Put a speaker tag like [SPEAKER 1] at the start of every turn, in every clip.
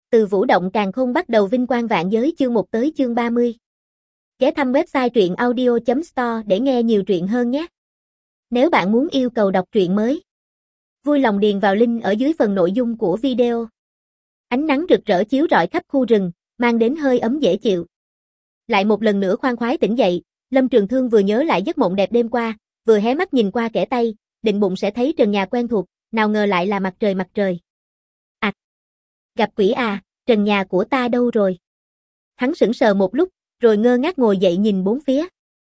[SPEAKER 1] Từ Vũ Động Càn Khôn bắt đầu vinh quang vạn giới chương 1 tới chương 30. Ghé thăm website truyệnaudio.store để nghe nhiều truyện hơn nhé. Nếu bạn muốn yêu cầu đọc truyện mới, vui lòng điền vào link ở dưới phần nội dung của video. Ánh nắng rực rỡ chiếu rọi khắp khu rừng, mang đến hơi ấm dễ chịu. Lại một lần nữa khoan khoái tỉnh dậy, Lâm Trường Thương vừa nhớ lại giấc mộng đẹp đêm qua, vừa hé mắt nhìn qua kẽ tay, định bụng sẽ thấy trần nhà quen thuộc, nào ngờ lại là mặt trời. Gặp quỷ à, trần nhà của ta đâu rồi? Hắn sững sờ một lúc, rồi ngơ ngác ngồi dậy nhìn bốn phía.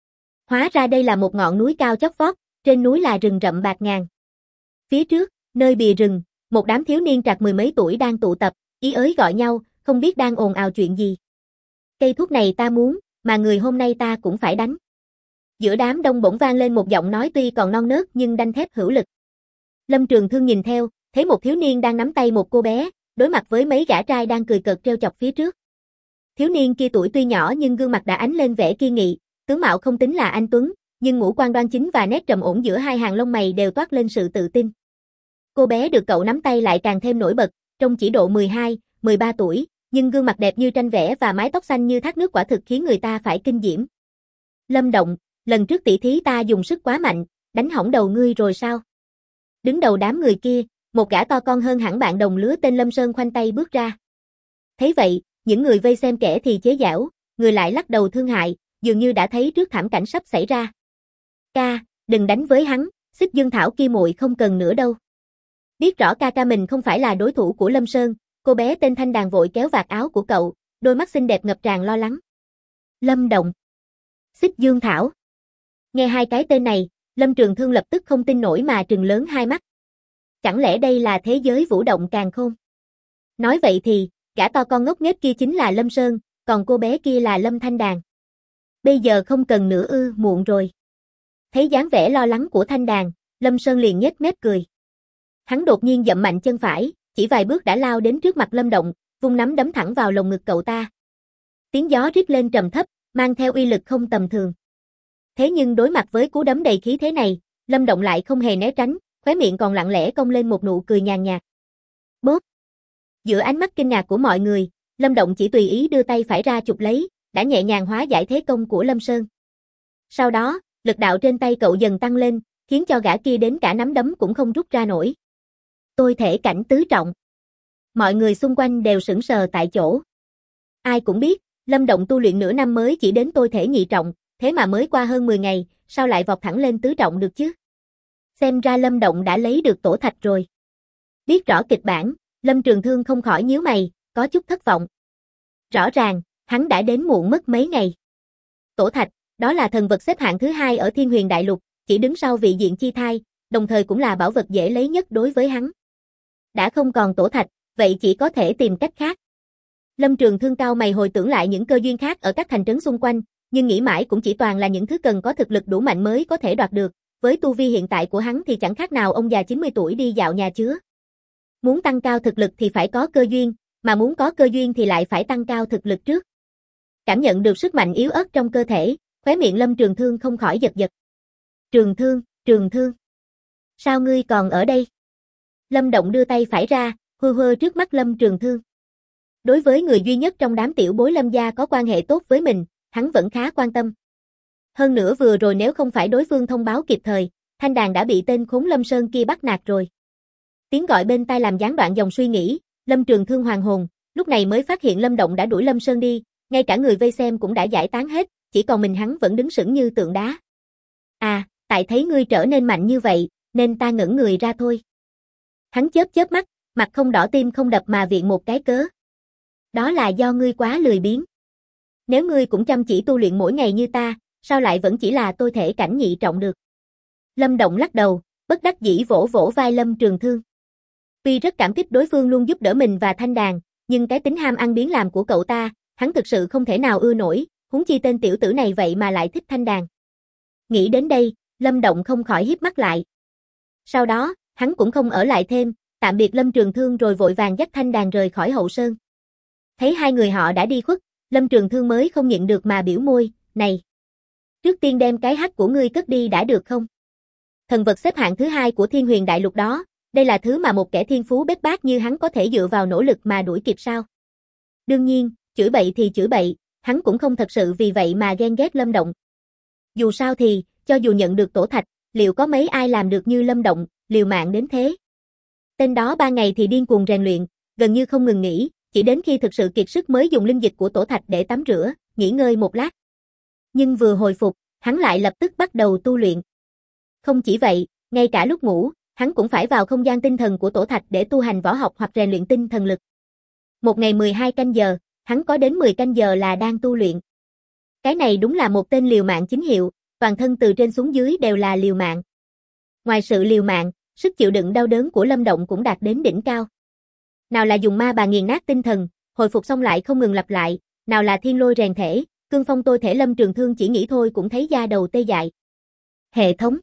[SPEAKER 1] Hóa ra đây là một ngọn núi cao chót vót, trên núi là rừng rậm bạt ngàn. Phía trước, nơi bìa rừng, một đám thiếu niên trạc mười mấy tuổi đang tụ tập, ý ới gọi nhau, không biết đang ồn ào chuyện gì. Cây thuốc này ta muốn, mà người hôm nay ta cũng phải đánh. Giữa đám đông bỗng vang lên một giọng nói tuy còn non nớt nhưng đanh thép hữu lực. Lâm Trường Thương nhìn theo, thấy một thiếu niên đang nắm tay một cô bé, đối mặt với mấy gã trai đang cười cợt trêu chọc phía trước. Thiếu niên kia tuổi tuy nhỏ nhưng gương mặt đã ánh lên vẻ kiên nghị, tướng mạo không tính là anh tuấn, nhưng ngũ quan đoan chính và nét trầm ổn giữa hai hàng lông mày đều toát lên sự tự tin. Cô bé được cậu nắm tay lại càng thêm nổi bật, trông chỉ độ 12, 13 tuổi, nhưng gương mặt đẹp như tranh vẽ và mái tóc xanh như thác nước quả thực khiến người ta phải kinh diễm. Lâm Động, lần trước tỷ thí ta dùng sức quá mạnh, đánh hỏng đầu ngươi rồi sao? Đứng đầu đám người kia, một gã to con hơn hẳn bạn đồng lứa tên Lâm Sơn khoanh tay bước ra. Thấy vậy, những người vây xem kẻ thì chế giễu, người lại lắc đầu thương hại, dường như đã thấy trước thảm cảnh sắp xảy ra. Ca, đừng đánh với hắn, Xích Dương Thảo kia muội không cần nữa đâu. Biết rõ ca mình không phải là đối thủ của Lâm Sơn, cô bé tên Thanh Đàn vội kéo vạt áo của cậu, đôi mắt xinh đẹp ngập tràn lo lắng. Lâm Động, Xích Dương Thảo. Nghe hai cái tên này, Lâm Trường Thương lập tức không tin nổi mà trừng lớn hai mắt. Chẳng lẽ đây là thế giới Vũ Động Càn Khôn? Nói vậy thì, gã to con ngốc nghếch kia chính là Lâm Sơn, còn cô bé kia là Lâm Thanh Đàn. Bây giờ không cần nữa muộn rồi. Thấy dáng vẻ lo lắng của Thanh Đàn, Lâm Sơn liền nhếch mép cười. Hắn đột nhiên dậm mạnh chân phải, chỉ vài bước đã lao đến trước mặt Lâm Động, vung nắm đấm thẳng vào lồng ngực cậu ta. Tiếng gió rít lên trầm thấp, mang theo uy lực không tầm thường. Thế nhưng đối mặt với cú đấm đầy khí thế này, Lâm Động lại không hề né tránh, khóe miệng còn lặng lẽ cong lên một nụ cười nhàn nhạt. Bốp! Giữa ánh mắt kinh ngạc của mọi người, Lâm Động chỉ tùy ý đưa tay phải ra chụp lấy, đã nhẹ nhàng hóa giải thế công của Lâm Sơn. Sau đó, lực đạo trên tay cậu dần tăng lên, khiến cho gã kia đến cả nắm đấm cũng không rút ra nổi. Tôi thể cảnh tứ trọng. Mọi người xung quanh đều sững sờ tại chỗ. Ai cũng biết, Lâm Động tu luyện nửa năm mới chỉ đến tôi thể nhị trọng, thế mà mới qua hơn 10 ngày, sao lại vọt thẳng lên tứ trọng được chứ? Xem ra Lâm Động đã lấy được tổ thạch rồi. Biết rõ kịch bản, Lâm Trường Thương không khỏi nhíu mày, có chút thất vọng. Rõ ràng, hắn đã đến muộn mất mấy ngày. Tổ thạch, đó là thần vật xếp hạng thứ 2 ở Thiên Huyền Đại Lục, chỉ đứng sau vị diện chi thai, đồng thời cũng là bảo vật dễ lấy nhất đối với hắn. Đã không còn tổ thạch, vậy chỉ có thể tìm cách khác. Lâm Trường Thương cau mày hồi tưởng lại những cơ duyên khác ở các thành trấn xung quanh, nhưng nghĩ mãi cũng chỉ toàn là những thứ cần có thực lực đủ mạnh mới có thể đoạt được. Với tu vi hiện tại của hắn thì chẳng khác nào ông già 90 tuổi đi dạo nhà chứa. Muốn tăng cao thực lực thì phải có cơ duyên, mà muốn có cơ duyên thì lại phải tăng cao thực lực trước. Cảm nhận được sức mạnh yếu ớt trong cơ thể, khóe miệng Lâm Trường Thương không khỏi giật giật. Trường Thương. Sao ngươi còn ở đây? Lâm Động đưa tay phải ra, hơ trước mắt Lâm Trường Thương. Đối với người duy nhất trong đám tiểu bối Lâm gia có quan hệ tốt với mình, hắn vẫn khá quan tâm. Hơn nữa vừa rồi nếu không phải đối phương thông báo kịp thời, Thanh Đàn đã bị tên khốn Lâm Sơn kia bắt nạt rồi. Tiếng gọi bên tai làm gián đoạn dòng suy nghĩ, Lâm Trường Thương hoàn hồn, lúc này mới phát hiện Lâm Động đã đuổi Lâm Sơn đi, ngay cả người vây xem cũng đã giải tán hết, chỉ còn mình hắn vẫn đứng sững như tượng đá. À, tại thấy ngươi trở nên mạnh như vậy, nên ta ngẩn người ra thôi. Hắn chớp mắt, mặt không đỏ tim không đập mà viện một cái cớ. Đó là do ngươi quá lười biếng. Nếu ngươi cũng chăm chỉ tu luyện mỗi ngày như ta, sao lại vẫn chỉ là tôi thể cảnh nhị trọng được? Lâm Động lắc đầu, bất đắc dĩ vỗ vỗ vai Lâm Trường Thương. Tuy rất cảm kích đối phương luôn giúp đỡ mình và Thanh Đàn, nhưng cái tính ham ăn biếng làm của cậu ta, hắn thực sự không thể nào ưa nổi, huống chi tên tiểu tử này vậy mà lại thích Thanh Đàn. Nghĩ đến đây, Lâm Động không khỏi híp mắt lại. Sau đó, hắn cũng không ở lại thêm, tạm biệt Lâm Trường Thương rồi vội vàng dắt Thanh Đàn rời khỏi hậu sơn. Thấy hai người họ đã đi khuất, Lâm Trường Thương mới không nhịn được mà biểu môi, này. Trước tiên đem cái hắc của ngươi cất đi đã được không? Thần vật xếp hạng thứ 2 của Thiên Huyền Đại Lục đó, đây là thứ mà một kẻ thiên phú bết bát như hắn có thể dựa vào nỗ lực mà đuổi kịp sao? Đương nhiên, chửi bậy thì chửi bậy, hắn cũng không thật sự vì vậy mà ghen ghét Lâm Động. Dù sao thì, cho dù nhận được tổ thạch, liệu có mấy ai làm được như Lâm Động, liều mạng đến thế. Tên đó 3 ngày thì điên cuồng rèn luyện, gần như không ngừng nghỉ, chỉ đến khi thực sự kiệt sức mới dùng linh dịch của tổ thạch để tắm rửa, nghỉ ngơi một lát. Nhưng vừa hồi phục, hắn lại lập tức bắt đầu tu luyện. Không chỉ vậy, ngay cả lúc ngủ, hắn cũng phải vào không gian tinh thần của tổ thạch để tu hành võ học hoặc rèn luyện tinh thần lực. Một ngày 12 canh giờ, hắn có đến 10 canh giờ là đang tu luyện. Cái này đúng là một tên liều mạng chính hiệu, toàn thân từ trên xuống dưới đều là liều mạng. Ngoài sự liều mạng, sức chịu đựng đau đớn của Lâm Động cũng đạt đến đỉnh cao. Nào là dùng ma bà nghiền nát tinh thần, hồi phục xong lại không ngừng lặp lại, nào là thiên lôi rèn thể, cương phong tôi thể. Lâm Trường Thương chỉ nghĩ thôi cũng thấy da đầu tê dại. Hệ thống!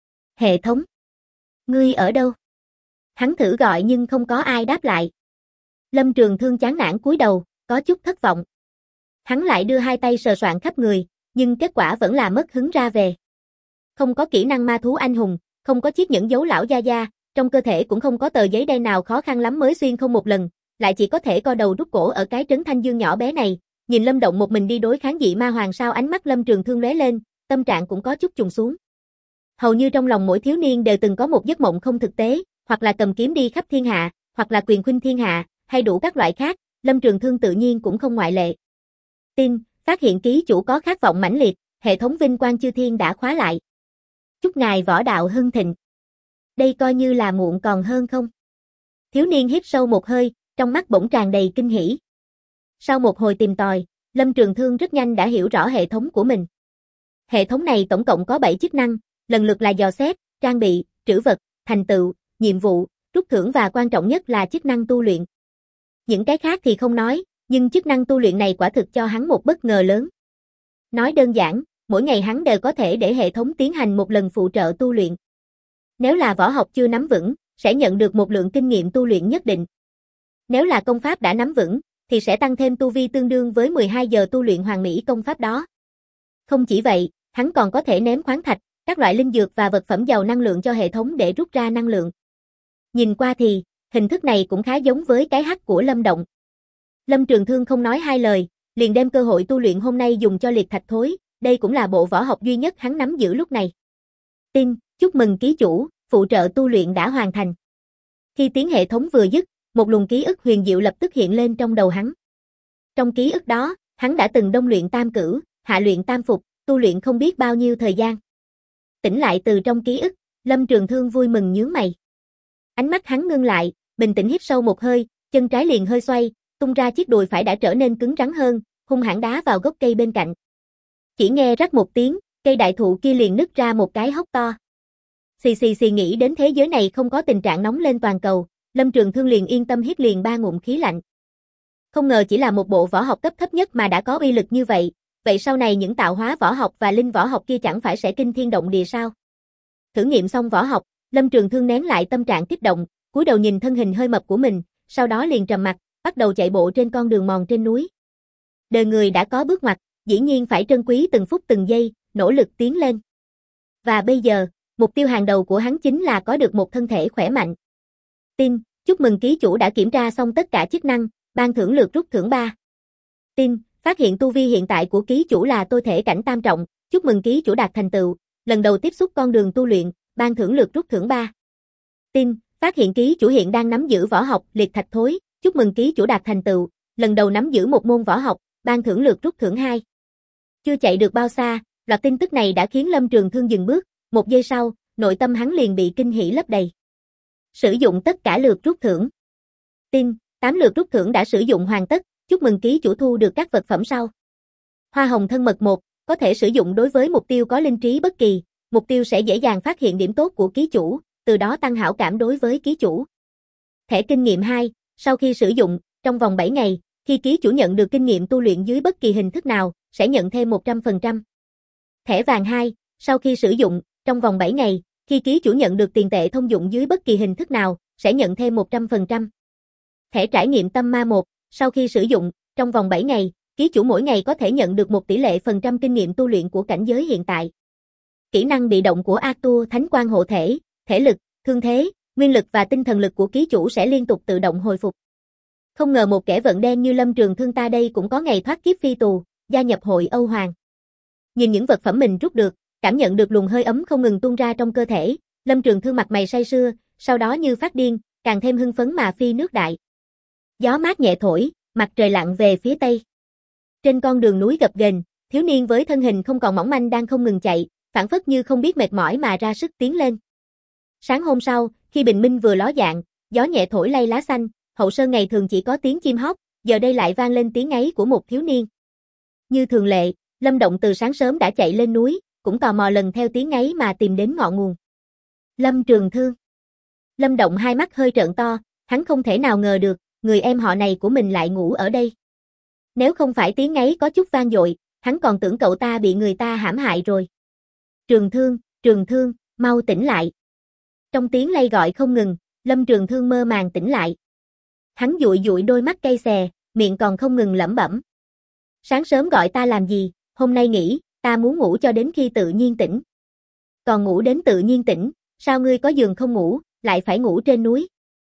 [SPEAKER 1] Hệ thống! Ngươi ở đâu? Hắn thử gọi nhưng không có ai đáp lại. Lâm Trường Thương chán nản cúi đầu, có chút thất vọng. Hắn lại đưa hai tay sờ soạn khắp người, nhưng kết quả vẫn là mất hứng ra về. Không có kỹ năng ma thú anh hùng, không có chiếc nhẫn dấu lão gia gia, trong cơ thể cũng không có tờ giấy đen nào khó khăn lắm mới xuyên không một lần, lại chỉ có thể co đầu rút cổ ở cái trấn Thanh Dương nhỏ bé này. Nhìn Lâm Động một mình đi đối kháng dị ma hoàng sao, ánh mắt Lâm Trường Thương lóe lên, tâm trạng cũng có chút trùng xuống. Hầu như trong lòng mỗi thiếu niên đều từng có một giấc mộng không thực tế, hoặc là cầm kiếm đi khắp thiên hạ, hoặc là quyền khuynh thiên hạ, hay đủ các loại khác, Lâm Trường Thương tự nhiên cũng không ngoại lệ. Tin, phát hiện ký chủ có khát vọng mãnh liệt, hệ thống vinh quang chư thiên đã khóa lại. Chúc ngài võ đạo hưng thịnh. Đây coi như là muộn còn hơn không? Thiếu niên hít sâu một hơi, trong mắt bỗng tràn đầy kinh hỉ. Sau một hồi tìm tòi, Lâm Trường Thương rất nhanh đã hiểu rõ hệ thống của mình. Hệ thống này tổng cộng có 7 chức năng, lần lượt là dò xét, trang bị, trữ vật, thành tựu, nhiệm vụ, rút thưởng và quan trọng nhất là chức năng tu luyện. Những cái khác thì không nói, nhưng chức năng tu luyện này quả thực cho hắn một bất ngờ lớn. Nói đơn giản, mỗi ngày hắn đều có thể để hệ thống tiến hành một lần phụ trợ tu luyện. Nếu là võ học chưa nắm vững, sẽ nhận được một lượng kinh nghiệm tu luyện nhất định. Nếu là công pháp đã nắm vững, thì sẽ tăng thêm tu vi tương đương với 12 giờ tu luyện hoàn mỹ công pháp đó. Không chỉ vậy, hắn còn có thể ném khoáng thạch, các loại linh dược và vật phẩm giàu năng lượng cho hệ thống để rút ra năng lượng. Nhìn qua thì, hình thức này cũng khá giống với cái hack của Lâm Động. Lâm Trường Thương không nói hai lời, liền đem cơ hội tu luyện hôm nay dùng cho liệt thạch thối, đây cũng là bộ võ học duy nhất hắn nắm giữ lúc này. Tin, chúc mừng ký chủ, phụ trợ tu luyện đã hoàn thành. Khi tiếng hệ thống vừa dứt, một luồng ký ức huyền diệu lập tức hiện lên trong đầu hắn. Trong ký ức đó, hắn đã từng đông luyện tam cửu, hạ luyện tam phục, tu luyện không biết bao nhiêu thời gian. Tỉnh lại từ trong ký ức, Lâm Trường Thương vui mừng nhướng mày. Ánh mắt hắn ngưng lại, bình tĩnh hít sâu một hơi, chân trái liền hơi xoay, tung ra chiếc đùi phải đã trở nên cứng rắn hơn, hung hãn đá vào gốc cây bên cạnh. Chỉ nghe rắc một tiếng, cây đại thụ kia liền nứt ra một cái hốc to. Xì xì xì, nghĩ đến thế giới này không có tình trạng nóng lên toàn cầu, Lâm Trường Thương liền yên tâm hít liền 3 ngụm khí lạnh. Không ngờ chỉ là một bộ võ học cấp thấp nhất mà đã có uy lực như vậy, vậy sau này những tạo hóa võ học và linh võ học kia chẳng phải sẽ kinh thiên động địa sao? Thử nghiệm xong võ học, Lâm Trường Thương nén lại tâm trạng kích động, cúi đầu nhìn thân hình hơi mập của mình, sau đó liền trầm mặt, bắt đầu chạy bộ trên con đường mòn trên núi. Đời người đã có bước ngoặt, dĩ nhiên phải trân quý từng phút từng giây, nỗ lực tiến lên. Và bây giờ, mục tiêu hàng đầu của hắn chính là có được một thân thể khỏe mạnh. Tin, chúc mừng ký chủ đã kiểm tra xong tất cả chức năng, ban thưởng lượt rút thưởng 3. Tin, phát hiện tu vi hiện tại của ký chủ là tôi thể cảnh tam trọng, chúc mừng ký chủ đạt thành tựu, lần đầu tiếp xúc con đường tu luyện, ban thưởng lượt rút thưởng 3. Tin, phát hiện ký chủ hiện đang nắm giữ võ học liệt thạch thối, chúc mừng ký chủ đạt thành tựu, lần đầu nắm giữ một môn võ học, ban thưởng lượt rút thưởng 2. Chưa chạy được bao xa, loạt tin tức này đã khiến Lâm Trường Thương dừng bước, một giây sau, nội tâm hắn liền bị kinh hỉ lấp đầy. Sử dụng tất cả lượt rút thưởng. Tin, 8 lượt rút thưởng đã sử dụng hoàn tất, chúc mừng ký chủ thu được các vật phẩm sau. Hoa hồng thân mật 1, có thể sử dụng đối với mục tiêu có linh trí bất kỳ, mục tiêu sẽ dễ dàng phát hiện điểm tốt của ký chủ, từ đó tăng hảo cảm đối với ký chủ. Thẻ kinh nghiệm 2, sau khi sử dụng, trong vòng 7 ngày, khi ký chủ nhận được kinh nghiệm tu luyện dưới bất kỳ hình thức nào, sẽ nhận thêm 100%. Thẻ vàng 2, sau khi sử dụng, trong vòng 7 ngày, khi ký chủ nhận được tiền tệ thông dụng dưới bất kỳ hình thức nào, sẽ nhận thêm 100%. Thẻ trải nghiệm tâm ma 1, sau khi sử dụng, trong vòng 7 ngày, ký chủ mỗi ngày có thể nhận được một tỷ lệ phần trăm kinh nghiệm tu luyện của cảnh giới hiện tại. Kỹ năng bị động của Arthur Thánh Quang hộ thể, thể lực, thương thế, nguyên lực và tinh thần lực của ký chủ sẽ liên tục tự động hồi phục. Không ngờ một kẻ vận đen như Lâm Trường Thương ta đây cũng có ngày thoát kiếp phi tù, gia nhập hội Âu Hoàng. Nhìn những vật phẩm mình rút được, cảm nhận được luồng hơi ấm không ngừng tuôn ra trong cơ thể, Lâm Trường Thương mặt mày say sưa, sau đó như phát điên, càng thêm hưng phấn mà phi nước đại. Gió mát nhẹ thổi, mặt trời lặn về phía tây. Trên con đường núi gập ghềnh, thiếu niên với thân hình không còn mỏng manh đang không ngừng chạy, phảng phất như không biết mệt mỏi mà ra sức tiến lên. Sáng hôm sau, khi bình minh vừa ló dạng, gió nhẹ thổi lay lá xanh, hậu sơn ngày thường chỉ có tiếng chim hót, giờ đây lại vang lên tiếng ngáy của một thiếu niên. Như thường lệ, Lâm Động từ sáng sớm đã chạy lên núi, cũng tò mò lần theo tiếng ngáy mà tìm đến ngọn nguồn. Lâm Trường Thương. Lâm Động hai mắt hơi trợn to, hắn không thể nào ngờ được, người em họ này của mình lại ngủ ở đây. Nếu không phải tiếng ngáy có chút vang dội, hắn còn tưởng cậu ta bị người ta hãm hại rồi. Trường Thương, mau tỉnh lại. Trong tiếng lay gọi không ngừng, Lâm Trường Thương mơ màng tỉnh lại. Hắn dụi dụi đôi mắt cay xè, miệng còn không ngừng lẩm bẩm. Sáng sớm gọi ta làm gì, hôm nay nghỉ, ta muốn ngủ cho đến khi tự nhiên tỉnh. Còn ngủ đến tự nhiên tỉnh, sao ngươi có giường không ngủ, lại phải ngủ trên núi?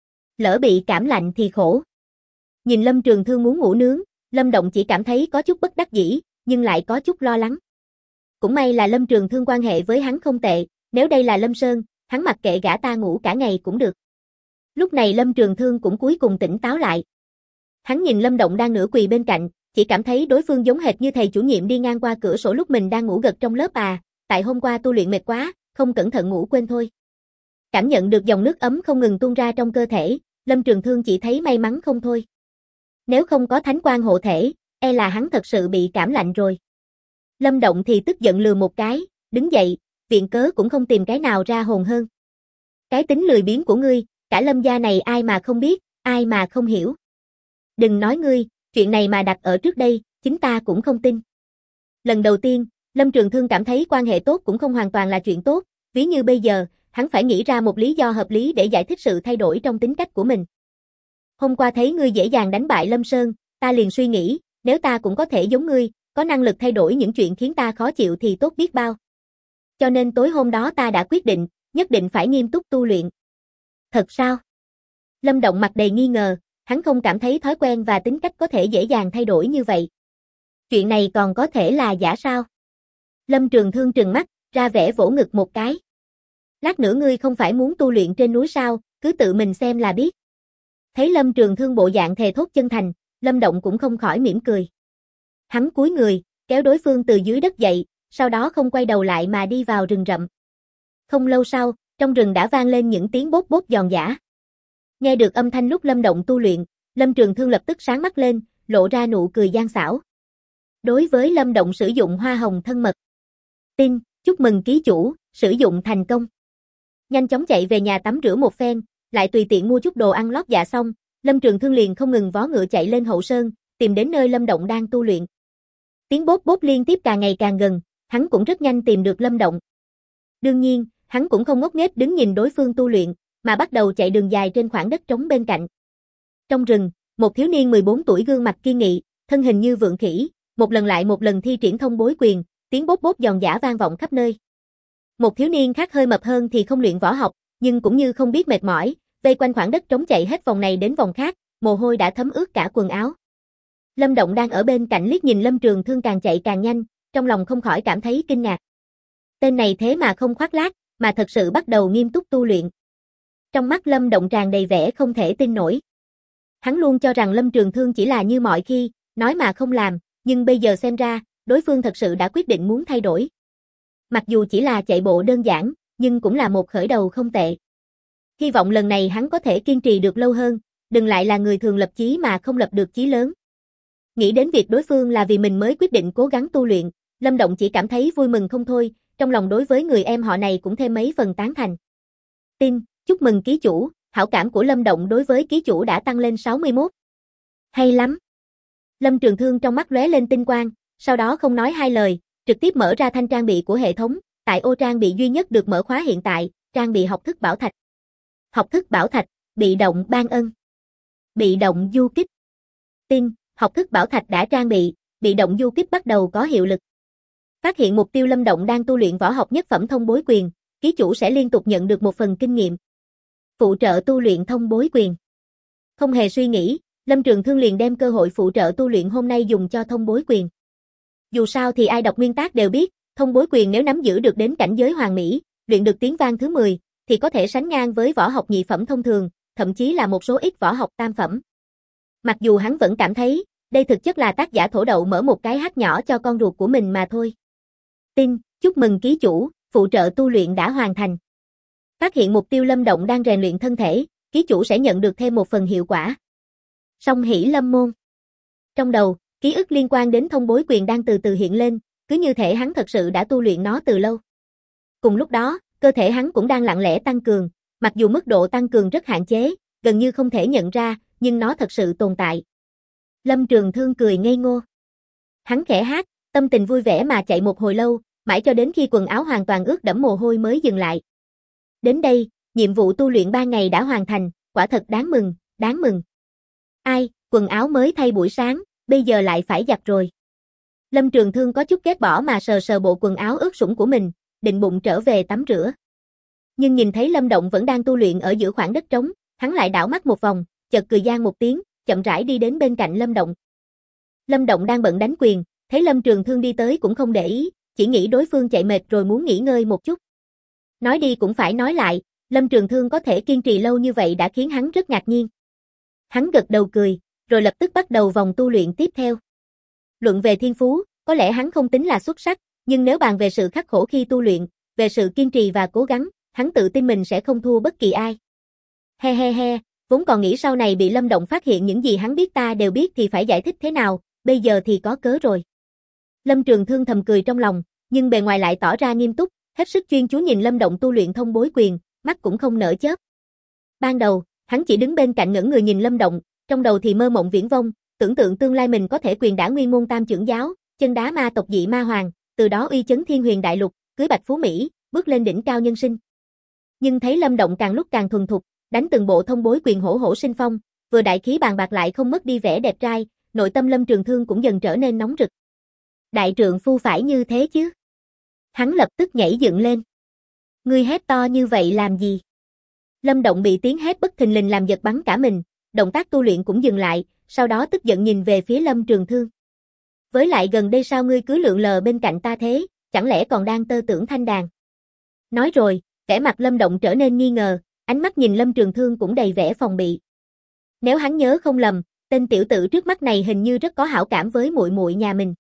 [SPEAKER 1] Lỡ bị cảm lạnh thì khổ. Nhìn Lâm Trường Thương muốn ngủ nướng, Lâm Động chỉ cảm thấy có chút bất đắc dĩ, nhưng lại có chút lo lắng. Cũng may là Lâm Trường Thương quan hệ với hắn không tệ, nếu đây là Lâm Sơn, hắn mặc kệ gã ta ngủ cả ngày cũng được. Lúc này Lâm Trường Thương cũng cuối cùng tỉnh táo lại. Hắn nhìn Lâm Động đang nửa quỳ bên cạnh, chỉ cảm thấy đối phương giống hệt như thầy chủ nhiệm đi ngang qua cửa sổ lúc mình đang ngủ gật trong lớp à, tại hôm qua tu luyện mệt quá, không cẩn thận ngủ quên thôi. Cảm nhận được dòng nước ấm không ngừng tuôn ra trong cơ thể, Lâm Trường Thương chỉ thấy may mắn không thôi. Nếu không có thánh quang hộ thể, e là hắn thật sự bị cảm lạnh rồi. Lâm Động thì tức giận lừa một cái, đứng dậy, viện cớ cũng không tìm cái nào ra hồn hơn. Cái tính lười biếng của ngươi, cả Lâm gia này ai mà không biết, ai mà không hiểu. Đừng nói ngươi, chuyện này mà đặt ở trước đây, chính ta cũng không tin. Lần đầu tiên, Lâm Trường Thương cảm thấy quan hệ tốt cũng không hoàn toàn là chuyện tốt, ví như bây giờ, hắn phải nghĩ ra một lý do hợp lý để giải thích sự thay đổi trong tính cách của mình. Hôm qua thấy ngươi dễ dàng đánh bại Lâm Sơn, ta liền suy nghĩ, nếu ta cũng có thể giống ngươi, có năng lực thay đổi những chuyện khiến ta khó chịu thì tốt biết bao. Cho nên tối hôm đó ta đã quyết định, nhất định phải nghiêm túc tu luyện. Thật sao? Lâm Động mặt đầy nghi ngờ, hắn không cảm thấy thói quen và tính cách có thể dễ dàng thay đổi như vậy. Chuyện này còn có thể là giả sao? Lâm Trường Thương trừng mắt, ra vẻ vỗ ngực một cái. Lát nữa ngươi không phải muốn tu luyện trên núi sao, cứ tự mình xem là biết. Thấy Lâm Trường Thương bộ dạng thề thốt chân thành, Lâm Động cũng không khỏi mỉm cười. Hắn cúi người, kéo đối phương từ dưới đất dậy, sau đó không quay đầu lại mà đi vào rừng rậm. Không lâu sau, trong rừng đã vang lên những tiếng bốp bốp giòn giã. Nghe được âm thanh lúc Lâm Động tu luyện, Lâm Trường Thương lập tức sáng mắt lên, lộ ra nụ cười gian xảo. Đối với Lâm Động sử dụng hoa hồng thân mật. Tin, chúc mừng ký chủ, sử dụng thành công. Nhanh chóng chạy về nhà tắm rửa một phen, lại tùy tiện mua chút đồ ăn lót dạ xong, Lâm Trường Thương liền không ngừng vó ngựa chạy lên hậu sơn, tìm đến nơi Lâm Động đang tu luyện. Tiếng bốp bốp liên tiếp càng ngày càng gần, hắn cũng rất nhanh tìm được Lâm Động. Đương nhiên, hắn cũng không ngốc nghếch đứng nhìn đối phương tu luyện, mà bắt đầu chạy đường dài trên khoảng đất trống bên cạnh. Trong rừng, một thiếu niên 14 tuổi gương mặt kiên nghị, thân hình như vượn khỉ, một lần lại một lần thi triển thông bối quyền, tiếng bốp bốp giòn giã vang vọng khắp nơi. Một thiếu niên khác hơi mập hơn thì không luyện võ học, nhưng cũng như không biết mệt mỏi, vây quanh khoảng đất trống chạy hết vòng này đến vòng khác, mồ hôi đã thấm ướt cả quần áo. Lâm Động đang ở bên cạnh liếc nhìn Lâm Trường Thương càng chạy càng nhanh, trong lòng không khỏi cảm thấy kinh ngạc. Tên này thế mà không khoác lác, mà thật sự bắt đầu nghiêm túc tu luyện. Trong mắt Lâm Động tràn đầy vẻ không thể tin nổi. Hắn luôn cho rằng Lâm Trường Thương chỉ là như mọi khi, nói mà không làm, nhưng bây giờ xem ra, đối phương thật sự đã quyết định muốn thay đổi. Mặc dù chỉ là chạy bộ đơn giản, nhưng cũng là một khởi đầu không tệ. Hy vọng lần này hắn có thể kiên trì được lâu hơn, đừng lại là người thường lập chí mà không lập được chí lớn. Nghĩ đến việc đối phương là vì mình mới quyết định cố gắng tu luyện, Lâm Động chỉ cảm thấy vui mừng không thôi, trong lòng đối với người em họ này cũng thêm mấy phần tán thành. Tin, chúc mừng ký chủ, hảo cảm của Lâm Động đối với ký chủ đã tăng lên 61. Hay lắm. Lâm Trường Thương trong mắt lóe lên tinh quang, sau đó không nói hai lời, trực tiếp mở ra thanh trang bị của hệ thống, tại ô trang bị duy nhất được mở khóa hiện tại, trang bị học thức bảo thạch. Học thức bảo thạch, bị động ban ân. Bị động du kích. Tin, học thức bảo thạch đã trang bị động du kích bắt đầu có hiệu lực. Phát hiện mục tiêu Lâm Động đang tu luyện võ học nhất phẩm thông bối quyền, ký chủ sẽ liên tục nhận được một phần kinh nghiệm. Phụ trợ tu luyện thông bối quyền. Không hề suy nghĩ, Lâm Trường Thương liền đem cơ hội phụ trợ tu luyện hôm nay dùng cho thông bối quyền. Dù sao thì ai đọc nguyên tác đều biết, thông bối quyền nếu nắm giữ được đến cảnh giới hoàn mỹ, luyện được tiếng vang thứ 10, thì có thể sánh ngang với võ học nhị phẩm thông thường, thậm chí là một số ít võ học tam phẩm. Mặc dù hắn vẫn cảm thấy, đây thực chất là tác giả thổ đậu mở một cái hắc nhỏ cho con ruột của mình mà thôi. Tin, chúc mừng ký chủ, phụ trợ tu luyện đã hoàn thành. Phát hiện mục tiêu Lâm Động đang rèn luyện thân thể, ký chủ sẽ nhận được thêm một phần hiệu quả. Song hỷ lâm môn. Trong đầu, ký ức liên quan đến thông bối quyền đang từ từ hiện lên, cứ như thể hắn thật sự đã tu luyện nó từ lâu. Cùng lúc đó, cơ thể hắn cũng đang lặng lẽ tăng cường, mặc dù mức độ tăng cường rất hạn chế, gần như không thể nhận ra, nhưng nó thật sự tồn tại. Lâm Trường Thương cười ngây ngô. Hắn khẽ hát, tâm tình vui vẻ mà chạy một hồi lâu, mãi cho đến khi quần áo hoàn toàn ướt đẫm mồ hôi mới dừng lại. Đến đây, nhiệm vụ tu luyện 3 ngày đã hoàn thành, quả thật đáng mừng, đáng mừng. Ai, quần áo mới thay buổi sáng, bây giờ lại phải giặt rồi. Lâm Trường Thương có chút ghét bỏ mà sờ sờ bộ quần áo ướt sũng của mình, định bụng trở về tắm rửa. Nhưng nhìn thấy Lâm Động vẫn đang tu luyện ở giữa khoảng đất trống, hắn lại đảo mắt một vòng, chợt cười gian một tiếng, chậm rãi đi đến bên cạnh Lâm Động. Lâm Động đang bận đánh quyền, thấy Lâm Trường Thương đi tới cũng không để ý, chỉ nghĩ đối phương chạy mệt rồi muốn nghỉ ngơi một chút. Nói đi cũng phải nói lại, Lâm Trường Thương có thể kiên trì lâu như vậy đã khiến hắn rất ngạc nhiên. Hắn gật đầu cười, rồi lập tức bắt đầu vòng tu luyện tiếp theo. Luận về thiên phú, có lẽ hắn không tính là xuất sắc, nhưng nếu bàn về sự khắc khổ khi tu luyện, về sự kiên trì và cố gắng, hắn tự tin mình sẽ không thua bất kỳ ai. He he he, vốn còn nghĩ sau này bị Lâm Động phát hiện những gì hắn biết ta đều biết thì phải giải thích thế nào, bây giờ thì có cớ rồi. Lâm Trường Thương thầm cười trong lòng, nhưng bề ngoài lại tỏ ra nghiêm túc, hết sức chuyên chú nhìn Lâm Động tu luyện thông bối quyền, mắt cũng không nở chớp. Ban đầu, hắn chỉ đứng bên cạnh ngẩn người nhìn Lâm Động, trong đầu thì mơ mộng viễn vông, tưởng tượng tương lai mình có thể quyền đả nguyên môn tam trưởng giáo, chân đá ma tộc dị ma hoàng, từ đó uy chấn thiên huyền đại lục, cưới Bạch Phú Mỹ, bước lên đỉnh cao nhân sinh. Nhưng thấy Lâm Động càng lúc càng thuần thục, đánh từng bộ thông bối quyền hổ hổ sinh phong, vừa đại khí bàn bạc lại không mất đi vẻ đẹp trai, nội tâm Lâm Trường Thương cũng dần trở nên nóng rực. Đại trượng phu phải như thế chứ? Hắn lập tức nhảy dựng lên. Ngươi hét to như vậy làm gì? Lâm Động bị tiếng hét bất thình lình làm giật bắn cả mình, động tác tu luyện cũng dừng lại, sau đó tức giận nhìn về phía Lâm Trường Thương. Với lại gần đây sao ngươi cứ lượn lờ bên cạnh ta thế, chẳng lẽ còn đang tơ tưởng thanh đàn? Nói rồi, vẻ mặt Lâm Động trở nên nghi ngờ, ánh mắt nhìn Lâm Trường Thương cũng đầy vẻ phòng bị. Nếu hắn nhớ không lầm, tên tiểu tử trước mắt này hình như rất có hảo cảm với muội muội nhà mình.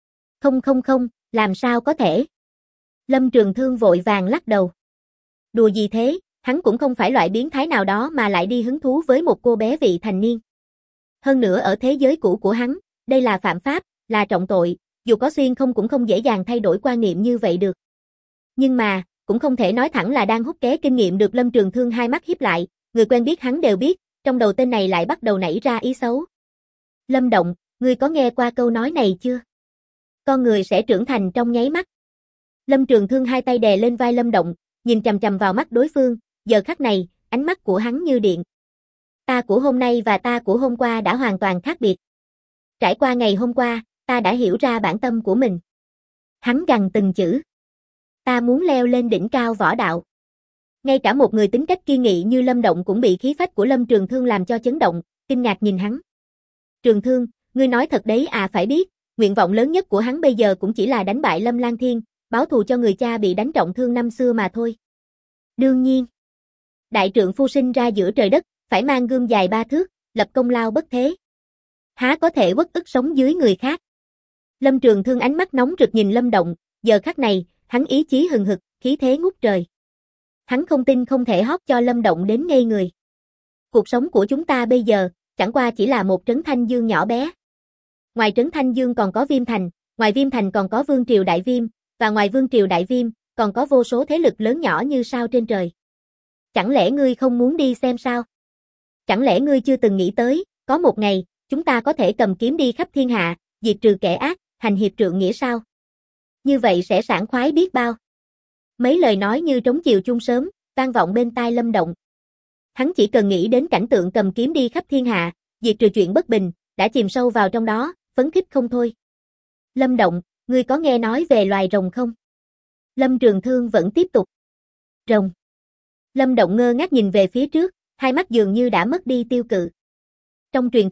[SPEAKER 1] Không, làm sao có thể? Lâm Trường Thương vội vàng lắc đầu. Đùa gì thế, hắn cũng không phải loại biến thái nào đó mà lại đi hứng thú với một cô bé vị thành niên. Hơn nữa ở thế giới cũ của hắn, đây là phạm pháp, là trọng tội, dù có xuyên không cũng không dễ dàng thay đổi quan niệm như vậy được. Nhưng mà, cũng không thể nói thẳng là đang hút ké kinh nghiệm được. Lâm Trường Thương hai mắt híp lại, người quen biết hắn đều biết, trong đầu tên này lại bắt đầu nảy ra ý xấu. Lâm Động, ngươi có nghe qua câu nói này chưa? Con người sẽ trưởng thành trong nháy mắt. Lâm Trường Thương hai tay đè lên vai Lâm Động, nhìn chằm chằm vào mắt đối phương, giờ khắc này, ánh mắt của hắn như điện. Ta của hôm nay và ta của hôm qua đã hoàn toàn khác biệt. Trải qua ngày hôm qua, ta đã hiểu ra bản tâm của mình. Hắn gằn từng chữ. Ta muốn leo lên đỉnh cao võ đạo. Ngay cả một người tính cách kiên nghị như Lâm Động cũng bị khí phách của Lâm Trường Thương làm cho chấn động, kinh ngạc nhìn hắn. Trường Thương, ngươi nói thật đấy à? Phải biết, nguyện vọng lớn nhất của hắn bây giờ cũng chỉ là đánh bại Lâm Lang Thiên, báo thù cho người cha bị đánh trọng thương năm xưa mà thôi. Đương nhiên, đại trượng phu sinh ra giữa trời đất, phải mang gươm dài 3 thước, lập công lao bất thế. Há có thể uất ức sống dưới người khác. Lâm Trường Thương ánh mắt nóng rực nhìn Lâm Động, giờ khắc này, hắn ý chí hừng hực, khí thế ngút trời. Hắn không tin không thể hót cho Lâm Động đến ngây người. Cuộc sống của chúng ta bây giờ, chẳng qua chỉ là một trấn Thanh Dương nhỏ bé. Ngoài trấn Thanh Dương còn có Viêm Thành, ngoài Viêm Thành còn có Vương Triều Đại Viêm, và ngoài Vương Triều Đại Viêm, còn có vô số thế lực lớn nhỏ như sao trên trời. Chẳng lẽ ngươi không muốn đi xem sao? Chẳng lẽ ngươi chưa từng nghĩ tới, có một ngày, chúng ta có thể cầm kiếm đi khắp thiên hạ, diệt trừ kẻ ác, hành hiệp trượng nghĩa sao? Như vậy sẽ sảng khoái biết bao. Mấy lời nói như trống chiều chuông sớm, vang vọng bên tai Lâm Động. Hắn chỉ cần nghĩ đến cảnh tượng cầm kiếm đi khắp thiên hạ, diệt trừ chuyện bất bình, đã chìm sâu vào trong đó, phấn khích không thôi. Lâm Động, ngươi có nghe nói về loài rồng không? Lâm Trường Thương vẫn tiếp tục. Rồng. Lâm Động ngơ ngác nhìn về phía trước, hai mắt dường như đã mất đi tiêu cự. Trong truyền thuyết,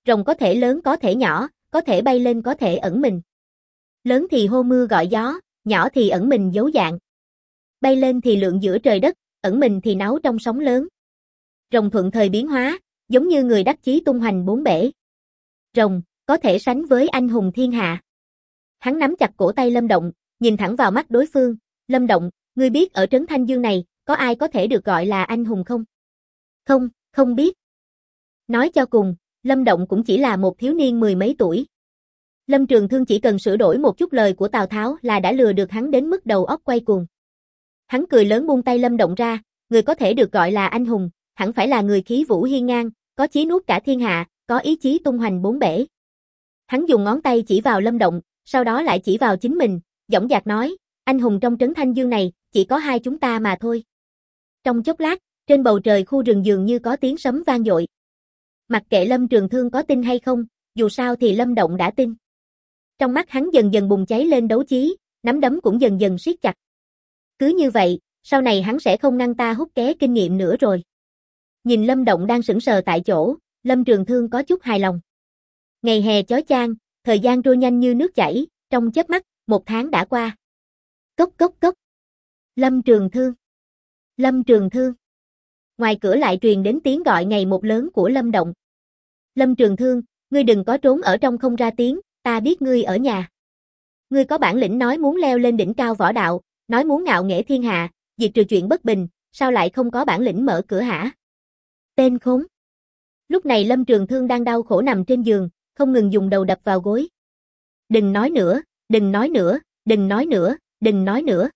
[SPEAKER 1] Rồng có thể lớn có thể nhỏ, có thể bay lên có thể ẩn mình. Lớn thì hô mưa gọi gió, nhỏ thì ẩn mình giấu dạng. Bay lên thì lượn giữa trời đất, ẩn mình thì náu trong sóng lớn. Rồng thuận thời biến hóa, giống như người đắc chí tung hoành bốn bể. Rồng, có thể sánh với anh hùng thiên hạ. Hắn nắm chặt cổ tay Lâm Động, nhìn thẳng vào mắt đối phương. Lâm Động, ngươi biết ở trấn Thanh Dương này, có ai có thể được gọi là anh hùng không? Không, không biết. Nói cho cùng, Lâm Động cũng chỉ là một thiếu niên mười mấy tuổi. Lâm Trường Thương chỉ cần sửa đổi một chút lời của Tào Tháo là đã lừa được hắn đến mức đầu óc quay cuồng. Hắn cười lớn buông tay Lâm Động ra, người có thể được gọi là anh hùng, hẳn phải là người khí vũ hiên ngang, có chí nuốt cả thiên hạ, có ý chí tung hoành bốn bể. Hắn dùng ngón tay chỉ vào Lâm Động, sau đó lại chỉ vào chính mình, dõng dạc nói, anh hùng trong trấn Thanh Dương này, chỉ có hai chúng ta mà thôi. Trong chốc lát, trên bầu trời khu rừng dường như có tiếng sấm vang dội. Mặc kệ Lâm Trường Thương có tin hay không, dù sao thì Lâm Động đã tin. Trong mắt hắn dần dần bùng cháy lên đấu chí, nắm đấm cũng dần dần siết chặt. Cứ như vậy, sau này hắn sẽ không ngăn ta hút ké kinh nghiệm nữa rồi. Nhìn Lâm Động đang sững sờ tại chỗ, Lâm Trường Thương có chút hài lòng. Ngày hè chói chang, thời gian trôi nhanh như nước chảy, trong chớp mắt, 1 tháng đã qua. Cốc cốc cốc. Lâm Trường Thương. Lâm Trường Thương. Ngoài cửa lại truyền đến tiếng gọi ngày một lớn của Lâm Động. Lâm Trường Thương, ngươi đừng có trốn ở trong không ra tiếng, ta biết ngươi ở nhà. Ngươi có bản lĩnh nói muốn leo lên đỉnh cao võ đạo, nói muốn ngạo nghễ thiên hạ, diệt trừ chuyện bất bình, sao lại không có bản lĩnh mở cửa hả? Tên khốn. Lúc này Lâm Trường Thương đang đau khổ nằm trên giường, không ngừng dùng đầu đập vào gối. Đừng nói nữa, đừng nói nữa, đừng nói nữa, đừng nói nữa.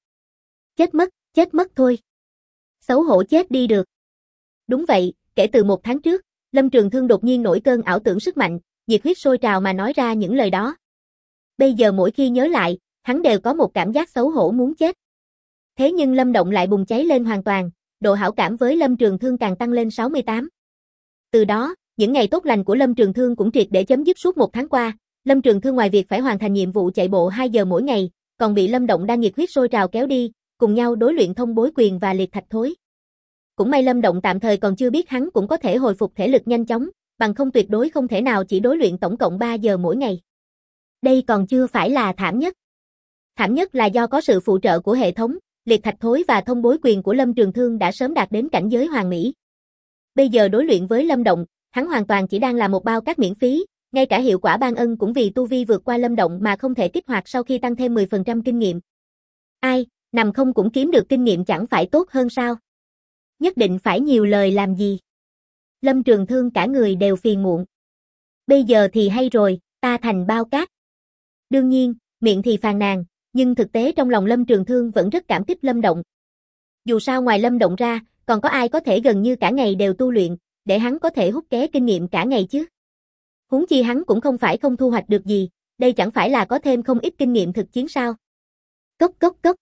[SPEAKER 1] Chết mất thôi. Xấu hổ chết đi được. Đúng vậy, kể từ 1 tháng trước, Lâm Trường Thương đột nhiên nổi cơn ảo tưởng sức mạnh, nhiệt huyết sôi trào mà nói ra những lời đó. Bây giờ mỗi khi nhớ lại, hắn đều có một cảm giác xấu hổ muốn chết. Thế nhưng Lâm Động lại bùng cháy lên hoàn toàn, độ hảo cảm với Lâm Trường Thương càng tăng lên 68. Từ đó, những ngày tốt lành của Lâm Trường Thương cũng triệt để chấm dứt suốt 1 tháng qua. Lâm Trường Thương ngoài việc phải hoàn thành nhiệm vụ chạy bộ 2 giờ mỗi ngày, còn bị Lâm Động đang nhiệt huyết sôi trào kéo đi, cùng nhau đối luyện thông bối quyền và liệt thạch thối. Cũng may Lâm Động tạm thời còn chưa biết hắn cũng có thể hồi phục thể lực nhanh chóng, bằng không tuyệt đối không thể nào chỉ đối luyện tổng cộng 3 giờ mỗi ngày. Đây còn chưa phải là thảm nhất. Thảm nhất là do có sự phụ trợ của hệ thống, liệt thạch thối và thông bối quyền của Lâm Trường Thương đã sớm đạt đến cảnh giới hoàn mỹ. Bây giờ đối luyện với Lâm Động, hắn hoàn toàn chỉ đang là một bao cát miễn phí, ngay cả hiệu quả ban ân cũng vì tu vi vượt qua Lâm Động mà không thể kích hoạt sau khi tăng thêm 10% kinh nghiệm. Ai, nằm không cũng kiếm được kinh nghiệm chẳng phải tốt hơn sao? Nhất định phải nhiều lời làm gì? Lâm Trường Thương cả người đều phiền muộn. Bây giờ thì hay rồi, ta thành bao cát. Đương nhiên, miệng thì phàn nàn, nhưng thực tế trong lòng Lâm Trường Thương vẫn rất cảm kích Lâm Động. Dù sao ngoài Lâm Động ra, còn có ai có thể gần như cả ngày đều tu luyện, để hắn có thể hút ké kinh nghiệm cả ngày chứ? Huống chi hắn cũng không phải không thu hoạch được gì, đây chẳng phải là có thêm không ít kinh nghiệm thực chiến sao? Cốc cốc cốc.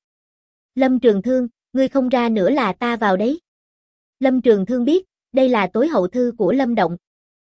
[SPEAKER 1] Lâm Trường Thương, ngươi không ra nữa là ta vào đấy. Lâm Trường Thương biết, đây là tối hậu thư của Lâm Động.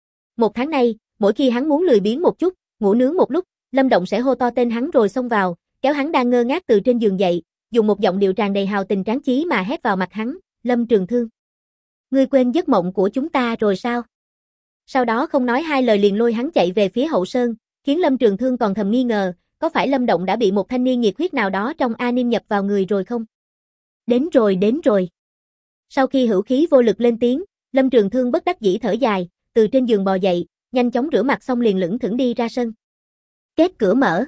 [SPEAKER 1] 1 tháng nay, mỗi khi hắn muốn lười biếng một chút, ngủ nướng một lúc, Lâm Động sẽ hô to tên hắn rồi xông vào, kéo hắn đang ngơ ngác từ trên giường dậy, dùng một giọng điệu tràn đầy hào tình tráng chí mà hét vào mặt hắn, Lâm Trường Thương. Ngươi quên giấc mộng của chúng ta rồi sao? Sau đó không nói hai lời liền lôi hắn chạy về phía hậu sơn, khiến Lâm Trường Thương còn thầm nghi ngờ, có phải Lâm Động đã bị một thanh niên nhiệt huyết nào đó trong anime nhập vào người rồi không? Đến rồi. Sau khi hữu khí vô lực lên tiếng, Lâm Trường Thương bất đắc dĩ thở dài, từ trên giường bò dậy, nhanh chóng rửa mặt xong liền lững thững đi ra sân. Kết cửa mở.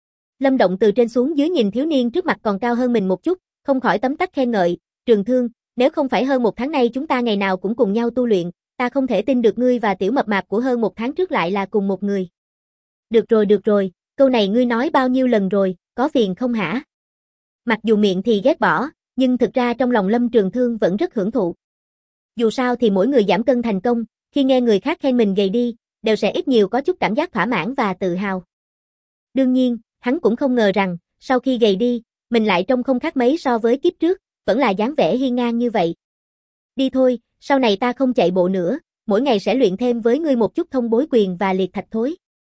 [SPEAKER 1] Lâm Động từ trên xuống dưới nhìn thiếu niên trước mặt còn cao hơn mình một chút, không khỏi tấm tắc khen ngợi, Trường Thương, nếu không phải hơn 1 tháng nay chúng ta ngày nào cũng cùng nhau tu luyện, ta không thể tin được ngươi và tiểu mập mạp của hơn 1 tháng trước lại là cùng một người. Được rồi, câu này ngươi nói bao nhiêu lần rồi, có phiền không hả? Mặc dù miệng thì ghét bỏ, nhưng thực ra trong lòng Lâm Trường Thương vẫn rất hưởng thụ. Dù sao thì mỗi người giảm cân thành công, khi nghe người khác khen mình gầy đi, đều sẽ ít nhiều có chút cảm giác thỏa mãn và tự hào. Đương nhiên, hắn cũng không ngờ rằng, sau khi gầy đi, mình lại trông không khác mấy so với kiếp trước, vẫn là dáng vẻ hiên ngang như vậy. Đi thôi, sau này ta không chạy bộ nữa, mỗi ngày sẽ luyện thêm với ngươi một chút thông bối quyền và liệt thạch thối.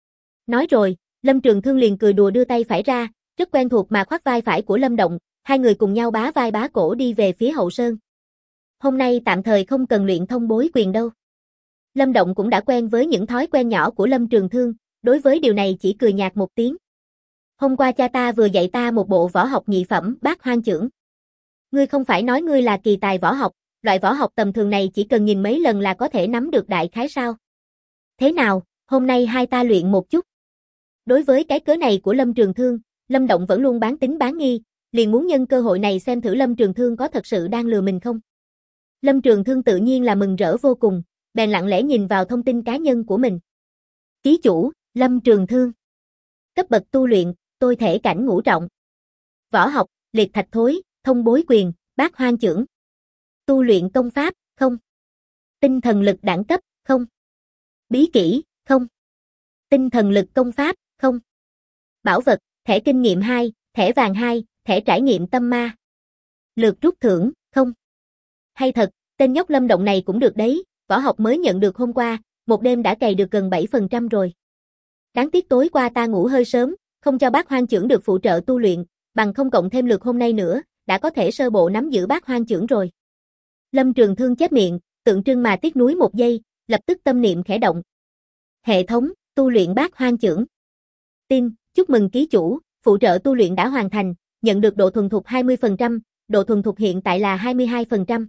[SPEAKER 1] Nói rồi, Lâm Trường Thương liền cười đùa đưa tay phải ra, rất quen thuộc mà khoác vai phải của Lâm Động, hai người cùng nhau bá vai bá cổ đi về phía hậu sơn. Hôm nay tạm thời không cần luyện thông bối quyền đâu. Lâm Động cũng đã quen với những thói quen nhỏ của Lâm Trường Thương, đối với điều này chỉ cười nhạt một tiếng. Hôm qua cha ta vừa dạy ta một bộ võ học nhị phẩm Bát Hoang Chưởng. Ngươi không phải nói ngươi là kỳ tài võ học, loại võ học tầm thường này chỉ cần nhìn mấy lần là có thể nắm được đại khái sao? Thế nào, hôm nay hai ta luyện một chút. Đối với cái cớ này của Lâm Trường Thương, Lâm Động vẫn luôn bán tín bán nghi, liền muốn nhân cơ hội này xem thử Lâm Trường Thương có thật sự đang lừa mình không. Lâm Trường Thương tự nhiên là mừng rỡ vô cùng, bèn lặng lẽ nhìn vào thông tin cá nhân của mình. Ký chủ, Lâm Trường Thương. Cấp bậc tu luyện, tôi thể cảnh ngũ trọng. Võ học, liệt thạch thối, thông bối quyền, bát hoang chưởng. Tu luyện công pháp, không. Tinh thần lực đẳng cấp, không. Bí kỹ, không. Tinh thần lực công pháp, không. Bảo vật, thẻ kinh nghiệm 2, thẻ vàng 2, thẻ trải nghiệm tâm ma. Lượt rút thưởng, không. Hay thật, tên nhóc Lâm Động này cũng được đấy, võ học mới nhận được hôm qua, một đêm đã cày được gần 7% rồi. Đáng tiếc tối qua ta ngủ hơi sớm, không cho bát hoang chưởng được phụ trợ tu luyện, bằng không cộng thêm lượt hôm nay nữa, đã có thể sơ bộ nắm giữ bát hoang chưởng rồi. Lâm Trường Thương chép miệng, tượng trưng mà tiếc nuối một giây, lập tức tâm niệm khẽ động. Hệ thống, tu luyện bát hoang chưởng. Tin, chúc mừng ký chủ, phụ trợ tu luyện đã hoàn thành, nhận được độ thuần thục 20%, độ thuần thục hiện tại là 22%.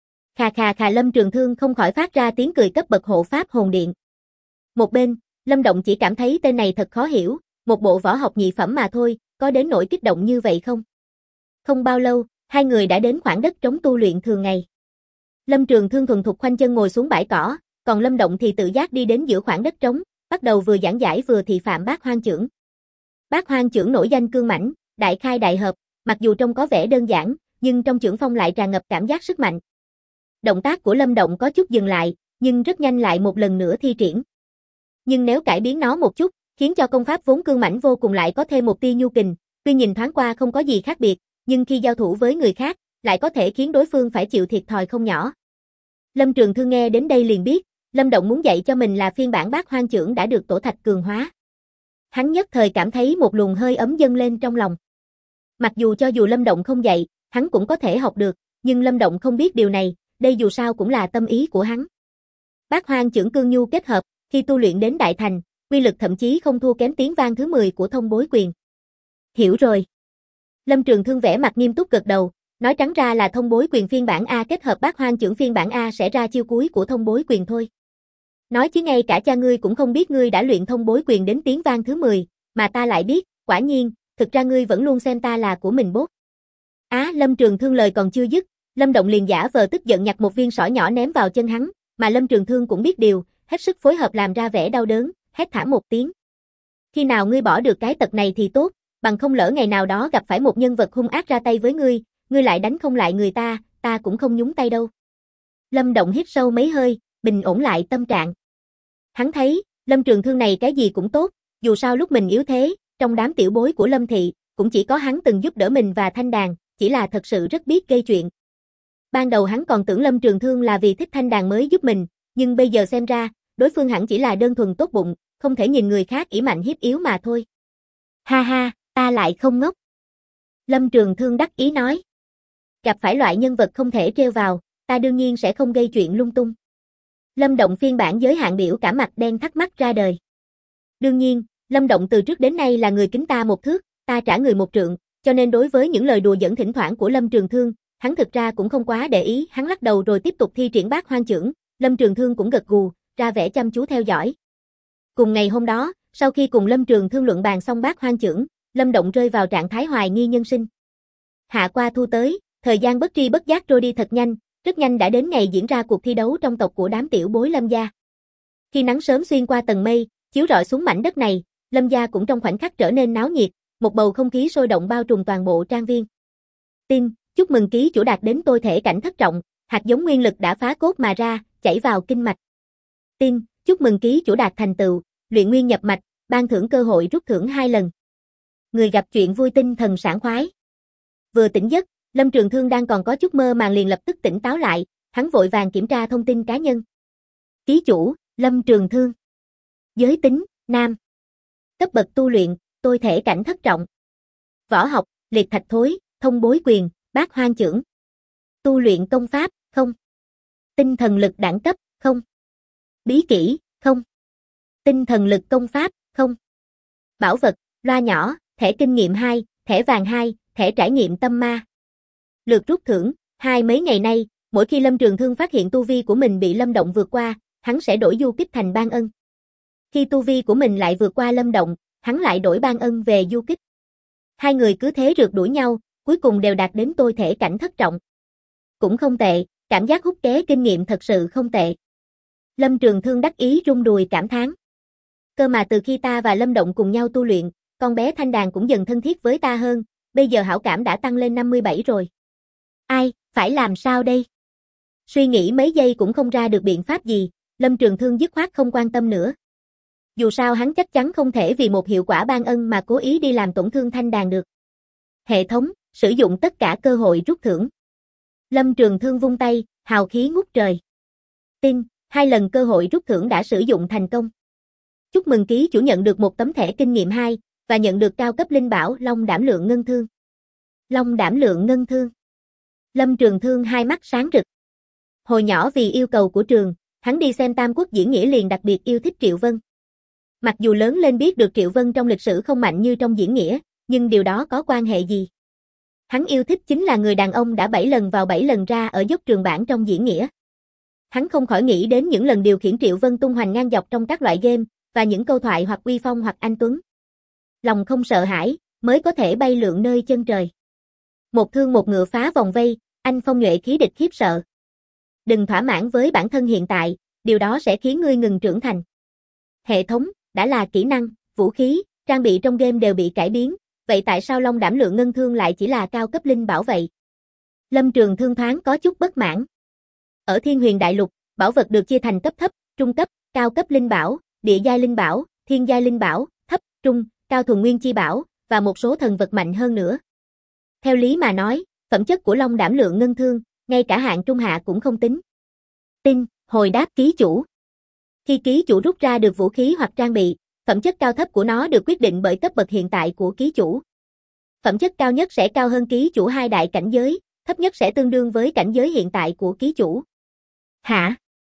[SPEAKER 1] Khà Lâm Trường Thương không khỏi phát ra tiếng cười cấp bậc hộ pháp hồn điện. Một bên, Lâm Động chỉ cảm thấy tên này thật khó hiểu, một bộ võ học nhị phẩm mà thôi, có đến nỗi kích động như vậy không? Không bao lâu, hai người đã đến khoảng đất trống tu luyện thường ngày. Lâm Trường Thương thuần thục khoanh chân ngồi xuống bãi cỏ, còn Lâm Động thì tự giác đi đến giữa khoảng đất trống, bắt đầu vừa giảng giải vừa thị phạm bát hoang chưởng. Bát hoang chưởng nổi danh cương mãnh, đại khai đại hợp, mặc dù trông có vẻ đơn giản, nhưng trong chưởng phong lại tràn ngập cảm giác sức mạnh. Động tác của Lâm Động có chút dừng lại, nhưng rất nhanh lại một lần nữa thi triển. Nhưng nếu cải biến nó một chút, khiến cho công pháp vốn cương mãnh vô cùng lại có thêm một tia nhu kình, tuy nhìn thoáng qua không có gì khác biệt, nhưng khi giao thủ với người khác, lại có thể khiến đối phương phải chịu thiệt thòi không nhỏ. Lâm Trường Thương nghe đến đây liền biết, Lâm Động muốn dạy cho mình là phiên bản bát hoang chưởng đã được tổ thạch cường hóa. Hắn nhất thời cảm thấy một luồng hơi ấm dâng lên trong lòng. Mặc dù cho dù Lâm Động không dạy, hắn cũng có thể học được, nhưng Lâm Động không biết điều này, đây dù sao cũng là tâm ý của hắn. Bát hoang chưởng cương nhu kết hợp, khi tu luyện đến đại thành, uy lực thậm chí không thua kém tiếng vang thứ 10 của thông bối quyền. Hiểu rồi. Lâm Trường Thương vẻ mặt nghiêm túc gật đầu, nói trắng ra là thông bối quyền phiên bản A kết hợp bát hoang chưởng phiên bản A sẽ ra chiêu cuối của thông bối quyền thôi. Nói chứ ngay cả cha ngươi cũng không biết ngươi đã luyện thông bối quyền đến tiếng vang thứ 10, mà ta lại biết, quả nhiên, thực ra ngươi vẫn luôn xem ta là của mình bốt. Lâm Trường Thương lời còn chưa dứt, Lâm Động liền giả vờ tức giận nhặt một viên sỏi nhỏ ném vào chân hắn, mà Lâm Trường Thương cũng biết điều, hết sức phối hợp làm ra vẻ đau đớn, hét thảm một tiếng. Khi nào ngươi bỏ được cái tật này thì tốt, bằng không lỡ ngày nào đó gặp phải một nhân vật hung ác ra tay với ngươi lại đánh không lại người ta cũng không nhúng tay đâu. Lâm Động hít sâu mấy hơi, bình ổn lại tâm trạng. Hắn thấy, Lâm Trường Thương này cái gì cũng tốt, dù sao lúc mình yếu thế, trong đám tiểu bối của Lâm Thị, cũng chỉ có hắn từng giúp đỡ mình và Thanh Đàn, chỉ là thật sự rất biết gây chuyện. Ban đầu hắn còn tưởng Lâm Trường Thương là vì thích Thanh Đàn mới giúp mình, nhưng bây giờ xem ra, đối phương hẳn chỉ là đơn thuần tốt bụng, không thể nhìn người khác ỷ mạnh hiếp yếu mà thôi. Ha ha, ta lại không ngốc. Lâm Trường Thương đắc ý nói. Gặp phải loại nhân vật không thể trêu vào, ta đương nhiên sẽ không gây chuyện lung tung. Lâm Động phiên bản giới hạn biểu cả mặt đen thắc mắc ra đời. Đương nhiên, Lâm Động từ trước đến nay là người kính ta một thước, ta trả người một trượng, cho nên đối với những lời đùa giỡn thỉnh thoảng của Lâm Trường Thương, hắn thực ra cũng không quá để ý, hắn lắc đầu rồi tiếp tục thi triển bát hoang chưởng, Lâm Trường Thương cũng gật gù, ra vẻ chăm chú theo dõi. Cùng ngày hôm đó, sau khi cùng Lâm Trường Thương luận bàn xong bát hoang chưởng, Lâm Động rơi vào trạng thái hoài nghi nhân sinh. Hạ qua thu tới, thời gian bất tri bất giác trôi đi thật nhanh, rất nhanh đã đến ngày diễn ra cuộc thi đấu trong tộc của đám tiểu bối Lâm gia. Khi nắng sớm xuyên qua tầng mây, chiếu rọi xuống mảnh đất này, Lâm gia cũng trong khoảnh khắc trở nên náo nhiệt, một bầu không khí sôi động bao trùm toàn bộ trang viên. Tin, chúc mừng ký chủ đạt đến tôi thể cảnh thất trọng, hạt giống nguyên lực đã phá cốt mà ra, chảy vào kinh mạch. Tin, chúc mừng ký chủ đạt thành tựu, luyện nguyên nhập mạch, ban thưởng cơ hội rút thưởng 2 lần. Người gặp chuyện vui tinh thần sảng khoái. Vừa tỉnh giấc, Lâm Trường Thương đang còn có chút mơ màng liền lập tức tỉnh táo lại, hắn vội vàng kiểm tra thông tin cá nhân. Ký chủ, Lâm Trường Thương. Giới tính, nam. Cấp bậc tu luyện, tôi thể cảnh thất trọng. Võ học, liệt thạch thối, thông bối quyền, bát hoang chưởng. Tu luyện công pháp, không. Tinh thần lực đẳng cấp, không. Bí kỹ, không. Tinh thần lực công pháp, không. Bảo vật, loa nhỏ, thẻ kinh nghiệm 2, thẻ vàng 2, thẻ trải nghiệm tâm ma. Lượt rút thưởng, mấy ngày nay, mỗi khi Lâm Trường Thương phát hiện tu vi của mình bị Lâm Động vượt qua, hắn sẽ đổi du kích thành ban ân. Khi tu vi của mình lại vượt qua Lâm Động, hắn lại đổi ban ân về du kích. Hai người cứ thế rượt đuổi nhau, cuối cùng đều đạt đến tôi thể cảnh thất trọng. Cũng không tệ, cảm giác hút ké kinh nghiệm thật sự không tệ. Lâm Trường Thương đắc ý rung đùi cảm thán. Cơ mà từ khi ta và Lâm Động cùng nhau tu luyện, con bé Thanh Đàn cũng dần thân thiết với ta hơn, bây giờ hảo cảm đã tăng lên 57 rồi. Ai, phải làm sao đây? Suy nghĩ mấy giây cũng không ra được biện pháp gì, Lâm Trường Thương dứt khoát không quan tâm nữa. Dù sao hắn chắc chắn không thể vì một hiệu quả ban ân mà cố ý đi làm tổn thương Thanh Đàn được. Hệ thống, sử dụng tất cả cơ hội rút thưởng. Lâm Trường Thương vung tay, hào khí ngút trời. Tin, 2 lần cơ hội rút thưởng đã sử dụng thành công. Chúc mừng ký chủ nhận được một tấm thẻ kinh nghiệm 2, và nhận được cao cấp linh bảo Long Đảm Lượng Ngân Thương. Long Đảm Lượng Ngân Thương. Lâm Trường Thương hai mắt sáng rực. Hồi nhỏ vì yêu cầu của trường, hắn đi xem Tam Quốc diễn nghĩa liền đặc biệt yêu thích Triệu Vân. Mặc dù lớn lên biết được Triệu Vân trong lịch sử không mạnh như trong diễn nghĩa, nhưng điều đó có quan hệ gì? Hắn yêu thích chính là người đàn ông đã 7 lần vào 7 lần ra ở dốc trường bản trong diễn nghĩa. Hắn không khỏi nghĩ đến những lần điều khiển Triệu Vân tung hoành ngang dọc trong các loại game, và những câu thoại hoặc uy phong hoặc anh tuấn. Lòng không sợ hãi, mới có thể bay lượn nơi chân trời. Một thương một ngựa phá vòng vây, anh phong nhuệ khí địch khiếp sợ. Đừng thỏa mãn với bản thân hiện tại, điều đó sẽ khiến ngươi ngừng trưởng thành. Hệ thống, đã là kỹ năng, vũ khí, trang bị trong game đều bị cải biến, vậy tại sao Long Đảm Lượng Ngân Thương lại chỉ là cao cấp linh bảo vậy? Lâm Trường Thương thoáng có chút bất mãn. Ở Thiên Huyền Đại Lục, bảo vật được chia thành cấp thấp, trung cấp, cao cấp linh bảo, địa giai linh bảo, thiên giai linh bảo, thấp, trung, cao thuần nguyên chi bảo, và một số thần vật mạnh hơn nữa. Theo lý mà nói, phẩm chất của Long Đảm Lượng Ngân Thương, ngay cả hạng trung hạ cũng không tính. Tin, hồi đáp ký chủ. Khi ký chủ rút ra được vũ khí hoặc trang bị, phẩm chất cao thấp của nó được quyết định bởi cấp bậc hiện tại của ký chủ. Phẩm chất cao nhất sẽ cao hơn ký chủ 2 đại cảnh giới, thấp nhất sẽ tương đương với cảnh giới hiện tại của ký chủ. Hả?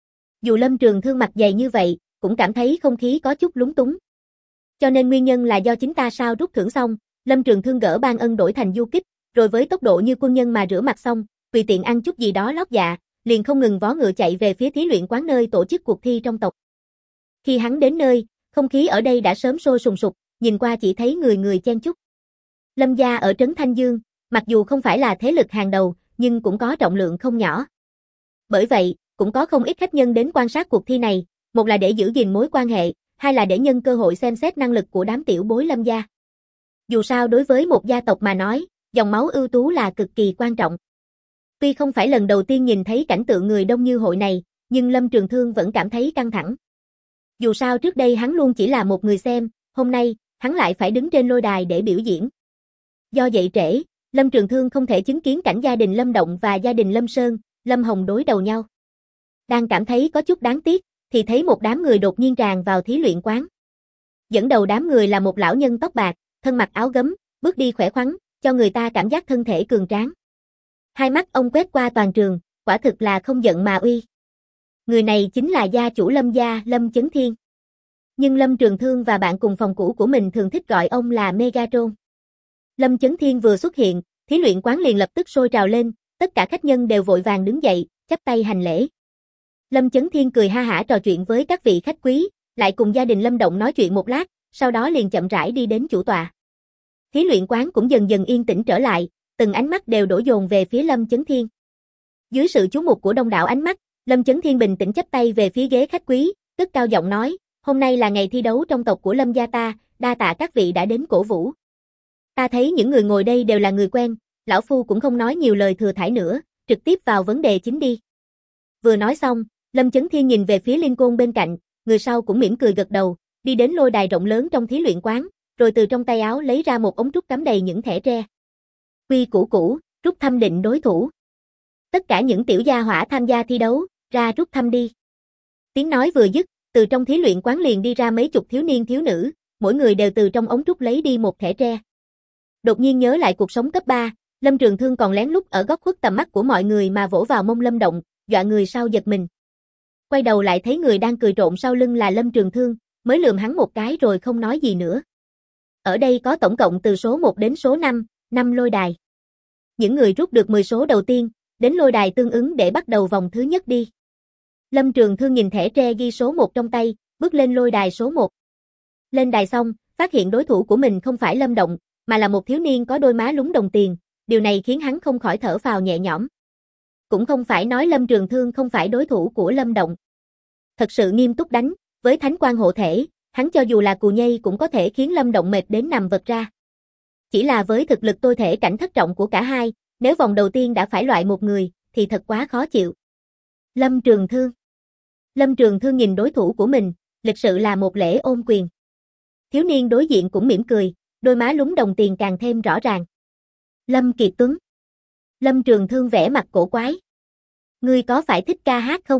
[SPEAKER 1] Dù Lâm Trường Thương mặt dày như vậy, cũng cảm thấy không khí có chút lúng túng. Cho nên nguyên nhân là do chính ta sao rút thưởng xong, Lâm Trường Thương gỡ ban ân đổi thành du kích, rồi với tốc độ như quân nhân mà rửa mặt xong, tùy tiện ăn chút gì đó lót dạ, liền không ngừng vó ngựa chạy về phía thí luyện quán nơi tổ chức cuộc thi trong tộc. Khi hắn đến nơi, không khí ở đây đã sớm sôi sùng sục, nhìn qua chỉ thấy người người chen chúc. Lâm gia ở trấn Thanh Dương, mặc dù không phải là thế lực hàng đầu, nhưng cũng có trọng lượng không nhỏ. Bởi vậy, cũng có không ít khách nhân đến quan sát cuộc thi này, một là để giữ gìn mối quan hệ, hai là để nhân cơ hội xem xét năng lực của đám tiểu bối Lâm gia. Dù sao đối với một gia tộc mà nói, dòng máu ưu tú là cực kỳ quan trọng. Tuy không phải lần đầu tiên nhìn thấy cảnh tượng người đông như hội này, nhưng Lâm Trường Thương vẫn cảm thấy căng thẳng. Dù sao trước đây hắn luôn chỉ là một người xem, hôm nay, hắn lại phải đứng trên lôi đài để biểu diễn. Do dậy trễ, Lâm Trường Thương không thể chứng kiến cảnh gia đình Lâm Động và gia đình Lâm Sơn, Lâm Hồng đối đầu nhau. Đang cảm thấy có chút đáng tiếc, thì thấy một đám người đột nhiên tràn vào thí luyện quán. Dẫn đầu đám người là một lão nhân tóc bạc, thân mặc áo gấm, bước đi khỏe khoắn, cho người ta cảm giác thân thể cường tráng. Hai mắt ông quét qua toàn trường, quả thực là không giận mà uy. Người này chính là gia chủ Lâm gia, Lâm Chấn Thiên. Nhưng Lâm Trường Thương và bạn cùng phòng cũ của mình thường thích gọi ông là Megatron. Lâm Chấn Thiên vừa xuất hiện, thí luyện quán liền lập tức sôi trào lên, tất cả khách nhân đều vội vàng đứng dậy, chắp tay hành lễ. Lâm Chấn Thiên cười ha hả trò chuyện với các vị khách quý, lại cùng gia đình Lâm Động nói chuyện một lát, sau đó liền chậm rãi đi đến chủ tọa. Thí luyện quán cũng dần dần yên tĩnh trở lại, từng ánh mắt đều đổ dồn về phía Lâm Chấn Thiên. Dưới sự chú mục của đông đảo ánh mắt, Lâm Chấn Thiên bình tĩnh chắp tay về phía ghế khách quý, cất cao giọng nói, hôm nay là ngày thi đấu trong tộc của Lâm gia ta, đa tạ các vị đã đến cổ vũ. Ta thấy những người ngồi đây đều là người quen, lão phu cũng không nói nhiều lời thừa thãi nữa, trực tiếp vào vấn đề chính đi. Vừa nói xong, Lâm Chấn Thiên nhìn về phía Liên Côn bên cạnh, người sau cũng mỉm cười gật đầu, đi đến lôi đài rộng lớn trong thí luyện quán, rồi từ trong tay áo lấy ra một ống trúc cắm đầy những thẻ tre. Quy củ cũ, rút thăm định đối thủ. Tất cả những tiểu gia hỏa tham gia thi đấu, ra rút thăm đi. Tiếng nói vừa dứt, từ trong thí luyện quán liền đi ra mấy chục thiếu niên thiếu nữ, mỗi người đều từ trong ống trúc lấy đi một thẻ tre. Đột nhiên nhớ lại cuộc sống cấp 3, Lâm Trường Thương còn lén lút ở góc khuất tầm mắt của mọi người mà vỗ vào mông Lâm Động, dọa người sau giật mình. Quay đầu lại thấy người đang cười trộn sau lưng là Lâm Trường Thương, mới lườm hắn một cái rồi không nói gì nữa. Ở đây có tổng cộng từ số 1 đến số 5, 5 lôi đài. Những người rút được 10 số đầu tiên, đến lôi đài tương ứng để bắt đầu vòng thứ nhất đi. Lâm Trường Thương nhìn thẻ tre ghi số 1 trong tay, bước lên lôi đài số 1. Lên đài xong, phát hiện đối thủ của mình không phải Lâm Động, mà là một thiếu niên có đôi má lúng đồng tiền, điều này khiến hắn không khỏi thở phào nhẹ nhõm. Cũng không phải nói Lâm Trường Thương không phải đối thủ của Lâm Động. Thật sự nghiêm túc đánh, với thánh quang hộ thể, hắn cho dù là cù nhây cũng có thể khiến Lâm Động mệt đến nằm vật ra. Chỉ là với thực lực tôi thể cảnh thất trọng của cả hai, nếu vòng đầu tiên đã phải loại một người, thì thật quá khó chịu. Lâm Trường Thương. Lâm Trường Thương nhìn đối thủ của mình, lịch sự là một lễ ôm quyền. Thiếu niên đối diện cũng mỉm cười, đôi má lúng đồng tiền càng thêm rõ ràng. Lâm Kiệt Tuấn. Lâm Trường Thương vẻ mặt cổ quái. Ngươi có phải thích ca hát không?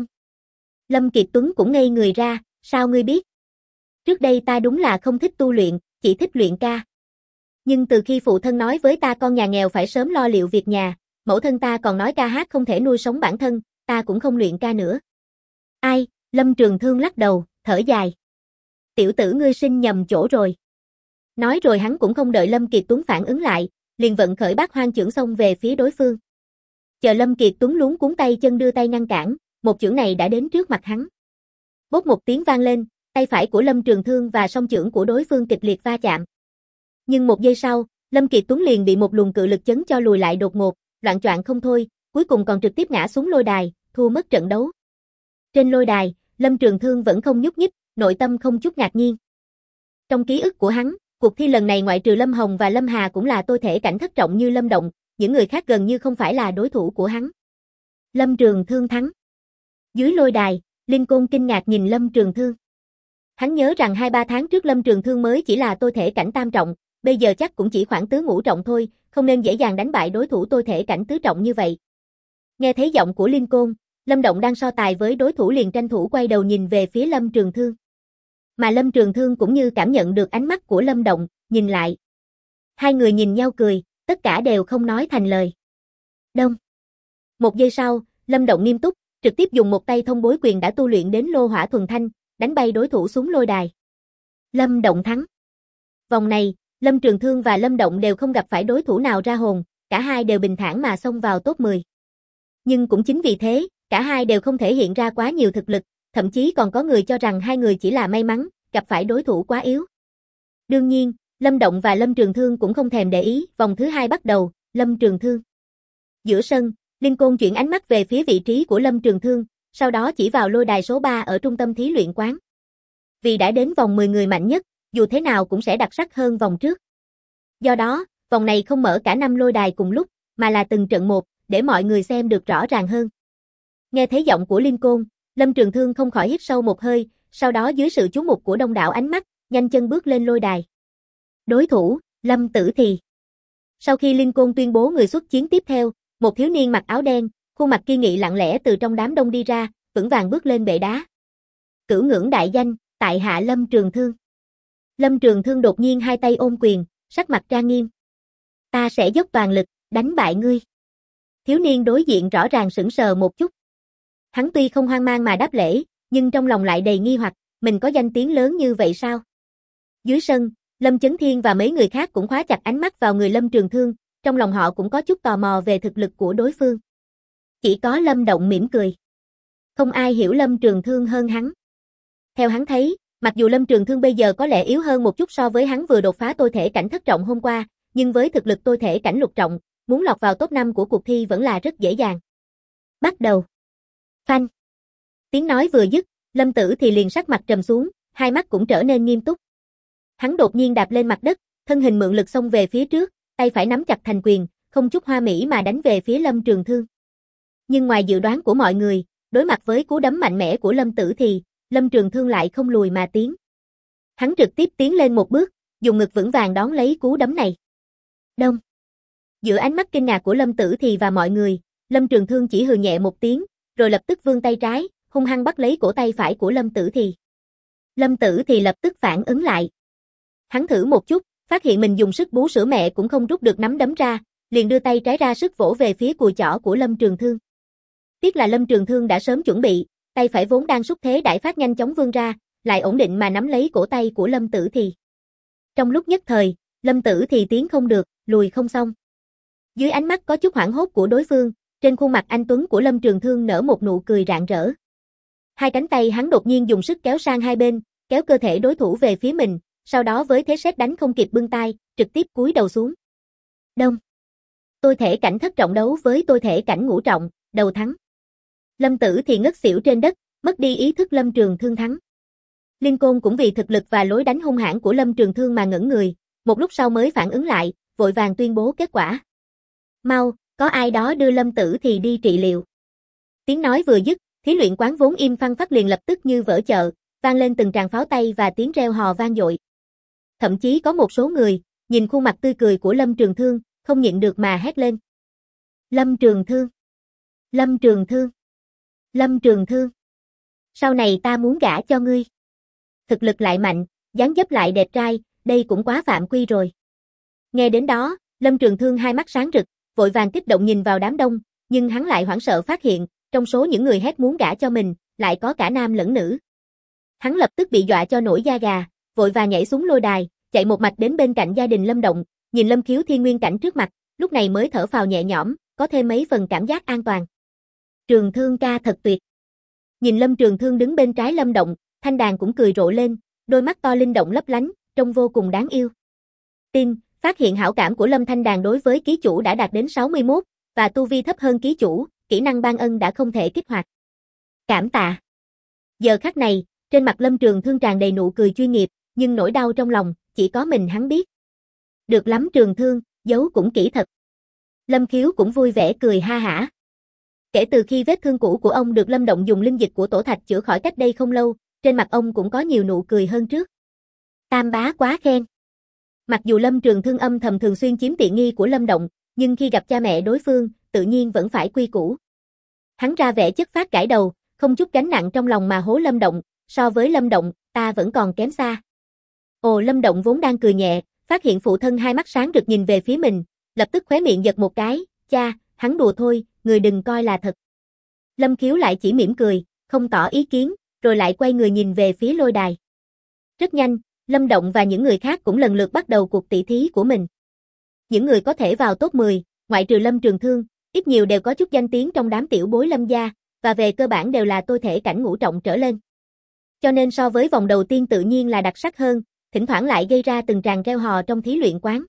[SPEAKER 1] Lâm Kiệt Tuấn cũng ngây người ra, sao ngươi biết? Trước đây ta đúng là không thích tu luyện, chỉ thích luyện ca. Nhưng từ khi phụ thân nói với ta con nhà nghèo phải sớm lo liệu việc nhà, mẫu thân ta còn nói ca hát không thể nuôi sống bản thân, ta cũng không luyện ca nữa. Ai? Lâm Trường Thương lắc đầu, thở dài. Tiểu tử ngươi sinh nhầm chỗ rồi. Nói rồi hắn cũng không đợi Lâm Kiệt Tuấn phản ứng lại, liền vận khởi bát hoang chưởng xông về phía đối phương. Chờ Lâm Kiệt Tuấn luống cuống tay chân đưa tay ngăn cản, một chưởng này đã đến trước mặt hắn. Bốp một tiếng vang lên, tay phải của Lâm Trường Thương và song chưởng của đối phương kịch liệt va chạm. Nhưng một giây sau, Lâm Kiệt Tuấn liền bị một luồng cự lực chấn cho lùi lại đột ngột, loạng choạng không thôi, cuối cùng còn trực tiếp ngã xuống lôi đài, thua mất trận đấu. Trên lôi đài, Lâm Trường Thương vẫn không nhúc nhích, nội tâm không chút ngạc nhiên. Trong ký ức của hắn, cuộc thi lần này ngoại trừ Lâm Hồng và Lâm Hà cũng là tôi thể cảnh thất trọng như Lâm Động, những người khác gần như không phải là đối thủ của hắn. Lâm Trường Thương thắng. Dưới lôi đài, Linh Côn kinh ngạc nhìn Lâm Trường Thương. Hắn nhớ rằng 2-3 tháng trước Lâm Trường Thương mới chỉ là tôi thể cảnh tam trọng, bây giờ chắc cũng chỉ khoảng tứ ngũ trọng thôi, không nên dễ dàng đánh bại đối thủ tôi thể cảnh tứ trọng như vậy. Nghe thấy giọng của Linh Côn, Lâm Động đang so tài với đối thủ liền tranh thủ quay đầu nhìn về phía Lâm Trường Thương. Mà Lâm Trường Thương cũng như cảm nhận được ánh mắt của Lâm Động, nhìn lại. Hai người nhìn nhau cười, tất cả đều không nói thành lời. Đông. Một giây sau, Lâm Động nghiêm túc, trực tiếp dùng một tay thông bối quyền đã tu luyện đến lô hỏa thuần thanh, đánh bay đối thủ xuống lôi đài. Lâm Động thắng. Vòng này, Lâm Trường Thương và Lâm Động đều không gặp phải đối thủ nào ra hồn, cả hai đều bình thản mà xông vào top 10. Nhưng cũng chính vì thế, cả hai đều không thể hiện ra quá nhiều thực lực, thậm chí còn có người cho rằng hai người chỉ là may mắn, gặp phải đối thủ quá yếu. Đương nhiên, Lâm Động và Lâm Trường Thương cũng không thèm để ý, vòng thứ 2 bắt đầu, Lâm Trường Thương. Giữa sân, Linh Côn chuyển ánh mắt về phía vị trí của Lâm Trường Thương, sau đó chỉ vào lôi đài số 3 ở trung tâm thí luyện quán. Vì đã đến vòng 10 người mạnh nhất, dù thế nào cũng sẽ đặc sắc hơn vòng trước. Do đó, vòng này không mở cả 5 lôi đài cùng lúc, mà là từng trận một, để mọi người xem được rõ ràng hơn. Nghe thấy giọng của Linh Côn, Lâm Trường Thương không khỏi hít sâu một hơi, sau đó dưới sự chú mục của đông đảo ánh mắt, nhanh chân bước lên lôi đài. Đối thủ, Lâm Tử Thì. Sau khi Linh Côn tuyên bố người xuất chiến tiếp theo, một thiếu niên mặc áo đen, khuôn mặt kiên nghị lặng lẽ từ trong đám đông đi ra, vững vàng bước lên bệ đá. Cửu ngưỡng đại danh, tại hạ Lâm Trường Thương. Lâm Trường Thương đột nhiên hai tay ôm quyền, sắc mặt trang nghiêm. Ta sẽ dốc toàn lực, đánh bại ngươi. Thiếu niên đối diện rõ ràng sững sờ một chút. Hắn tuy không hoang mang mà đáp lễ, nhưng trong lòng lại đầy nghi hoặc, mình có danh tiếng lớn như vậy sao? Dưới sân, Lâm Chấn Thiên và mấy người khác cũng khóa chặt ánh mắt vào người Lâm Trường Thương, trong lòng họ cũng có chút tò mò về thực lực của đối phương. Chỉ có Lâm Động mỉm cười. Không ai hiểu Lâm Trường Thương hơn hắn. Theo hắn thấy, mặc dù Lâm Trường Thương bây giờ có lẽ yếu hơn một chút so với hắn vừa đột phá tôi thể cảnh thất trọng hôm qua, nhưng với thực lực tôi thể cảnh lục trọng, muốn lọt vào top 5 của cuộc thi vẫn là rất dễ dàng. Bắt đầu. Phanh. Tiếng nói vừa dứt, Lâm Tử thì liền sắc mặt trầm xuống, hai mắt cũng trở nên nghiêm túc. Hắn đột nhiên đạp lên mặt đất, thân hình mượn lực xông về phía trước, tay phải nắm chặt thành quyền, không chút hoa mỹ mà đánh về phía Lâm Trường Thương. Nhưng ngoài dự đoán của mọi người, đối mặt với cú đấm mạnh mẽ của Lâm Tử thì, Lâm Trường Thương lại không lùi mà tiến. Hắn trực tiếp tiến lên một bước, dùng ngực vững vàng đón lấy cú đấm này. Đông. Giữa ánh mắt kinh ngạc của Lâm Tử thì và mọi người, Lâm Trường Thương chỉ hừ nhẹ một tiếng, rồi lập tức vươn tay trái, hung hăng bắt lấy cổ tay phải của Lâm Tử thì. Lâm Tử thì lập tức phản ứng lại. Hắn thử một chút, phát hiện mình dùng sức bú sữa mẹ cũng không rút được nắm đấm ra, liền đưa tay trái ra sức vỗ về phía cùi chỏ của Lâm Trường Thương. Tiếc là Lâm Trường Thương đã sớm chuẩn bị, tay phải vốn đang xúc thế đại phát nhanh chóng vươn ra, lại ổn định mà nắm lấy cổ tay của Lâm Tử Thì. Trong lúc nhất thời, Lâm Tử Thì tiến không được, lùi không xong. Dưới ánh mắt có chút hoảng hốt của đối phương, trên khuôn mặt anh tuấn của Lâm Trường Thương nở một nụ cười rạng rỡ. Hai cánh tay hắn đột nhiên dùng sức kéo sang hai bên, kéo cơ thể đối thủ về phía mình, sau đó với thế sét đánh không kịp bưng tay, trực tiếp cúi đầu xuống. Đông. Tôi thể cảnh thất trọng đấu với tôi thể cảnh ngũ trọng, đầu thắng. Lâm Tử Thì ngất xỉu trên đất, mất đi ý thức. Lâm Trường Thương thắng. Liên Côn cũng vì thực lực và lối đánh hung hãn của Lâm Trường Thương mà ngẩn người, một lúc sau mới phản ứng lại, vội vàng tuyên bố kết quả. Mau, có ai đó đưa Lâm Tử Thì đi trị liệu. Tiếng nói vừa dứt, thí luyện quán vốn im phăng phắc liền lập tức như vỡ chợ, vang lên từng tràng pháo tay và tiếng reo hò vang dội. Thậm chí có một số người, nhìn khuôn mặt tươi cười của Lâm Trường Thương, không nhịn được mà hét lên. Lâm Trường Thương! Lâm Trường Thương! Lâm Trường Thương! Sau này ta muốn gả cho ngươi. Thực lực lại mạnh, dáng dấp lại đẹp trai, đây cũng quá phạm quy rồi. Nghe đến đó, Lâm Trường Thương hai mắt sáng rực, vội vàng kích động nhìn vào đám đông, nhưng hắn lại hoảng sợ phát hiện, trong số những người hét muốn gả cho mình, lại có cả nam lẫn nữ. Hắn lập tức bị dọa cho nổi da gà, vội vàng nhảy xuống lôi đài, chạy một mạch đến bên cạnh gia đình Lâm Động, nhìn Lâm Khiếu Thiên Nguyên cảnh trước mặt, lúc này mới thở phào nhẹ nhõm, có thêm mấy phần cảm giác an toàn. Trường Thương ca thật tuyệt. Nhìn Lâm Trường Thương đứng bên trái Lâm Động, Thanh Đàn cũng cười rộ lên, đôi mắt to linh động lấp lánh, trông vô cùng đáng yêu. Tin, phát hiện hảo cảm của Lâm Thanh Đàn đối với ký chủ đã đạt đến 61, và tu vi thấp hơn ký chủ, kỹ năng ban ân đã không thể kích hoạt. Cảm tạ. Giờ khắc này, trên mặt Lâm Trường Thương tràn đầy nụ cười chuyên nghiệp, nhưng nỗi đau trong lòng, chỉ có mình hắn biết. Được lắm Trường Thương, giấu cũng kỹ thật. Lâm Khiếu cũng vui vẻ cười ha hả. Kể từ khi vết thương cũ của ông được Lâm Động dùng linh dịch của tổ thạch chữa khỏi cách đây không lâu, trên mặt ông cũng có nhiều nụ cười hơn trước. Tam bá quá khen. Mặc dù Lâm Trường Thương âm thầm thường xuyên chiếm tiện nghi của Lâm Động, nhưng khi gặp cha mẹ đối phương, tự nhiên vẫn phải quy củ. Hắn ra vẻ chất phác gãi đầu, không chút gánh nặng trong lòng mà hố Lâm Động, so với Lâm Động, ta vẫn còn kém xa. Ồ, Lâm Động vốn đang cười nhẹ, phát hiện phụ thân hai mắt sáng rực nhìn về phía mình, lập tức khóe miệng giật một cái, cha, hắn đùa thôi, người đừng coi là thật. Lâm Khiếu lại chỉ mỉm cười, không tỏ ý kiến, rồi lại quay người nhìn về phía lôi đài. Rất nhanh, Lâm Động và những người khác cũng lần lượt bắt đầu cuộc tỷ thí của mình. Những người có thể vào top 10, ngoại trừ Lâm Trường Thương, ít nhiều đều có chút danh tiếng trong đám tiểu bối Lâm gia, và về cơ bản đều là tôi thể cảnh ngũ trọng trở lên. Cho nên so với vòng đầu tiên tự nhiên là đặc sắc hơn, thỉnh thoảng lại gây ra từng tràng reo hò trong thí luyện quán.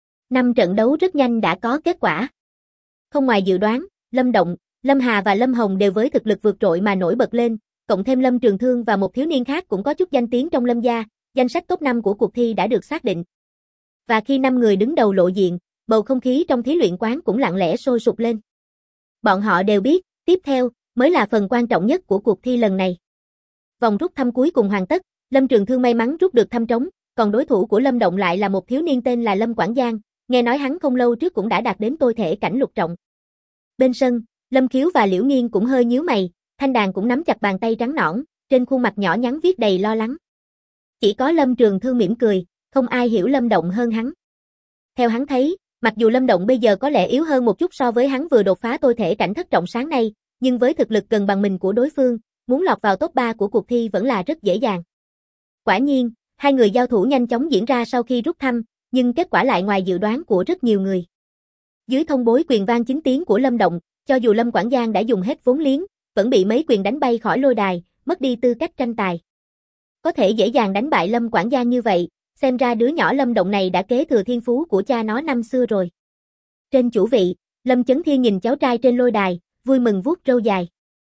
[SPEAKER 1] 5 trận đấu rất nhanh đã có kết quả. Không ngoài dự đoán, Lâm Động, Lâm Hà và Lâm Hồng đều với thực lực vượt trội mà nổi bật lên, cộng thêm Lâm Trường Thương và một thiếu niên khác cũng có chút danh tiếng trong Lâm gia, danh sách top 5 của cuộc thi đã được xác định. Và khi 5 người đứng đầu lộ diện, bầu không khí trong thí luyện quán cũng lặng lẽ sôi sục lên. Bọn họ đều biết, tiếp theo mới là phần quan trọng nhất của cuộc thi lần này. Vòng rút thăm cuối cùng hoàn tất, Lâm Trường Thương may mắn rút được thăm trống, còn đối thủ của Lâm Động lại là một thiếu niên tên là Lâm Quảng Giang, nghe nói hắn không lâu trước cũng đã đạt đến tôi thể cảnh lục trọng. Bên sân, Lâm Khiếu và Liễu Nghiên cũng hơi nhíu mày, Thanh Đàn cũng nắm chặt bàn tay trắng nõn, trên khuôn mặt nhỏ nhắn viết đầy lo lắng. Chỉ có Lâm Trường Thương mỉm cười, không ai hiểu Lâm Động hơn hắn. Theo hắn thấy, mặc dù Lâm Động bây giờ có lẽ yếu hơn một chút so với hắn vừa đột phá tôi thể cảnh thất trọng sáng nay, nhưng với thực lực gần bằng mình của đối phương, muốn lọt vào top 3 của cuộc thi vẫn là rất dễ dàng. Quả nhiên, hai người giao thủ nhanh chóng diễn ra sau khi rút thăm, nhưng kết quả lại ngoài dự đoán của rất nhiều người. Dưới thông bối quyền vang chính tiếng của Lâm Động, cho dù Lâm Quảng Giang đã dùng hết vốn liếng, vẫn bị mấy quyền đánh bay khỏi lôi đài, mất đi tư cách tranh tài. Có thể dễ dàng đánh bại Lâm Quảng Giang như vậy, xem ra đứa nhỏ Lâm Động này đã kế thừa thiên phú của cha nó năm xưa rồi. Trên chủ vị, Lâm Chấn Thiên nhìn cháu trai trên lôi đài, vui mừng vuốt râu dài.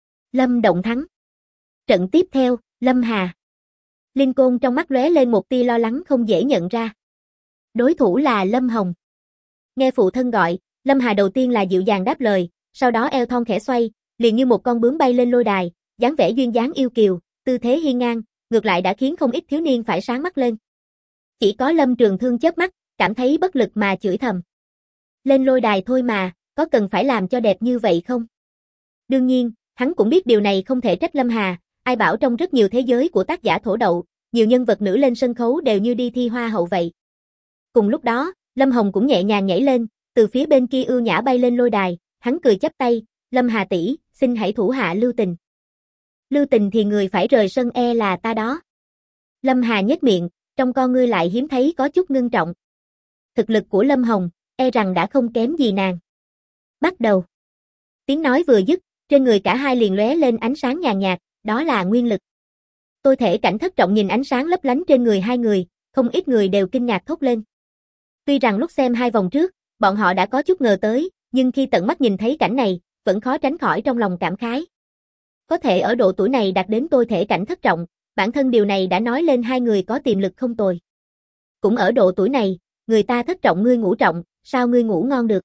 [SPEAKER 1] Lâm Động thắng. Trận tiếp theo, Lâm Hà. Liên Côn trong mắt lóe lên một tia lo lắng không dễ nhận ra. Đối thủ là Lâm Hồng. Nghe phụ thân gọi, Lâm Hà đầu tiên là dịu dàng đáp lời, sau đó eo thon khẽ xoay, liền như một con bướm bay lên lôi đài, dáng vẻ duyên dáng yêu kiều, tư thế hiên ngang, ngược lại đã khiến không ít thiếu niên phải sáng mắt lên. Chỉ có Lâm Trường Thương chớp mắt, cảm thấy bất lực mà chửi thầm. Lên lôi đài thôi mà, có cần phải làm cho đẹp như vậy không? Đương nhiên, hắn cũng biết điều này không thể trách Lâm Hà, ai bảo trong rất nhiều thế giới của tác giả thổ đậu, nhiều nhân vật nữ lên sân khấu đều như đi thi hoa hậu vậy. Cùng lúc đó, Lâm Hồng cũng nhẹ nhàng nhảy lên, từ phía bên kia ưu nhã bay lên lôi đài, hắn cười chắp tay, Lâm Hà tỷ, xin hãy thủ hạ lưu tình. Lưu tình thì người phải rời sân là ta đó. Lâm Hà nhếch miệng, trong con ngươi lại hiếm thấy có chút ngưng trọng. Thực lực của Lâm Hồng, rằng đã không kém gì nàng. Bắt đầu. Tiếng nói vừa dứt, trên người cả hai liền lóe lên ánh sáng nhàn nhạt, đó là nguyên lực. Tôi thể cảnh thất trọng nhìn ánh sáng lấp lánh trên người hai người, không ít người đều kinh ngạc thốt lên. Tuy rằng lúc xem hai vòng trước, bọn họ đã có chút ngờ tới, nhưng khi tận mắt nhìn thấy cảnh này, vẫn khó tránh khỏi trong lòng cảm khái. Có thể ở độ tuổi này đạt đến tôi thể cảnh thất trọng, bản thân điều này đã nói lên hai người có tiềm lực không tồi. Cũng ở độ tuổi này, người ta thất trọng ngươi ngủ trọng, sao ngươi ngủ ngon được?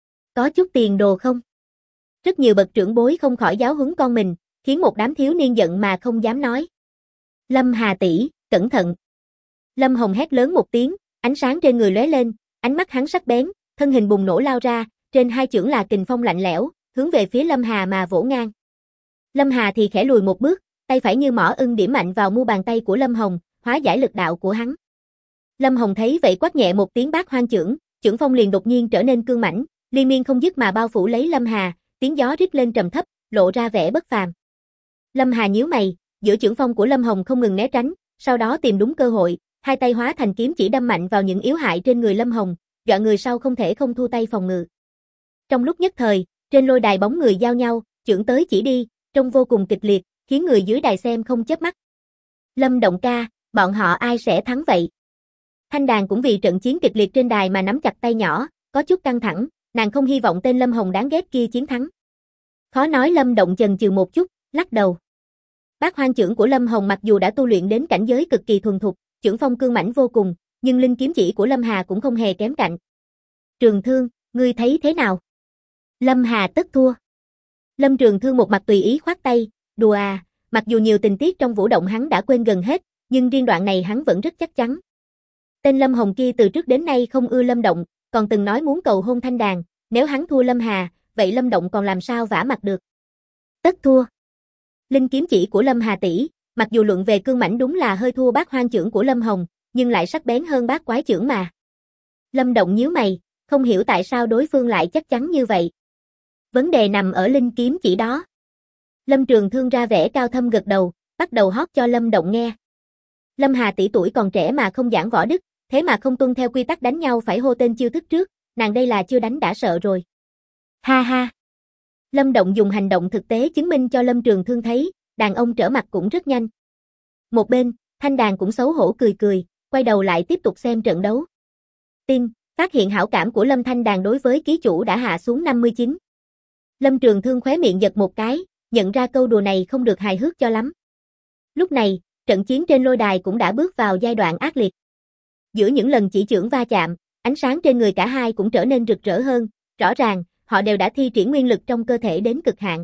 [SPEAKER 1] Có chút tiền đồ không? Rất nhiều bậc trưởng bối không khỏi giáo huấn con mình, khiến một đám thiếu niên giận mà không dám nói. Lâm Hà tỷ, cẩn thận. Lâm Hồng hét lớn một tiếng, ánh sáng trên người lóe lên, ánh mắt hắn sắc bén, thân hình bùng nổ lao ra, trên hai chưởng là kình phong lạnh lẽo, hướng về phía Lâm Hà mà vỗ ngang. Lâm Hà thì khẽ lùi một bước, tay phải như mỏ ưng điểm mạnh vào mu bàn tay của Lâm Hồng, hóa giải lực đạo của hắn. Lâm Hồng thấy vậy quát nhẹ một tiếng bát hoang chưởng, chưởng phong liền đột nhiên trở nên cương mãnh, liên miên không dứt mà bao phủ lấy Lâm Hà, tiếng gió rít lên trầm thấp, lộ ra vẻ bất phàm. Lâm Hà nhíu mày, giữa chưởng phong của Lâm Hồng không ngừng né tránh, sau đó tìm đúng cơ hội, hai tay hóa thành kiếm chỉ đâm mạnh vào những yếu hại trên người Lâm Hồng, dọa người sau không thể không thu tay phòng ngự. Trong lúc nhất thời, trên lôi đài bóng người giao nhau, chưởng tới chỉ đi, trông vô cùng kịch liệt, khiến người dưới đài xem không chớp mắt. Lâm Động ca, bọn họ ai sẽ thắng vậy? Thanh Đàn cũng vì trận chiến kịch liệt trên đài mà nắm chặt tay nhỏ, có chút căng thẳng, nàng không hy vọng tên Lâm Hồng đáng ghét kia chiến thắng. Khó nói Lâm Động chần chừ một chút, lắc đầu. Bát hoang chưởng của Lâm Hồng mặc dù đã tu luyện đến cảnh giới cực kỳ thuần thục, chưởng phong cương mãnh vô cùng, nhưng linh kiếm chỉ của Lâm Hà cũng không hề kém cạnh. Trường Thương, ngươi thấy thế nào? Lâm Hà tất thua. Lâm Trường Thương một mặt tùy ý khoát tay, đùa à, mặc dù nhiều tình tiết trong vũ động hắn đã quên gần hết, nhưng riêng đoạn này hắn vẫn rất chắc chắn. Tên Lâm Hồng kia từ trước đến nay không ưa Lâm Động, còn từng nói muốn cầu hôn Thanh Đàn, nếu hắn thua Lâm Hà, vậy Lâm Động còn làm sao vả mặt được. Tất thua. Linh kiếm chỉ của Lâm Hà tỷ, mặc dù luận về cương mãnh đúng là hơi thua bát hoang chưởng của Lâm Hồng, nhưng lại sắc bén hơn bát quái chưởng mà. Lâm Động nhíu mày, không hiểu tại sao đối phương lại chắc chắn như vậy. Vấn đề nằm ở linh kiếm chỉ đó. Lâm Trường Thương ra vẻ cao thâm gật đầu, bắt đầu hót cho Lâm Động nghe. Lâm Hà tỷ tuổi còn trẻ mà không giảng võ đức, thế mà không tuân theo quy tắc đánh nhau phải hô tên chiêu thức trước, nàng đây là chưa đánh đã sợ rồi. Ha ha. Lâm Động dùng hành động thực tế chứng minh cho Lâm Trường Thương thấy, đàn ông trở mặt cũng rất nhanh. Một bên, Thanh Đàn cũng xấu hổ cười cười, quay đầu lại tiếp tục xem trận đấu. Tin, phát hiện hảo cảm của Lâm Thanh Đàn đối với ký chủ đã hạ xuống 59. Lâm Trường Thương khóe miệng giật một cái, nhận ra câu đùa này không được hài hước cho lắm. Lúc này, trận chiến trên lôi đài cũng đã bước vào giai đoạn ác liệt. Giữa những lần chỉ chưởng va chạm, ánh sáng trên người cả hai cũng trở nên rực rỡ hơn, rõ ràng, họ đều đã thi triển nguyên lực trong cơ thể đến cực hạn.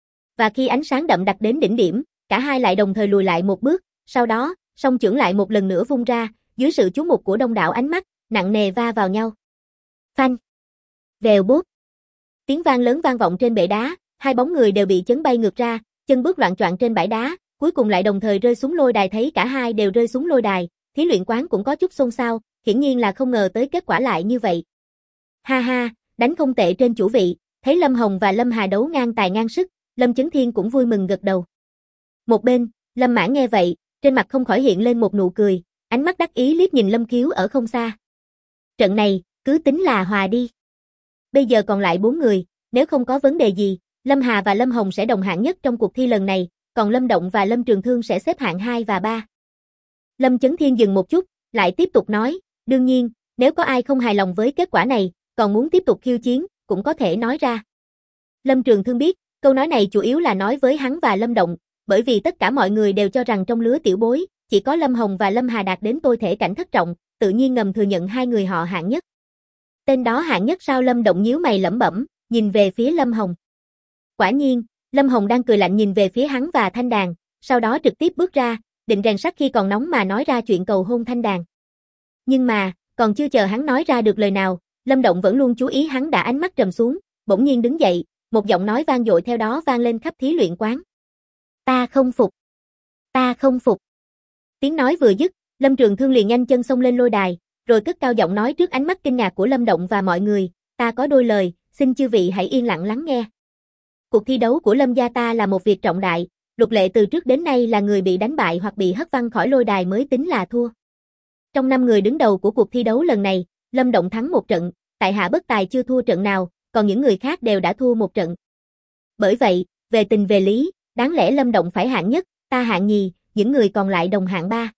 [SPEAKER 1] Và khi ánh sáng đậm đặc đến đỉnh điểm, cả hai lại đồng thời lùi lại một bước, sau đó, song chưởng lại một lần nữa vung ra, dưới sự chú mục của đông đảo ánh mắt, nặng nề va vào nhau. Phanh! Vèo bốp! Tiếng vang lớn vang vọng trên bệ đá, hai bóng người đều bị chấn bay ngược ra, chân bước loạng choạng trên bãi đá, cuối cùng lại đồng thời rơi xuống lôi đài. Thấy cả hai đều rơi xuống lôi đài, thí luyện quán cũng có chút xôn xao, hiển nhiên là không ngờ tới kết quả lại như vậy. Ha ha, đánh không tệ trên chủ vị, thấy Lâm Hồng và Lâm Hà đấu ngang tài ngang sức, Lâm Chấn Thiên cũng vui mừng gật đầu. Một bên, Lâm Mãn nghe vậy, trên mặt không khỏi hiện lên một nụ cười, ánh mắt đắc ý liếc nhìn Lâm Khiếu ở không xa. Trận này, cứ tính là hòa đi. Bây giờ còn lại 4 người, nếu không có vấn đề gì, Lâm Hà và Lâm Hồng sẽ đồng hạng nhất trong cuộc thi lần này, còn Lâm Động và Lâm Trường Thương sẽ xếp hạng 2 và 3. Lâm Chấn Thiên dừng một chút, lại tiếp tục nói, đương nhiên, nếu có ai không hài lòng với kết quả này, còn muốn tiếp tục khiêu chiến, cũng có thể nói ra. Lâm Trường Thương biết, câu nói này chủ yếu là nói với hắn và Lâm Động, bởi vì tất cả mọi người đều cho rằng trong lứa tiểu bối, chỉ có Lâm Hồng và Lâm Hà đạt đến tôi thể cảnh thất trọng, tự nhiên ngầm thừa nhận hai người họ hạng nhất. Tên đó hạng nhất sao? Lâm Động nhíu mày lẩm bẩm, nhìn về phía Lâm Hồng. Quả nhiên, Lâm Hồng đang cười lạnh nhìn về phía hắn và Thanh Đàn, sau đó trực tiếp bước ra, định rèn sắt khi còn nóng mà nói ra chuyện cầu hôn Thanh Đàn. Nhưng mà, còn chưa chờ hắn nói ra được lời nào, Lâm Động vẫn luôn chú ý hắn đã ánh mắt trầm xuống, bỗng nhiên đứng dậy, một giọng nói vang dội theo đó vang lên khắp thí luyện quán. Ta không phục. Ta không phục. Tiếng nói vừa dứt, Lâm Trường Thương liền nhanh chân xông lên lôi đài, rồi cất cao giọng nói trước ánh mắt kinh ngạc của Lâm Động và mọi người, ta có đôi lời, xin chư vị hãy yên lặng lắng nghe. Cuộc thi đấu của Lâm gia ta là một việc trọng đại, Luật lệ từ trước đến nay là người bị đánh bại hoặc bị hất văng khỏi lôi đài mới tính là thua. Trong 5 người đứng đầu của cuộc thi đấu lần này, Lâm Động thắng một trận, tại hạ bất tài chưa thua trận nào, còn những người khác đều đã thua một trận. Bởi vậy, về tình về lý, đáng lẽ Lâm Động phải hạng nhất, ta hạng nhì, những người còn lại đồng hạng 3.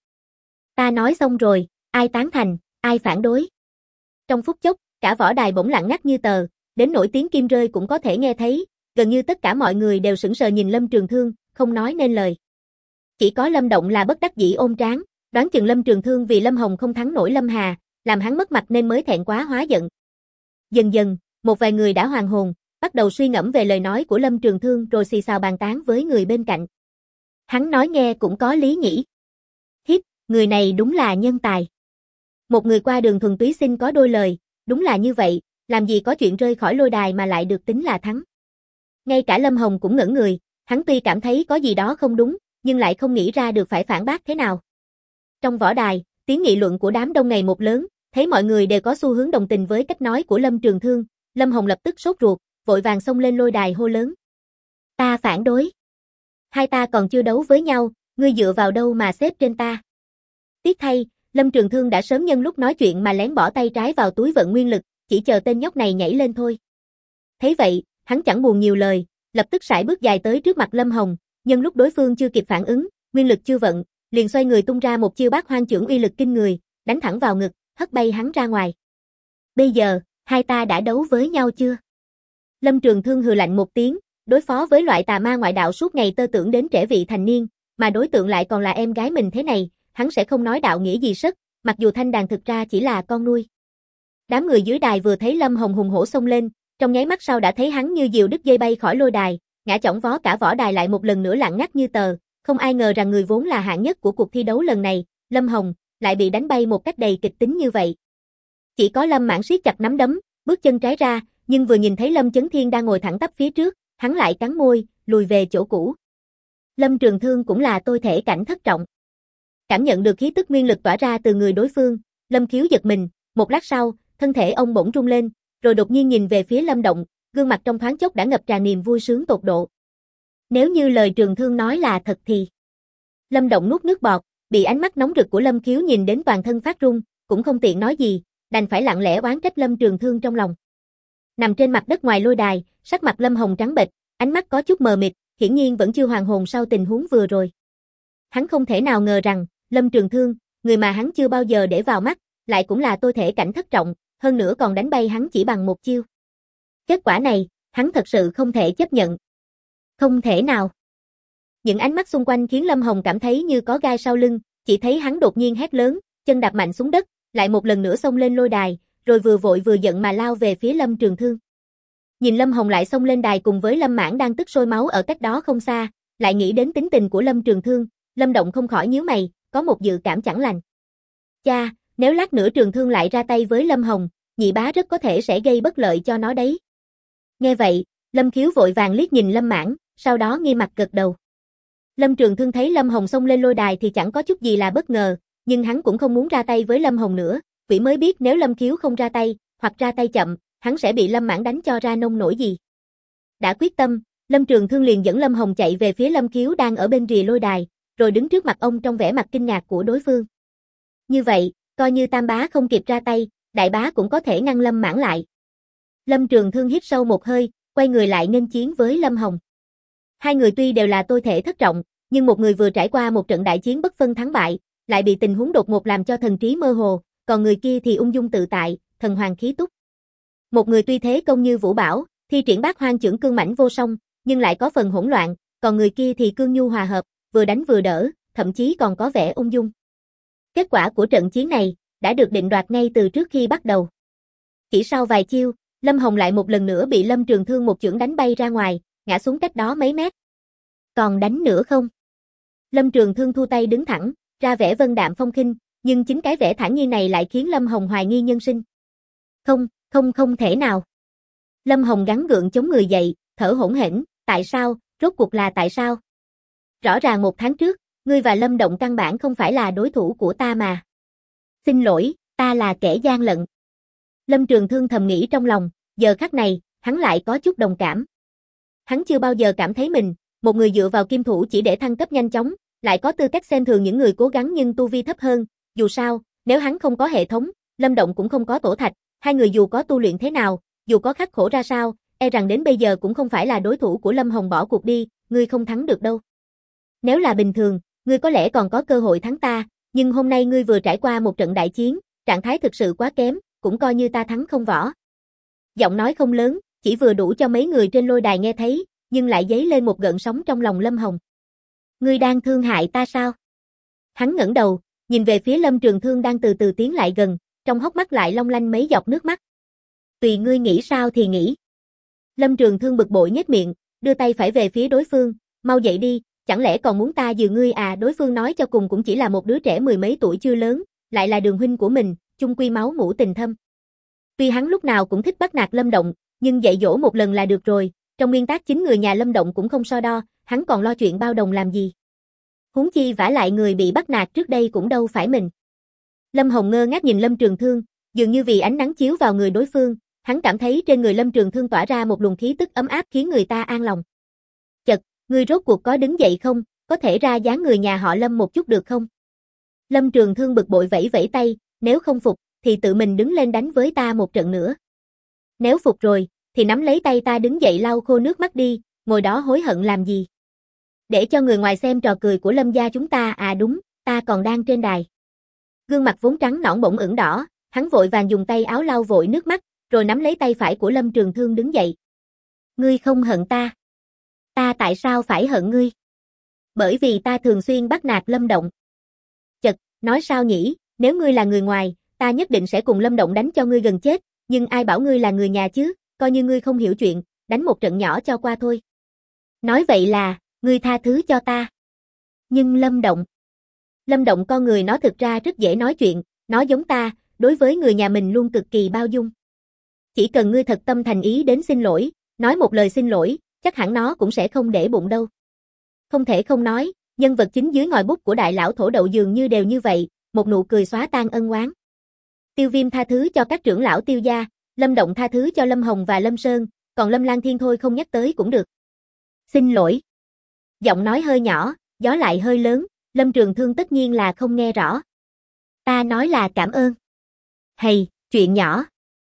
[SPEAKER 1] Ta nói xong rồi, ai tán thành, ai phản đối. Trong phút chốc, cả võ đài bỗng lặng ngắt như tờ, đến nỗi tiếng kim rơi cũng có thể nghe thấy, gần như tất cả mọi người đều sững sờ nhìn Lâm Trường Thương, không nói nên lời. Chỉ có Lâm Động là bất đắc dĩ ôm trán, đoán chừng Lâm Trường Thương vì Lâm Hồng không thắng nổi Lâm Hà, làm hắn mất mặt nên mới thẹn quá hóa giận. Dần dần, một vài người đã hoàn hồn, bắt đầu suy ngẫm về lời nói của Lâm Trường Thương rồi xì xào bàn tán với người bên cạnh. Hắn nói nghe cũng có lý nhỉ. Hít, người này đúng là nhân tài. Một người qua đường thuần túy xin có đôi lời, đúng là như vậy, làm gì có chuyện rơi khỏi lôi đài mà lại được tính là thắng. Ngay cả Lâm Hồng cũng ngẩn người, hắn tuy cảm thấy có gì đó không đúng, nhưng lại không nghĩ ra được phải phản bác thế nào. Trong võ đài, tiếng nghị luận của đám đông ngày một lớn, thấy mọi người đều có xu hướng đồng tình với cách nói của Lâm Trường Thương, Lâm Hồng lập tức sốt ruột, vội vàng xông lên lôi đài hô lớn. Ta phản đối. Hai ta còn chưa đấu với nhau, ngươi dựa vào đâu mà xếp trên ta. Tiếc thay, Lâm Trường Thương đã sớm nhân lúc nói chuyện mà lén bỏ tay trái vào túi vận nguyên lực, chỉ chờ tên nhóc này nhảy lên thôi. Thấy vậy, hắn chẳng buồn nhiều lời, lập tức sải bước dài tới trước mặt Lâm Hồng, nhân lúc đối phương chưa kịp phản ứng, nguyên lực chưa vận, liền xoay người tung ra một chiêu bát hoang chưởng uy lực kinh người, đánh thẳng vào ngực, hất bay hắn ra ngoài. Bây giờ, hai ta đã đấu với nhau chưa? Lâm Trường Thương hừ lạnh một tiếng, đối phó với loại tà ma ngoại đạo suốt ngày tơ tưởng đến trẻ vị thành niên, mà đối tượng lại còn là em gái mình thế này, hắn sẽ không nói đạo nghĩa gì sất, mặc dù Thanh Đàn thực ra chỉ là con nuôi. Đám người dưới đài vừa thấy Lâm Hồng hùng hổ xông lên, trong nháy mắt sau đã thấy hắn như diều đứt dây bay khỏi lôi đài, ngã chỏng vó cả võ đài lại một lần nữa lặng ngắt như tờ, không ai ngờ rằng người vốn là hạng nhất của cuộc thi đấu lần này, Lâm Hồng, lại bị đánh bay một cách đầy kịch tính như vậy. Chỉ có Lâm Mãn siết chặt nắm đấm, bước chân trái ra, nhưng vừa nhìn thấy Lâm Chấn Thiên đang ngồi thẳng tắp phía trước, hắn lại cắn môi, lùi về chỗ cũ. Lâm Trường Thương cũng là tôi thể cảnh thất trọng. Cảm nhận được khí tức nguyên lực tỏa ra từ người đối phương, Lâm Khiếu giật mình, một lát sau, thân thể ông bỗng rung lên, rồi đột nhiên nhìn về phía Lâm Động, gương mặt trong thoáng chốc đã ngập tràn niềm vui sướng tột độ. Nếu như lời Trường Thương nói là thật thì... Lâm Động nuốt nước bọt, bị ánh mắt nóng rực của Lâm Khiếu nhìn đến toàn thân phát run, cũng không tiện nói gì, đành phải lặng lẽ oán trách Lâm Trường Thương trong lòng. Nằm trên mặt đất ngoài lôi đài, sắc mặt Lâm Hồng trắng bệch, ánh mắt có chút mờ mịt, hiển nhiên vẫn chưa hoàn hồn sau tình huống vừa rồi. Hắn không thể nào ngờ rằng, Lâm Trường Thương, người mà hắn chưa bao giờ để vào mắt, lại cũng là tôi thể cảnh thất trọng, hơn nữa còn đánh bay hắn chỉ bằng một chiêu. Kết quả này, hắn thật sự không thể chấp nhận. Không thể nào. Những ánh mắt xung quanh khiến Lâm Hồng cảm thấy như có gai sau lưng, chỉ thấy hắn đột nhiên hét lớn, chân đạp mạnh xuống đất, lại một lần nữa xông lên lôi đài, rồi vừa vội vừa giận mà lao về phía Lâm Trường Thương. Nhìn Lâm Hồng lại xông lên đài cùng với Lâm Mãn đang tức sôi máu ở cách đó không xa, lại nghĩ đến tính tình của Lâm Trường Thương, Lâm Động không khỏi nhíu mày, có một dự cảm chẳng lành. Cha, nếu lát nữa Trường Thương lại ra tay với Lâm Hồng, nhị bá rất có thể sẽ gây bất lợi cho nó đấy. Nghe vậy, Lâm Khiếu vội vàng liếc nhìn Lâm Mãn, sau đó nghi mặt gật đầu. Lâm Trường Thương thấy Lâm Hồng xông lên lôi đài thì chẳng có chút gì là bất ngờ, nhưng hắn cũng không muốn ra tay với Lâm Hồng nữa, quỷ mới biết nếu Lâm Khiếu không ra tay, hoặc ra tay chậm, hắn sẽ bị Lâm Mãn đánh cho ra nông nổi gì. Đã quyết tâm, Lâm Trường Thương liền dẫn Lâm Hồng chạy về phía Lâm Khiếu đang ở bên rìa lôi đài, rồi đứng trước mặt ông trong vẻ mặt kinh ngạc của đối phương. Như vậy, coi như tam bá không kịp ra tay, đại bá cũng có thể ngăn Lâm Mãn lại. Lâm Trường Thương hít sâu một hơi, quay người lại nghênh chiến với Lâm Hồng. Hai người tuy đều là tôi thể thất trọng, nhưng một người vừa trải qua một trận đại chiến bất phân thắng bại, lại bị tình huống đột ngột làm cho thần trí mơ hồ, còn người kia thì ung dung tự tại, thần hoàng khí túc. Một người tuy thế công như vũ bão, thi triển bát hoang chưởng cương mãnh vô song, nhưng lại có phần hỗn loạn, còn người kia thì cương nhu hòa hợp, vừa đánh vừa đỡ, thậm chí còn có vẻ ung dung. Kết quả của trận chiến này đã được định đoạt ngay từ trước khi bắt đầu. Chỉ sau vài chiêu, Lâm Hồng lại một lần nữa bị Lâm Trường Thương một chưởng đánh bay ra ngoài, ngã xuống cách đó mấy mét. Còn đánh nữa không? Lâm Trường Thương thu tay đứng thẳng, ra vẻ vân đạm phong khinh, nhưng chính cái vẻ thản nhiên này lại khiến Lâm Hồng hoài nghi nhân sinh. Không thể nào. Lâm Hồng gắng gượng chống người dậy, thở hổn hển, tại sao, rốt cuộc là tại sao? Rõ ràng một tháng trước, ngươi và Lâm Động căn bản không phải là đối thủ của ta mà. Xin lỗi, ta là kẻ gian lận. Lâm Trường Thương thầm nghĩ trong lòng, giờ khắc này, hắn lại có chút đồng cảm. Hắn chưa bao giờ cảm thấy mình, một người dựa vào kim thủ chỉ để thăng cấp nhanh chóng, lại có tư cách xem thường những người cố gắng nhưng tu vi thấp hơn, dù sao, nếu hắn không có hệ thống, Lâm Động cũng không có tổ thạch, hai người dù có tu luyện thế nào, dù có khắc khổ ra sao, e rằng đến bây giờ cũng không phải là đối thủ của Lâm Hồng. Bỏ cuộc đi, ngươi không thắng được đâu. Nếu là bình thường, ngươi có lẽ còn có cơ hội thắng ta, nhưng hôm nay ngươi vừa trải qua một trận đại chiến, trạng thái thực sự quá kém, cũng coi như ta thắng không võ. Giọng nói không lớn, chỉ vừa đủ cho mấy người trên lôi đài nghe thấy, nhưng lại dấy lên một gợn sóng trong lòng Lâm Hồng. Ngươi đang thương hại ta sao? Hắn ngẩng đầu, nhìn về phía Lâm Trường Thương đang từ từ tiến lại gần, trong hốc mắt lại long lanh mấy giọt nước mắt. Tùy ngươi nghĩ sao thì nghĩ. Lâm Trường Thương bực bội nhếch miệng, đưa tay phải về phía đối phương, mau dậy đi, chẳng lẽ còn muốn ta dừ ngươi à? Đối phương nói cho cùng cũng chỉ là một đứa trẻ mười mấy tuổi chưa lớn, lại là đường huynh của mình, chung quy máu mủ tình thâm. Tuy hắn lúc nào cũng thích bắt nạt Lâm Động, nhưng dạy dỗ một lần là được rồi, trong nguyên tắc chính người nhà Lâm Động cũng không so đo, hắn còn lo chuyện bao đồng làm gì. Huống chi vả lại người bị bắt nạt trước đây cũng đâu phải mình. Lâm Hồng ngơ ngác nhìn Lâm Trường Thương, dường như vì ánh nắng chiếu vào người đối phương, hắn cảm thấy trên người Lâm Trường Thương tỏa ra một luồng khí tức ấm áp khiến người ta an lòng. Chật, ngươi rốt cuộc có đứng dậy không, có thể ra dáng người nhà họ Lâm một chút được không? Lâm Trường Thương bực bội vẫy vẫy tay, nếu không phục, thì tự mình đứng lên đánh với ta một trận nữa. Nếu phục rồi, thì nắm lấy tay ta đứng dậy lau khô nước mắt đi, ngồi đó hối hận làm gì? Để cho người ngoài xem trò cười của Lâm gia chúng ta à? Đúng, ta còn đang trên đài. Gương mặt vốn trắng nõn bỗng ửng đỏ, hắn vội vàng dùng tay áo lau vội nước mắt, rồi nắm lấy tay phải của Lâm Trường Thương đứng dậy. Ngươi không hận ta. Ta tại sao phải hận ngươi? Bởi vì ta thường xuyên bắt nạt Lâm Động. Chật, nói sao nhỉ, nếu ngươi là người ngoài, ta nhất định sẽ cùng Lâm Động đánh cho ngươi gần chết, nhưng ai bảo ngươi là người nhà chứ, coi như ngươi không hiểu chuyện, đánh một trận nhỏ cho qua thôi. Nói vậy là, ngươi tha thứ cho ta. Nhưng Lâm Động con người nó thực ra rất dễ nói chuyện, nó giống ta, đối với người nhà mình luôn cực kỳ bao dung. Chỉ cần ngươi thật tâm thành ý đến xin lỗi, nói một lời xin lỗi, chắc hẳn nó cũng sẽ không để bụng đâu. Không thể không nói, nhân vật chính dưới ngòi bút của đại lão thổ đậu dường như đều như vậy, một nụ cười xóa tan ân oán. Tiêu Viêm tha thứ cho các trưởng lão Tiêu gia, Lâm Động tha thứ cho Lâm Hồng và Lâm Sơn, còn Lâm Lang Thiên thôi không nhắc tới cũng được. Xin lỗi. Giọng nói hơi nhỏ, gió lại hơi lớn, Lâm Trường Thương tất nhiên là không nghe rõ. Ta nói là cảm ơn. Hay, chuyện nhỏ.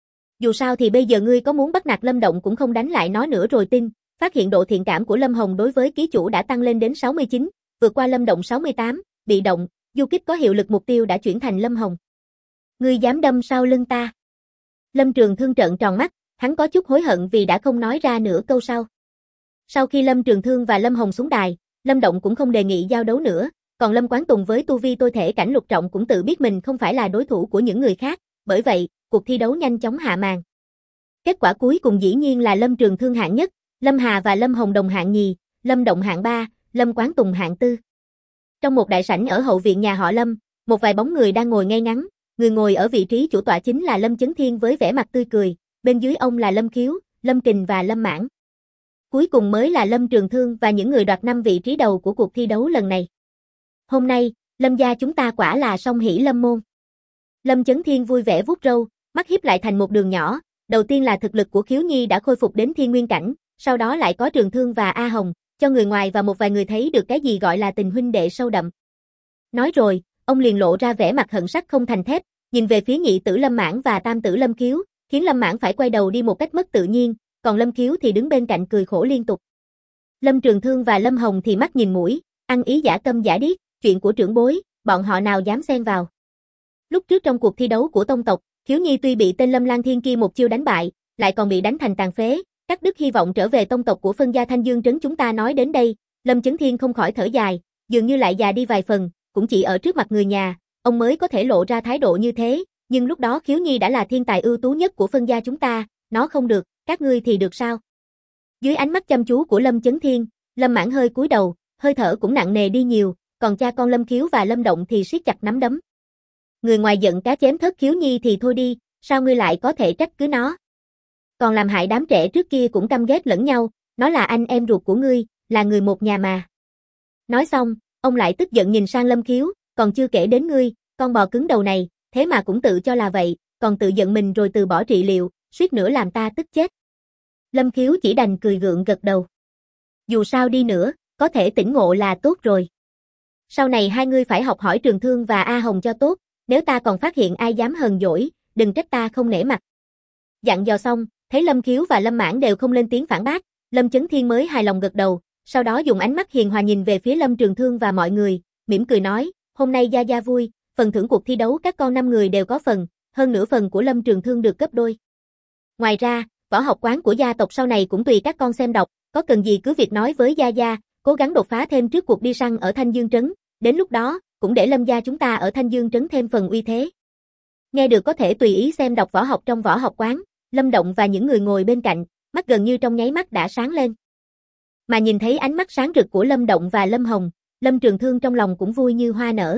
[SPEAKER 1] Dù sao thì bây giờ ngươi có muốn bắt nạt Lâm Động cũng không đánh lại nó nữa rồi. Tin, phát hiện độ thiện cảm của Lâm Hồng đối với ký chủ đã tăng lên đến 69, vượt qua Lâm Động 68, bị động, du kích có hiệu lực mục tiêu đã chuyển thành Lâm Hồng. Ngươi dám đâm sau lưng ta? Lâm Trường Thương trợn tròn mắt, hắn có chút hối hận vì đã không nói ra nửa câu sau. Sau khi Lâm Trường Thương và Lâm Hồng xuống đài, Lâm Động cũng không đề nghị giao đấu nữa, còn Lâm Quán Tùng với tu vi tôi thể cảnh lục trọng cũng tự biết mình không phải là đối thủ của những người khác, bởi vậy, cuộc thi đấu nhanh chóng hạ màn. Kết quả cuối cùng dĩ nhiên là Lâm Trường Thương hạng nhất, Lâm Hà và Lâm Hồng đồng hạng nhì, Lâm Động hạng 3, Lâm Quán Tùng hạng 4. Trong một đại sảnh ở hậu viện nhà họ Lâm, một vài bóng người đang ngồi ngay ngắn, người ngồi ở vị trí chủ tọa chính là Lâm Chấn Thiên với vẻ mặt tươi cười, bên dưới ông là Lâm Khiếu, Lâm Kình và Lâm Mãn. Cuối cùng mới là Lâm Trường Thương và những người đoạt 5 vị trí đầu của cuộc thi đấu lần này. Hôm nay, Lâm gia chúng ta quả là song hỷ lâm môn. Lâm Chấn Thiên vui vẻ vuốt râu, mắt híp lại thành một đường nhỏ, đầu tiên là thực lực của Khiếu Nhi đã khôi phục đến thiên nguyên cảnh, sau đó lại có Trường Thương và A Hồng, cho người ngoài và một vài người thấy được cái gì gọi là tình huynh đệ sâu đậm. Nói rồi, ông liền lộ ra vẻ mặt hận sắt không thành thép, nhìn về phía nhị tử Lâm Mãn và tam tử Lâm Khiếu, khiến Lâm Mãn phải quay đầu đi một cách mất tự nhiên, còn Lâm Khiếu thì đứng bên cạnh cười khổ liên tục. Lâm Trường Thương và Lâm Hồng thì mắt nhìn mũi, ăn ý giả câm giả điếc, chuyện của trưởng bối, bọn họ nào dám xen vào. Lúc trước trong cuộc thi đấu của tông tộc, Khiếu Nhi tuy bị tên Lâm Lang Thiên kia một chiêu đánh bại, lại còn bị đánh thành tàn phế, cắt đứt hy vọng trở về tông tộc của phân gia Thanh Dương Trấn. Chúng ta nói đến đây, Lâm Chấn Thiên không khỏi thở dài, dường như lại già đi vài phần, cũng chỉ ở trước mặt người nhà, ông mới có thể lộ ra thái độ như thế, nhưng lúc đó Khiếu Nhi đã là thiên tài ưu tú nhất của phân gia chúng ta, nó không được, các ngươi thì được sao? Dưới ánh mắt chăm chú của Lâm Chấn Thiên, Lâm Mãn hơi cúi đầu, hơi thở cũng nặng nề đi nhiều, còn cha con Lâm Khiếu và Lâm Động thì siết chặt nắm đấm. Người ngoài giận cá chém thớt Khiếu Nhi thì thôi đi, sao ngươi lại có thể trách cứ nó? Còn làm hại đám trẻ trước kia cũng căm ghét lẫn nhau, nó là anh em ruột của ngươi, là người một nhà mà. Nói xong, ông lại tức giận nhìn sang Lâm Khiếu, còn chưa kể đến ngươi, con bò cứng đầu này, thế mà cũng tự cho là vậy, còn tự giận mình rồi từ bỏ trị liệu, suýt nữa làm ta tức chết. Lâm Khiếu chỉ đành cười gượng gật đầu. Dù sao đi nữa, có thể tỉnh ngộ là tốt rồi. Sau này hai ngươi phải học hỏi Trường Thương và A Hồng cho tốt, nếu ta còn phát hiện ai dám hờn dỗi, đừng trách ta không nể mặt. Dặn dò xong, thấy Lâm Khiếu và Lâm Mãn đều không lên tiếng phản bác, Lâm Chấn Thiên mới hài lòng gật đầu, sau đó dùng ánh mắt hiền hòa nhìn về phía Lâm Trường Thương và mọi người, mỉm cười nói, hôm nay gia gia vui, phần thưởng cuộc thi đấu các con 5 người đều có phần, hơn nửa phần của Lâm Trường Thương được gấp đôi. Ngoài ra, võ học quán của gia tộc sau này cũng tùy các con xem đọc, có cần gì cứ việc nói với gia gia, cố gắng đột phá thêm trước cuộc đi săn ở Thanh Dương Trấn, đến lúc đó, cũng để Lâm gia chúng ta ở Thanh Dương Trấn thêm phần uy thế. Nghe được có thể tùy ý xem đọc võ học trong võ học quán, Lâm Động và những người ngồi bên cạnh, mắt gần như trong nháy mắt đã sáng lên. Mà nhìn thấy ánh mắt sáng rực của Lâm Động và Lâm Hồng, Lâm Trường Thương trong lòng cũng vui như hoa nở.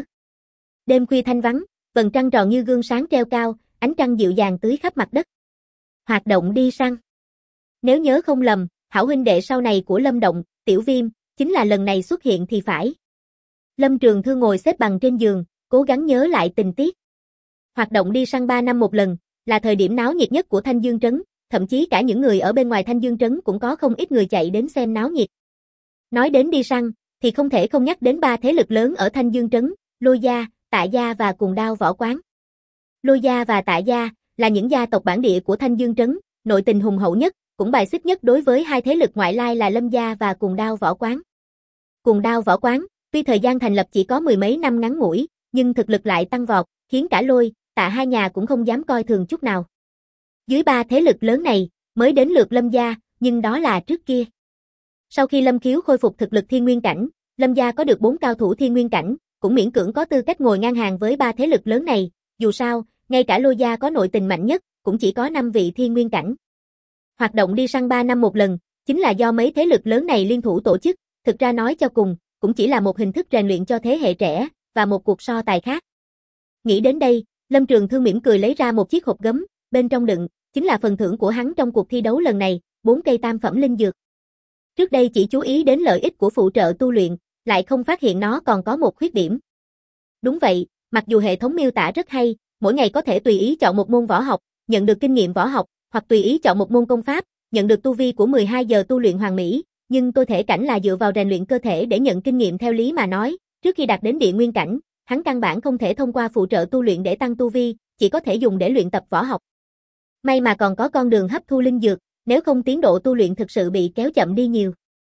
[SPEAKER 1] Đêm khuya thanh vắng, vầng trăng tròn như gương sáng treo cao, ánh trăng dịu dàng tưới khắp mặt đất. Hoạt động đi săn. Nếu nhớ không lầm, hảo huynh đệ sau này của Lâm Động, Tiểu Viêm, chính là lần này xuất hiện thì phải. Lâm Trường Thương ngồi xếp bằng trên giường, cố gắng nhớ lại tình tiết. Hoạt động đi săn 3 năm một lần, là thời điểm náo nhiệt nhất của Thanh Dương Trấn, thậm chí cả những người ở bên ngoài Thanh Dương Trấn cũng có không ít người chạy đến xem náo nhiệt. Nói đến đi săn, thì không thể không nhắc đến 3 thế lực lớn ở Thanh Dương Trấn, Lôi Gia, Tạ Gia và Cuồng Đao Võ Quán. Lôi Gia và Tạ Gia là những gia tộc bản địa của Thanh Dương Trấn, nội tình hùng hậu nhất, cũng bài xích nhất đối với hai thế lực ngoại lai là Lâm Gia và Cuồng Đao Võ Quán. Cuồng Đao Võ Quán, tuy thời gian thành lập chỉ có 10 mấy năm ngắn ngủi, nhưng thực lực lại tăng vọt, khiến cả Lôi, Tạ hai nhà cũng không dám coi thường chút nào. Dưới 3 thế lực lớn này, mới đến lượt Lâm Gia, nhưng đó là trước kia. Sau khi Lâm Khiếu khôi phục thực lực thiên nguyên cảnh, Lâm Gia có được 4 cao thủ thiên nguyên cảnh, cũng miễn cưỡng có tư cách ngồi ngang hàng với 3 thế lực lớn này, dù sao, ngay cả Lôi Gia có nội tình mạnh nhất, cũng chỉ có 5 vị thiên nguyên cảnh. Hoạt động đi săn 3 năm một lần, chính là do mấy thế lực lớn này liên thủ tổ chức, thực ra nói cho cùng, cũng chỉ là một hình thức rèn luyện cho thế hệ trẻ, và một cuộc so tài khác. Nghĩ đến đây, Lâm Trường Thương mỉm cười lấy ra một chiếc hộp gấm, bên trong đựng, chính là phần thưởng của hắn trong cuộc thi đấu lần này, 4 cây tam phẩm linh dược. Trước đây chỉ chú ý đến lợi ích của phụ trợ tu luyện, lại không phát hiện nó còn có một khuyết điểm. Đúng vậy, mặc dù hệ thống miêu tả rất hay, mỗi ngày có thể tùy ý chọn một môn võ học, nhận được kinh nghiệm võ học, hoặc tùy ý chọn một môn công pháp, nhận được tu vi của 12 giờ tu luyện hoàn mỹ, nhưng tôi thể cảnh là dựa vào rèn luyện cơ thể để nhận kinh nghiệm theo lý mà nói, trước khi đạt đến địa nguyên cảnh, hắn căn bản không thể thông qua phụ trợ tu luyện để tăng tu vi, chỉ có thể dùng để luyện tập võ học. May mà còn có con đường hấp thu linh dược, nếu không tiến độ tu luyện thực sự bị kéo chậm đi nhiều.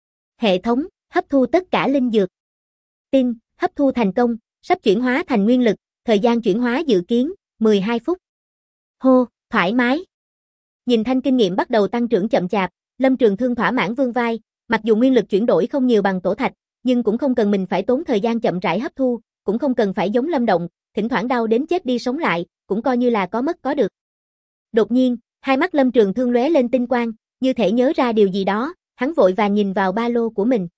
[SPEAKER 1] Hệ thống, hấp thu tất cả linh dược. Tin, hấp thu thành công, sắp chuyển hóa thành nguyên lực, thời gian chuyển hóa dự kiến, 12 phút. Hô, thoải mái. Nhìn thanh kinh nghiệm bắt đầu tăng trưởng chậm chạp, Lâm Trường Thương thỏa mãn vươn vai, mặc dù nguyên lực chuyển đổi không nhiều bằng tổ thạch, nhưng cũng không cần mình phải tốn thời gian chậm rãi hấp thu, cũng không cần phải giống Lâm Động, thỉnh thoảng đau đến chết đi sống lại, cũng coi như là có mất có được. Đột nhiên, hai mắt Lâm Trường Thương lóe lên tinh quang, như thể nhớ ra điều gì đó, hắn vội vàng nhìn vào ba lô của mình.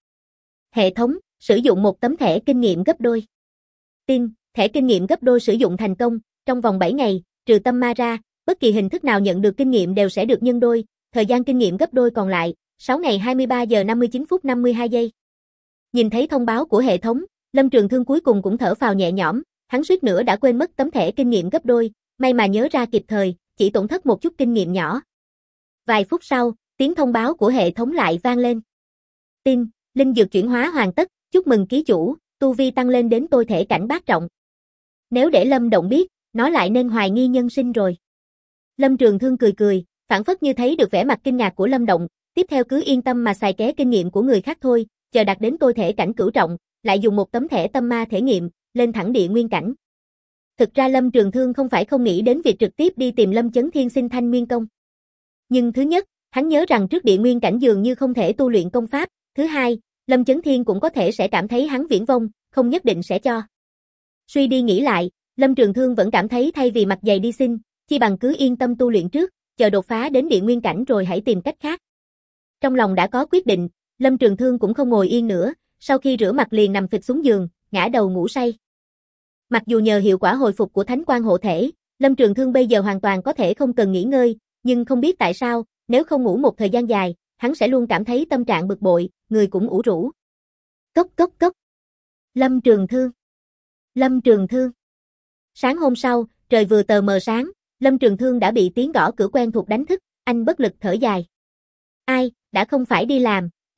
[SPEAKER 1] Hệ thống, sử dụng một tấm thẻ kinh nghiệm gấp đôi. Tin, thẻ kinh nghiệm gấp đôi sử dụng thành công, trong vòng 7 ngày, trừ tâm ma ra, bất kỳ hình thức nào nhận được kinh nghiệm đều sẽ được nhân đôi, thời gian kinh nghiệm gấp đôi còn lại, 6 ngày 23 giờ 59 phút 52 giây. Nhìn thấy thông báo của hệ thống, Lâm Trường Thương cuối cùng cũng thở phào nhẹ nhõm, hắn suýt nữa đã quên mất tấm thẻ kinh nghiệm gấp đôi, may mà nhớ ra kịp thời, chỉ tổn thất một chút kinh nghiệm nhỏ. Vài phút sau, tiếng thông báo của hệ thống lại vang lên. Tin, linh dược chuyển hóa hoàn tất, chúc mừng ký chủ, tu vi tăng lên đến tôi thể cảnh bát trọng. Nếu để Lâm Động biết, nó lại nên hoài nghi nhân sinh rồi. Lâm Trường Thương cười cười, phảng phất như thấy được vẻ mặt kinh ngạc của Lâm Động, tiếp theo cứ yên tâm mà xài ké kinh nghiệm của người khác thôi, chờ đạt đến tôi thể cảnh cửu trọng, lại dùng một tấm thẻ tâm ma thể nghiệm, lên thẳng địa nguyên cảnh. Thực ra Lâm Trường Thương không phải không nghĩ đến việc trực tiếp đi tìm Lâm Chấn Thiên xin thanh nguyên công. Nhưng thứ nhất, hắn nhớ rằng trước địa nguyên cảnh dường như không thể tu luyện công pháp, thứ hai, Lâm Chấn Thiên cũng có thể sẽ cảm thấy hắn viễn vông, không nhất định sẽ cho. Suy đi nghĩ lại, Lâm Trường Thương vẫn cảm thấy thay vì mặt dày đi xin, chi bằng cứ yên tâm tu luyện trước, chờ đột phá đến địa nguyên cảnh rồi hãy tìm cách khác. Trong lòng đã có quyết định, Lâm Trường Thương cũng không ngồi yên nữa, sau khi rửa mặt liền nằm phịch xuống giường, ngã đầu ngủ say. Mặc dù nhờ hiệu quả hồi phục của Thánh Quang hộ thể, Lâm Trường Thương bây giờ hoàn toàn có thể không cần nghỉ ngơi, nhưng không biết tại sao, nếu không ngủ một thời gian dài, hắn sẽ luôn cảm thấy tâm trạng bực bội, người cũng ủ rũ. Cốc cốc cốc. Lâm Trường Thương. Lâm Trường Thương. Sáng hôm sau, trời vừa tờ mờ sáng, Lâm Trường Thương đã bị tiếng gõ cửa quen thuộc đánh thức, anh bất lực thở dài. Ai, đã không phải đi làm,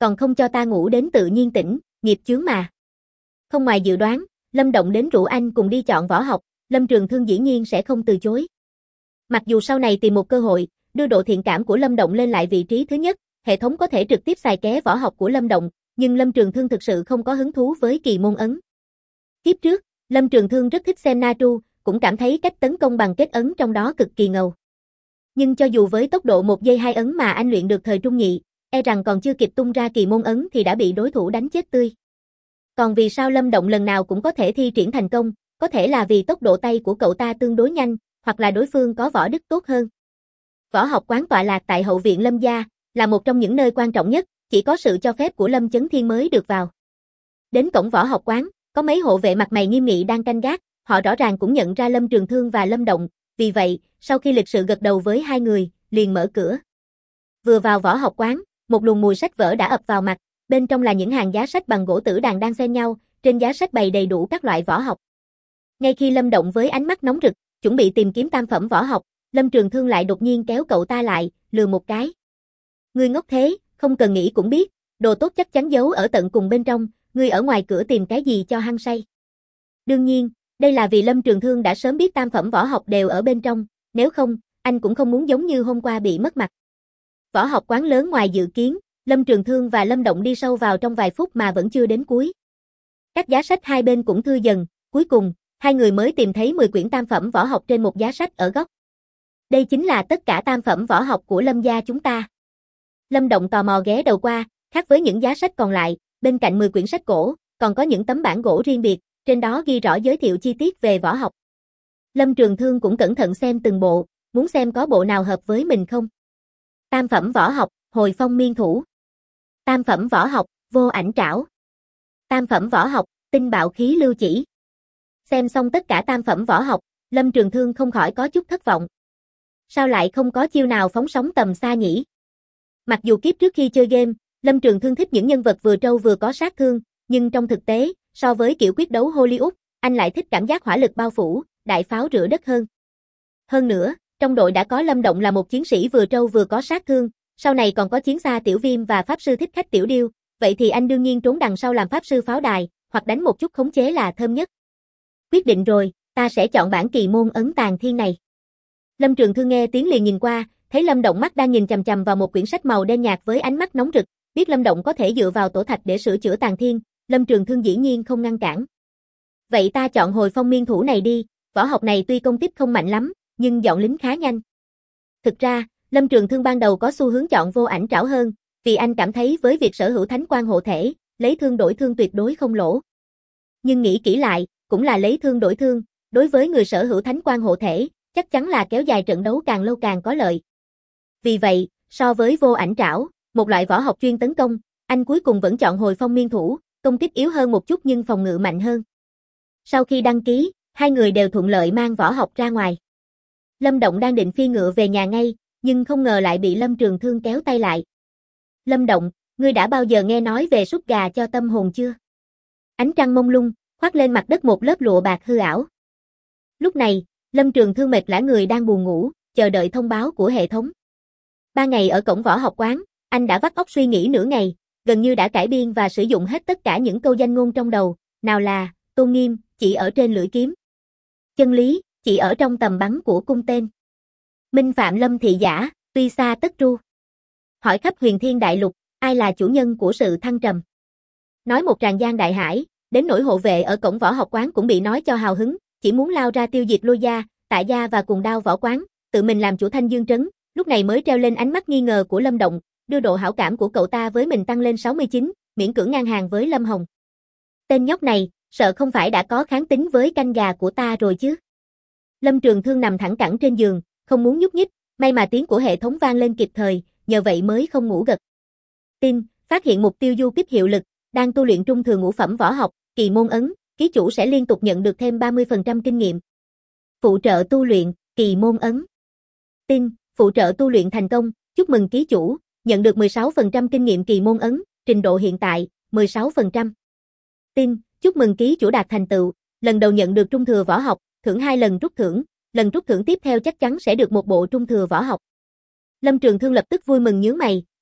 [SPEAKER 1] còn không cho ta ngủ đến tự nhiên tỉnh, nghiệp chướng mà. Không ngoài dự đoán, Lâm Động đến rủ anh cùng đi chọn võ học, Lâm Trường Thương dĩ nhiên sẽ không từ chối. Mặc dù sau này tìm một cơ hội, đưa độ thiện cảm của Lâm Động lên lại vị trí thứ nhất, hệ thống có thể trực tiếp xài ké võ học của Lâm Động, nhưng Lâm Trường Thương thực sự không có hứng thú với kỳ môn ấn. Kiếp trước, Lâm Trường Thương rất thích xem Naruto, cũng cảm thấy cách tấn công bằng kết ấn trong đó cực kỳ ngầu. Nhưng cho dù với tốc độ 1 giây 2 ấn mà anh luyện được thời trung nhị, e rằng còn chưa kịp tung ra kỳ môn ấn thì đã bị đối thủ đánh chết tươi. Còn vì sao Lâm Động lần nào cũng có thể thi triển thành công, có thể là vì tốc độ tay của cậu ta tương đối nhanh, hoặc là đối phương có võ đức tốt hơn. Võ học quán tọa lạc tại hậu viện Lâm gia, là một trong những nơi quan trọng nhất, chỉ có sự cho phép của Lâm Chấn Thiên mới được vào. Đến cổng võ học quán, có mấy hộ vệ mặt mày nghiêm nghị đang canh gác, họ rõ ràng cũng nhận ra Lâm Trường Thương và Lâm Động, vì vậy, sau khi lịch sự gật đầu với hai người, liền mở cửa. Vừa vào võ học quán, một luồng mùi sách vở đã ập vào mặt, bên trong là những hàng giá sách bằng gỗ tử đàn đang xen nhau, trên giá sách bày đầy đủ các loại võ học. Ngay khi Lâm Động với ánh mắt nóng rực, chuẩn bị tìm kiếm tam phẩm võ học, Lâm Trường Thương lại đột nhiên kéo cậu ta lại, lừa một cái. Ngươi ngốc thế, không cần nghĩ cũng biết, đồ tốt chắc chắn giấu ở tận cùng bên trong, ngươi ở ngoài cửa tìm cái gì cho hăng say. Đương nhiên, đây là vì Lâm Trường Thương đã sớm biết tam phẩm võ học đều ở bên trong, nếu không, anh cũng không muốn giống như hôm qua bị mất mặt. Võ học quán lớn ngoài dự kiến, Lâm Trường Thương và Lâm Động đi sâu vào trong vài phút mà vẫn chưa đến cuối. Các giá sách hai bên cũng thưa dần, cuối cùng, hai người mới tìm thấy 10 quyển tam phẩm võ học trên một giá sách ở góc. Đây chính là tất cả tam phẩm võ học của Lâm gia chúng ta. Lâm Động tò mò ghé đầu qua, khác với những giá sách còn lại, bên cạnh 10 quyển sách cổ, còn có những tấm bản gỗ riêng biệt, trên đó ghi rõ giới thiệu chi tiết về võ học. Lâm Trường Thương cũng cẩn thận xem từng bộ, muốn xem có bộ nào hợp với mình không. Tam phẩm võ học, Hồi Phong Miên Thủ. Tam phẩm võ học, Vô Ảnh Trảo. Tam phẩm võ học, Tinh Bạo Khí Lưu Chỉ. Xem xong tất cả tam phẩm võ học, Lâm Trường Thương không khỏi có chút thất vọng. Sao lại không có chiêu nào phóng sóng tầm xa nhỉ? Mặc dù kiếp trước khi chơi game, Lâm Trường Thương thích những nhân vật vừa trâu vừa có sát thương, nhưng trong thực tế, so với kiểu quyết đấu Hollywood, anh lại thích cảm giác hỏa lực bao phủ, đại pháo rửa đất hơn. Hơn nữa, trong đội đã có Lâm Động là một chiến sĩ vừa trâu vừa có sát thương, sau này còn có chiến xa Tiểu Viêm và pháp sư thích khách Tiểu Điêu, vậy thì anh đương nhiên trốn đằng sau làm pháp sư pháo đài, hoặc đánh một chút khống chế là thơm nhất. Quyết định rồi, ta sẽ chọn bản kỳ môn ấn tàng thiên này. Lâm Trường Thương nghe tiếng liền nhìn qua, thấy Lâm Động mắt đang nhìn chằm chằm vào một quyển sách màu đen nhạt với ánh mắt nóng rực, biết Lâm Động có thể dựa vào tổ thạch để sửa chữa tàng thiên, Lâm Trường Thương dĩ nhiên không ngăn cản. Vậy ta chọn Hồi Phong Miên Thủ này đi, võ học này tuy công kích không mạnh lắm, nhưng dọn lính khá nhanh. Thực ra, Lâm Trường Thương ban đầu có xu hướng chọn Vô Ảnh Trảo hơn, vì anh cảm thấy với việc sở hữu thánh quan hộ thể, lấy thương đổi thương tuyệt đối không lỗ. Nhưng nghĩ kỹ lại, cũng là lấy thương đổi thương, đối với người sở hữu thánh quan hộ thể, chắc chắn là kéo dài trận đấu càng lâu càng có lợi. Vì vậy, so với Vô Ảnh Trảo, một loại võ học chuyên tấn công, anh cuối cùng vẫn chọn Hồi Phong Miên Thủ, công kích yếu hơn một chút nhưng phòng ngự mạnh hơn. Sau khi đăng ký, hai người đều thuận lợi mang võ học ra ngoài. Lâm Động đang định phi ngựa về nhà ngay, nhưng không ngờ lại bị Lâm Trường Thương kéo tay lại. Lâm Động, ngươi đã bao giờ nghe nói về sút gà cho tâm hồn chưa? Ánh trăng mông lung, khoác lên mặt đất một lớp lụa bạc hư ảo. Lúc này, Lâm Trường Thương mệt lả người đang buồn ngủ, chờ đợi thông báo của hệ thống. 3 ngày ở cổng võ học quán, anh đã vắt óc suy nghĩ nửa ngày, gần như đã cải biên và sử dụng hết tất cả những câu danh ngôn trong đầu, nào là, tôn nghiêm, chỉ ở trên lưỡi kiếm. Chân lý, chỉ ở trong tầm bắn của cung tên. Minh phạm Lâm thị giả, tuy xa tất tru. Hỏi khắp huyền thiên đại lục, ai là chủ nhân của sự thăng trầm. Nói một tràng giang đại hải, đến nỗi hộ vệ ở cổng võ học quán cũng bị nói cho hào hứng, chỉ muốn lao ra tiêu diệt Lôi gia, Tạ gia và Cùng Đao võ quán, tự mình làm chủ Thanh Dương trấn, lúc này mới treo lên ánh mắt nghi ngờ của Lâm Động, đưa độ hảo cảm của cậu ta với mình tăng lên 69, miễn cưỡng ngang hàng với Lâm Hồng. Tên nhóc này, sợ không phải đã có kháng tính với canh gà của ta rồi chứ. Lâm Trường Thương nằm thẳng cẳng trên giường, không muốn nhúc nhích, may mà tiếng của hệ thống vang lên kịp thời, nhờ vậy mới không ngủ gật. Tin, phát hiện mục tiêu du kích hiệu lực, đang tu luyện trung thừa ngũ phẩm võ học, kỳ môn ấn, ký chủ sẽ liên tục nhận được thêm 30% kinh nghiệm. Phụ trợ tu luyện, kỳ môn ấn. Tin, phụ trợ tu luyện thành công, chúc mừng ký chủ, nhận được 16% kinh nghiệm kỳ môn ấn, trình độ hiện tại, 16%. Tin, chúc mừng ký chủ đạt thành tựu, lần đầu nhận được trung thừa võ học, thưởng 2 lần rút thưởng, lần rút thưởng tiếp theo chắc chắn sẽ được một bộ trung thừa võ học. Lâm Trường Thương lập tức vui mừng nhướng mày,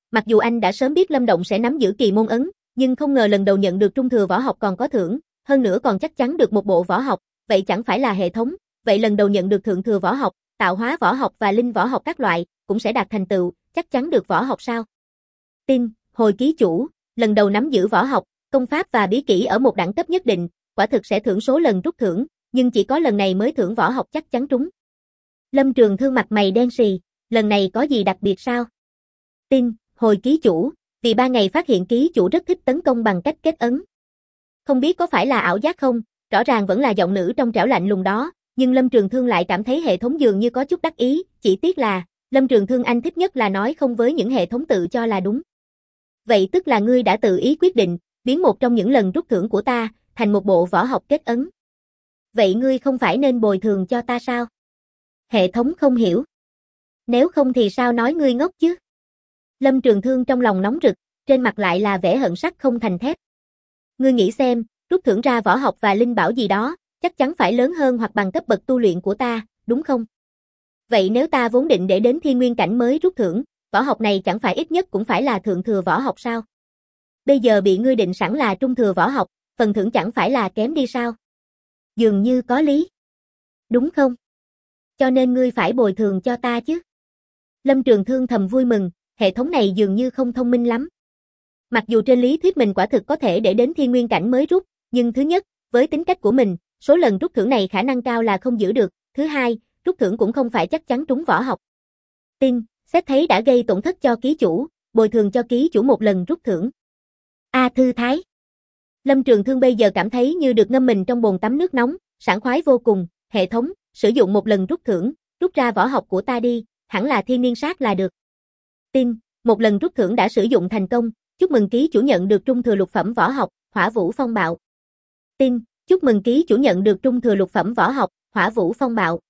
[SPEAKER 1] Mặc dù anh đã sớm biết Lâm Động sẽ nắm giữ kỳ môn ấn, nhưng không ngờ lần đầu nhận được trung thừa võ học còn có thưởng, hơn nữa còn chắc chắn được một bộ võ học, vậy chẳng phải là hệ thống, vậy lần đầu nhận được thượng thừa võ học, tạo hóa võ học và linh võ học các loại, cũng sẽ đạt thành tựu, chắc chắn được võ học sao? Tin, hồi ký chủ, lần đầu nắm giữ võ học, công pháp và bí kỹ ở một đẳng cấp nhất định, quả thực sẽ thưởng số lần rút thưởng, nhưng chỉ có lần này mới thưởng võ học chắc chắn trúng. Lâm Trường Thương mặt mày đen sì, lần này có gì đặc biệt sao? Tin, hồi ký chủ, vì 3 ngày phát hiện ký chủ rất thích tấn công bằng cách kết ấn. Không biết có phải là ảo giác không, rõ ràng vẫn là giọng nữ trong trẻo lạnh lùng đó, nhưng Lâm Trường Thương lại cảm thấy hệ thống dường như có chút đắc ý, chỉ tiếc là, Lâm Trường Thương anh thích nhất là nói không với những hệ thống tự cho là đúng. Vậy tức là ngươi đã tự ý quyết định, biến một trong những lần rút thưởng của ta, thành một bộ võ học kết ấn. Vậy ngươi không phải nên bồi thường cho ta sao? Hệ thống không hiểu. Nếu không thì sao nói ngươi ngốc chứ? Lâm Trường Thương trong lòng nóng rực, trên mặt lại là vẻ hận sắt không thành thép. Ngươi nghĩ xem, rút thưởng ra võ học và linh bảo gì đó, chắc chắn phải lớn hơn hoặc bằng cấp bậc tu luyện của ta, đúng không? Vậy nếu ta vốn định để đến thiên nguyên cảnh mới rút thưởng, võ học này chẳng phải ít nhất cũng phải là thượng thừa võ học sao? Bây giờ bị ngươi định sẵn là trung thừa võ học, phần thưởng chẳng phải là kém đi sao? Dường như có lý. Đúng không? Cho nên ngươi phải bồi thường cho ta chứ. Lâm Trường Thương thầm vui mừng, hệ thống này dường như không thông minh lắm. Mặc dù trên lý thuyết mình quả thực có thể để đến thiên nguyên cảnh mới rút, nhưng thứ nhất, với tính cách của mình, số lần rút thưởng này khả năng cao là không giữ được, thứ hai, rút thưởng cũng không phải chắc chắn trúng võ học. Tin, xét thấy đã gây tổn thất cho ký chủ, bồi thường cho ký chủ một lần rút thưởng. Thư thái. Lâm Trường Thương bây giờ cảm thấy như được ngâm mình trong bồn tắm nước nóng, sảng khoái vô cùng, hệ thống, sử dụng một lần rút thưởng, rút ra võ học của ta đi, hẳn là thiên niên sát là được. Tin, một lần rút thưởng đã sử dụng thành công, chúc mừng ký chủ nhận được trung thừa lục phẩm võ học, Hỏa Vũ Phong Bạo. Tin, chúc mừng ký chủ nhận được trung thừa lục phẩm võ học, Hỏa Vũ Phong Bạo.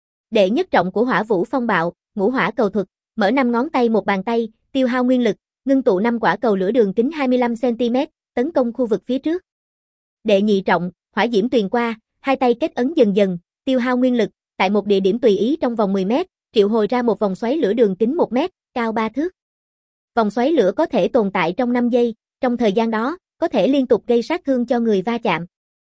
[SPEAKER 1] Đệ nhất trọng của Hỏa Vũ Phong Bạo, ngũ hỏa cầu thuật, mở 5 ngón tay một bàn tay, tiêu hao nguyên lực, ngưng tụ 5 quả cầu lửa đường kính 25 cm, tấn công khu vực phía trước. Đệ nhị trọng, Hỏa Diễm Tuyền Qua, hai tay kết ấn dần dần, tiêu hao nguyên lực, tại một địa điểm tùy ý trong vòng 10 mét, triệu hồi ra một vòng xoáy lửa đường kính 1 mét, cao 3 thước. Vòng xoáy lửa có thể tồn tại trong 5 giây, trong thời gian đó, có thể liên tục gây sát thương cho người va chạm.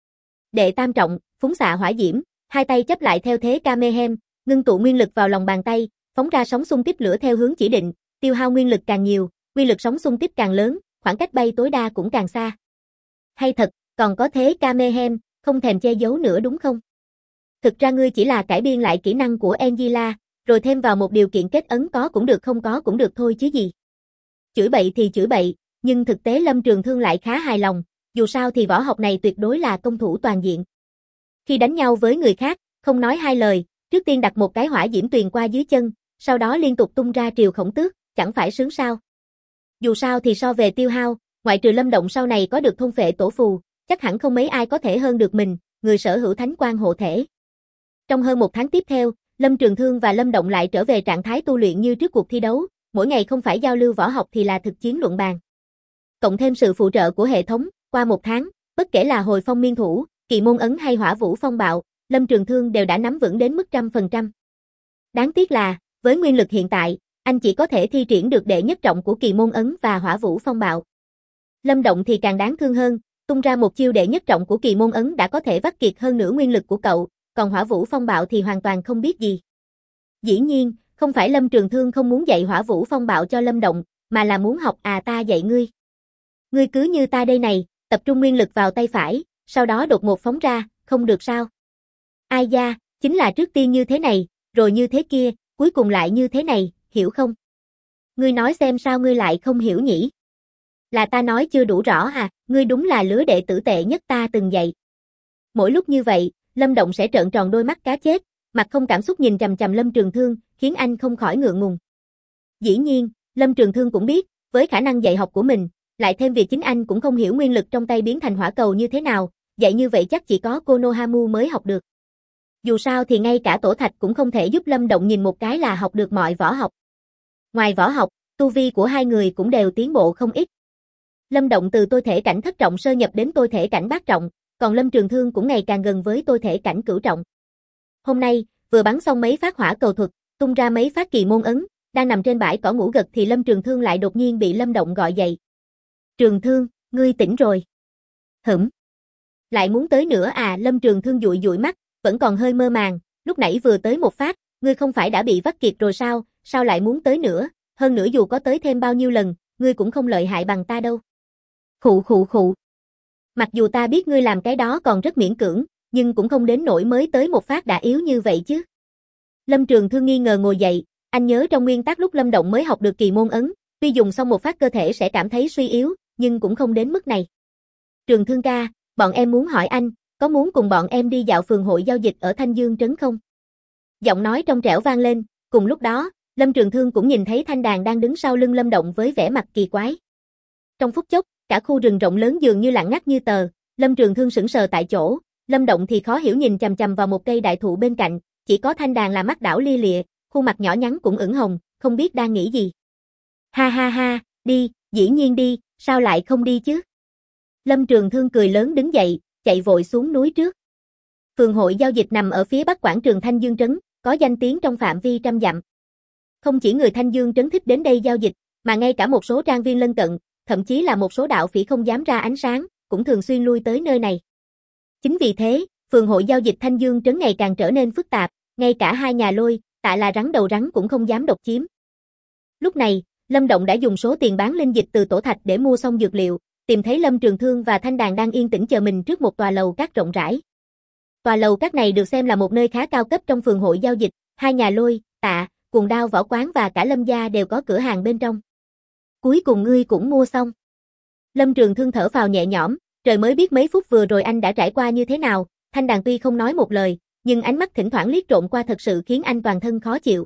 [SPEAKER 1] Đệ tam trọng, Phúng xạ hỏa diễm, hai tay chấp lại theo thế Kamehem, ngưng tụ nguyên lực vào lòng bàn tay, phóng ra sóng xung kích lửa theo hướng chỉ định, tiêu hao nguyên lực càng nhiều, uy lực sóng xung kích càng lớn, khoảng cách bay tối đa cũng càng xa. Hay thật, còn có thế Kamehem, không thèm che giấu nữa đúng không? Thực ra ngươi chỉ là cải biên lại kỹ năng của Angela, rồi thêm vào một điều kiện kết ấn có cũng được không có cũng được thôi chứ gì. Chửi bậy thì chửi bậy, nhưng thực tế Lâm Trường Thương lại khá hài lòng, dù sao thì võ học này tuyệt đối là công thủ toàn diện. Khi đánh nhau với người khác, không nói hai lời, trước tiên đặt một cái hỏa diễm tuyền qua dưới chân, sau đó liên tục tung ra triều khổng tước, chẳng phải sướng sao. Dù sao thì so về tiêu hao, ngoại trừ Lâm Động sau này có được thôn phệ tổ phù, chắc hẳn không mấy ai có thể hơn được mình, người sở hữu thánh quan hộ thể. Trong hơn 1 tháng tiếp theo, Lâm Trường Thương và Lâm Động lại trở về trạng thái tu luyện như trước cuộc thi đấu, mỗi ngày không phải giao lưu võ học thì là thực chiến luận bàn. Cộng thêm sự phụ trợ của hệ thống, qua 1 tháng, bất kể là hồi phong miên thủ, kỳ môn ấn hay hỏa vũ phong bạo, Lâm Trường Thương đều đã nắm vững đến mức 100%. Đáng tiếc là, với nguyên lực hiện tại, anh chỉ có thể thi triển được đệ nhất trọng của kỳ môn ấn và hỏa vũ phong bạo. Lâm Động thì càng đáng thương hơn, tung ra một chiêu đệ nhất trọng của kỳ môn ấn đã có thể vắt kiệt hơn nửa nguyên lực của cậu, còn hỏa vũ phong bạo thì hoàn toàn không biết gì. Dĩ nhiên, không phải Lâm Trường Thương không muốn dạy hỏa vũ phong bạo cho Lâm Động, mà là muốn học ta dạy ngươi. Ngươi cứ như ta đây này, tập trung nguyên lực vào tay phải, sau đó đột ngột phóng ra, không được sao? Ai da, chính là trước tiên như thế này, rồi như thế kia, cuối cùng lại như thế này, hiểu không? Ngươi nói xem sao ngươi lại không hiểu nhỉ? Là ta nói chưa đủ rõ à, ngươi đúng là lứa đệ tử tệ nhất ta từng dạy. Mỗi lúc như vậy, Lâm Động sẽ trợn tròn đôi mắt cá chết, mặt không cảm xúc nhìn chằm chằm Lâm Trường Thương, khiến anh không khỏi ngượng ngùng. Dĩ nhiên, Lâm Trường Thương cũng biết, với khả năng dạy học của mình, lại thêm việc chính anh cũng không hiểu nguyên lực trong tay biến thành hỏa cầu như thế nào, dạy như vậy chắc chỉ có Konohamu mới học được. Dù sao thì ngay cả tổ thạch cũng không thể giúp Lâm Động nhìn một cái là học được mọi võ học. Ngoài võ học, tu vi của hai người cũng đều tiến bộ không ít. Lâm Động từ tôi thể cảnh thất trọng sơ nhập đến tôi thể cảnh bát trọng, còn Lâm Trường Thương cũng ngày càng gần với tôi thể cảnh cửu trọng. Hôm nay, vừa bắn xong mấy phát hỏa cầu thuật, tung ra mấy phát kỳ môn ấn, đang nằm trên bãi cỏ ngủ gật thì Lâm Trường Thương lại đột nhiên bị Lâm Động gọi dậy. Trường Thương, ngươi tỉnh rồi. Hửm. Lại muốn tới nữa à? Lâm Trường Thương dụi dụi mắt, vẫn còn hơi mơ màng, lúc nãy vừa tới một phát, ngươi không phải đã bị vắt kiệt rồi sao, sao lại muốn tới nữa, hơn nữa dù có tới thêm bao nhiêu lần, ngươi cũng không lợi hại bằng ta đâu. Khụ khụ khụ. Mặc dù ta biết ngươi làm cái đó còn rất miễn cưỡng, nhưng cũng không đến nỗi mới tới một phát đã yếu như vậy chứ. Lâm Trường Thương nghi ngờ ngồi dậy, anh nhớ trong nguyên tắc lúc Lâm Động mới học được kỳ môn ấn, tuy dùng xong một phát cơ thể sẽ cảm thấy suy yếu, nhưng cũng không đến mức này. Trường Thương ca, bọn em muốn hỏi anh, có muốn cùng bọn em đi dạo phường hội giao dịch ở Thanh Dương Trấn không? Giọng nói trong trẻo vang lên, cùng lúc đó, Lâm Trường Thương cũng nhìn thấy Thanh Đàn đang đứng sau lưng Lâm Động với vẻ mặt kỳ quái. Trong phút chốc, cả khu rừng rộng lớn dường như lặng ngắt như tờ, Lâm Trường Thương sững sờ tại chỗ, Lâm Động thì khó hiểu nhìn chằm chằm vào một cây đại thụ bên cạnh, chỉ có Thanh Đàn là mắt đảo lia lịa, khuôn mặt nhỏ nhắn cũng ửng hồng, không biết đang nghĩ gì. Ha ha ha, đi, dĩ nhiên đi, sao lại không đi chứ? Lâm Trường Thương cười lớn đứng dậy, chạy vội xuống núi trước. Phường hội giao dịch nằm ở phía bắc quảng trường Thanh Dương Trấn, có danh tiếng trong phạm vi trăm dặm. Không chỉ người Thanh Dương Trấn thích đến đây giao dịch, mà ngay cả một số trang viên lân cận, thậm chí là một số đạo phỉ không dám ra ánh sáng, cũng thường xuyên lui tới nơi này. Chính vì thế, phường hội giao dịch Thanh Dương Trấn ngày càng trở nên phức tạp, ngay cả hai nhà Lôi, Tạ là rắn đầu rắn cũng không dám độc chiếm. Lúc này, Lâm Động đã dùng số tiền bán linh dịch từ tổ thạch để mua xong dược liệu, tìm thấy Lâm Trường Thương và Thanh Đàn đang yên tĩnh chờ mình trước một tòa lầu cát rộng rãi. Tòa lầu cát này được xem là một nơi khá cao cấp trong phường hội giao dịch, hai nhà Lôi, Tạ, Cuồng Đao Võ Quán và cả Lâm gia đều có cửa hàng bên trong. Cuối cùng ngươi cũng mua xong. Lâm Trường Thương thở phào nhẹ nhõm, trời mới biết mấy phút vừa rồi anh đã trải qua như thế nào, Thanh Đàn tuy không nói một lời, nhưng ánh mắt thỉnh thoảng liếc trộm qua thật sự khiến anh toàn thân khó chịu.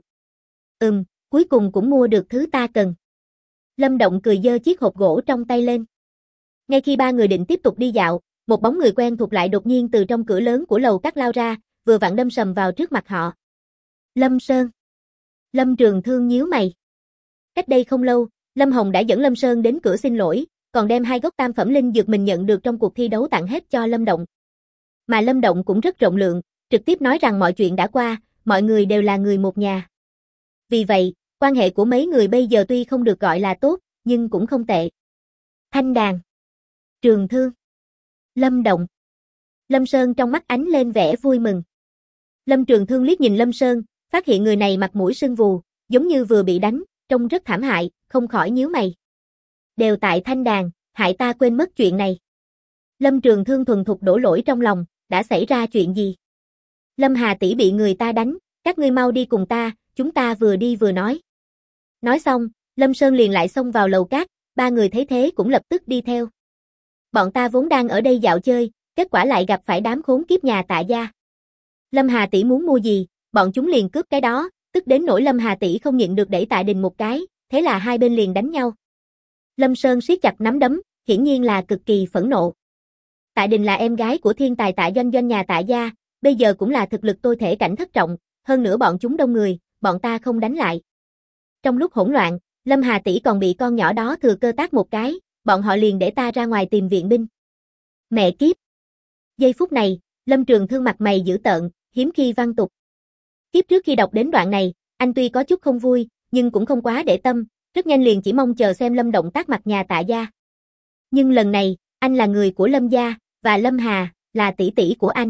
[SPEAKER 1] Cuối cùng cũng mua được thứ ta cần. Lâm Động cười giơ chiếc hộp gỗ trong tay lên. Ngay khi ba người định tiếp tục đi dạo, một bóng người quen thuộc lại đột nhiên từ trong cửa lớn của lầu cát lao ra, vừa vặn đâm sầm vào trước mặt họ. Lâm Sơn. Lâm Trường Thương nhíu mày. Cách đây không lâu, Lâm Hồng đã dẫn Lâm Sơn đến cửa xin lỗi, còn đem 2 gốc tam phẩm linh dược mình nhận được trong cuộc thi đấu tặng hết cho Lâm Động. Mà Lâm Động cũng rất rộng lượng, trực tiếp nói rằng mọi chuyện đã qua, mọi người đều là người một nhà. Vì vậy, quan hệ của mấy người bây giờ tuy không được gọi là tốt, nhưng cũng không tệ. Thanh Đàn, Trường Thương, Lâm Động. Lâm Sơn trong mắt ánh lên vẻ vui mừng. Lâm Trường Thương liếc nhìn Lâm Sơn, phát hiện người này mặt mũi sưng vù, giống như vừa bị đánh, trông rất thảm hại, không khỏi nhíu mày. Đều tại Thanh Đàn, hại ta quên mất chuyện này. Lâm Trường Thương thuần thục đổ lỗi trong lòng, đã xảy ra chuyện gì? Lâm Hà tỷ bị người ta đánh, các ngươi mau đi cùng ta, chúng ta vừa đi vừa nói. Nói xong, Lâm Sơn liền lại xông vào lầu cát, ba người thấy thế cũng lập tức đi theo. Bọn ta vốn đang ở đây dạo chơi, kết quả lại gặp phải đám khốn kiếp nhà Tạ gia. Lâm Hà tỷ muốn mua gì, bọn chúng liền cướp cái đó, tức đến nỗi Lâm Hà tỷ không nhịn được đẩy Tạ Đình một cái, thế là hai bên liền đánh nhau. Lâm Sơn siết chặt nắm đấm, hiển nhiên là cực kỳ phẫn nộ. Tạ Đình là em gái của thiên tài Tạ Doanh Doanh nhà Tạ gia, bây giờ cũng là thực lực tôi thể cảnh thất trọng, hơn nữa bọn chúng đông người, bọn ta không đánh lại. Trong lúc hỗn loạn, Lâm Hà tỷ còn bị con nhỏ đó thừa cơ tát một cái, bọn họ liền để ta ra ngoài tìm viện binh. Mẹ kiếp! Giây phút này, Lâm Trường Thương mặt mày dữ tợn, hiếm khi văn tục. Kiếp trước khi đọc đến đoạn này, anh tuy có chút không vui, nhưng cũng không quá để tâm, rất nhanh liền chỉ mong chờ xem Lâm Động tát mặt nhà Tạ gia. Nhưng lần này, anh là người của Lâm gia, và Lâm Hà là tỷ tỷ của anh.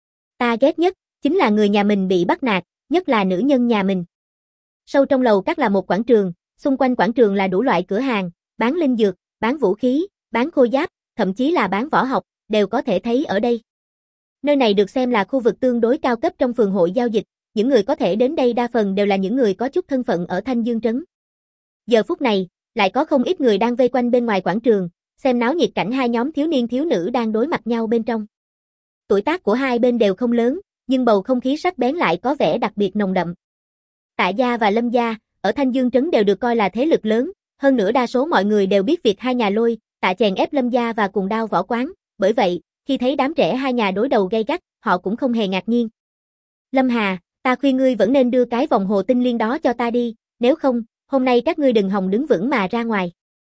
[SPEAKER 1] Ta ghét nhất chính là người nhà mình bị bắt nạt, nhất là nữ nhân nhà mình. Sâu trong lầu cát là một quảng trường, xung quanh quảng trường là đủ loại cửa hàng, bán linh dược, bán vũ khí, bán khôi giáp, thậm chí là bán võ học, đều có thể thấy ở đây. Nơi này được xem là khu vực tương đối cao cấp trong phường hội giao dịch, những người có thể đến đây đa phần đều là những người có chút thân phận ở Thanh Dương Trấn. Giờ phút này, lại có không ít người đang vây quanh bên ngoài quảng trường, xem náo nhiệt cảnh hai nhóm thiếu niên thiếu nữ đang đối mặt nhau bên trong. Tuổi tác của hai bên đều không lớn, nhưng bầu không khí sắc bén lại có vẻ đặc biệt nồng đậm. Tạ gia và Lâm gia, ở Thanh Dương Trấn đều được coi là thế lực lớn, hơn nữa đa số mọi người đều biết việc hai nhà Lôi, Tạ chèn ép Lâm gia và Cuồng Đao Võ Quán, bởi vậy, khi thấy đám trẻ hai nhà đối đầu gay gắt, họ cũng không hề ngạc nhiên. Lâm Hà, ta khuyên ngươi vẫn nên đưa cái vòng hồ tinh liên đó cho ta đi, nếu không, hôm nay các ngươi đừng hòng đứng vững mà ra ngoài.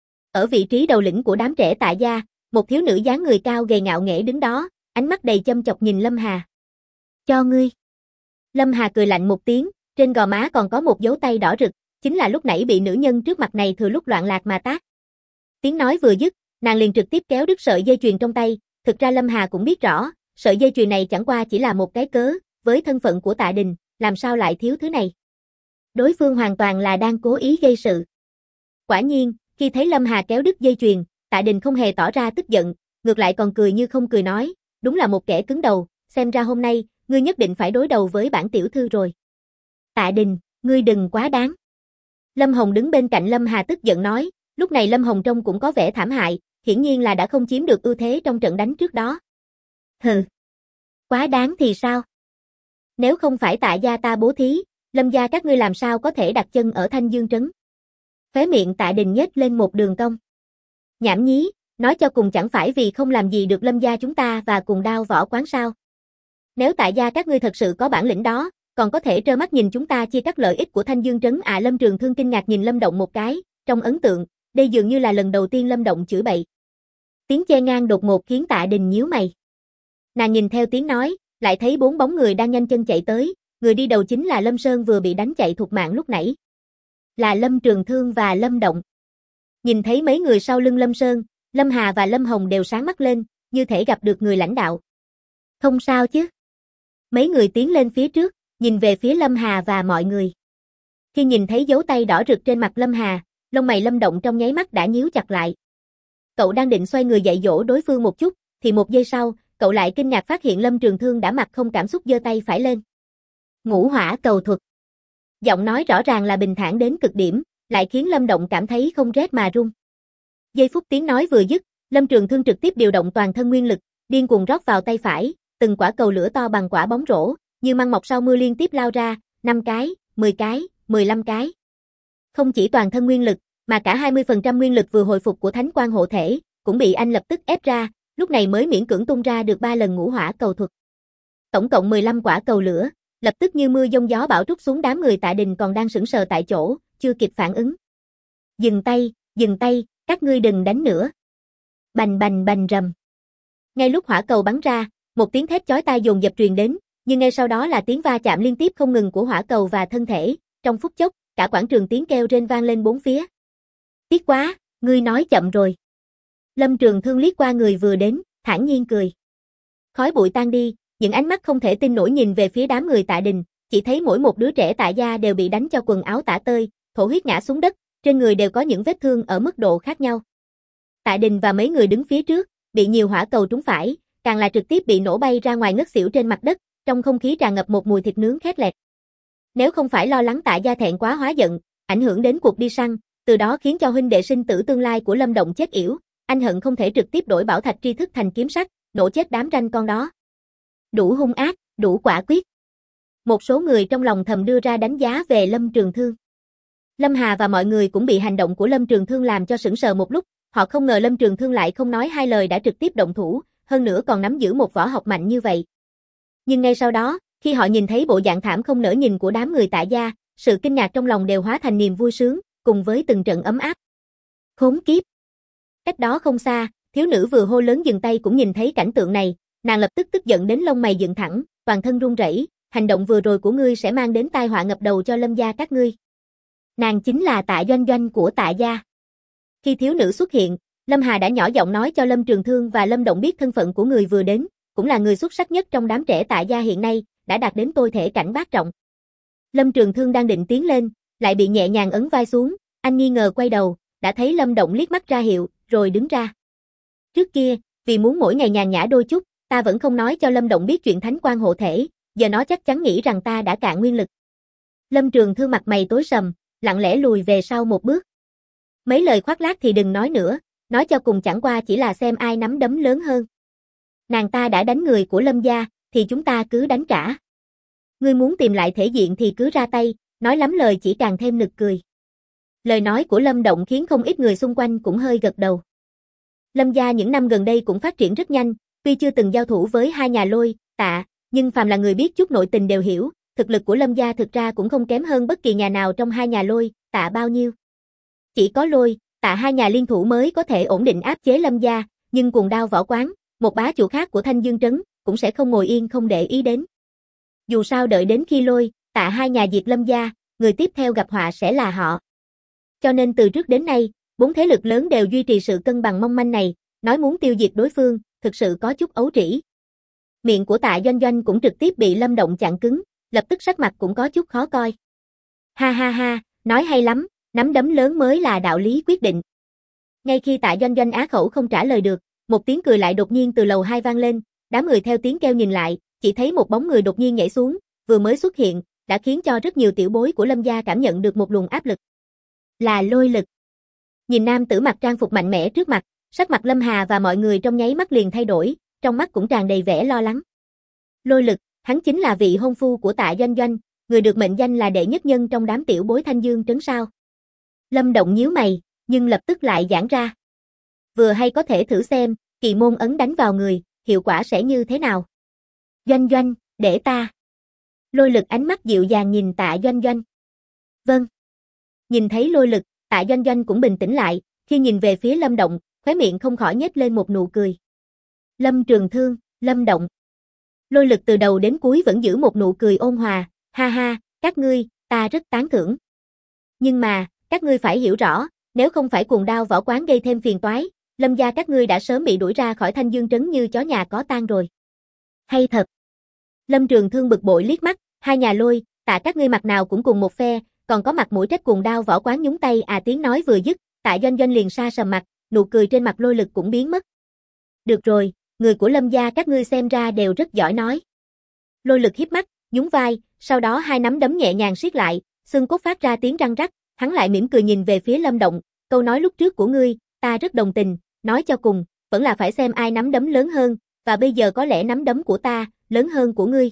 [SPEAKER 1] Ở vị trí đầu lĩnh của đám trẻ Tạ gia, một thiếu nữ dáng người cao gầy ngạo nghễ đứng đó, ánh mắt đầy châm chọc nhìn Lâm Hà. Cho ngươi. Lâm Hà cười lạnh một tiếng, trên gò má còn có một dấu tay đỏ rực, Chính là lúc nãy bị nữ nhân trước mặt này thừa lúc loạn lạc mà tát. Tiếng nói vừa dứt, nàng liền trực tiếp kéo đứt sợi dây chuyền trong tay, thực ra Lâm Hà cũng biết rõ, sợi dây chuyền này chẳng qua chỉ là một cái cớ, với thân phận của Tạ Đình, làm sao lại thiếu thứ này. Đối phương hoàn toàn là đang cố ý gây sự. Quả nhiên, khi thấy Lâm Hà kéo đứt dây chuyền, Tạ Đình không hề tỏ ra tức giận, ngược lại còn cười như không cười nói, đúng là một kẻ cứng đầu, xem ra hôm nay, ngươi nhất định phải đối đầu với bản tiểu thư rồi. Tạ Đình, ngươi đừng quá đáng. Lâm Hồng đứng bên cạnh Lâm Hà tức giận nói, lúc này Lâm Hồng trông cũng có vẻ thảm hại, hiển nhiên là đã không chiếm được ưu thế trong trận đánh trước đó. Hừ. Quá đáng thì sao? Nếu không phải Tạ gia ta bố thí, Lâm gia các ngươi làm sao có thể đặt chân ở Thanh Dương trấn? Khóe miệng Tạ Đình nhếch lên một đường cong. Nhảm nhí, nói cho cùng chẳng phải vì không làm gì được Lâm gia chúng ta và cùng Đao Võ quán sao? Nếu Tạ gia các ngươi thật sự có bản lĩnh đó, còn có thể trơ mắt nhìn chúng ta chia cắt lợi ích của Thanh Dương trấn à? Lâm Trường Thương kinh ngạc nhìn Lâm Động một cái, trong ấn tượng, đây dường như là lần đầu tiên Lâm Động chửi bậy. Tiếng che ngang đột ngột khiến Tạ Đình nhíu mày. Nàng nhìn theo tiếng nói, lại thấy 4 bóng người đang nhanh chân chạy tới, người đi đầu chính là Lâm Sơn vừa bị đánh chạy thục mạng lúc nãy. Là Lâm Trường Thương và Lâm Động. Nhìn thấy mấy người sau lưng Lâm Sơn, Lâm Hà và Lâm Hồng đều sáng mắt lên, như thể gặp được người lãnh đạo. Không sao chứ? Mấy người tiến lên phía trước, nhìn về phía Lâm Hà và mọi người. Khi nhìn thấy dấu tay đỏ rực trên mặt Lâm Hà, lông mày Lâm Động trong nháy mắt đã nhíu chặt lại. Cậu đang định xoay người dạy dỗ đối phương một chút, thì một giây sau, cậu lại kinh ngạc phát hiện Lâm Trường Thương đã mặt không cảm xúc giơ tay phải lên. Ngũ hỏa cầu thuật. Giọng nói rõ ràng là bình thản đến cực điểm, lại khiến Lâm Động cảm thấy không rét mà run. Giây phút tiếng nói vừa dứt, Lâm Trường Thương trực tiếp điều động toàn thân nguyên lực, điên cuồng rót vào tay phải, từng quả cầu lửa to bằng quả bóng rổ, như măng mọc sau mưa liên tiếp lao ra, 5 cái, 10 cái, 15 cái. Không chỉ toàn thân nguyên lực, mà cả 20% nguyên lực vừa hồi phục của Thánh Quang hộ thể, cũng bị anh lập tức ép ra, lúc này mới miễn cưỡng tung ra được 3 lần ngũ hỏa cầu thuật. Tổng cộng 15 quả cầu lửa, lập tức như mưa giông gió bão trút xuống đám người Tạ Đình còn đang sững sờ tại chỗ, chưa kịp phản ứng. Dừng tay, các ngươi đừng đánh nữa. Bành bành bành rầm. Ngay lúc hỏa cầu bắn ra, một tiếng thét chói tai dồn dập truyền đến, nhưng ngay sau đó là tiếng va chạm liên tiếp không ngừng của hỏa cầu và thân thể, trong phút chốc, cả quảng trường tiếng kêu rên vang lên bốn phía. Tiếc quá, ngươi nói chậm rồi. Lâm Trường Thương liếc qua người vừa đến, thản nhiên cười. Khói bụi tan đi, những ánh mắt không thể tin nổi nhìn về phía đám người Tạ Đình, chỉ thấy mỗi một đứa trẻ Tạ gia đều bị đánh cho quần áo tả tơi, thổ huyết ngã xuống đất, trên người đều có những vết thương ở mức độ khác nhau. Tạ Đình và mấy người đứng phía trước, bị nhiều hỏa cầu trúng phải, càng là trực tiếp bị nổ bay ra ngoài ngất xỉu trên mặt đất, trong không khí tràn ngập một mùi thịt nướng khét lẹt. Nếu không phải lo lắng Tạ gia thẹn quá hóa giận, ảnh hưởng đến cuộc đi săn, từ đó khiến cho huynh đệ sinh tử tương lai của Lâm Động chết yểu, anh hận không thể trực tiếp đổi bảo thạch tri thức thành kiếm sắt, nổ chết đám ranh con đó. Đủ hung ác, đủ quả quyết. Một số người trong lòng thầm đưa ra đánh giá về Lâm Trường Thương. Lâm Hà và mọi người cũng bị hành động của Lâm Trường Thương làm cho sững sờ một lúc, họ không ngờ Lâm Trường Thương lại không nói hai lời đã trực tiếp động thủ, hơn nữa còn nắm giữ một võ học mạnh như vậy. Nhưng ngay sau đó, khi họ nhìn thấy bộ dạng thảm không nỡ nhìn của đám người Tạ gia, sự kinh ngạc trong lòng đều hóa thành niềm vui sướng, cùng với từng trận ấm áp. Khốn kiếp! Cách đó không xa, thiếu nữ vừa hô lớn dừng tay cũng nhìn thấy cảnh tượng này, nàng lập tức tức giận đến lông mày dựng thẳng, toàn thân run rẩy, hành động vừa rồi của ngươi sẽ mang đến tai họa ngập đầu cho Lâm gia các ngươi. Nàng chính là Tạ Doanh Doanh của Tạ gia. Khi thiếu nữ xuất hiện, Lâm Hà đã nhỏ giọng nói cho Lâm Trường Thương và Lâm Động biết thân phận của người vừa đến, cũng là người xuất sắc nhất trong đám trẻ Tạ gia hiện nay, đã đạt đến tôi thể cảnh bát trọng. Lâm Trường Thương đang định tiến lên, lại bị nhẹ nhàng ấn vai xuống, anh nghi ngờ quay đầu, đã thấy Lâm Động liếc mắt ra hiệu, rồi đứng ra. Trước kia, vì muốn mỗi ngày nhàn nhã đôi chút, ta vẫn không nói cho Lâm Động biết chuyện Thánh Quang hộ thể, giờ nó chắc chắn nghĩ rằng ta đã cạn nguyên lực. Lâm Trường Thương mặt mày tối sầm, lặng lẽ lùi về sau một bước. Mấy lời khoác lác thì đừng nói nữa, nói cho cùng chẳng qua chỉ là xem ai nắm đấm lớn hơn. Nàng ta đã đánh người của Lâm gia, thì chúng ta cứ đánh trả. Ngươi muốn tìm lại thể diện thì cứ ra tay, nói lắm lời chỉ càng thêm nực cười. Lời nói của Lâm Động khiến không ít người xung quanh cũng hơi gật đầu. Lâm gia những năm gần đây cũng phát triển rất nhanh, tuy chưa từng giao thủ với hai nhà Lôi, Tạ, nhưng phàm là người biết chút nội tình đều hiểu, thực lực của Lâm gia thực ra cũng không kém hơn bất kỳ nhà nào trong hai nhà Lôi, Tạ bao nhiêu. Chỉ có Lôi, Tạ hai nhà liên thủ mới có thể ổn định áp chế Lâm gia, nhưng Cuồng Đao Võ quán, một bá chủ khác của Thanh Dương trấn, cũng sẽ không ngồi yên không để ý đến. Dù sao đợi đến khi Lôi, Tạ hai nhà diệt Lâm gia, người tiếp theo gặp họa sẽ là họ. Cho nên từ trước đến nay, 4 thế lực lớn đều duy trì sự cân bằng mong manh này, nói muốn tiêu diệt đối phương, thực sự có chút ấu trĩ. Miệng của Tạ Doanh Doanh cũng trực tiếp bị Lâm Động chặn cứng, lập tức sắc mặt cũng có chút khó coi. Ha ha ha, nói hay lắm, nắm đấm lớn mới là đạo lý quyết định. Ngay khi Tạ Doanh Doanh á khẩu không trả lời được, một tiếng cười lại đột nhiên từ lầu 2 vang lên, đám người theo tiếng kêu nhìn lại, chỉ thấy một bóng người đột nhiên nhảy xuống, vừa mới xuất hiện, đã khiến cho rất nhiều tiểu bối của Lâm gia cảm nhận được một luồng áp lực. Là Lôi Lực. Nhìn nam tử mặc trang phục mạnh mẽ trước mặt, sắc mặt Lâm Hà và mọi người trong nháy mắt liền thay đổi, trong mắt cũng tràn đầy vẻ lo lắng. Lôi Lực, hắn chính là vị hôn phu của Tạ Doanh Doanh, người được mệnh danh là đệ nhất nhân trong đám tiểu bối Thanh Dương trấn sao. Lâm Động nhíu mày, nhưng lập tức lại giãn ra. Vừa hay có thể thử xem, kỳ môn ấn đánh vào người, hiệu quả sẽ như thế nào. Doanh Doanh, để ta. Lôi Lực ánh mắt dịu dàng nhìn Tạ Doanh Doanh. Vâng. Nhìn thấy Lôi Lực, Tạ Doanh Doanh cũng bình tĩnh lại, khi nhìn về phía Lâm Động, khóe miệng không khỏi nhếch lên một nụ cười. Lâm Trường Thương, Lâm Động. Lôi Lực từ đầu đến cuối vẫn giữ một nụ cười ôn hòa, ha ha, các ngươi, ta rất tán thưởng. Nhưng mà, các ngươi phải hiểu rõ, nếu không phải Cuồng Đao Võ Quán gây thêm phiền toái, Lâm gia các ngươi đã sớm bị đuổi ra khỏi Thanh Dương trấn như chó nhà có tang rồi. Hay thật. Lâm Trường Thương bực bội liếc mắt, hai nhà Lôi, Tạ các ngươi mặt nào cũng cùng một phe, còn có mặt mũi trách Cuồng Đao Võ Quán nhúng tay tiếng nói vừa dứt, Tạ Doanh Doanh liền sa sầm mặt, nụ cười trên mặt Lôi Lực cũng biến mất. Được rồi, người của Lâm gia các ngươi xem ra đều rất giỏi nói. Lôi Lực híp mắt, nhún vai, sau đó hai nắm đấm nhẹ nhàng siết lại, xương cốt phát ra tiếng răng rắc, hắn lại mỉm cười nhìn về phía Lâm Động, câu nói lúc trước của ngươi, ta rất đồng tình, nói cho cùng, vẫn là phải xem ai nắm đấm lớn hơn, và bây giờ có lẽ nắm đấm của ta, lớn hơn của ngươi.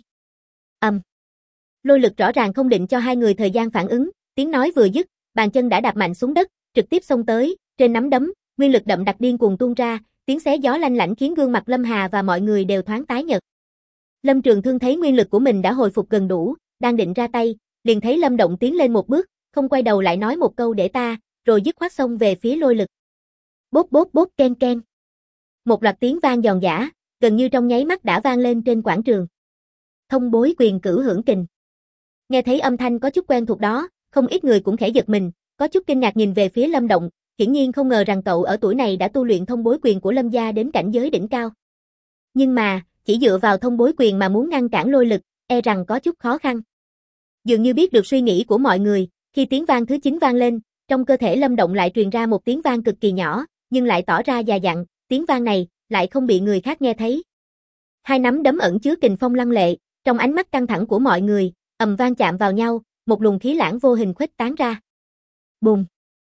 [SPEAKER 1] Lôi Lực rõ ràng không định cho hai người thời gian phản ứng, tiếng nói vừa dứt, bàn chân đã đạp mạnh xuống đất, trực tiếp xông tới, trên nắm đấm, nguyên lực đậm đặc điên cuồng tuôn ra, tiếng xé gió lanh lảnh khiến gương mặt Lâm Hà và mọi người đều thoáng tái nhợt. Lâm Trường Thương thấy nguyên lực của mình đã hồi phục gần đủ, đang định ra tay, liền thấy Lâm Động tiến lên một bước, không quay đầu lại nói một câu để ta, rồi dứt khoát xông về phía Lôi Lực. Bốp bốp bốp ken ken. Một loạt tiếng vang giòn giã, gần như trong nháy mắt đã vang lên trên quảng trường. Thông bối quyền cửu hưởng kình. Nghe thấy âm thanh có chút quen thuộc đó, không ít người cũng khẽ giật mình, có chút kinh ngạc nhìn về phía Lâm Động, hiển nhiên không ngờ rằng cậu ở tuổi này đã tu luyện thông bối quyền của Lâm gia đến cảnh giới đỉnh cao. Nhưng mà, chỉ dựa vào thông bối quyền mà muốn ngăn cản Lôi Lực, e rằng có chút khó khăn. Dường như biết được suy nghĩ của mọi người, khi tiếng vang thứ 9 vang lên, trong cơ thể Lâm Động lại truyền ra một tiếng vang cực kỳ nhỏ, nhưng lại tỏ ra già dặn, tiếng vang này lại không bị người khác nghe thấy. Hai nắm đấm ẩn chứa kình phong lăng lệ, trong ánh mắt căng thẳng của mọi người, ầm vang chạm vào nhau, một luồng khí lãng vô hình khuếch tán ra. Bùng!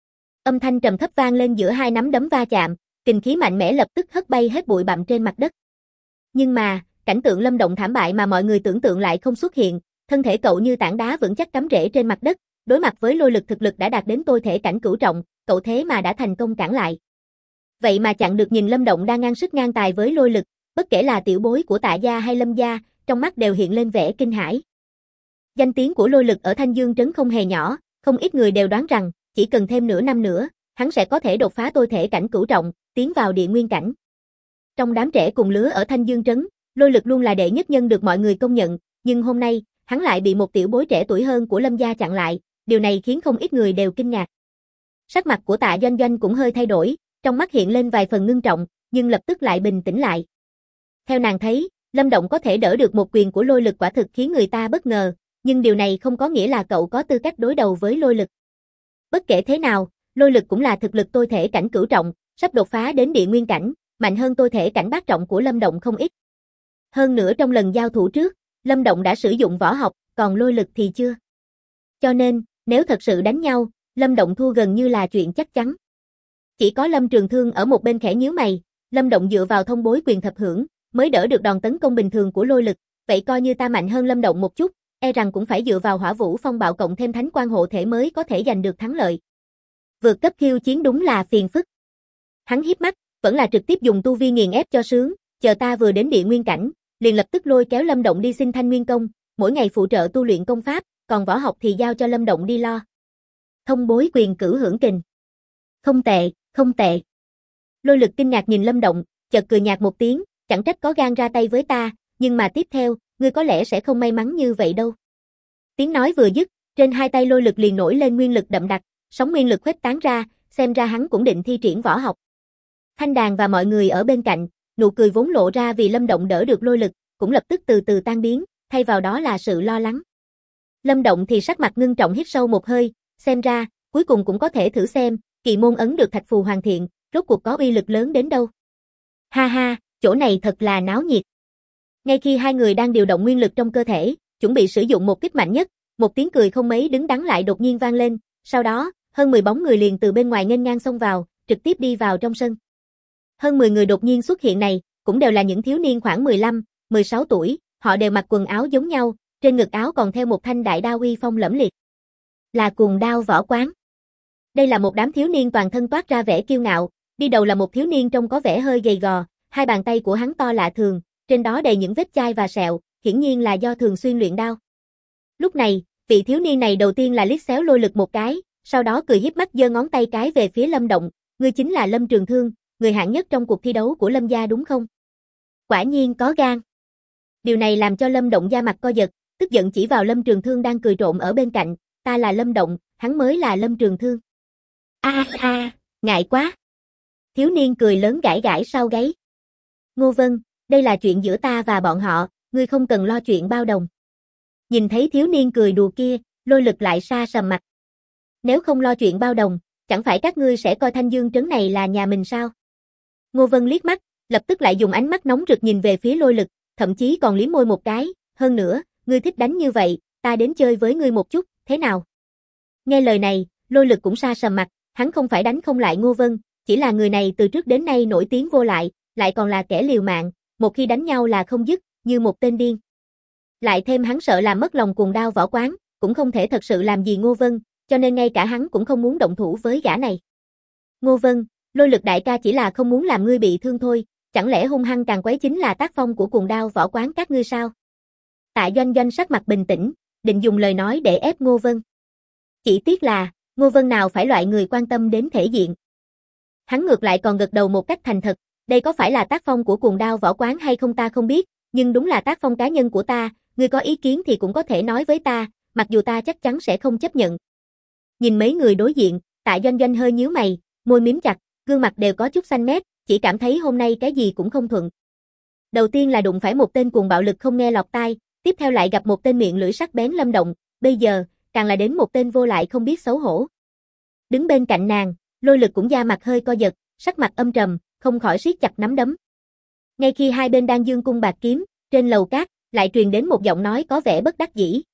[SPEAKER 1] Âm thanh trầm thấp vang lên giữa hai nắm đấm va chạm, kình khí mạnh mẽ lập tức hất bay hết bụi bặm trên mặt đất. Nhưng mà, cảnh tượng Lâm Động thảm bại mà mọi người tưởng tượng lại không xuất hiện, thân thể cậu như tảng đá vững chắc cắm rễ trên mặt đất, đối mặt với Lôi Lực thực lực đã đạt đến tôi thể cảnh cửu trọng, cậu thế mà đã thành công cản lại. Vậy mà chặn được, nhìn Lâm Động đang ngang sức ngang tài với Lôi Lực, bất kể là tiểu bối của Tạ gia hay Lâm gia, trong mắt đều hiện lên vẻ kinh hãi. Danh tiếng của Lôi Lực ở Thanh Dương trấn không hề nhỏ, không ít người đều đoán rằng, chỉ cần thêm nửa năm nữa, hắn sẽ có thể đột phá tôi thể cảnh cửu trọng, tiến vào địa nguyên cảnh. Trong đám trẻ cùng lứa ở Thanh Dương trấn, Lôi Lực luôn là đệ nhất nhân được mọi người công nhận, nhưng hôm nay, hắn lại bị một tiểu bối trẻ tuổi hơn của Lâm gia chặn lại, điều này khiến không ít người đều kinh ngạc. Sắc mặt của Tạ Doanh Doanh cũng hơi thay đổi, trong mắt hiện lên vài phần ngưng trọng, nhưng lập tức lại bình tĩnh lại. Theo nàng thấy, Lâm Động có thể đỡ được một quyền của Lôi Lực quả thực khiến người ta bất ngờ, nhưng điều này không có nghĩa là cậu có tư cách đối đầu với Lôi Lực. Bất kể thế nào, Lôi Lực cũng là thực lực tôi thể cảnh cửu trọng, sắp đột phá đến địa nguyên cảnh, mạnh hơn tôi thể cảnh bát trọng của Lâm Động không ít. Hơn nữa trong lần giao thủ trước, Lâm Động đã sử dụng võ học, còn Lôi Lực thì chưa. Cho nên, nếu thật sự đánh nhau, Lâm Động thua gần như là chuyện chắc chắn. Chỉ có Lâm Trường Thương ở một bên khẽ nhíu mày, Lâm Động dựa vào thông bối quyền thập hưởng, mới đỡ được đòn tấn công bình thường của Lôi Lực, vậy coi như ta mạnh hơn Lâm Động một chút, e rằng cũng phải dựa vào Hỏa Vũ Phong Bạo cộng thêm Thánh Quang hộ thể mới có thể giành được thắng lợi. Vượt cấp khiêu chiến đúng là phiền phức. Hắn híp mắt, vẫn là trực tiếp dùng tu vi nghiền ép cho sướng, chờ ta vừa đến địa nguyên cảnh, liền lập tức lôi kéo Lâm Động đi xin Thanh Nguyên công, mỗi ngày phụ trợ tu luyện công pháp, còn võ học thì giao cho Lâm Động đi lo. Thông bối quyền cửu hưởng kình. Không tệ, không tệ. Lôi Lực kinh ngạc nhìn Lâm Động, chợt cười nhạt một tiếng, chẳng trách có gan ra tay với ta, nhưng mà tiếp theo, ngươi có lẽ sẽ không may mắn như vậy đâu. Tiếng nói vừa dứt, Trên hai tay Lôi Lực liền nổi lên nguyên lực đậm đặc, sóng nguyên lực khuếch tán ra, xem ra hắn cũng định thi triển võ học. Thanh Đàn và mọi người ở bên cạnh, nụ cười vốn lộ ra vì Lâm Động đỡ được Lôi Lực, cũng lập tức từ từ tan biến, thay vào đó là sự lo lắng. Lâm Động thì sắc mặt ngưng trọng hít sâu một hơi, xem ra, cuối cùng cũng có thể thử xem, kỳ môn ấn được thạch phù hoàn thiện, rốt cuộc có uy lực lớn đến đâu. Ha ha, chỗ này thật là náo nhiệt. Ngay khi hai người đang điều động nguyên lực trong cơ thể, chuẩn bị sử dụng một kích mạnh nhất, một tiếng cười không mấy đứng đắn lại đột nhiên vang lên, sau đó, hơn 10 bóng người liền từ bên ngoài nghênh ngang xông vào, trực tiếp đi vào trong sân. Hơn 10 người đột nhiên xuất hiện này, cũng đều là những thiếu niên khoảng 15, 16 tuổi, họ đều mặc quần áo giống nhau, trên ngực áo còn theo một thanh đại đao uy phong lẫm liệt. Là Cuồng Đao Võ Quán. Đây là một đám thiếu niên toàn thân toát ra vẻ kiêu ngạo, đi đầu là một thiếu niên trông có vẻ hơi gầy gò, hai bàn tay của hắn to lạ thường, trên đó đầy những vết chai và sẹo, hiển nhiên là do thường xuyên luyện đao. Lúc này, vị thiếu niên này đầu tiên là liếc xéo Lôi Lực một cái, sau đó cười híp mắt giơ ngón tay cái về phía Lâm Động, ngươi chính là Lâm Trường Thương, người hạng nhất trong cuộc thi đấu của Lâm gia đúng không? Quả nhiên có gan. Điều này làm cho Lâm Động da mặt co giật, tức giận chỉ vào Lâm Trường Thương đang cười trộm ở bên cạnh, ta là Lâm Động, hắn mới là Lâm Trường Thương. Ngại quá. Thiếu niên cười lớn gãi gãi sau gáy. Ngô Vân, đây là chuyện giữa ta và bọn họ, ngươi không cần lo chuyện bao đồng. Nhìn thấy thiếu niên cười đùa kia, Lôi Lực lại sa sầm mặt. Nếu không lo chuyện bao đồng, chẳng phải các ngươi sẽ coi Thanh Dương trấn này là nhà mình sao? Ngô Vân liếc mắt, lập tức lại dùng ánh mắt nóng rực nhìn về phía Lôi Lực, thậm chí còn liếm môi một cái, hơn nữa, ngươi thích đánh như vậy, ta đến chơi với ngươi một chút, thế nào? Nghe lời này, Lôi Lực cũng sa sầm mặt, hắn không phải đánh không lại Ngô Vân, chỉ là người này từ trước đến nay nổi tiếng vô lại còn là kẻ liều mạng, một khi đánh nhau là không dứt, như một tên điên. Lại thêm hắn sợ làm mất lòng Cuồng Đao Võ Quán, cũng không thể thật sự làm gì Ngô Vân, cho nên ngay cả hắn cũng không muốn động thủ với gã này. Ngô Vân, Lôi Lực đại ca chỉ là không muốn làm ngươi bị thương thôi, chẳng lẽ hung hăng càng quấy chính là tác phong của Cuồng Đao Võ Quán các ngươi sao? Tạ Doanh Doanh sắc mặt bình tĩnh, định dùng lời nói để ép Ngô Vân. Chỉ tiếc là, Ngô Vân nào phải loại người quan tâm đến thể diện. Hắn ngược lại còn gật đầu một cách thành thật, đây có phải là tác phong của Cuồng Đao Võ Quán hay không ta không biết, nhưng đúng là tác phong cá nhân của ta, ngươi có ý kiến thì cũng có thể nói với ta, mặc dù ta chắc chắn sẽ không chấp nhận. Nhìn mấy người đối diện, Tạ Doanh Doanh hơi nhíu mày, môi mím chặt, gương mặt đều có chút xanh mét, chỉ cảm thấy hôm nay cái gì cũng không thuận. Đầu tiên là đụng phải một tên cuồng bạo lực không nghe lọt tai, tiếp theo lại gặp một tên miệng lưỡi sắc bén Lâm Động, bây giờ, càng là đến một tên vô lại không biết xấu hổ. Đứng bên cạnh nàng, Lôi Lực cũng da mặt hơi co giật, sắc mặt âm trầm, không khỏi siết chặt nắm đấm. Ngay khi hai bên đang giương cung bạt kiếm, trên lầu cát, lại truyền đến một giọng nói có vẻ bất đắc dĩ.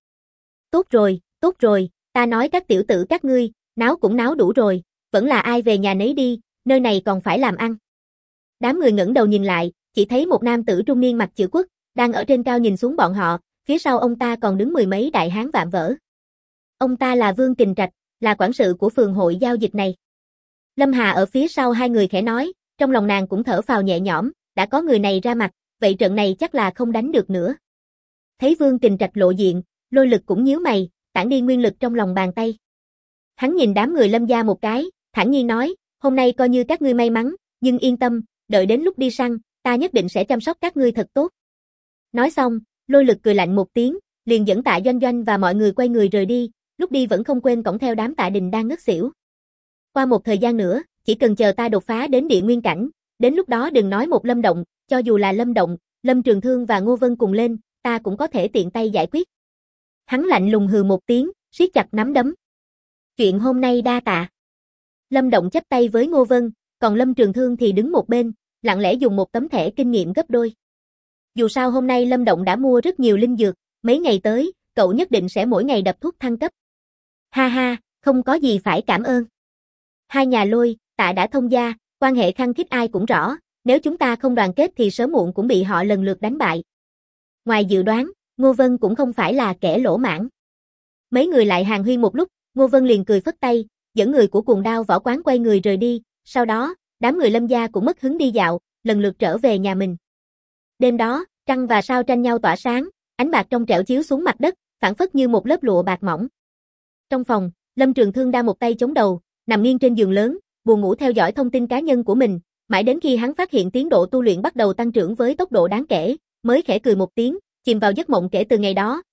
[SPEAKER 1] Tốt rồi, ta nói các tiểu tử các ngươi, náo cũng náo đủ rồi, vẫn là ai về nhà nấy đi, nơi này còn phải làm ăn. Đám người ngẩng đầu nhìn lại, chỉ thấy một nam tử trung niên mặc chữ quốc, đang ở trên cao nhìn xuống bọn họ, phía sau ông ta còn đứng mười mấy đại hán vạm vỡ. Ông ta là Vương Kình Trạch, là quản sự của phường hội giao dịch này. Lâm Hà ở phía sau hai người khẽ nói, trong lòng nàng cũng thở phào nhẹ nhõm, đã có người này ra mặt, vậy trận này chắc là không đánh được nữa. Thấy Vương Kình Trạch lộ diện, Lôi Lực cũng nhíu mày, tản đi nguyên lực trong lòng bàn tay. Hắn nhìn đám người Lâm gia một cái, thản nhiên nói, hôm nay coi như các ngươi may mắn, nhưng yên tâm, đợi đến lúc đi săn, ta nhất định sẽ chăm sóc các ngươi thật tốt. Nói xong, Lôi Lực cười lạnh một tiếng, liền dẫn Tạ Doanh Doanh và mọi người quay người rời đi, lúc đi vẫn không quên cõng theo đám Tạ Đình đang ngất xỉu. Qua một thời gian nữa, chỉ cần chờ ta đột phá đến địa nguyên cảnh, đến lúc đó đừng nói một Lâm Động, cho dù là Lâm Động, Lâm Trường Thương và Ngô Vân cùng lên, ta cũng có thể tiện tay giải quyết. Hắn lạnh lùng hừ một tiếng, siết chặt nắm đấm. Chuyện hôm nay đa tạ. Lâm Động chắp tay với Ngô Vân, còn Lâm Trường Thương thì đứng một bên, lặng lẽ dùng một tấm thẻ kinh nghiệm gấp đôi. Dù sao hôm nay Lâm Động đã mua rất nhiều linh dược, mấy ngày tới, cậu nhất định sẽ mỗi ngày đập thuốc thăng cấp. Ha ha, không có gì phải cảm ơn. Hai nhà Lôi, Tạ đã thông gia, quan hệ khăng khít ai cũng rõ, nếu chúng ta không đoàn kết thì sớm muộn cũng bị họ lần lượt đánh bại. Ngoài dự đoán, Ngô Vân cũng không phải là kẻ lỗ mãng. Mấy người lại hàn huyên một lúc, Ngô Vân liền cười phất tay, dẫn người của Cuồng Đao Võ Quán quay người rời đi, sau đó, đám người Lâm gia cũng mất hứng đi dạo, lần lượt trở về nhà mình. Đêm đó, trăng và sao tranh nhau tỏa sáng, ánh bạc trong trẻo chiếu xuống mặt đất, phảng phất như một lớp lụa bạc mỏng. Trong phòng, Lâm Trường Thương đang một tay chống đầu, nằm nghiêng trên giường lớn, buồn ngủ theo dõi thông tin cá nhân của mình, mãi đến khi hắn phát hiện tiến độ tu luyện bắt đầu tăng trưởng với tốc độ đáng kể, mới khẽ cười một tiếng, chìm vào giấc mộng. Kể từ ngày đó,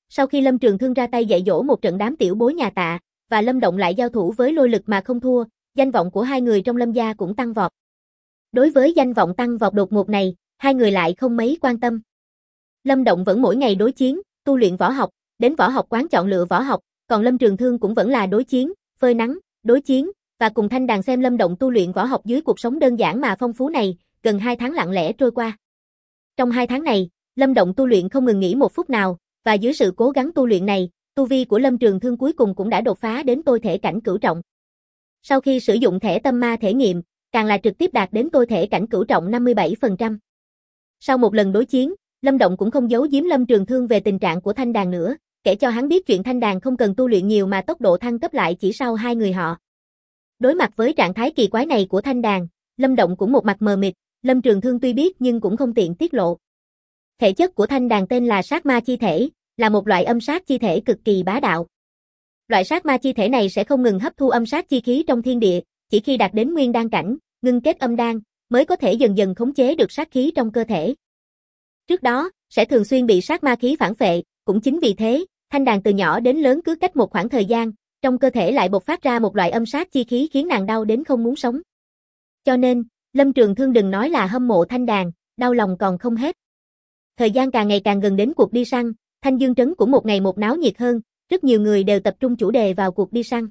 [SPEAKER 1] sau khi Lâm Trường Thương ra tay dạy dỗ một trận đám tiểu bối nhà Tạ, và Lâm Động lại giao thủ với Lôi Lực mà không thua, danh vọng của hai người trong Lâm gia cũng tăng vọt. Đối với danh vọng tăng vọt đột ngột này, hai người lại không mấy quan tâm. Lâm Động vẫn mỗi ngày đối chiến, tu luyện võ học, đến võ học quán chọn lựa võ học, còn Lâm Trường Thương cũng vẫn là đối chiến, phơi nắng, đối chiến, và cùng Thanh Đàn xem Lâm Động tu luyện võ học dưới cuộc sống đơn giản mà phong phú này, gần 2 tháng lặng lẽ trôi qua. Trong 2 tháng này, Lâm Động tu luyện không ngừng nghỉ một phút nào, và dưới sự cố gắng tu luyện này, tu vi của Lâm Trường Thương cuối cùng cũng đã đột phá đến tôi thể cảnh cửu trọng. Sau khi sử dụng thẻ tâm ma thể nghiệm, càng là trực tiếp đạt đến tôi thể cảnh cửu trọng 57%. Sau một lần đối chiến, Lâm Động cũng không giấu giếm Lâm Trường Thương về tình trạng của Thanh Đàn nữa, kể cho hắn biết chuyện Thanh Đàn không cần tu luyện nhiều mà tốc độ thăng cấp lại chỉ sau hai người họ. Đối mặt với trạng thái kỳ quái này của Thanh Đàn, Lâm Động cũng một mặt mờ mịt, Lâm Trường Thương tuy biết nhưng cũng không tiện tiết lộ. Thể chất của Thanh Đàn tên là sát ma chi thể, là một loại âm sát chi thể cực kỳ bá đạo. Loại sát ma chi thể này sẽ không ngừng hấp thu âm sát chi khí trong thiên địa, chỉ khi đạt đến nguyên đan cảnh, ngưng kết âm đan, mới có thể dần dần khống chế được sát khí trong cơ thể. Trước đó, sẽ thường xuyên bị sát ma khí phản phệ, cũng chính vì thế, Thanh Đàn từ nhỏ đến lớn cứ cách một khoảng thời gian, trong cơ thể lại bộc phát ra một loại âm sát chi khí khiến nàng đau đến không muốn sống. Cho nên, Lâm Trường Thương đừng nói là hâm mộ Thanh Đàn, đau lòng còn không hết. Thời gian càng ngày càng gần đến cuộc đi săn, Thanh Dương Trấn cũng một ngày một náo nhiệt hơn, rất nhiều người đều tập trung chủ đề vào cuộc đi săn.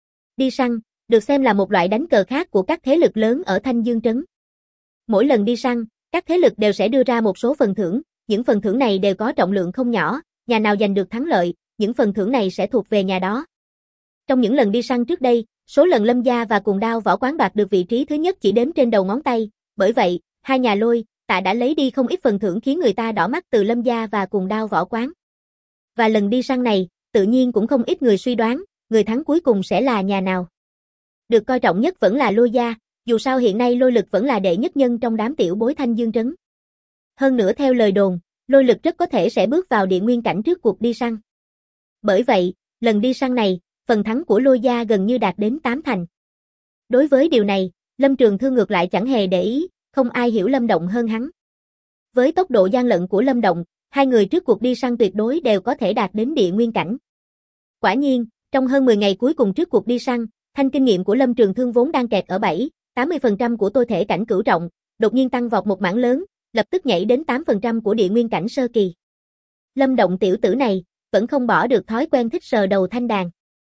[SPEAKER 1] Đi săn, được xem là một loại đánh cờ khác của các thế lực lớn ở Thanh Dương Trấn. Mỗi lần đi săn, các thế lực đều sẽ đưa ra một số phần thưởng, những phần thưởng này đều có trọng lượng không nhỏ, nhà nào giành được thắng lợi, những phần thưởng này sẽ thuộc về nhà đó. Trong những lần đi săn trước đây, số lần Lâm gia và Cùng Đao Võ Quán đoạt được vị trí thứ nhất chỉ đếm trên đầu ngón tay, bởi vậy, hai nhà Lôi, Tạ đã lấy đi không ít phần thưởng khiến người ta đỏ mắt từ Lâm gia và Cùng Đao Võ Quán. Và lần đi săn này, tự nhiên cũng không ít người suy đoán, người thắng cuối cùng sẽ là nhà nào. Được coi trọng nhất vẫn là Lôi gia, dù sao hiện nay Lôi Lực vẫn là đệ nhất nhân trong đám tiểu bối Thanh Dương Trấn. Hơn nữa theo lời đồn, Lôi Lực rất có thể sẽ bước vào địa nguyên cảnh trước cuộc đi săn. Bởi vậy, lần đi săn này, phần thắng của Lôi gia gần như đạt đến 8 thành. Đối với điều này, Lâm Trường Thương ngược lại chẳng hề để ý, không ai hiểu Lâm Động hơn hắn. Với tốc độ gian lận của Lâm Động, hai người trước cuộc đi săn tuyệt đối đều có thể đạt đến địa nguyên cảnh. Quả nhiên, trong hơn 10 ngày cuối cùng trước cuộc đi săn, thanh kinh nghiệm của Lâm Trường Thương vốn đang kẹt ở 7-80% của tôi thể cảnh cửu trọng, đột nhiên tăng vọt một mảng lớn, lập tức nhảy đến 8% của địa nguyên cảnh sơ kỳ. Lâm Động tiểu tử này, vẫn không bỏ được thói quen thích sờ đầu Thanh Đàn.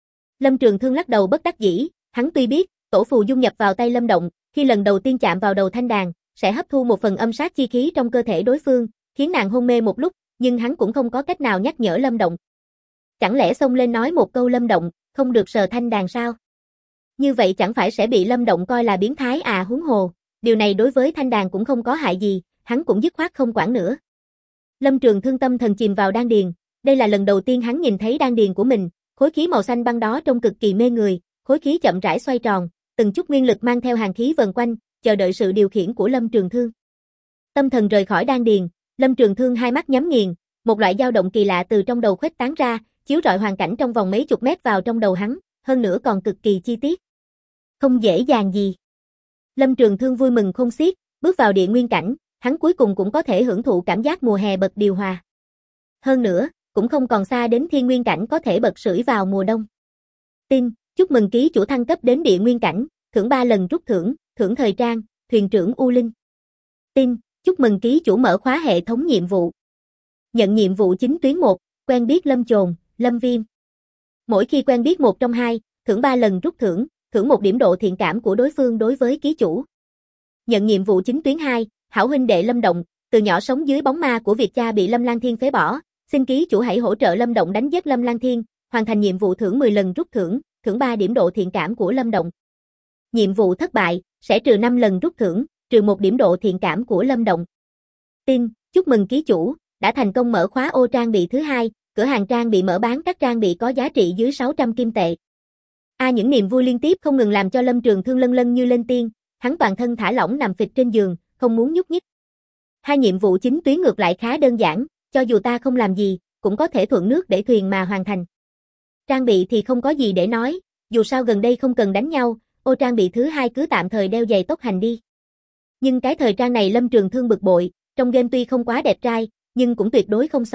[SPEAKER 1] Lâm Trường Thương lắc đầu bất đắc dĩ, hắn tuy biết, tổ phù dung nhập vào tay Lâm Động, khi lần đầu tiên chạm vào đầu Thanh Đàn, sẽ hấp thu một phần âm sát chi khí trong cơ thể đối phương, khiến nàng hôn mê một lúc, nhưng hắn cũng không có cách nào nhắc nhở Lâm Động. Chẳng lẽ xông lên nói một câu Lâm Động, không được sờ Thanh Đàn sao? Như vậy chẳng phải sẽ bị Lâm Động coi là biến thái à huống hồ, điều này đối với Thanh Đàn cũng không có hại gì, hắn cũng dứt khoát không quản nữa. Lâm Trường Thương tâm thần chìm vào đan điền, đây là lần đầu tiên hắn nhìn thấy đan điền của mình, khối khí màu xanh băng đó trông cực kỳ mê người, khối khí chậm rãi xoay tròn, từng chút nguyên lực mang theo hàn khí vần quanh, chờ đợi sự điều khiển của Lâm Trường Thương. Tâm thần rời khỏi đan điền, Lâm Trường Thương hai mắt nhắm nghiền, một loại dao động kỳ lạ từ trong đầu khuếch tán ra, chiếu rọi hoàn cảnh trong vòng mấy chục mét vào trong đầu hắn, hơn nữa còn cực kỳ chi tiết. Không dễ dàng gì. Lâm Trường Thương vui mừng khôn xiết, bước vào địa nguyên cảnh, hắn cuối cùng cũng có thể hưởng thụ cảm giác mùa hè bật điều hòa. Hơn nữa, cũng không còn xa đến thiên nguyên cảnh có thể bật sưởi vào mùa đông. Tin, chúc mừng ký chủ thăng cấp đến địa nguyên cảnh, thưởng 3 lần rút thưởng, thưởng thời trang, thuyền trưởng U Linh. Tin, chúc mừng ký chủ mở khóa hệ thống nhiệm vụ. Nhận nhiệm vụ chính tuyến 1, quen biết Lâm Chồn, Lâm Viêm. Mỗi khi quen biết một trong hai, thưởng 3 lần rút thưởng, thưởng 1 điểm độ thiện cảm của đối phương đối với ký chủ. Nhận nhiệm vụ chính tuyến 2, hảo huynh đệ Lâm Động, từ nhỏ sống dưới bóng ma của việc cha bị Lâm Lang Thiên phế bỏ, xin ký chủ hãy hỗ trợ Lâm Động đánh giết Lâm Lang Thiên, hoàn thành nhiệm vụ thưởng 10 lần rút thưởng, thưởng 3 điểm độ thiện cảm của Lâm Động. Nhiệm vụ thất bại, sẽ trừ 5 lần rút thưởng, trừ 1 điểm độ thiện cảm của Lâm Động. Tin, chúc mừng ký chủ, đã thành công mở khóa ô trang bị thứ 2, cửa hàng trang bị mở bán các trang bị có giá trị dưới 600 kim tệ. Những niềm vui liên tiếp không ngừng làm cho Lâm Trường Thương lân lân như lên tiên, hắn toàn thân thả lỏng nằm phịch trên giường, không muốn nhúc nhích. Hai nhiệm vụ chính tuyến ngược lại khá đơn giản, cho dù ta không làm gì, cũng có thể thuận nước để thuyền mà hoàn thành. Trang bị thì không có gì để nói, dù sao gần đây không cần đánh nhau, ô trang bị thứ 2 cứ tạm thời đeo giày tốc hành đi. Nhưng cái thời trang này Lâm Trường Thương bực bội, trong game tuy không quá đẹp trai, nhưng cũng tuyệt đối không xấu,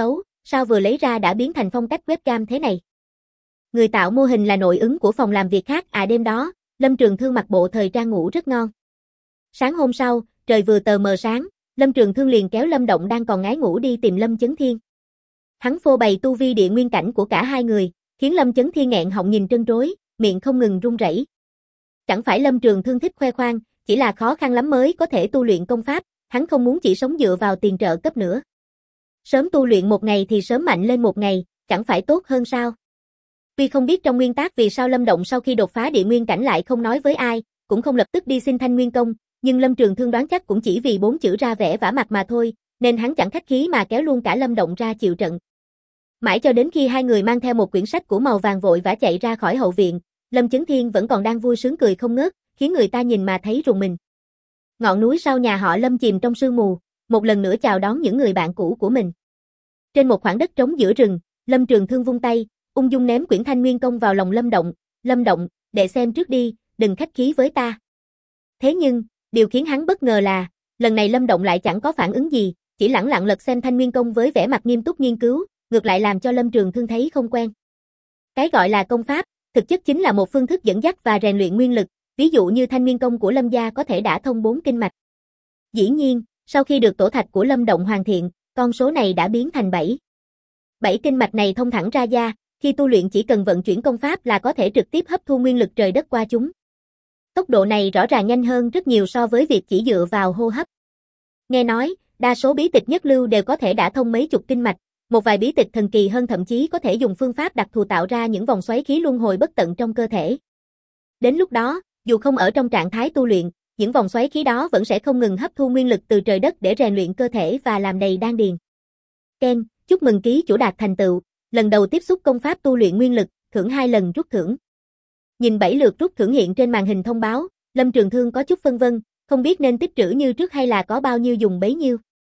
[SPEAKER 1] sao vừa lấy ra đã biến thành phong cách webcam thế này? Người tạo mô hình là nội ứng của phòng làm việc khác. Đêm đó, Lâm Trường Thương mặc bộ thời trang ngủ rất ngon. Sáng hôm sau, trời vừa tờ mờ sáng, Lâm Trường Thương liền kéo Lâm Động đang còn ngái ngủ đi tìm Lâm Chấn Thiên. Hắn phô bày tu vi địa nguyên cảnh của cả hai người, khiến Lâm Chấn Thiên nghẹn họng nhìn trân trối, miệng không ngừng run rẩy. Chẳng phải Lâm Trường Thương thích khoe khoang, chỉ là khó khăn lắm mới có thể tu luyện công pháp, hắn không muốn chỉ sống dựa vào tiền trợ cấp nữa. Sớm tu luyện một ngày thì sớm mạnh lên một ngày, chẳng phải tốt hơn sao? Tuy không biết trong nguyên tắc vì sao Lâm Động sau khi đột phá địa nguyên cảnh lại không nói với ai, cũng không lập tức đi xin Thanh Nguyên Công, nhưng Lâm Trường Thương đoán chắc cũng chỉ vì 4 chữ ra vẻ vả mặt mà thôi, nên hắn chẳng khách khí mà kéo luôn cả Lâm Động ra chịu trận. Mãi cho đến khi hai người mang theo một quyển sách của màu vàng vội vã chạy ra khỏi hậu viện, Lâm Chấn Thiên vẫn còn đang vui sướng cười không ngớt, khiến người ta nhìn mà thấy rùng mình. Ngọn núi sau nhà họ Lâm chìm trong sương mù, một lần nữa chào đón những người bạn cũ của mình. Trên một khoảng đất trống giữa rừng, Lâm Trường Thương vung tay, ung dung ném quyển Thanh Nguyên Công vào lòng Lâm Động. Lâm Động, đệ xem trước đi, đừng khách khí với ta. Thế nhưng, điều khiến hắn bất ngờ là, lần này Lâm Động lại chẳng có phản ứng gì, chỉ lẳng lặng lật xem Thanh Nguyên Công với vẻ mặt nghiêm túc nghiên cứu, ngược lại làm cho Lâm Trường Thương thấy không quen. Cái gọi là công pháp, thực chất chính là một phương thức dẫn dắt và rèn luyện nguyên lực, ví dụ như Thanh Nguyên Công của Lâm gia có thể đả thông 4 kinh mạch. Dĩ nhiên, sau khi được tổ thạch của Lâm Động hoàn thiện, con số này đã biến thành 7. 7 kinh mạch này thông thẳng ra da, khi tu luyện chỉ cần vận chuyển công pháp là có thể trực tiếp hấp thu nguyên lực trời đất qua chúng. Tốc độ này rõ ràng nhanh hơn rất nhiều so với việc chỉ dựa vào hô hấp. Nghe nói, đa số bí tịch nhất lưu đều có thể đả thông mấy chục kinh mạch, một vài bí tịch thần kỳ hơn thậm chí có thể dùng phương pháp đặc thù tạo ra những vòng xoáy khí luân hồi bất tận trong cơ thể. Đến lúc đó, dù không ở trong trạng thái tu luyện, những vòng xoáy khí đó vẫn sẽ không ngừng hấp thu nguyên lực từ trời đất để rèn luyện cơ thể và làm đầy đan điền. Ken, chúc mừng ký chủ đạt thành tựu, lần đầu tiếp xúc công pháp tu luyện nguyên lực, thưởng 2 lần rút thưởng. Nhìn 7 lượt rút thưởng hiện trên màn hình thông báo, Lâm Trường Thương có chút phân vân, không biết nên tích trữ như trước hay là có bao nhiêu dùng bấy nhiêu.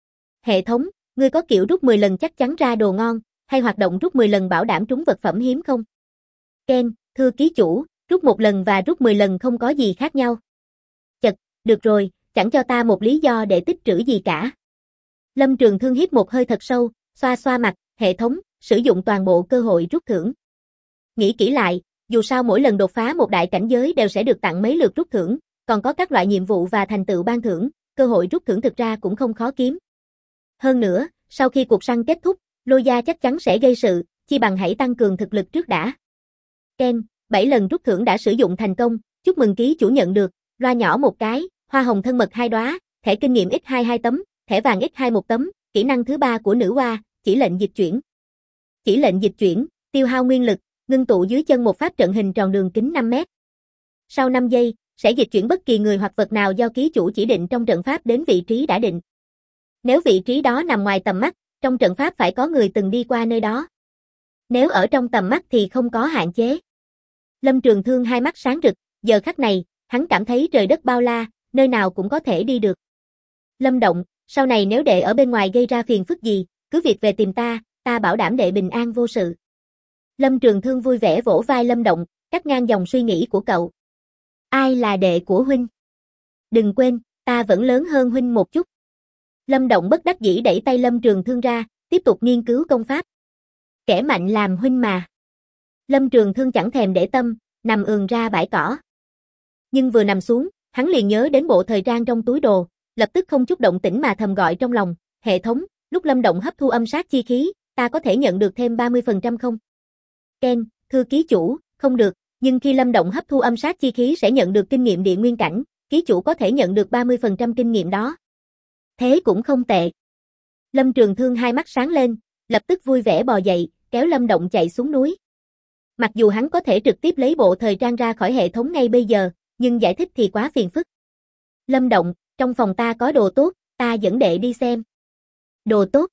[SPEAKER 1] Hệ thống, ngươi có kiểu rút 10 lần chắc chắn ra đồ ngon, hay hoạt động rút 10 lần bảo đảm trúng vật phẩm hiếm không? Ken, thưa ký chủ, rút 1 lần và rút 10 lần không có gì khác nhau. Chật, được rồi, chẳng cho ta một lý do để tích trữ gì cả. Lâm Trường Thương hít một hơi thật sâu, xoa xoa mặt, hệ thống, sử dụng toàn bộ cơ hội rút thưởng. Nghĩ kỹ lại, dù sao mỗi lần đột phá một đại cảnh giới đều sẽ được tặng mấy lượt rút thưởng, còn có các loại nhiệm vụ và thành tựu ban thưởng, cơ hội rút thưởng thực ra cũng không khó kiếm. Hơn nữa, sau khi cuộc săn kết thúc, Lôi gia chắc chắn sẽ gây sự, chi bằng hãy tăng cường thực lực trước đã. Ken, 7 lần rút thưởng đã sử dụng thành công, chúc mừng ký chủ nhận được, loa nhỏ một cái, hoa hồng thân mật 2 đóa, thẻ kinh nghiệm X2 2 tấm, thẻ vàng X2 1 tấm, kỹ năng thứ 3 của nữ hoa, chỉ lệnh dịch chuyển. Chỉ lệnh dịch chuyển, tiêu hao nguyên lực, ngưng tụ dưới chân một pháp trận hình tròn đường kính 5 mét. Sau 5 giây, sẽ dịch chuyển bất kỳ người hoặc vật nào do ký chủ chỉ định trong trận pháp đến vị trí đã định. Nếu vị trí đó nằm ngoài tầm mắt, trong trận pháp phải có người từng đi qua nơi đó. Nếu ở trong tầm mắt thì không có hạn chế. Lâm Trường Thương hai mắt sáng rực, giờ khắc này, hắn cảm thấy trời đất bao la, nơi nào cũng có thể đi được. Lâm Động, sau này nếu đệ ở bên ngoài gây ra phiền phức gì, cứ việc về tìm ta, ta bảo đảm đệ bình an vô sự. Lâm Trường Thương vui vẻ vỗ vai Lâm Động, cắt ngang dòng suy nghĩ của cậu. Ai là đệ của huynh? Đừng quên, ta vẫn lớn hơn huynh một chút. Lâm Động bất đắc dĩ đẩy tay Lâm Trường Thương ra, tiếp tục nghiên cứu công pháp. Kẻ mạnh làm huynh mà. Lâm Trường Thương chẳng thèm để tâm, nằm ườn ra bãi cỏ. Nhưng vừa nằm xuống, hắn liền nhớ đến bộ thời trang trong túi đồ, lập tức không chút động tĩnh mà thầm gọi trong lòng, hệ thống, lúc Lâm Động hấp thu âm sát chi khí, ta có thể nhận được thêm 30% không? Ken, thưa ký chủ, không được, nhưng khi Lâm Động hấp thu âm sát chi khí sẽ nhận được kinh nghiệm địa nguyên cảnh, ký chủ có thể nhận được 30% kinh nghiệm đó. Thế cũng không tệ. Lâm Trường Thương hai mắt sáng lên, lập tức vui vẻ bò dậy, kéo Lâm Động chạy xuống núi. Mặc dù hắn có thể trực tiếp lấy bộ thời trang ra khỏi hệ thống ngay bây giờ, nhưng giải thích thì quá phiền phức. Lâm Động, trong phòng ta có đồ tốt, ta dẫn đệ đi xem. Đồ tốt?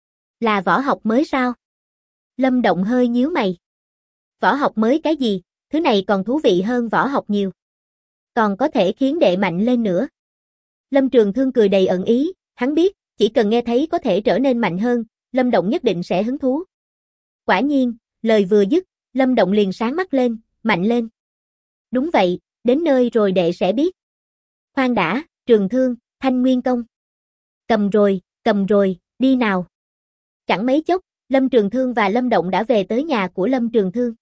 [SPEAKER 1] Là võ học mới sao? Lâm Động hơi nhíu mày. Võ học mới cái gì, thứ này còn thú vị hơn võ học nhiều. Còn có thể khiến đệ mạnh lên nữa. Lâm Trường Thương cười đầy ẩn ý, hắn biết, chỉ cần nghe thấy có thể trở nên mạnh hơn, Lâm Động nhất định sẽ hứng thú. Quả nhiên, lời vừa dứt, Lâm Động liền sáng mắt lên, mạnh lên. Đúng vậy, đến nơi rồi đệ sẽ biết. Khoan đã, Trường Thương, Thanh Nguyên Công. Cầm rồi, đi nào. Chẳng mấy chốc, Lâm Trường Thương và Lâm Động đã về tới nhà của Lâm Trường Thương.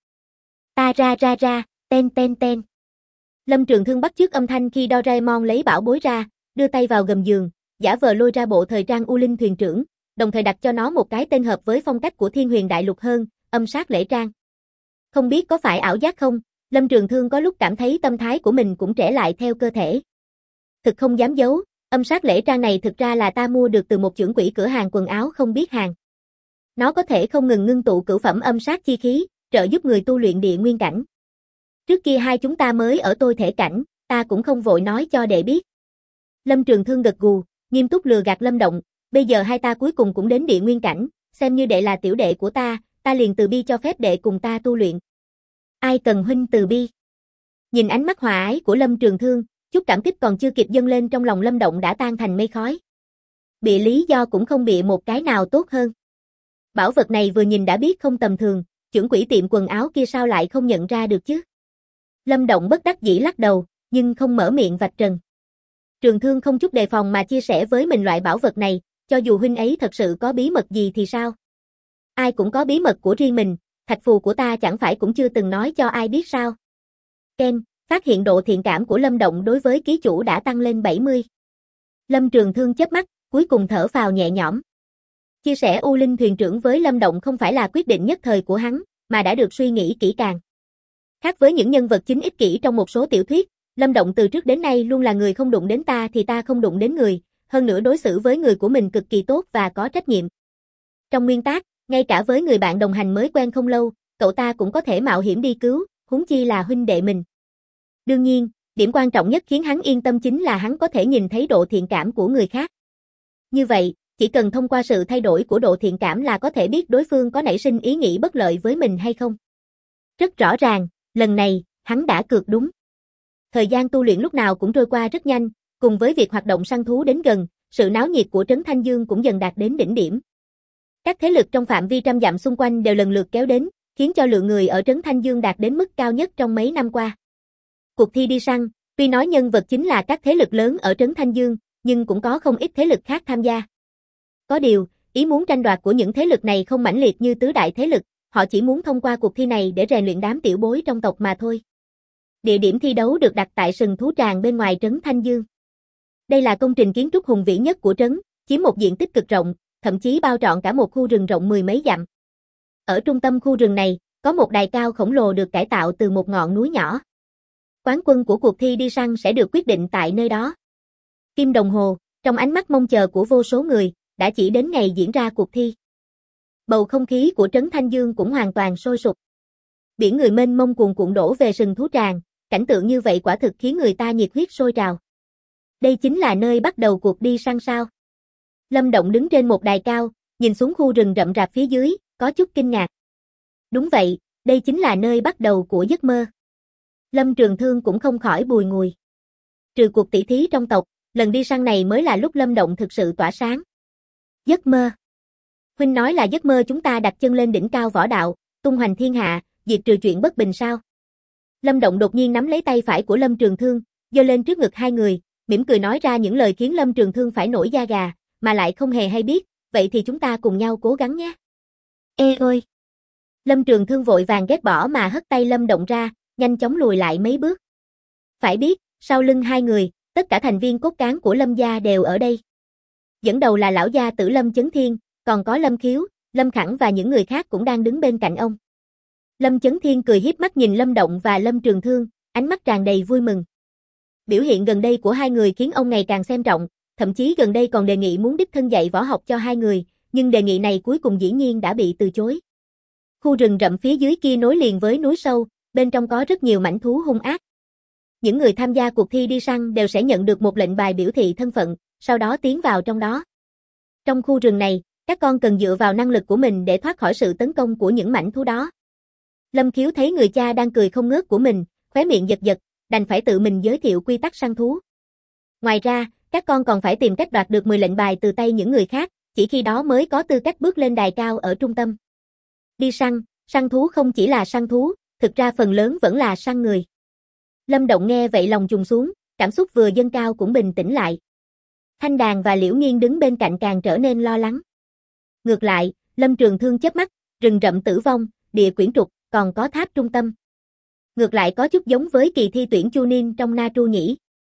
[SPEAKER 1] Ta ra ra ra, ten ten ten. Lâm Trường Thương bắt chước âm thanh khi Doraemon lấy bảo bối ra, đưa tay vào gầm giường, giả vờ lôi ra bộ thời trang U Linh thuyền trưởng, đồng thời đặt cho nó một cái tên hợp với phong cách của Thiên Huyền Đại Lục hơn, âm sát lễ trang. Không biết có phải ảo giác không, Lâm Trường Thương có lúc cảm thấy tâm thái của mình cũng trẻ lại theo cơ thể. Thực không dám giấu, âm sát lễ trang này thực ra là ta mua được từ một chưởng quỹ cửa hàng quần áo không biết hàng. Nó có thể không ngừng ngưng tụ cửu phẩm âm sát chi khí, trợ giúp người tu luyện địa nguyên cảnh. Trước kia hai chúng ta mới ở tôi thể cảnh, ta cũng không vội nói cho đệ biết. Lâm Trường Thương gật gù, nghiêm túc lừa gạt Lâm Động, bây giờ hai ta cuối cùng cũng đến địa nguyên cảnh, xem như đệ là tiểu đệ của ta liền từ bi cho phép đệ cùng ta tu luyện. Ai cần huynh từ bi? Nhìn ánh mắt hòa ái của Lâm Trường Thương, chút cảm kích còn chưa kịp dâng lên trong lòng Lâm Động đã tan thành mây khói. Bịa lý do cũng không bịa một cái nào tốt hơn. Bảo vật này vừa nhìn đã biết không tầm thường, chưởng quỹ tiệm quần áo kia sao lại không nhận ra được chứ? Lâm Động bất đắc dĩ lắc đầu, nhưng không mở miệng vạch trần. Trường Thương không chút đề phòng mà chia sẻ với mình loại bảo vật này, cho dù huynh ấy thật sự có bí mật gì thì sao? Ai cũng có bí mật của riêng mình, thạch phù của ta chẳng phải cũng chưa từng nói cho ai biết sao? Ken, phát hiện độ thiện cảm của Lâm Động đối với ký chủ đã tăng lên 70. Lâm Trường Thương chớp mắt, cuối cùng thở phào nhẹ nhõm. Chia sẻ U Linh thuyền trưởng với Lâm Động không phải là quyết định nhất thời của hắn, mà đã được suy nghĩ kỹ càng. Khác với những nhân vật chính ích kỷ trong một số tiểu thuyết, Lâm Động từ trước đến nay luôn là người không đụng đến ta thì ta không đụng đến người, hơn nữa đối xử với người của mình cực kỳ tốt và có trách nhiệm. Trong nguyên tắc, ngay cả với người bạn đồng hành mới quen không lâu, cậu ta cũng có thể mạo hiểm đi cứu, huống chi là huynh đệ mình. Đương nhiên, điểm quan trọng nhất khiến hắn yên tâm chính là hắn có thể nhìn thấy độ thiện cảm của người khác. Như vậy, chỉ cần thông qua sự thay đổi của độ thiện cảm là có thể biết đối phương có nảy sinh ý nghĩ bất lợi với mình hay không. Rất rõ ràng, lần này, hắn đã cược đúng. Thời gian tu luyện lúc nào cũng trôi qua rất nhanh, cùng với việc hoạt động săn thú đến gần, sự náo nhiệt của trấn Thanh Dương cũng dần đạt đến đỉnh điểm. Các thế lực trong phạm vi trăm dặm xung quanh đều lần lượt kéo đến, khiến cho lượng người ở trấn Thanh Dương đạt đến mức cao nhất trong mấy năm qua. Cuộc thi đi săn, tuy nói nhân vật chính là các thế lực lớn ở trấn Thanh Dương, nhưng cũng có không ít thế lực khác tham gia. Có điều, ý muốn tranh đoạt của những thế lực này không mãnh liệt như tứ đại thế lực, họ chỉ muốn thông qua cuộc thi này để rèn luyện đám tiểu bối trong tộc mà thôi. Địa điểm thi đấu được đặt tại sừng thú tràng bên ngoài trấn Thanh Dương. Đây là công trình kiến trúc hùng vĩ nhất của trấn, chiếm một diện tích cực rộng, thậm chí bao trọn cả một khu rừng rộng mười mấy dặm. Ở trung tâm khu rừng này, có một đài cao khổng lồ được cải tạo từ một ngọn núi nhỏ. Quán quân của cuộc thi đi săn sẽ được quyết định tại nơi đó. Kim đồng hồ, trong ánh mắt mong chờ của vô số người, đã chỉ đến ngày diễn ra cuộc thi. Bầu không khí của trấn Thanh Dương cũng hoàn toàn sôi sục. Biển người mênh mông cuồn cuộn đổ về sừng thú tràng, cảnh tượng như vậy quả thực khiến người ta nhiệt huyết sôi trào. Đây chính là nơi bắt đầu cuộc đi săn sao? Lâm Động đứng trên một đài cao, nhìn xuống khu rừng rậm rạp phía dưới, có chút kinh ngạc. Đúng vậy, đây chính là nơi bắt đầu của giấc mơ. Lâm Trường Thương cũng không khỏi bùi ngùi. Trừ cuộc tỷ thí trong tộc, lần đi săn này mới là lúc Lâm Động thực sự tỏa sáng. Giấc mơ. Huynh nói là giấc mơ chúng ta đặt chân lên đỉnh cao võ đạo, tung hoành thiên hạ, diệt trừ chuyện bất bình sao? Lâm Động đột nhiên nắm lấy tay phải của Lâm Trường Thương, giơ lên trước ngực hai người, mỉm cười nói ra những lời khiến Lâm Trường Thương phải nổi da gà, mà lại không hề hay biết, vậy thì chúng ta cùng nhau cố gắng nhé. Ê ơi! Lâm Trường Thương vội vàng ghét bỏ mà hất tay Lâm Động ra, nhanh chóng lùi lại mấy bước. Phải biết, sau lưng hai người, tất cả thành viên cốt cán của Lâm gia đều ở đây. Dẫn đầu là lão gia tử Lâm Chấn Thiên, còn có Lâm Khiếu, Lâm Khẳng và những người khác cũng đang đứng bên cạnh ông. Lâm Chấn Thiên cười hiếp mắt nhìn Lâm Động và Lâm Trường Thương, ánh mắt tràn đầy vui mừng. Biểu hiện gần đây của hai người khiến ông ngày càng xem trọng, thậm chí gần đây còn đề nghị muốn đích thân dạy võ học cho hai người, nhưng đề nghị này cuối cùng dĩ nhiên đã bị từ chối. Khu rừng rậm phía dưới kia nối liền với núi sâu, bên trong có rất nhiều mãnh thú hung ác. Những người tham gia cuộc thi đi săn đều sẽ nhận được một lệnh bài biểu thị thân phận, sau đó tiến vào trong đó. Trong khu rừng này, các con cần dựa vào năng lực của mình để thoát khỏi sự tấn công của những mãnh thú đó. Lâm Khiếu thấy người cha đang cười không ngớt của mình, khóe miệng giật giật, đành phải tự mình giới thiệu quy tắc săn thú. Ngoài ra, các con còn phải tìm cách đoạt được 10 lệnh bài từ tay những người khác, chỉ khi đó mới có tư cách bước lên đài cao ở trung tâm. Đi săn, săn thú không chỉ là săn thú, thực ra phần lớn vẫn là săn người. Lâm Động nghe vậy lòng trùng xuống, cảm xúc vừa dâng cao cũng bình tĩnh lại. Thanh Đàn và Liễu Nghiên đứng bên cạnh càng trở nên lo lắng. Ngược lại, Lâm Trường Thương chớp mắt, rừng rậm tử vong, địa quyển trục, còn có tháp trung tâm. Ngược lại có chút giống với kỳ thi tuyển Chunin trong Naruto nhỉ.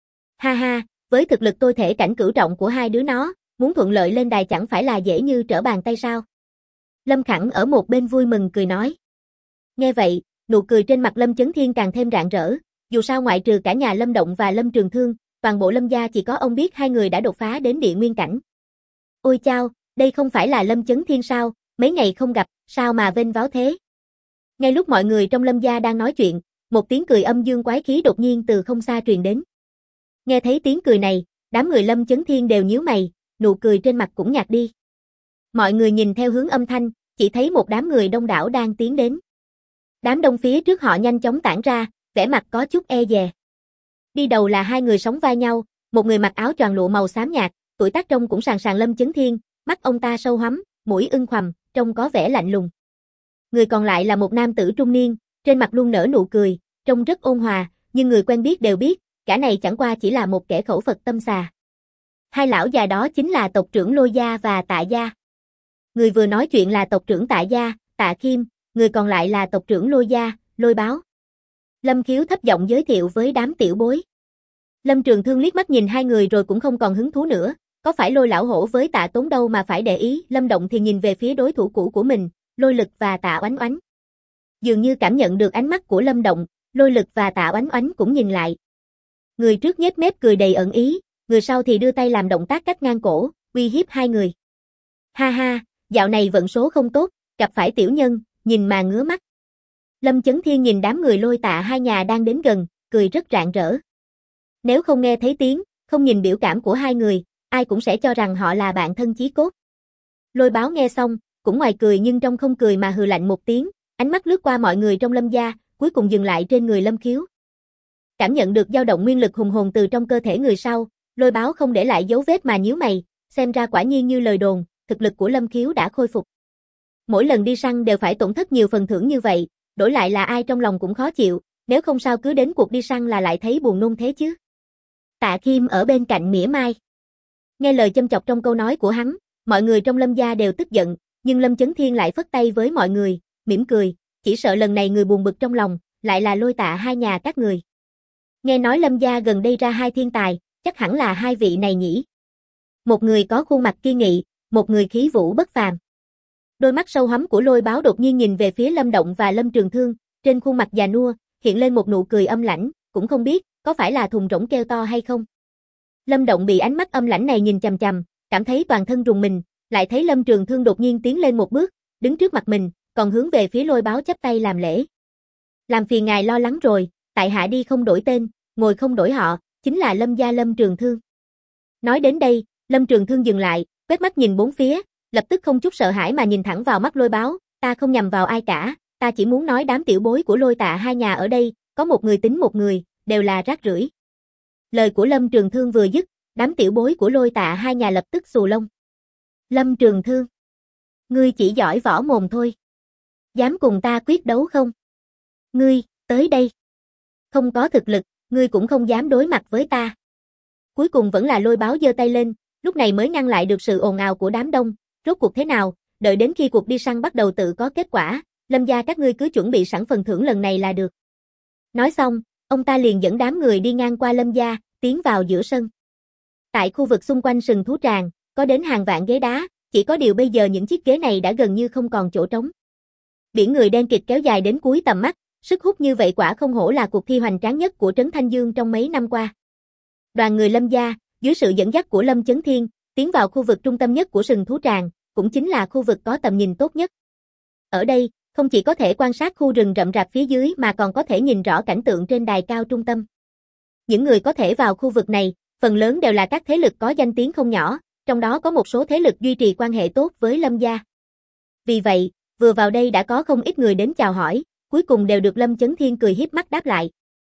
[SPEAKER 1] Ha ha, với thực lực tôi thể cảnh cửu trọng của hai đứa nó, muốn thuận lợi lên đài chẳng phải là dễ như trở bàn tay sao. Lâm Khẳng ở một bên vui mừng cười nói. Nghe vậy, nụ cười trên mặt Lâm Chấn Thiên càng thêm rạng rỡ, dù sao ngoại trừ cả nhà Lâm Động và Lâm Trường Thương, toàn bộ Lâm gia chỉ có ông biết hai người đã đột phá đến địa nguyên cảnh. Ôi chao, đây không phải là Lâm Chấn Thiên sao, mấy ngày không gặp, sao mà vênh váo thế. Ngay lúc mọi người trong Lâm gia đang nói chuyện, một tiếng cười âm dương quái khí đột nhiên từ không xa truyền đến. Nghe thấy tiếng cười này, đám người Lâm Chấn Thiên đều nhíu mày, nụ cười trên mặt cũng nhạt đi. Mọi người nhìn theo hướng âm thanh, chỉ thấy một đám người đông đảo đang tiến đến. Đám đông phía trước họ nhanh chóng tản ra, vẻ mặt có chút e dè. Đi đầu là hai người sóng vai nhau, một người mặc áo choàng lụa màu xám nhạt, tuổi tác trông cũng sàn sàn Lâm Chấn Thiên, mắt ông ta sâu hoắm, mũi ưng khoằm, trông có vẻ lạnh lùng. Người còn lại là một nam tử trung niên, trên mặt luôn nở nụ cười, trông rất ôn hòa, nhưng người quen biết đều biết, cả này chẳng qua chỉ là một kẻ khẩu Phật tâm xà. Hai lão già đó chính là tộc trưởng Lôi gia và Tạ gia. Người vừa nói chuyện là tộc trưởng Tạ gia, Tạ Kim, người còn lại là tộc trưởng Lôi gia, Lôi Báo. Lâm Khiếu thấp giọng giới thiệu với đám tiểu bối. Lâm Trường Thương liếc mắt nhìn hai người rồi cũng không còn hứng thú nữa, có phải Lôi lão hổ với Tạ Tốn đâu mà phải để ý. Lâm Động thì nhìn về phía đối thủ cũ của mình, Lôi Lực và Tạ Oánh Oánh. Dường như cảm nhận được ánh mắt của Lâm Động, Lôi Lực và Tạ Oánh Oánh cũng nhìn lại. Người trước nhếch mép cười đầy ẩn ý, người sau thì đưa tay làm động tác cắt ngang cổ, uy hiếp hai người. Ha ha, dạo này vận số không tốt, gặp phải tiểu nhân, nhìn mà ngứa mắt. Lâm Chấn Thiên nhìn đám người Lôi Tạ hai nhà đang đến gần, cười rất rạng rỡ. Nếu không nghe thấy tiếng, không nhìn biểu cảm của hai người, ai cũng sẽ cho rằng họ là bạn thân chí cốt. Lôi Báo nghe xong, cũng ngoài cười nhưng trong không cười mà hừ lạnh một tiếng, ánh mắt lướt qua mọi người trong Lâm gia, cuối cùng dừng lại trên người Lâm Khiếu. Cảm nhận được dao động nguyên lực hùng hồn từ trong cơ thể người sau, Lôi Báo không để lại dấu vết mà nhíu mày, xem ra quả nhiên như lời đồn, thực lực của Lâm Khiếu đã khôi phục. Mỗi lần đi săn đều phải tổn thất nhiều phần thưởng như vậy, đổi lại là ai trong lòng cũng khó chịu, nếu không sao cứ đến cuộc đi săn là lại thấy buồn nôn thế chứ. Tạ Kim ở bên cạnh mỉa mai. Nghe lời châm chọc trong câu nói của hắn, mọi người trong Lâm gia đều tức giận, nhưng Lâm Chấn Thiên lại phất tay với mọi người, mỉm cười, chỉ sợ lần này người buồn bực trong lòng, lại là Lôi Tạ hai nhà các người. Nghe nói Lâm gia gần đây ra hai thiên tài, chắc hẳn là hai vị này nhỉ. Một người có khuôn mặt kiên nghị, một người khí vũ bất phàm. Đôi mắt sâu hoắm của Lôi Báo đột nhiên nhìn về phía Lâm Động và Lâm Trường Thương, trên khuôn mặt già nua, hiện lên một nụ cười âm lãnh, cũng không biết, có phải là thùng rỗng kêu to hay không. Lâm Động bị ánh mắt âm lãnh này nhìn chằm chằm, cảm thấy toàn thân rùng mình, lại thấy Lâm Trường Thương đột nhiên tiến lên một bước, đứng trước mặt mình, còn hướng về phía Lôi Báo chắp tay làm lễ. Làm phiền ngài lo lắng rồi, tại hạ đi không đổi tên, ngồi không đổi họ, chính là Lâm gia Lâm Trường Thương. Nói đến đây, Lâm Trường Thương dừng lại, quét mắt nhìn bốn phía, lập tức không chút sợ hãi mà nhìn thẳng vào mắt Lôi Báo, ta không nhằm vào ai cả, ta chỉ muốn nói đám tiểu bối của Lôi Tạ hai nhà ở đây, có một người tính một người, đều là rác rưởi. Lời của Lâm Trường Thương vừa dứt, đám tiểu bối của Lôi Tạ hai nhà lập tức xù lông. Lâm Trường Thương, ngươi chỉ giỏi võ mồm thôi. Dám cùng ta quyết đấu không? Ngươi, tới đây. Không có thực lực, ngươi cũng không dám đối mặt với ta. Cuối cùng vẫn là Lôi Báo giơ tay lên, lúc này mới ngăn lại được sự ồn ào của đám đông, rốt cuộc thế nào, đợi đến khi cuộc đi săn bắt đầu tự có kết quả, Lâm gia các ngươi cứ chuẩn bị sẵn phần thưởng lần này là được. Nói xong, ông ta liền dẫn đám người đi ngang qua Lâm gia, tiến vào giữa sân. Tại khu vực xung quanh sừng thú tràng, có đến hàng vạn ghế đá, chỉ có điều bây giờ những chiếc ghế này đã gần như không còn chỗ trống. Biển người đen kịt kéo dài đến cuối tầm mắt, sức hút như vậy quả không hổ là cuộc thi hoành tráng nhất của Trấn Thanh Dương trong mấy năm qua. Đoàn người Lâm gia, dưới sự dẫn dắt của Lâm Chấn Thiên, tiến vào khu vực trung tâm nhất của sừng thú tràng, cũng chính là khu vực có tầm nhìn tốt nhất. Ở đây, không chỉ có thể quan sát khu rừng rậm rạp phía dưới mà còn có thể nhìn rõ cảnh tượng trên đài cao trung tâm. Những người có thể vào khu vực này, phần lớn đều là các thế lực có danh tiếng không nhỏ, trong đó có một số thế lực duy trì quan hệ tốt với Lâm gia. Vì vậy, vừa vào đây đã có không ít người đến chào hỏi, cuối cùng đều được Lâm Chấn Thiên cười hiếp mắt đáp lại.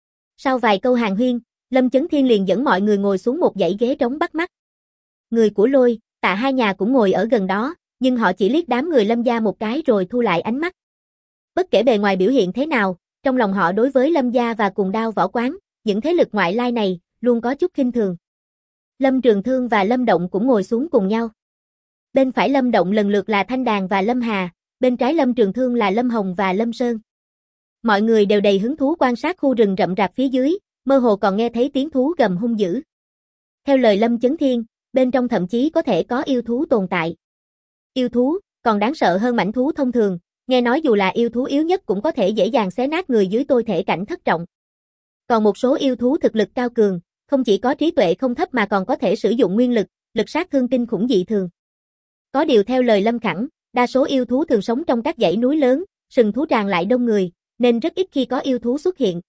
[SPEAKER 1] Sau vài câu hàn huyên, Lâm Chấn Thiên liền dẫn mọi người ngồi xuống một dãy ghế trống bắt mắt. Người của Lôi, Tạ hai nhà cũng ngồi ở gần đó, nhưng họ chỉ liếc đám người Lâm gia một cái rồi thu lại ánh mắt. Bất kể bề ngoài biểu hiện thế nào, trong lòng họ đối với Lâm gia và Cùng Đao Võ Quán, những thế lực ngoại lai này, luôn có chút khinh thường. Lâm Trường Thương và Lâm Động cũng ngồi xuống cùng nhau. Bên phải Lâm Động lần lượt là Thanh Đàn và Lâm Hà, bên trái Lâm Trường Thương là Lâm Hồng và Lâm Sơn. Mọi người đều đầy hứng thú quan sát khu rừng rậm rạp phía dưới, mơ hồ còn nghe thấy tiếng thú gầm hung dữ. Theo lời Lâm Chấn Thiên, bên trong thậm chí có thể có yêu thú tồn tại. Yêu thú, còn đáng sợ hơn mãnh thú thông thường, nghe nói dù là yêu thú yếu nhất cũng có thể dễ dàng xé nát người dưới tôi thể cảnh thất trọng. Còn một số yêu thú thực lực cao cường, không chỉ có trí tuệ không thấp mà còn có thể sử dụng nguyên lực, lực sát thương kinh khủng dị thường. Có điều theo lời Lâm Khẳng, đa số yêu thú thường sống trong các dãy núi lớn, sừng thú tràn lại đông người, nên rất ít khi có yêu thú xuất hiện.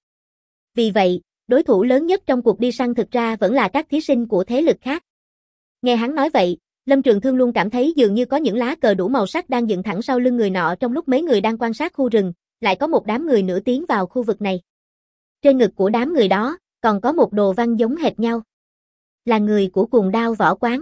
[SPEAKER 1] Vì vậy, đối thủ lớn nhất trong cuộc đi săn thực ra vẫn là các thí sinh của thế lực khác. Nghe hắn nói vậy, Lâm Trường Thương luôn cảm thấy dường như có những lá cờ đủ màu sắc đang dựng thẳng sau lưng người nọ trong lúc mấy người đang quan sát khu rừng, lại có một đám người nữa tiến vào khu vực này. Trên ngực của đám người đó, còn có một đồ văn giống hệt nhau. Là người của Cuồng Đao Võ Quán.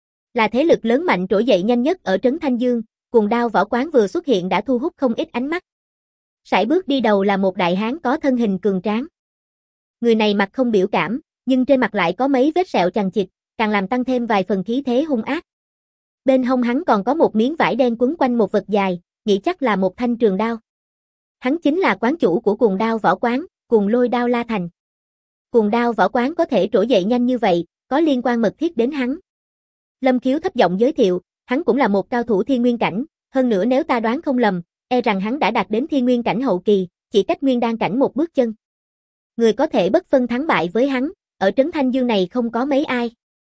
[SPEAKER 1] Là thế lực lớn mạnh trỗi dậy nhanh nhất ở trấn Thanh Dương, Cuồng Đao Võ Quán vừa xuất hiện đã thu hút không ít ánh mắt. Sải bước đi đầu là một đại hán có thân hình cường tráng. Người này mặt không biểu cảm, nhưng trên mặt lại có mấy vết sẹo chằng chịt, càng làm tăng thêm vài phần khí thế hung ác. Bên hông hắn còn có một miếng vải đen quấn quanh một vật dài, nghĩ chắc là một thanh trường đao. Hắn chính là quán chủ của Cuồng Đao Võ Quán, Cuồng Lôi Đao La Thành. Cuồng Đao Võ Quán có thể trỗi dậy nhanh như vậy, có liên quan mật thiết đến hắn. Lâm Khiếu thấp giọng giới thiệu, hắn cũng là một cao thủ thiên nguyên cảnh, hơn nữa nếu ta đoán không lầm, e rằng hắn đã đạt đến thiên nguyên cảnh hậu kỳ, chỉ cách nguyên đan cảnh một bước chân. Người có thể bất phân thắng bại với hắn, ở trấn Thanh Dương này không có mấy ai.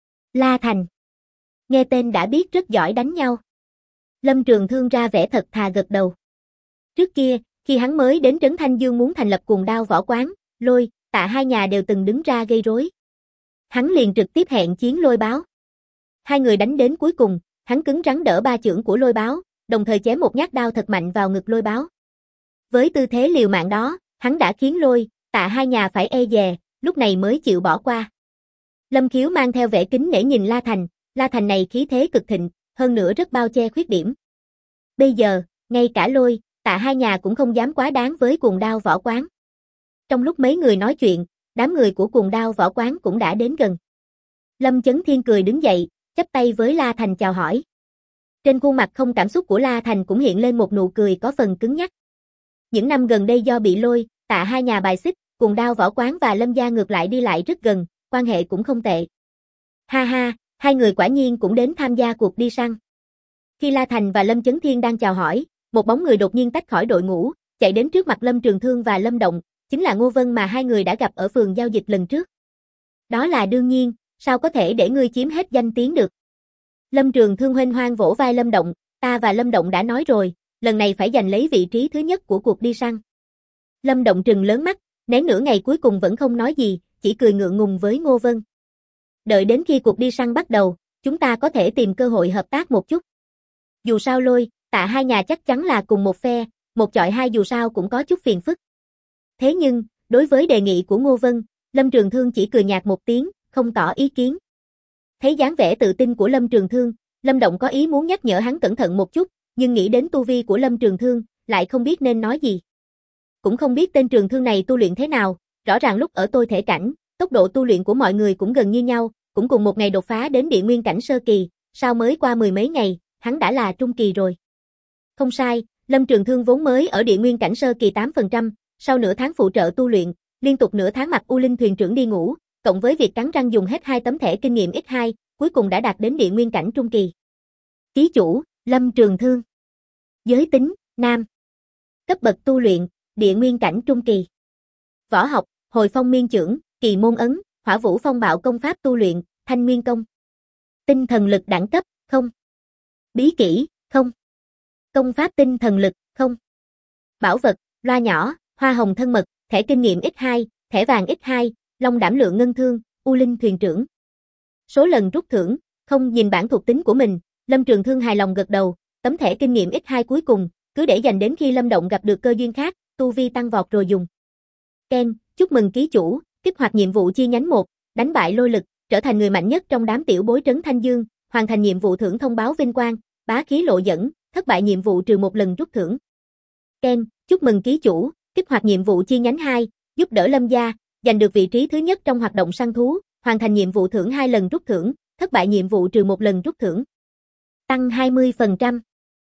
[SPEAKER 1] La Thành. Nghe tên đã biết rất giỏi đánh nhau. Lâm Trường Thương ra vẻ thật thà gật đầu. Trước kia, khi hắn mới đến trấn Thanh Dương muốn thành lập Cuồng Đao Võ Quán, Lôi, Tạ hai nhà đều từng đứng ra gây rối. Hắn liền trực tiếp hẹn chiến Lôi Báo. Hai người đánh đến cuối cùng, hắn cứng rắn đỡ ba chưởng của Lôi Báo, đồng thời chém một nhát đao thật mạnh vào ngực Lôi Báo. Với tư thế liều mạng đó, hắn đã khiến Lôi, Tạ hai nhà phải e dè, lúc này mới chịu bỏ qua. Lâm Khiếu mang theo vẻ kính nể nhìn La Thành này khí thế cực thịnh, hơn nữa rất bao che khuyết điểm. Bây giờ, ngay cả Lôi, Tạ hai nhà cũng không dám quá đáng với Cuồng Đao Võ Quán. Trong lúc mấy người nói chuyện, đám người của Cuồng Đao Võ Quán cũng đã đến gần. Lâm Chấn Thiên cười đứng dậy, chắp tay với La Thành chào hỏi. Trên khuôn mặt không cảm xúc của La Thành cũng hiện lên một nụ cười có phần cứng nhắc. Những năm gần đây do bị Lôi, Tạ hai nhà bài xích, Cuồng Đao Võ Quán và Lâm gia ngược lại đi lại rất gần, quan hệ cũng không tệ. Ha ha, hai người quả nhiên cũng đến tham gia cuộc đi săn. Khi La Thành và Lâm Chấn Thiên đang chào hỏi, một bóng người đột nhiên tách khỏi đội ngũ, chạy đến trước mặt Lâm Trường Thương và Lâm Động, chính là Ngô Vân mà hai người đã gặp ở phường giao dịch lần trước. Đó là đương nhiên, sao có thể để ngươi chiếm hết danh tiếng được. Lâm Trường Thương huênh hoang vỗ vai Lâm Động, ta và Lâm Động đã nói rồi, lần này phải giành lấy vị trí thứ nhất của cuộc đi săn. Lâm Động trừng lớn mắt, nén nửa ngày cuối cùng vẫn không nói gì, chỉ cười ngượng ngùng với Ngô Vân. Đợi đến khi cuộc đi săn bắt đầu, chúng ta có thể tìm cơ hội hợp tác một chút. Dù sao Lôi, Tạ hai nhà chắc chắn là cùng một phe, một chọi hai dù sao cũng có chút phiền phức. Thế nhưng, đối với đề nghị của Ngô Vân, Lâm Trường Thương chỉ cười nhạt một tiếng, không tỏ ý kiến. Thấy dáng vẻ tự tin của Lâm Trường Thương, Lâm Động có ý muốn nhắc nhở hắn cẩn thận một chút, nhưng nghĩ đến tu vi của Lâm Trường Thương, lại không biết nên nói gì. Cũng không biết tên Trường Thương này tu luyện thế nào, rõ ràng lúc ở tôi thể cảnh, tốc độ tu luyện của mọi người cũng gần như nhau, cũng cùng một ngày đột phá đến địa nguyên cảnh sơ kỳ, sao mới qua mười mấy ngày, hắn đã là trung kỳ rồi. Không sai, Lâm Trường Thương vốn mới ở địa nguyên cảnh sơ kỳ 8%, sau nửa tháng phụ trợ tu luyện, liên tục nửa tháng mặc U Linh thuyền trưởng đi ngủ, cộng với việc cắn răng dùng hết 2 tấm thẻ kinh nghiệm X2, cuối cùng đã đạt đến địa nguyên cảnh trung kỳ. Ký chủ, Lâm Trường Thương. Giới tính, nam. Cấp bậc tu luyện, địa nguyên cảnh trung kỳ. Võ học, Hồi Phong Miên Chưởng, Kỳ Môn Ấn, Hỏa Vũ Phong Bạo công pháp tu luyện, Thanh Nguyên Công. Tinh thần lực đẳng cấp, 0. Bí kỹ, 0. Công pháp tinh thần lực, 0. Bảo vật, loa nhỏ, hoa hồng thân mật, thẻ kinh nghiệm X2, thẻ vàng X2, long đảm lượng ngân thương, U Linh thuyền trưởng. Số lần rút thưởng, không. Nhìn bảng thuộc tính của mình, Lâm Trường Thương hài lòng gật đầu, tấm thẻ kinh nghiệm X2 cuối cùng, cứ để dành đến khi Lâm Động gặp được cơ duyên khác, tu vi tăng vọt rồi dùng. Ken, chúc mừng ký chủ, kích hoạt nhiệm vụ chi nhánh 1, đánh bại Lôi Lực, trở thành người mạnh nhất trong đám tiểu bối trấn Thanh Dương, hoàn thành nhiệm vụ thưởng thông báo vinh quang, bá khí lộ dẫn, thất bại nhiệm vụ trừ 1 lần rút thưởng. Ken, chúc mừng ký chủ, kích hoạt nhiệm vụ chi nhánh 2, giúp đỡ Lâm gia, giành được vị trí thứ nhất trong hoạt động săn thú, hoàn thành nhiệm vụ thưởng 2 lần rút thưởng, thất bại nhiệm vụ trừ 1 lần rút thưởng. Tăng 20%.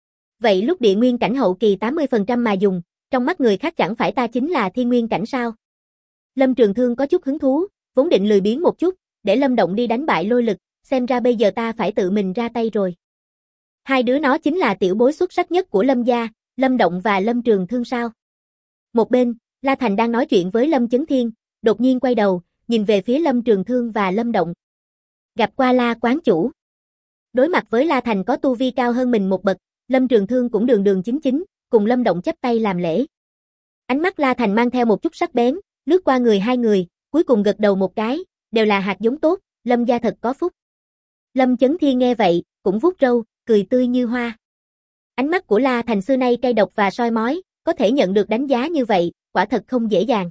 [SPEAKER 1] Vậy lúc địa nguyên cảnh hậu kỳ 80% mà dùng, trong mắt người khác chẳng phải ta chính là thiên nguyên cảnh sao? Lâm Trường Thương có chút hứng thú, vốn định lười biếng một chút, để Lâm Động đi đánh bại lôi lực, xem ra bây giờ ta phải tự mình ra tay rồi. Hai đứa nó chính là tiểu bối xuất sắc nhất của Lâm gia, Lâm Động và Lâm Trường Thương sao? Một bên, La Thành đang nói chuyện với Lâm Chấn Thiên, đột nhiên quay đầu, nhìn về phía Lâm Trường Thương và Lâm Động. Gặp qua La quán chủ. Đối mặt với La Thành có tu vi cao hơn mình một bậc, Lâm Trường Thương cũng đường đường chính chính, cùng Lâm Động chắp tay làm lễ. Ánh mắt La Thành mang theo một chút sắc bén, lướt qua người hai người, cuối cùng gật đầu một cái, đều là hạt giống tốt, Lâm gia thật có phúc. Lâm Chấn Thiên nghe vậy, cũng vuốt râu, cười tươi như hoa. Ánh mắt của La Thành xưa nay cay độc và soi mói, có thể nhận được đánh giá như vậy, quả thật không dễ dàng.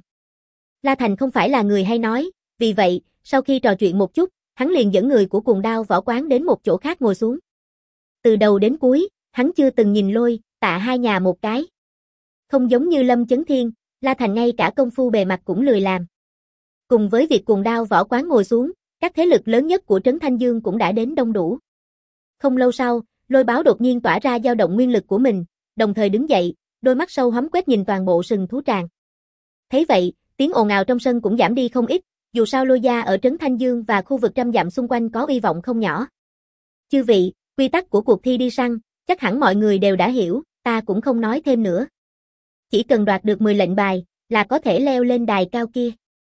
[SPEAKER 1] La Thành không phải là người hay nói, vì vậy, sau khi trò chuyện một chút, hắn liền dẫn người của Cuồng Đao võ quán đến một chỗ khác ngồi xuống. Từ đầu đến cuối, hắn chưa từng nhìn Lôi, Tạ hai nhà một cái. Không giống như Lâm Chấn Thiên, La Thành ngay cả công phu bề mặt cũng lười làm. Cùng với việc Cuồng Đao võ quán ngồi xuống, các thế lực lớn nhất của Trấn Thanh Dương cũng đã đến đông đủ. Không lâu sau, Lôi Báo đột nhiên tỏa ra dao động nguyên lực của mình, đồng thời đứng dậy, đôi mắt sâu hoắm quét nhìn toàn bộ sừng thú tràng. Thấy vậy, tiếng ồn ào trong sân cũng giảm đi không ít, dù sao Lôi gia ở Trấn Thanh Dương và khu vực trăm dặm xung quanh có uy vọng không nhỏ. Chư vị, quy tắc của cuộc thi đi săn, chắc hẳn mọi người đều đã hiểu, ta cũng không nói thêm nữa. Chỉ cần đoạt được 10 lệnh bài, là có thể leo lên đài cao kia.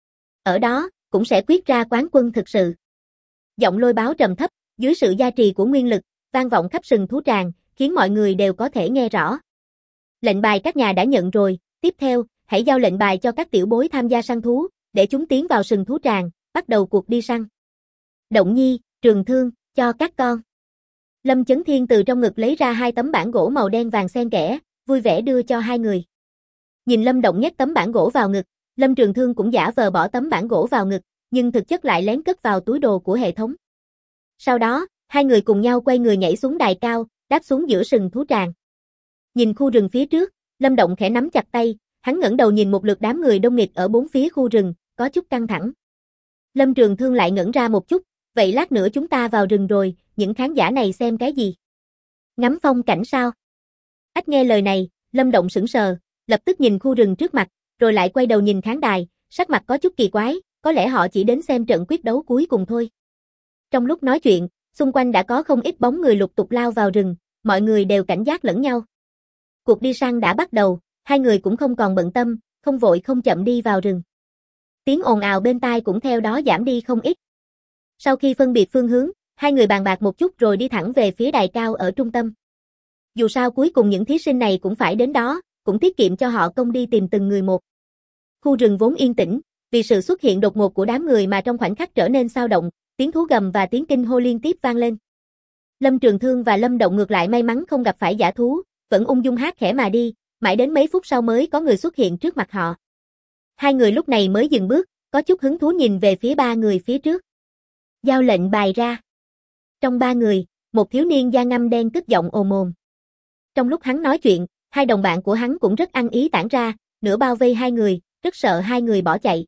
[SPEAKER 1] Ở đó, cũng sẽ quyết ra quán quân thực sự. Giọng Lôi Báo trầm thấp, dưới sự gia trì của nguyên lực, vang vọng khắp sừng thú tràng, khiến mọi người đều có thể nghe rõ. Lệnh bài các nhà đã nhận rồi, tiếp theo, hãy giao lệnh bài cho các tiểu bối tham gia săn thú, để chúng tiến vào sừng thú tràng, bắt đầu cuộc đi săn. Động Nhi, Trường Thương, cho các con. Lâm Chấn Thiên từ trong ngực lấy ra 2 tấm bản gỗ màu đen vàng xen kẽ, vui vẻ đưa cho hai người. Nhìn Lâm Động nhét tấm bản gỗ vào ngực, Lâm Trường Thương cũng giả vờ bỏ tấm bản gỗ vào ngực, nhưng thực chất lại lén cất vào túi đồ của hệ thống. Sau đó, hai người cùng nhau quay người nhảy xuống đài cao, đáp xuống giữa sừng thú tràng. Nhìn khu rừng phía trước, Lâm Động khẽ nắm chặt tay, hắn ngẩng đầu nhìn một lượt đám người đông nghịt ở bốn phía khu rừng, có chút căng thẳng. Lâm Trường Thương lại ngẩn ra một chút, vậy lát nữa chúng ta vào rừng rồi, những khán giả này xem cái gì? Ngắm phong cảnh sao? Ách nghe lời này, Lâm Động sững sờ, lập tức nhìn khu rừng trước mặt, rồi lại quay đầu nhìn khán đài, sắc mặt có chút kỳ quái, có lẽ họ chỉ đến xem trận quyết đấu cuối cùng thôi. Trong lúc nói chuyện, xung quanh đã có không ít bóng người lục tục lao vào rừng, mọi người đều cảnh giác lẫn nhau. Cuộc đi săn đã bắt đầu, hai người cũng không còn bận tâm, không vội không chậm đi vào rừng. Tiếng ồn ào bên tai cũng theo đó giảm đi không ít. Sau khi phân biệt phương hướng, hai người bàn bạc một chút rồi đi thẳng về phía đài cao ở trung tâm. Dù sao cuối cùng những thí sinh này cũng phải đến đó, cũng tiết kiệm cho họ công đi tìm từng người một. Khu rừng vốn yên tĩnh, vì sự xuất hiện đột ngột của đám người mà trong khoảnh khắc trở nên xao động, tiếng thú gầm và tiếng kinh hô liên tiếp vang lên. Lâm Trường Thương và Lâm Động ngược lại may mắn không gặp phải dã thú, vẫn ung dung hát khẽ mà đi, mãi đến mấy phút sau mới có người xuất hiện trước mặt họ. Hai người lúc này mới dừng bước, có chút hứng thú nhìn về phía ba người phía trước. Giao lệnh bài ra. Trong ba người, một thiếu niên da ngăm đen cất giọng ồm ồm. Trong lúc hắn nói chuyện, hai đồng bạn của hắn cũng rất ăn ý tản ra, nửa bao vây hai người, rất sợ hai người bỏ chạy.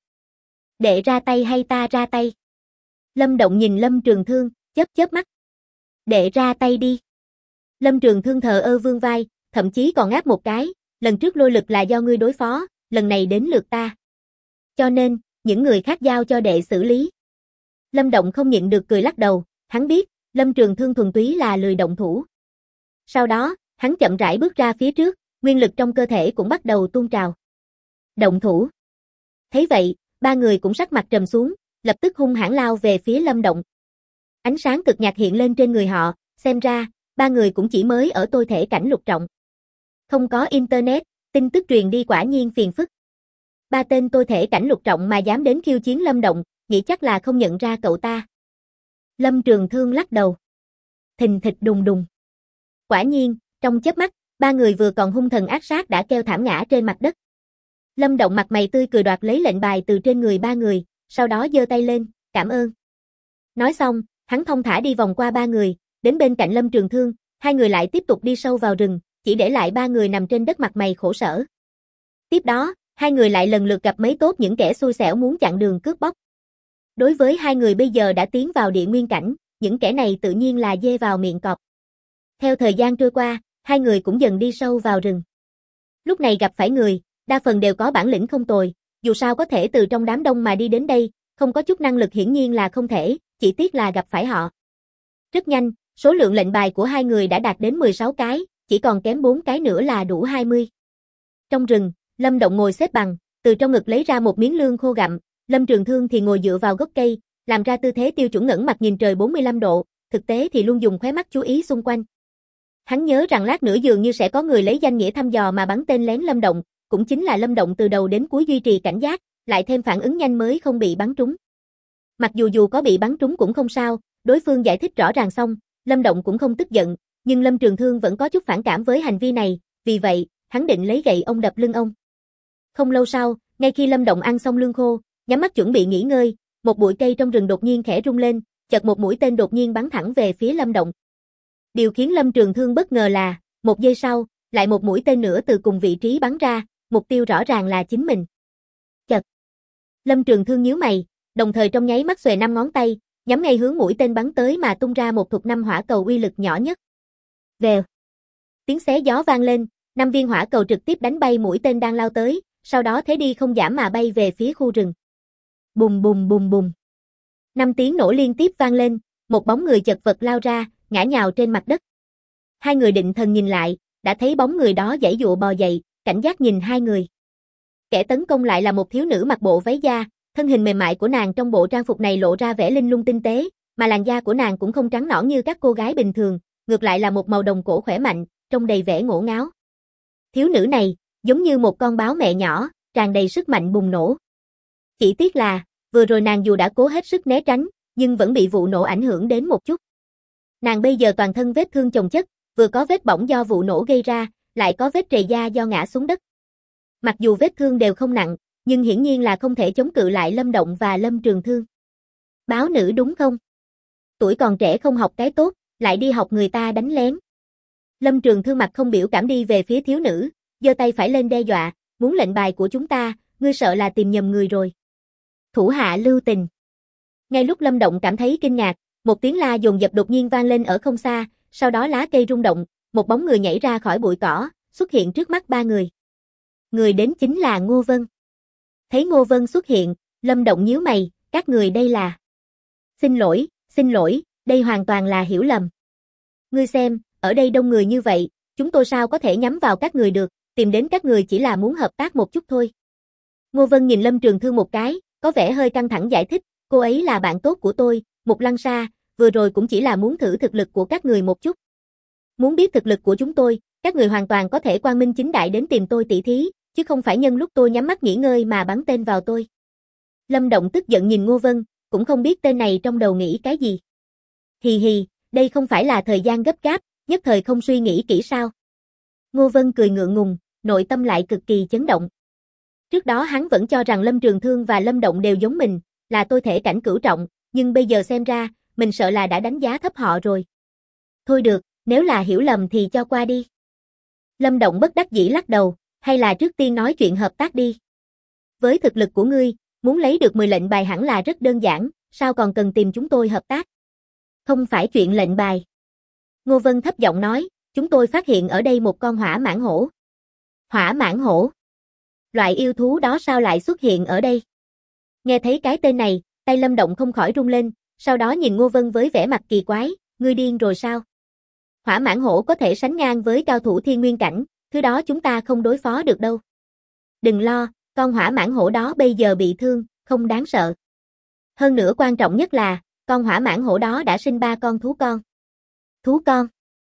[SPEAKER 1] Đệ ra tay hay ta ra tay? Lâm Động nhìn Lâm Trường Thương, chớp chớp mắt. Đệ ra tay đi. Lâm Trường Thương thờ ơ vươn vai, thậm chí còn ngáp một cái, lần trước lôi lực là do ngươi đối phó, lần này đến lượt ta. Cho nên, những người khác giao cho đệ xử lý. Lâm Động không nhịn được cười lắc đầu, hắn biết, Lâm Trường Thương thuần túy là lười động thủ. Sau đó, hắn chậm rãi bước ra phía trước, nguyên lực trong cơ thể cũng bắt đầu tuôn trào. Động thủ. Thấy vậy, ba người cũng sắc mặt trầm xuống, lập tức hung hãn lao về phía Lâm Động. Ánh sáng cực nhạt hiện lên trên người họ, xem ra, ba người cũng chỉ mới ở tôi thể cảnh lục trọng. Không có internet, tin tức truyền đi quả nhiên phiền phức. Ba tên tôi thể cảnh lục trọng mà dám đến khiêu chiến Lâm Động, nghĩ chắc là không nhận ra cậu ta. Lâm Trường Thương lắc đầu. Thình thịch đùng đùng. Quả nhiên, trong chớp mắt, ba người vừa còn hung thần ác sát đã kêu thảm ngã trên mặt đất. Lâm Động mặt mày tươi cười đoạt lấy lệnh bài từ trên người ba người, sau đó giơ tay lên, cảm ơn. Nói xong, hắn thong thả đi vòng qua ba người, đến bên cạnh Lâm Trường Thương, hai người lại tiếp tục đi sâu vào rừng, chỉ để lại ba người nằm trên đất mặt mày khổ sở. Tiếp đó, hai người lại lần lượt gặp mấy tốt những kẻ xui xẻo muốn chặn đường cướp bóc. Đối với hai người bây giờ đã tiến vào địa nguyên cảnh, những kẻ này tự nhiên là dê vào miệng cọp. Theo thời gian trôi qua, hai người cũng dần đi sâu vào rừng. Lúc này gặp phải người, đa phần đều có bản lĩnh không tồi, dù sao có thể từ trong đám đông mà đi đến đây, không có chút năng lực hiển nhiên là không thể, chỉ tiếc là gặp phải họ. Rất nhanh, số lượng lệnh bài của hai người đã đạt đến 16 cái, chỉ còn kém 4 cái nữa là đủ 20. Trong rừng, Lâm Động ngồi xếp bằng, từ trong ngực lấy ra một miếng lương khô gặm, Lâm Trường Thương thì ngồi dựa vào gốc cây, làm ra tư thế tiêu chuẩn ngẩng mặt nhìn trời 45 độ, thực tế thì luôn dùng khóe mắt chú ý xung quanh. Hắn nhớ rằng lát nữa dường như sẽ có người lấy danh nghĩa thăm dò mà bắn tên lén Lâm Động, cũng chính là Lâm Động từ đầu đến cuối duy trì cảnh giác, lại thêm phản ứng nhanh mới không bị bắn trúng. Mặc dù có bị bắn trúng cũng không sao, đối phương giải thích rõ ràng xong, Lâm Động cũng không tức giận, nhưng Lâm Trường Thương vẫn có chút phản cảm với hành vi này, vì vậy, hắn định lấy gậy ông đập lưng ông. Không lâu sau, ngay khi Lâm Động ăn xong lương khô, nhắm mắt chuẩn bị nghỉ ngơi, một bụi cây trong rừng đột nhiên khẽ rung lên, chợt một mũi tên đột nhiên bắn thẳng về phía Lâm Động. Điều khiến Lâm Trường Thương bất ngờ là, một giây sau, lại một mũi tên nữa từ cùng vị trí bắn ra, mục tiêu rõ ràng là chính mình. Chật. Lâm Trường Thương nhíu mày, đồng thời trong nháy mắt xuề 5 ngón tay, nhắm ngay hướng mũi tên bắn tới mà tung ra một thuật 5 hỏa cầu uy lực nhỏ nhất. Vèo. Tiếng xé gió vang lên, 5 viên hỏa cầu trực tiếp đánh bay mũi tên đang lao tới, sau đó thế đi không giảm mà bay về phía khu rừng. Bùng bùng bùng bùng. 5 tiếng nổ liên tiếp vang lên, một bóng người chật vật lao ra, ngã nhào trên mặt đất. Hai người định thần nhìn lại, đã thấy bóng người đó giãy giụa bò dậy, cảnh giác nhìn hai người. Kẻ tấn công lại là một thiếu nữ mặc bộ váy da, thân hình mềm mại của nàng trong bộ trang phục này lộ ra vẻ linh lung tinh tế, mà làn da của nàng cũng không trắng nõn như các cô gái bình thường, ngược lại là một màu đồng cổ khỏe mạnh, trông đầy vẻ ngổ ngáo. Thiếu nữ này, giống như một con báo mẹ nhỏ, tràn đầy sức mạnh bùng nổ. Chỉ tiếc là, vừa rồi nàng dù đã cố hết sức né tránh, nhưng vẫn bị vụ nổ ảnh hưởng đến một chút. Nàng bây giờ toàn thân vết thương chồng chất, vừa có vết bỏng do vụ nổ gây ra, lại có vết trầy da do ngã xuống đất. Mặc dù vết thương đều không nặng, nhưng hiển nhiên là không thể chống cự lại Lâm Động và Lâm Trường Thương. Báo nữ đúng không? Tuổi còn trẻ không học cái tốt, lại đi học người ta đánh lén. Lâm Trường Thương mặt không biểu cảm đi về phía thiếu nữ, giơ tay phải lên đe dọa, muốn lệnh bài của chúng ta, ngươi sợ là tìm nhầm người rồi. Thủ hạ lưu tình. Ngay lúc Lâm Động cảm thấy kinh ngạc, một tiếng la dồn dập đột nhiên vang lên ở không xa, sau đó lá cây rung động, một bóng người nhảy ra khỏi bụi cỏ, xuất hiện trước mắt ba người. Người đến chính là Ngô Vân. Thấy Ngô Vân xuất hiện, Lâm Động nhíu mày, các người đây là... Xin lỗi, đây hoàn toàn là hiểu lầm. Ngươi xem, ở đây đông người như vậy, chúng tôi sao có thể nhắm vào các người được, tìm đến các người chỉ là muốn hợp tác một chút thôi. Ngô Vân nhìn Lâm Trường Thương một cái, có vẻ hơi căng thẳng giải thích, cô ấy là bạn tốt của tôi, Mục Lăng Sa, vừa rồi cũng chỉ là muốn thử thực lực của các người một chút. Muốn biết thực lực của chúng tôi, các người hoàn toàn có thể quang minh chính đại đến tìm tôi tỉ thí, chứ không phải nhân lúc tôi nhắm mắt nghỉ ngơi mà bắn tên vào tôi. Lâm Động tức giận nhìn Ngô Vân, cũng không biết tên này trong đầu nghĩ cái gì. Hì hì, đây không phải là thời gian gấp gáp, nhất thời không suy nghĩ kỹ sao. Ngô Vân cười ngượng ngùng, nội tâm lại cực kỳ chấn động. Trước đó hắn vẫn cho rằng Lâm Trường Thương và Lâm Động đều giống mình, là tôi thể cảnh cửu trọng, nhưng bây giờ xem ra, mình sợ là đã đánh giá thấp họ rồi. Thôi được, nếu là hiểu lầm thì cho qua đi. Lâm Động bất đắc dĩ lắc đầu, hay là trước tiên nói chuyện hợp tác đi. Với thực lực của ngươi, muốn lấy được 10 lệnh bài hẳn là rất đơn giản, sao còn cần tìm chúng tôi hợp tác? Không phải chuyện lệnh bài. Ngô Vân thấp giọng nói, chúng tôi phát hiện ở đây một con hỏa mãng hổ. Hỏa mãng hổ? Loại yêu thú đó sao lại xuất hiện ở đây? Nghe thấy cái tên này, tay Lâm Động không khỏi rung lên, sau đó nhìn Ngô Vân với vẻ mặt kỳ quái, ngươi điên rồi sao? Hỏa mãng hổ có thể sánh ngang với cao thủ thiên nguyên cảnh, thứ đó chúng ta không đối phó được đâu. Đừng lo, con hỏa mãng hổ đó bây giờ bị thương, không đáng sợ. Hơn nữa quan trọng nhất là, con hỏa mãng hổ đó đã sinh 3 con thú con. Thú con?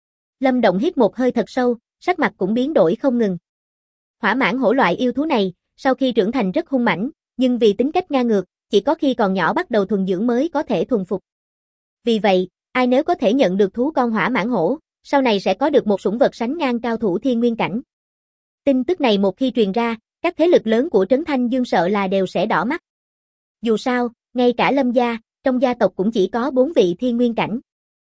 [SPEAKER 1] Lâm Động hít một hơi thật sâu, sắc mặt cũng biến đổi không ngừng. Hỏa mãng hổ loại yêu thú này, sau khi trưởng thành rất hung mãnh, nhưng vì tính cách ngang ngược, chỉ có khi còn nhỏ bắt đầu thuần dưỡng mới có thể thuần phục. Vì vậy, ai nếu có thể nhận được thú con hỏa mãng hổ, sau này sẽ có được một sủng vật sánh ngang cao thủ thiên nguyên cảnh. Tin tức này một khi truyền ra, các thế lực lớn của Trấn Thanh Dương sợ là đều sẽ đỏ mắt. Dù sao, ngay cả Lâm gia, trong gia tộc cũng chỉ có 4 vị thiên nguyên cảnh.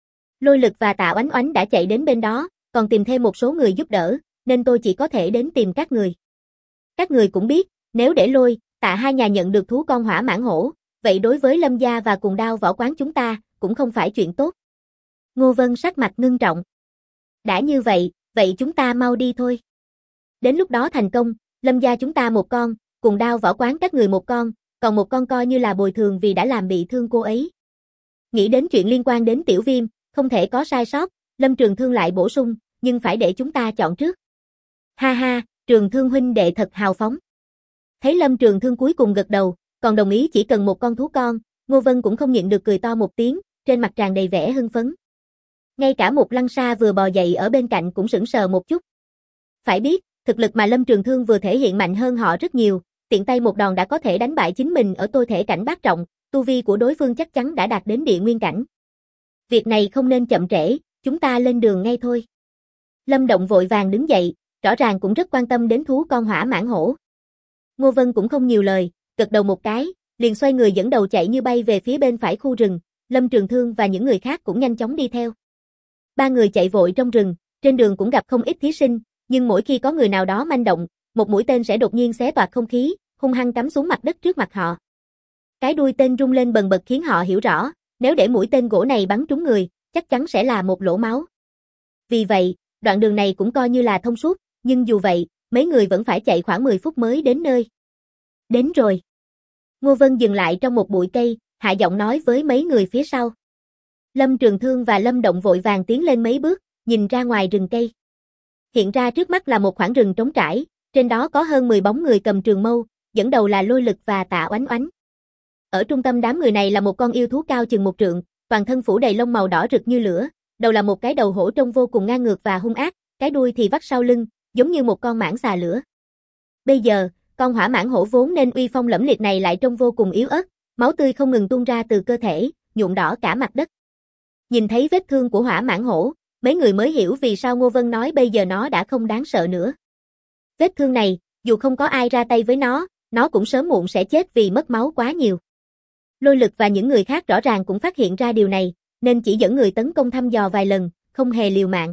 [SPEAKER 1] Lôi Lực và Tạ Oánh Oánh đã chạy đến bên đó, còn tìm thêm một số người giúp đỡ, nên tôi chỉ có thể đến tìm các người. Các người cũng biết, nếu để Lôi, Tạ hai nhà nhận được thú con hỏa mãng hổ, vậy đối với Lâm gia và Cùng Đao Võ quán chúng ta, cũng không phải chuyện tốt. Ngô Vân sắc mặt ngưng trọng. Đã như vậy, vậy chúng ta mau đi thôi. Đến lúc đó thành công, Lâm gia chúng ta một con, cùng Đao Võ quán các người một con, còn một con coi như là bồi thường vì đã làm bị thương cô ấy. Nghĩ đến chuyện liên quan đến Tiểu Viêm, không thể có sai sót, Lâm Trường Thương lại bổ sung, nhưng phải để chúng ta chọn trước. Ha ha, Trường Thương huynh đệ thật hào phóng. Thấy Lâm Trường Thương cuối cùng gật đầu, còn đồng ý chỉ cần một con thú con, Ngô Vân cũng không nhịn được cười to một tiếng, trên mặt tràn đầy vẻ hưng phấn. Ngay cả một Lăng Sa vừa bò dậy ở bên cạnh cũng sững sờ một chút. Phải biết, thực lực mà Lâm Trường Thương vừa thể hiện mạnh hơn họ rất nhiều, tiện tay một đòn đã có thể đánh bại chính mình ở tôi thể cảnh bát trọng, tu vi của đối phương chắc chắn đã đạt đến địa nguyên cảnh. Việc này không nên chậm trễ, chúng ta lên đường ngay thôi. Lâm Động vội vàng đứng dậy, rõ ràng cũng rất quan tâm đến thú con hỏa mãng hổ. Ngô Vân cũng không nhiều lời, gật đầu một cái, liền xoay người dẫn đầu chạy như bay về phía bên phải khu rừng, Lâm Trường Thương và những người khác cũng nhanh chóng đi theo. Ba người chạy vội trong rừng, trên đường cũng gặp không ít thí sinh, nhưng mỗi khi có người nào đó manh động, một mũi tên sẽ đột nhiên xé toạc không khí, hung hăng cắm xuống mặt đất trước mặt họ. Cái đuôi tên rung lên bần bật khiến họ hiểu rõ, nếu để mũi tên gỗ này bắn trúng người, chắc chắn sẽ là một lỗ máu. Vì vậy, đoạn đường này cũng coi như là thông suốt, nhưng dù vậy, mấy người vẫn phải chạy khoảng 10 phút mới đến nơi. Đến rồi. Ngô Vân dừng lại trong một bụi cây, hạ giọng nói với mấy người phía sau. Lâm Trường Thương và Lâm Động vội vàng tiến lên mấy bước, nhìn ra ngoài rừng cây. Hiện ra trước mắt là một khoảng rừng trống trải, trên đó có hơn 10 bóng người cầm trường mâu, dẫn đầu là Lôi Lực và Tạ Oánh Oánh. Ở trung tâm đám người này là một con yêu thú cao chừng 1 trượng, toàn thân phủ đầy lông màu đỏ rực như lửa, đầu là một cái đầu hổ trông vô cùng ngang ngược và hung ác, cái đuôi thì vắt sau lưng, giống như một con mãng xà lửa. Bây giờ, con hỏa mãng hổ vốn nên uy phong lẫm liệt này lại trông vô cùng yếu ớt, máu tươi không ngừng tuôn ra từ cơ thể, nhuộm đỏ cả mặt đất. Nhìn thấy vết thương của hỏa mãng hổ, mấy người mới hiểu vì sao Ngô Vân nói bây giờ nó đã không đáng sợ nữa. Vết thương này, dù không có ai ra tay với nó cũng sớm muộn sẽ chết vì mất máu quá nhiều. Lôi Lực và những người khác rõ ràng cũng phát hiện ra điều này, nên chỉ dẫn người tấn công thăm dò vài lần, không hề liều mạng.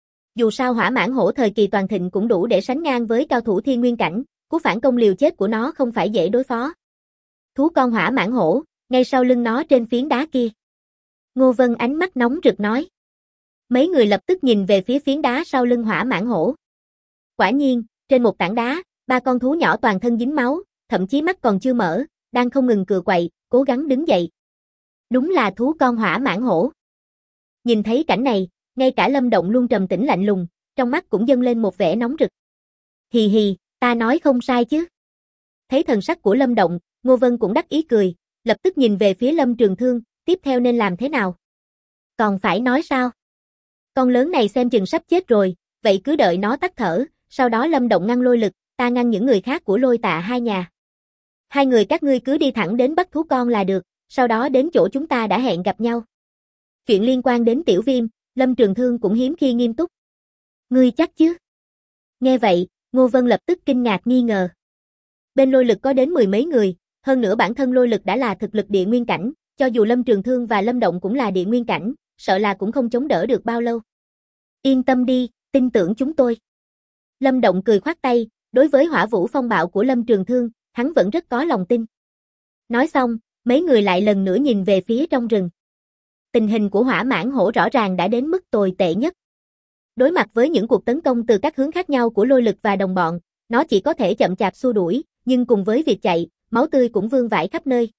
[SPEAKER 1] Dù sao hỏa mãng hổ thời kỳ toàn thịnh cũng đủ để sánh ngang với cao thủ thiên nguyên cảnh, cú phản công liều chết của nó không phải dễ đối phó. Thú con hỏa mãng hổ, ngay sau lưng nó trên phiến đá kia. Ngô Vân ánh mắt nóng rực nói. Mấy người lập tức nhìn về phía phiến đá sau lưng hỏa mãng hổ. Quả nhiên, trên một tảng đá, 3 con thú nhỏ toàn thân dính máu, thậm chí mắt còn chưa mở, đang không ngừng cựa quậy, cố gắng đứng dậy. Đúng là thú con hỏa mãng hổ. Nhìn thấy cảnh này, ngay cả Lâm Động luôn trầm tĩnh lạnh lùng, trong mắt cũng dâng lên một vẻ nóng rực. Hì hì, ta nói không sai chứ. Thấy thần sắc của Lâm Động, Ngô Vân cũng đắc ý cười, lập tức nhìn về phía Lâm Trường Thương, tiếp theo nên làm thế nào? Còn phải nói sao? Con lớn này xem chừng sắp chết rồi, vậy cứ đợi nó tắt thở, sau đó Lâm Động ngăn Lôi Lực, ta ngăn những người khác của Lôi Tạ hai nhà. Hai người các ngươi cứ đi thẳng đến bắt thú con là được, sau đó đến chỗ chúng ta đã hẹn gặp nhau. Chuyện liên quan đến Tiểu Viêm, Lâm Trường Thương cũng hiếm khi nghiêm túc. Ngươi chắc chứ? Nghe vậy, Ngô Vân lập tức kinh ngạc nghi ngờ. Bên Lôi Lực có đến 10 mấy người, hơn nữa bản thân Lôi Lực đã là thực lực địa nguyên cảnh, cho dù Lâm Trường Thương và Lâm Động cũng là địa nguyên cảnh, sợ là cũng không chống đỡ được bao lâu. Yên tâm đi, tin tưởng chúng tôi. Lâm Động cười khoát tay, đối với hỏa vũ phong bạo của Lâm Trường Thương, hắn vẫn rất có lòng tin. Nói xong, mấy người lại lần nữa nhìn về phía trong rừng. Tình hình của hỏa mãng hổ rõ ràng đã đến mức tồi tệ nhất. Đối mặt với những cuộc tấn công từ các hướng khác nhau của Lôi Lực và đồng bọn, nó chỉ có thể chậm chạp xua đuổi, nhưng cùng với việc chạy, máu tươi cũng vương vãi khắp nơi.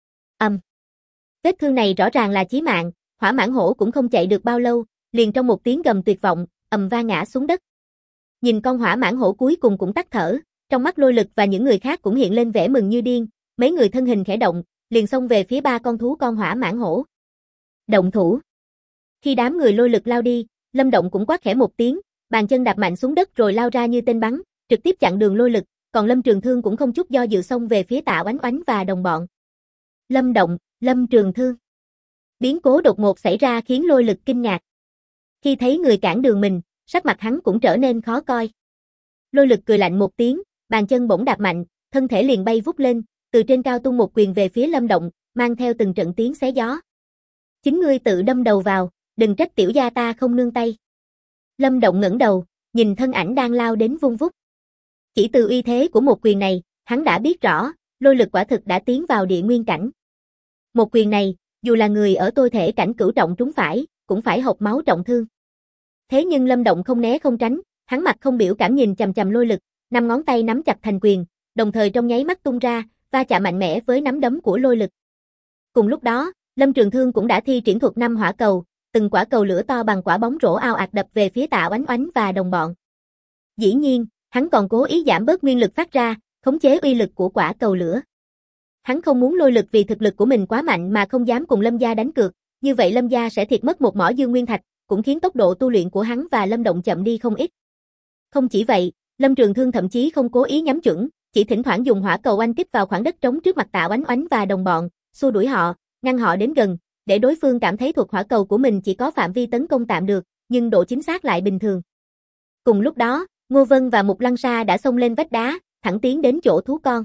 [SPEAKER 1] Vết thương này rõ ràng là chí mạng, hỏa mãng hổ cũng không chạy được bao lâu, liền trong một tiếng gầm tuyệt vọng, va ngã xuống đất. Nhìn con hỏa mãng hổ cuối cùng cũng tắt thở, trong mắt Lôi Lực và những người khác cũng hiện lên vẻ mừng như điên, mấy người thân hình khẽ động, liền xông về phía 3 con thú con hỏa mãng hổ. Động thủ. Khi đám người Lôi Lực lao đi, Lâm Động cũng quát khẽ một tiếng, bàn chân đạp mạnh xuống đất rồi lao ra như tên bắn, trực tiếp chặn đường Lôi Lực, còn Lâm Trường Thương cũng không chút do dự xông về phía Tạ Oánh Oánh và đồng bọn. Lâm Động, Lâm Trường Thương. Biến cố đột ngột xảy ra khiến Lôi Lực kinh ngạc. Khi thấy người cản đường mình, sắc mặt hắn cũng trở nên khó coi. Lôi Lực cười lạnh một tiếng, bàn chân bỗng đạp mạnh, thân thể liền bay vút lên, từ trên cao tung một quyền về phía Lâm Động, mang theo từng trận tiếng xé gió. Chính ngươi tự đâm đầu vào, đừng trách tiểu gia ta không nương tay. Lâm Động ngẩng đầu, nhìn thân ảnh đang lao đến vung vút. Chỉ từ uy thế của một quyền này, hắn đã biết rõ, Lôi Lực quả thực đã tiến vào địa nguyên cảnh. Một quyền này, dù là người ở tôi thể cảnh cửu trọng trúng phải, cũng phải hộc máu trọng thương. Thế nhưng Lâm Động không né không tránh, hắn mặt không biểu cảm nhìn chằm chằm lôi lực, 5 ngón tay nắm chặt thành quyền, đồng thời trong nháy mắt tung ra, va chạm mạnh mẽ với nắm đấm của lôi lực. Cùng lúc đó, Lâm Trường Thương cũng đã thi triển thuật 5 hỏa cầu, từng quả cầu lửa to bằng quả bóng rổ ào ạt đập về phía Tạ Oánh Oánh và đồng bọn. Dĩ nhiên, hắn còn cố ý giảm bớt nguyên lực phát ra, khống chế uy lực của quả cầu lửa. Hắn không muốn lôi lực vì thực lực của mình quá mạnh mà không dám cùng Lâm gia đánh cược, như vậy Lâm gia sẽ thiệt mất một mỏ dương nguyên thạch, cũng khiến tốc độ tu luyện của hắn và Lâm Động chậm đi không ít. Không chỉ vậy, Lâm Trường Thương thậm chí không cố ý nhắm chuẩn, chỉ thỉnh thoảng dùng hỏa cầu oanh kích vào khoảng đất trống trước mặt Tạ Oánh Oánh và đồng bọn, xua đuổi họ, ngăn họ đến gần, để đối phương cảm thấy thuật hỏa cầu của mình chỉ có phạm vi tấn công tạm được, nhưng độ chính xác lại bình thường. Cùng lúc đó, Ngô Vân và Mục Lăng Sa đã xông lên vách đá, thẳng tiến đến chỗ thú con.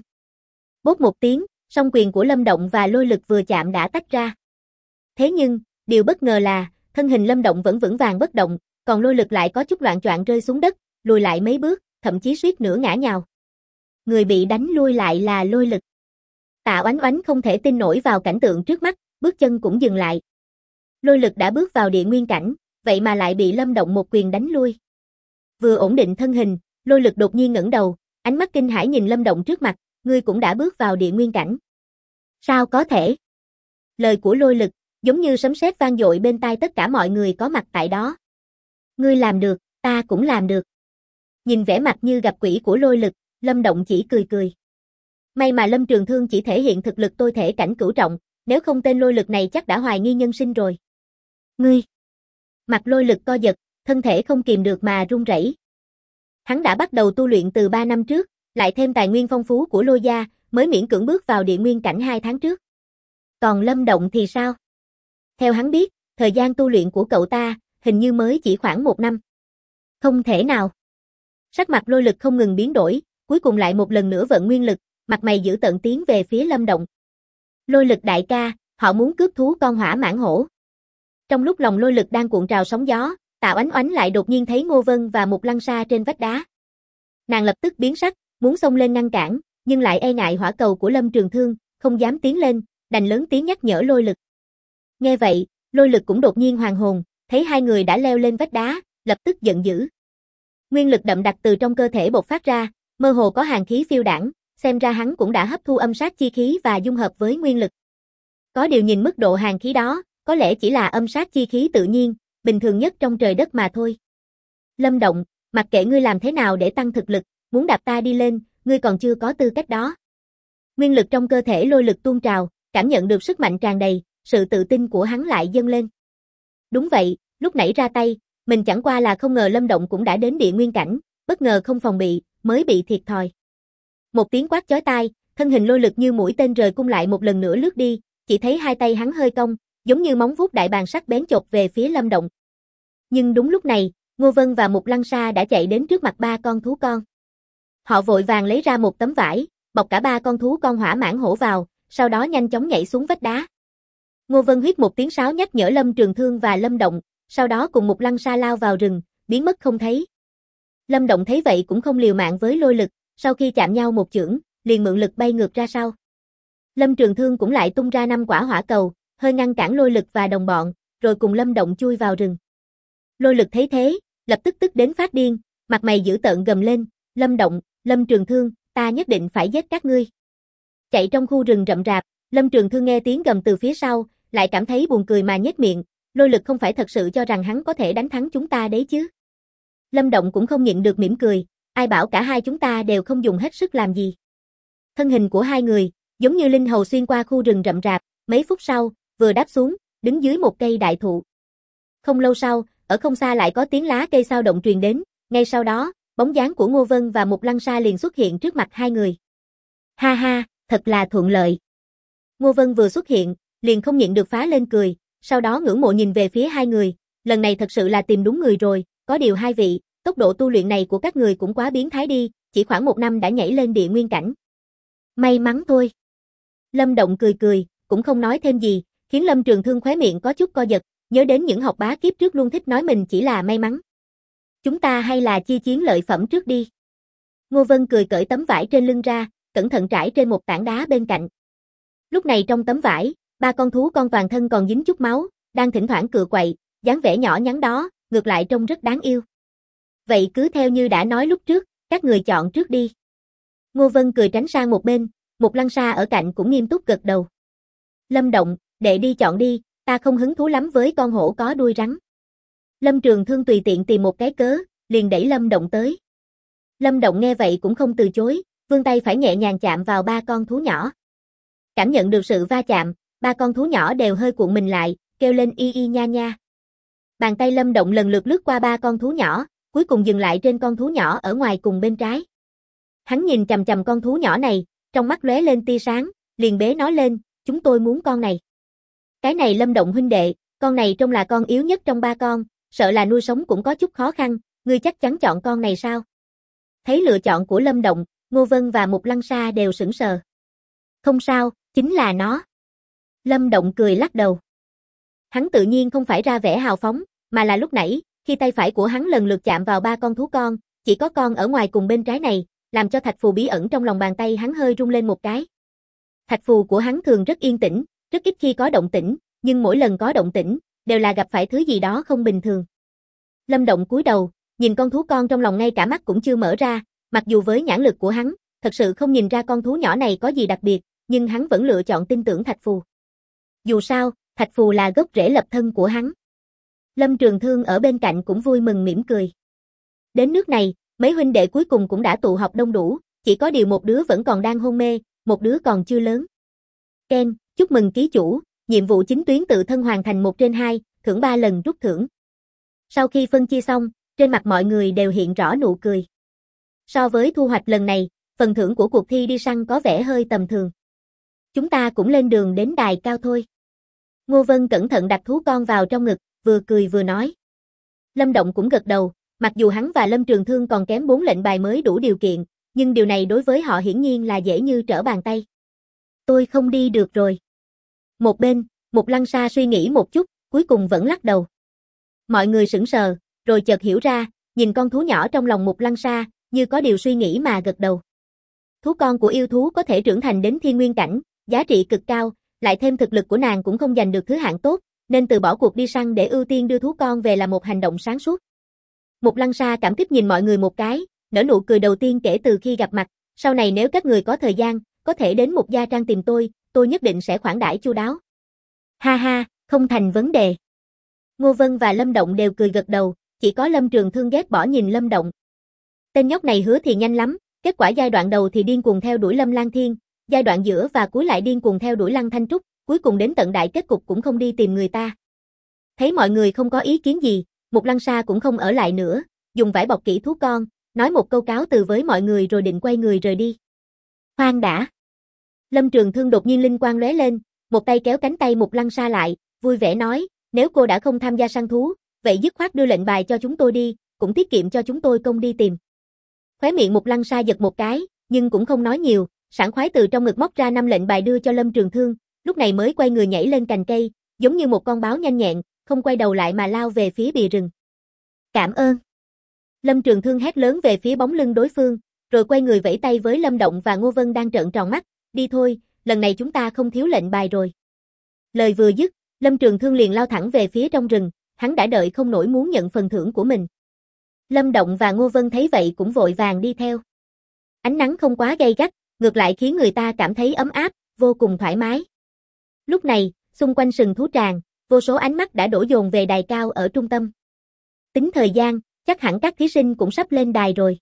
[SPEAKER 1] Bốp một tiếng, song quyền của Lâm Động và lôi lực vừa chạm đã tách ra. Thế nhưng, điều bất ngờ là, thân hình Lâm Động vẫn vững vàng bất động, còn lôi lực lại có chút loạng choạng rơi xuống đất, lùi lại mấy bước, thậm chí suýt nữa ngã nhào. Người bị đánh lui lại là lôi lực. Tạ Oánh Oánh không thể tin nổi vào cảnh tượng trước mắt, bước chân cũng dừng lại. Lôi lực đã bước vào địa nguyên cảnh, vậy mà lại bị Lâm Động một quyền đánh lui. Vừa ổn định thân hình, lôi lực đột nhiên ngẩng đầu, ánh mắt kinh hãi nhìn Lâm Động trước mặt, ngươi cũng đã bước vào địa nguyên cảnh. Sao có thể? Lời của lôi lực, giống như sấm sét vang dội bên tai tất cả mọi người có mặt tại đó. Ngươi làm được, ta cũng làm được. Nhìn vẻ mặt như gặp quỷ của lôi lực, Lâm Động chỉ cười cười. May mà Lâm Trường Thương chỉ thể hiện thực lực tôi thể cảnh cửu trọng, nếu không tên lôi lực này chắc đã hoài nghi nhân sinh rồi. Ngươi! Mặt lôi lực co giật, thân thể không kìm được mà run rẩy. Hắn đã bắt đầu tu luyện từ 3 năm trước, lại thêm tài nguyên phong phú của lôi gia, mới miễn cưỡng bước vào địa nguyên cảnh 2 tháng trước. Còn Lâm Động thì sao? Theo hắn biết, thời gian tu luyện của cậu ta, hình như mới chỉ khoảng 1 năm. Không thể nào. Sắc mặt lôi lực không ngừng biến đổi, cuối cùng lại một lần nữa vận nguyên lực, mặt mày dữ tợn tiến về phía Lâm Động. Lôi lực đại ca, họ muốn cướp thú con hỏa mãng hổ. Trong lúc lòng lôi lực đang cuộn trào sóng gió, Tạ Oánh Oánh lại đột nhiên thấy Ngô Vân và Mục Lăng Sa trên vách đá. Nàng lập tức biến sắc, muốn xông lên ngăn cản, nhưng lại e ngại hỏa cầu của Lâm Trường Thương, không dám tiến lên, đành lớn tiếng nhắc nhở lôi lực. Nghe vậy, lôi lực cũng đột nhiên hoàn hồn, thấy hai người đã leo lên vách đá, lập tức giận dữ. Nguyên lực đậm đặc từ trong cơ thể bộc phát ra, mơ hồ có hàn khí phiêu đãng, xem ra hắn cũng đã hấp thu âm sát chi khí và dung hợp với nguyên lực. Có điều nhìn mức độ hàn khí đó, có lẽ chỉ là âm sát chi khí tự nhiên, bình thường nhất trong trời đất mà thôi. Lâm Động, mặc kệ ngươi làm thế nào để tăng thực lực, muốn đạp ta đi lên, ngươi còn chưa có tư cách đó. Nguyên lực trong cơ thể lôi lực tuôn trào, cảm nhận được sức mạnh tràn đầy, sự tự tin của hắn lại dâng lên. Đúng vậy, lúc nãy ra tay, mình chẳng qua là không ngờ Lâm Động cũng đã đến địa nguyên cảnh, bất ngờ không phòng bị, mới bị thiệt thòi. Một tiếng quát chói tai, thân hình lôi lực như mũi tên rời cung lại một lần nữa lướt đi, chỉ thấy hai tay hắn hơi cong, giống như móng vuốt đại bàng sắc bén chộp về phía Lâm Động. Nhưng đúng lúc này, Ngô Vân và Mục Lăng Sa đã chạy đến trước mặt 3 con thú con. Họ vội vàng lấy ra một tấm vải, bọc cả 3 con thú con hỏa mãng hổ vào, sau đó nhanh chóng nhảy xuống vách đá. Ngô Vân huýt một tiếng sáo nhắc nhở Lâm Trường Thương và Lâm Động, sau đó cùng Mục Lăng Sa lao vào rừng, biến mất không thấy. Lâm Động thấy vậy cũng không liều mạng với lôi lực, sau khi chạm nhau một chưởng, liền mượn lực bay ngược ra sau. Lâm Trường Thương cũng lại tung ra 5 quả hỏa cầu, hơi ngăn cản lôi lực và đồng bọn, rồi cùng Lâm Động chui vào rừng. Lôi lực thấy thế, lập tức tức đến phát điên, mặt mày dữ tợn gầm lên, Lâm Động, Lâm Trường Thương, ta nhất định phải giết các ngươi. Chạy trong khu rừng rậm rạp, Lâm Trường Thương nghe tiếng gầm từ phía sau, lại cảm thấy buồn cười mà nhếch miệng, lôi lực không phải thật sự cho rằng hắn có thể đánh thắng chúng ta đấy chứ. Lâm Động cũng không nhịn được mỉm cười, ai bảo cả hai chúng ta đều không dùng hết sức làm gì. Thân hình của hai người, giống như linh hầu xuyên qua khu rừng rậm rạp, mấy phút sau, vừa đáp xuống, đứng dưới một cây đại thụ. Không lâu sau, ở không xa lại có tiếng lá cây xao động truyền đến, ngay sau đó, bóng dáng của Ngô Vân và Mục Lăng Sa liền xuất hiện trước mặt hai người. Ha ha, thật là thuận lợi. Ngô Vân vừa xuất hiện, liền không nhịn được phá lên cười, sau đó ngưỡng mộ nhìn về phía hai người, lần này thật sự là tìm đúng người rồi, có điều hai vị, tốc độ tu luyện này của các người cũng quá biến thái đi, chỉ khoảng 1 năm đã nhảy lên địa nguyên cảnh. May mắn thôi. Lâm Động cười cười, cũng không nói thêm gì, khiến Lâm Trường Thương khóe miệng có chút co giật, nhớ đến những học bá kiếp trước luôn thích nói mình chỉ là may mắn. Chúng ta hay là chia chiến lợi phẩm trước đi. Ngô Vân cười cởi tấm vải trên lưng ra, cẩn thận trải trên một tảng đá bên cạnh. Lúc này trong tấm vải, 3 con thú con toàn thân còn dính chút máu, đang thỉnh thoảng cựa quậy, dáng vẻ nhỏ nhắn đó, ngược lại trông rất đáng yêu. Vậy cứ theo như đã nói lúc trước, các người chọn trước đi. Ngô Vân cười tránh sang một bên, Mục Lăng Sa ở cạnh cũng nghiêm túc gật đầu. Lâm Động, đệ đi chọn đi, ta không hứng thú lắm với con hổ có đuôi rắn. Lâm Trường Thương tùy tiện tìm một cái cớ, liền đẩy Lâm Động tới. Lâm Động nghe vậy cũng không từ chối, vươn tay phải nhẹ nhàng chạm vào ba con thú nhỏ. Cảm nhận được sự va chạm, ba con thú nhỏ đều hơi cuộn mình lại, kêu lên y y nha nha. Bàn tay Lâm Động lần lượt lướt qua ba con thú nhỏ, cuối cùng dừng lại trên con thú nhỏ ở ngoài cùng bên trái. Hắn nhìn chằm chằm con thú nhỏ này, trong mắt lóe lên tia sáng, liền bế nó lên, chúng tôi muốn con này. Cái này Lâm Động huynh đệ, con này trông là con yếu nhất trong ba con, sợ là nuôi sống cũng có chút khó khăn, ngươi chắc chắn chọn con này sao? Thấy lựa chọn của Lâm Động, Ngô Vân và Mục Lăng Sa đều sững sờ. Không sao, chính là nó. Lâm Động cười lắc đầu. Hắn tự nhiên không phải ra vẻ hào phóng, mà là lúc nãy, khi tay phải của hắn lần lượt chạm vào ba con thú con, chỉ có con ở ngoài cùng bên trái này, làm cho thạch phù bí ẩn trong lòng bàn tay hắn hơi rung lên một cái. Thạch phù của hắn thường rất yên tĩnh, rất ít khi có động tĩnh, nhưng mỗi lần có động tĩnh, đều là gặp phải thứ gì đó không bình thường. Lâm Động cúi đầu, nhìn con thú con trong lòng ngay cả mắt cũng chưa mở ra, mặc dù với nhãn lực của hắn, thật sự không nhìn ra con thú nhỏ này có gì đặc biệt, nhưng hắn vẫn lựa chọn tin tưởng thạch phù. Dù sao, thạch phù là gốc rễ lập thân của hắn. Lâm Trường Thương ở bên cạnh cũng vui mừng mỉm cười. Đến nước này, mấy huynh đệ cuối cùng cũng đã tụ họp đông đủ, chỉ có điều một đứa vẫn còn đang hôn mê, một đứa còn chưa lớn. Ken, chúc mừng ký chủ, nhiệm vụ chính tuyến tự thân hoàn thành 1/2, thưởng 3 lần rút thưởng. Sau khi phân chia xong, trên mặt mọi người đều hiện rõ nụ cười. So với thu hoạch lần này, phần thưởng của cuộc thi đi săn có vẻ hơi tầm thường. Chúng ta cũng lên đường đến đài cao thôi. Ngô Vân cẩn thận đặt thú con vào trong ngực, vừa cười vừa nói. Lâm Động cũng gật đầu, mặc dù hắn và Lâm Trường Thương còn kém 4 lệnh bài mới đủ điều kiện, nhưng điều này đối với họ hiển nhiên là dễ như trở bàn tay. Tôi không đi được rồi. Một bên, Mục Lăng Sa suy nghĩ một chút, cuối cùng vẫn lắc đầu. Mọi người sững sờ, rồi chợt hiểu ra, nhìn con thú nhỏ trong lòng Mục Lăng Sa, như có điều suy nghĩ mà gật đầu. Thú con của yêu thú có thể trưởng thành đến thiên nguyên cảnh, giá trị cực cao, lại thêm thực lực của nàng cũng không giành được thứ hạng tốt, nên từ bỏ cuộc đi săn để ưu tiên đưa thú con về là một hành động sáng suốt. Mục Lăng Sa cảm kích nhìn mọi người một cái, nở nụ cười đầu tiên kể từ khi gặp mặt, sau này nếu các người có thời gian, có thể đến Mục Gia Trang tìm tôi nhất định sẽ khoản đãi chu đáo. Ha ha, không thành vấn đề. Ngô Vân và Lâm Động đều cười gật đầu, chỉ có Lâm Trường Thương ghét bỏ nhìn Lâm Động. Tên nhóc này hứa thì nhanh lắm, kết quả giai đoạn đầu thì điên cuồng theo đuổi Lâm Lan Thiên, giai đoạn giữa và cuối lại điên cuồng theo đuổi Lăng Thanh Trúc, cuối cùng đến tận đại kết cục cũng không đi tìm người ta. Thấy mọi người không có ý kiến gì, Mục Lăng Sa cũng không ở lại nữa, dùng vải bọc kỹ thú con, nói một câu cáo từ với mọi người rồi định quay người rời đi. Khoan đã. Lâm Trường Thương đột nhiên linh quang lóe lên, một tay kéo cánh tay Mục Lăng Sa lại, vui vẻ nói, nếu cô đã không tham gia săn thú, vậy dứt khoát đưa lệnh bài cho chúng tôi đi, cũng tiết kiệm cho chúng tôi công đi tìm. Khóe miệng Mục Lăng Sa giật một cái, nhưng cũng không nói nhiều, sảng khoái từ trong ngực móc ra 5 lệnh bài đưa cho Lâm Trường Thương, lúc này mới quay người nhảy lên cành cây, giống như một con báo nhanh nhẹn, không quay đầu lại mà lao về phía bìa rừng. Cảm ơn. Lâm Trường Thương hét lớn về phía bóng lưng đối phương, rồi quay người vẫy tay với Lâm Động và Ngô Vân đang trợn tròn mắt, đi thôi, lần này chúng ta không thiếu lệnh bài rồi. Lời vừa dứt, Lâm Trường Thương liền lao thẳng về phía trong rừng, hắn đã đợi không nổi muốn nhận phần thưởng của mình. Lâm Động và Ngô Vân thấy vậy cũng vội vàng đi theo. Ánh nắng không quá gay gắt, ngược lại khiến người ta cảm thấy ấm áp, vô cùng thoải mái. Lúc này, xung quanh sừng thú tràng, vô số ánh mắt đã đổ dồn về đài cao ở trung tâm. Tính thời gian, chắc hẳn các thí sinh cũng sắp lên đài rồi.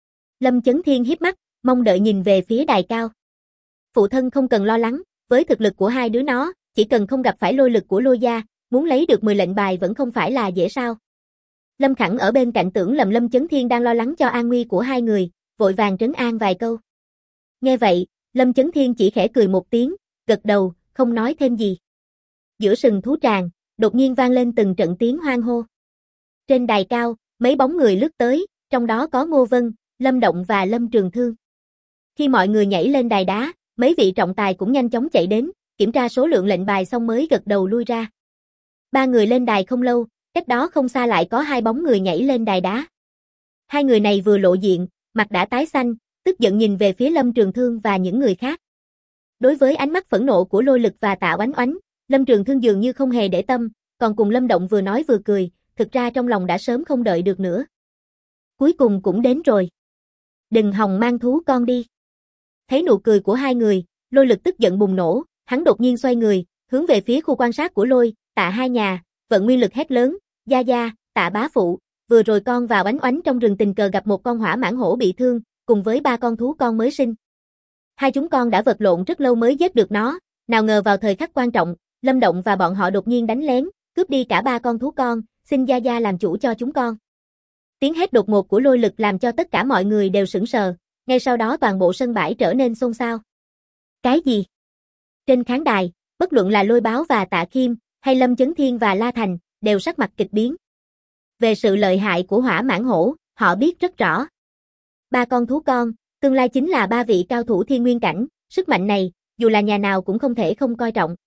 [SPEAKER 1] Lâm Chấn Thiên híp mắt, mong đợi nhìn về phía đài cao. Phụ thân không cần lo lắng, với thực lực của hai đứa nó, chỉ cần không gặp phải lôi lực của Lôi gia, muốn lấy được 10 lệnh bài vẫn không phải là dễ sao. Lâm Khẳng ở bên cạnh tưởng lầm Lâm Chấn Thiên đang lo lắng cho an nguy của hai người, vội vàng trấn an vài câu. Nghe vậy, Lâm Chấn Thiên chỉ khẽ cười một tiếng, gật đầu, không nói thêm gì. Giữa sừng thú tràng, đột nhiên vang lên từng trận tiếng hoan hô. Trên đài cao, mấy bóng người lướt tới, trong đó có Ngô Vân, Lâm Động và Lâm Trường Thương. Khi mọi người nhảy lên đài đá, mấy vị trọng tài cũng nhanh chóng chạy đến, kiểm tra số lượng lệnh bài xong mới gật đầu lui ra. Ba người lên đài không lâu, cách đó không xa lại có hai bóng người nhảy lên đài đá. Hai người này vừa lộ diện, mặt đã tái xanh, tức giận nhìn về phía Lâm Trường Thương và những người khác. Đối với ánh mắt phẫn nộ của Lôi Lực và Tạ Oánh Oánh, Lâm Trường Thương dường như không hề để tâm, còn cùng Lâm Động vừa nói vừa cười, thực ra trong lòng đã sớm không đợi được nữa. Cuối cùng cũng đến rồi. Đừng hòng mang thú con đi. Thấy nụ cười của hai người, Lôi Lực tức giận bùng nổ, hắn đột nhiên xoay người, hướng về phía khu quan sát của Lôi, Tạ hai nhà, vận nguyên lực hét lớn, gia gia, Tạ bá phụ, vừa rồi con và Oánh Oánh trong rừng tình cờ gặp một con hỏa mãng hổ bị thương, cùng với 3 con thú con mới sinh. Hai chúng con đã vật lộn rất lâu mới giết được nó, nào ngờ vào thời khắc quan trọng, Lâm Động và bọn họ đột nhiên đánh lén, cướp đi cả 3 con thú con, xin gia gia làm chủ cho chúng con. Tiếng hét đột ngột của Lôi Lực làm cho tất cả mọi người đều sững sờ, ngay sau đó toàn bộ sân bãi trở nên xôn xao. Cái gì? Trên khán đài, bất luận là Lôi Báo và Tạ Khiêm, hay Lâm Chấn Thiên và La Thành, đều sắc mặt kịch biến. Về sự lợi hại của hỏa mãng hổ, họ biết rất rõ. 3 con thú con, tương lai chính là 3 vị cao thủ thiên nguyên cảnh, sức mạnh này, dù là nhà nào cũng không thể không coi trọng.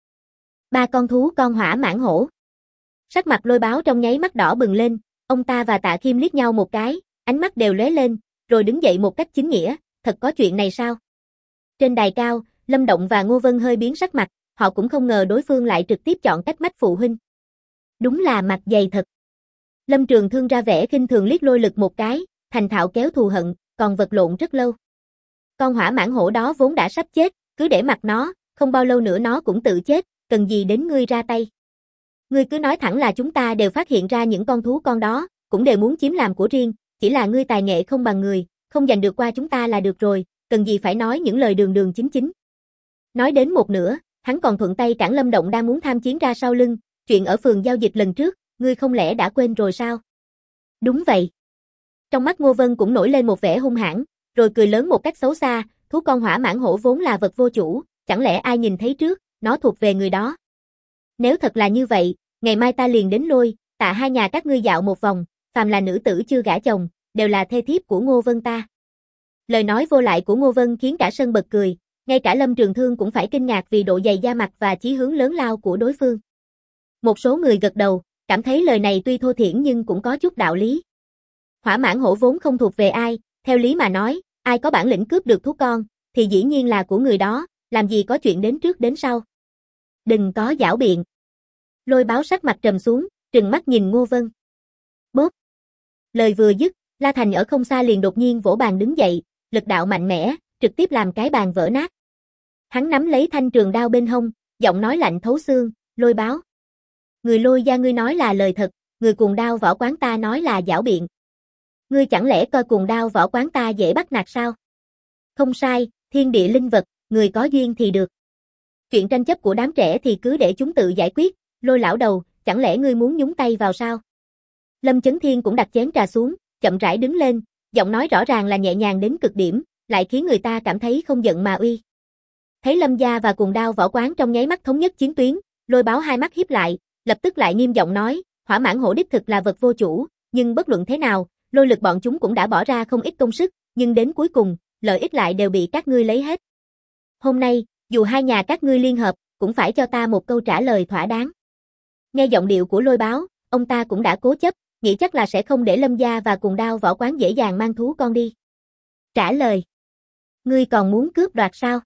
[SPEAKER 1] 3 con thú con hỏa mãng hổ. Sắc mặt Lôi Báo trong nháy mắt đỏ bừng lên, ông ta và Tạ Khiêm liếc nhau một cái, ánh mắt đều lóe lên, rồi đứng dậy một cách chính nghĩa, thật có chuyện này sao? Trên đài cao, Lâm Động và Ngô Vân hơi biến sắc mặt, họ cũng không ngờ đối phương lại trực tiếp chọn cách mách phụ huynh. Đúng là mặt dày thật. Lâm Trường Thương ra vẻ khinh thường liếc Lôi Lực một cái, thành thạo kéo thù hận, còn vật lộn rất lâu. Con hỏa mãng hổ đó vốn đã sắp chết, cứ để mặc nó, không bao lâu nữa nó cũng tự chết, cần gì đến ngươi ra tay. Ngươi cứ nói thẳng là chúng ta đều phát hiện ra những con thú con đó, cũng đều muốn chiếm làm của riêng, chỉ là ngươi tài nghệ không bằng người, không giành được qua chúng ta là được rồi, cần gì phải nói những lời đường đường chính chính. Nói đến một nửa, hắn còn thuận tay cản Lâm Động đang muốn tham chiến ra sau lưng, chuyện ở phường giao dịch lần trước, ngươi không lẽ đã quên rồi sao? Đúng vậy. Trong mắt Ngô Vân cũng nổi lên một vẻ hung hãn, rồi cười lớn một cách xấu xa, thú con hỏa mãng hổ vốn là vật vô chủ, chẳng lẽ ai nhìn thấy trước, nó thuộc về người đó. Nếu thật là như vậy, ngày mai ta liền đến Lôi, Tạ hai nhà các ngươi dạo một vòng, phàm là nữ tử chưa gả chồng, đều là thê thiếp của Ngô Vân ta. Lời nói vô lại của Ngô Vân khiến cả sân bật cười, ngay cả Lâm Trường Thương cũng phải kinh ngạc vì độ dày da mặt và chí hướng lớn lao của đối phương. Một số người gật đầu, cảm thấy lời này tuy thô thiển nhưng cũng có chút đạo lý. Hỏa mãng hổ vốn không thuộc về ai, theo lý mà nói, ai có bản lĩnh cướp được thú con, thì dĩ nhiên là của người đó, làm gì có chuyện đến trước đến sau. Đừng có giảo biện. Lôi Báo sắc mặt trầm xuống, trừng mắt nhìn Ngô Vân. Bốp. Lời vừa dứt, La Thành ở không xa liền đột nhiên vỗ bàn đứng dậy, lực đạo mạnh mẽ, trực tiếp làm cái bàn vỡ nát. Hắn nắm lấy thanh trường đao bên hông, giọng nói lạnh thấu xương, Lôi Báo. Người Lôi gia ngươi nói là lời thật, người Cuồng Đao võ quán ta nói là giảo biện. Ngươi chẳng lẽ coi Cuồng Đao võ quán ta dễ bắt nạt sao? Không sai, thiên địa linh vật, người có duyên thì được. Chuyện tranh chấp của đám trẻ thì cứ để chúng tự giải quyết, Lôi lão đầu, chẳng lẽ ngươi muốn nhúng tay vào sao? Lâm Chấn Thiên cũng đặt chén trà xuống, chậm rãi đứng lên, giọng nói rõ ràng là nhẹ nhàng đến cực điểm, lại khiến người ta cảm thấy không giận mà uy. Thấy Lâm gia và Cuồng Đao võ quán trong nháy mắt thống nhất chiến tuyến, Lôi Báo hai mắt híp lại, lập tức lại nghiêm giọng nói, hỏa mãng hổ đích thực là vật vô chủ, nhưng bất luận thế nào, Lôi Lực bọn chúng cũng đã bỏ ra không ít công sức, nhưng đến cuối cùng, lợi ích lại đều bị các ngươi lấy hết. Hôm nay, dù hai nhà các ngươi liên hợp, cũng phải cho ta một câu trả lời thỏa đáng. Nghe giọng điệu của Lôi Báo, ông ta cũng đã cố chấp, nghĩ chắc là sẽ không để Lâm gia và Cuồng Đao võ quán dễ dàng mang thú con đi. Trả lời. Ngươi còn muốn cướp đoạt sao?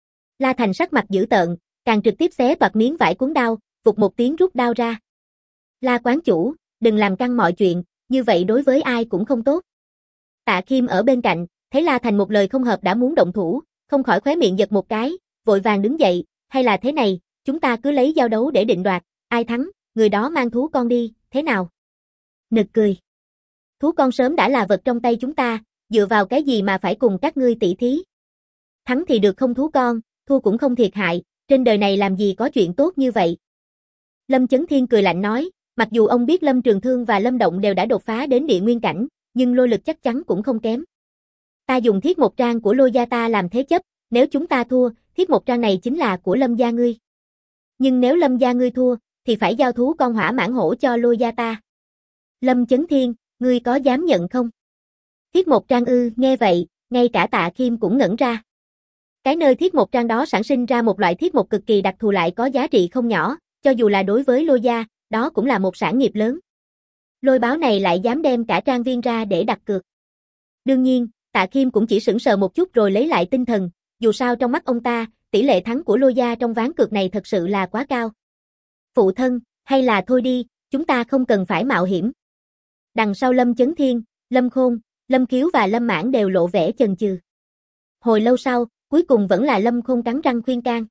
[SPEAKER 1] La Thành sắc mặt dữ tợn, càng trực tiếp xé toạc miếng vải cuốn đao, vụt một tiếng rút đao ra. La quán chủ, đừng làm căng mọi chuyện, như vậy đối với ai cũng không tốt. Tạ Khiêm ở bên cạnh, thấy La Thành một lời không hợp đã muốn động thủ, không khỏi khóe miệng giật một cái, vội vàng đứng dậy, hay là thế này, chúng ta cứ lấy giao đấu để định đoạt, ai thắng, người đó mang thú con đi, thế nào? Nực cười. Thú con sớm đã là vật trong tay chúng ta, dựa vào cái gì mà phải cùng các ngươi tỷ thí? Thắng thì được không thú con, thua cũng không thiệt hại, trên đời này làm gì có chuyện tốt như vậy? Lâm Chấn Thiên cười lạnh nói, mặc dù ông biết Lâm Trường Thương và Lâm Động đều đã đột phá đến địa nguyên cảnh, nhưng Lôi Lực chắc chắn cũng không kém. Ta dùng thiết một trang của Lôi gia ta làm thế chấp, nếu chúng ta thua, thiết một trang này chính là của Lâm gia ngươi. Nhưng nếu Lâm gia ngươi thua, thì phải giao thú con hỏa mãng hổ cho Lôi gia ta. Lâm Chấn Thiên, ngươi có dám nhận không? Thiết một trang ư, nghe vậy, ngay cả Tạ Khiêm cũng ngẩn ra. Cái nơi thiết một trang đó sản sinh ra một loại thiết một cực kỳ đặc thù lại có giá trị không nhỏ, cho dù là đối với Lôi gia, đó cũng là một sản nghiệp lớn. Lôi Báo này lại dám đem cả trang viên ra để đặt cược. Đương nhiên, Tạ Khiêm cũng chỉ sững sờ một chút rồi lấy lại tinh thần, dù sao trong mắt ông ta, tỷ lệ thắng của Lôi gia trong ván cược này thật sự là quá cao. Phụ thân, hay là thôi đi, Chúng ta không cần phải mạo hiểm. Đằng sau Lâm Chấn Thiên, Lâm Khôn, Lâm Khiếu và Lâm Mãn đều lộ vẻ chần chừ. Hồi lâu sau, cuối cùng vẫn là Lâm Khôn cắn răng khuyên can.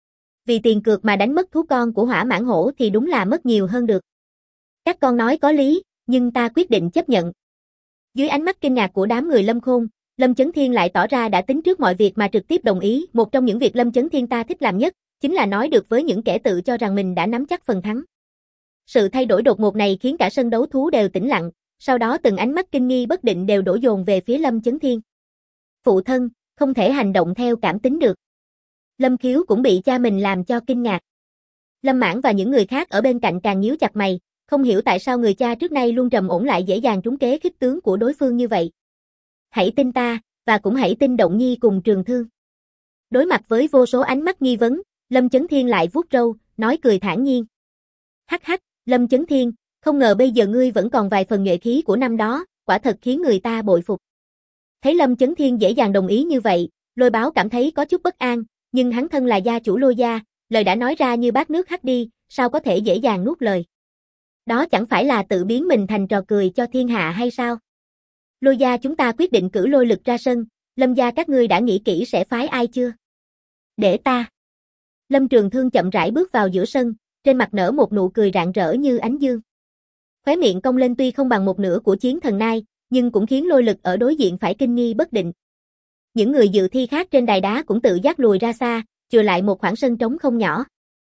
[SPEAKER 1] Vì tiền cược mà đánh mất thú con của Hỏa Mãn Hổ thì đúng là mất nhiều hơn được. Các con nói có lý, nhưng ta quyết định chấp nhận. Dưới ánh mắt kinh ngạc của đám người Lâm Khôn, Lâm Chấn Thiên lại tỏ ra đã tính trước mọi việc mà trực tiếp đồng ý. Một trong những việc Lâm Chấn Thiên ta thích làm nhất, chính là nói được với những kẻ tự cho rằng mình đã nắm chắc phần thắng. Sự thay đổi đột ngột này khiến cả sân đấu thú đều tĩnh lặng, sau đó từng ánh mắt kinh nghi bất định đều đổ dồn về phía Lâm Chấn Thiên. Phụ thân, không thể hành động theo cảm tính được. Lâm Khiếu cũng bị cha mình làm cho kinh ngạc. Lâm Mãn và những người khác ở bên cạnh càng nhíu chặt mày, không hiểu tại sao người cha trước nay luôn trầm ổn lại dễ dàng trúng kế khích tướng của đối phương như vậy. Hãy tin ta, và cũng hãy tin Động Nhi cùng Trường Thương. Đối mặt với vô số ánh mắt nghi vấn, Lâm Chấn Thiên lại vuốt râu, nói cười thản nhiên. Hắc hắc, Lâm Chấn Thiên, không ngờ bây giờ ngươi vẫn còn vài phần nhuệ khí của năm đó, quả thật khiến người ta bội phục. Thấy Lâm Chấn Thiên dễ dàng đồng ý như vậy, Lôi Báo cảm thấy có chút bất an, nhưng hắn thân là gia chủ Lôi gia, lời đã nói ra như bát nước hắt đi, sao có thể dễ dàng nuốt lời. Đó chẳng phải là tự biến mình thành trò cười cho thiên hạ hay sao? Lôi gia chúng ta quyết định cử Lôi Lực ra sân, Lâm gia các ngươi đã nghĩ kỹ sẽ phái ai chưa? Để ta. Lâm Trường Thương chậm rãi bước vào giữa sân, trên mặt nở một nụ cười rạng rỡ như ánh dương. Khóe miệng cong lên tuy không bằng một nửa của Chiến Thần Nai, nhưng cũng khiến Lôi Lực ở đối diện phải kinh nghi bất định. Những người dự thi khác trên đài đá cũng tự giác lùi ra xa, chừa lại một khoảng sân trống không nhỏ.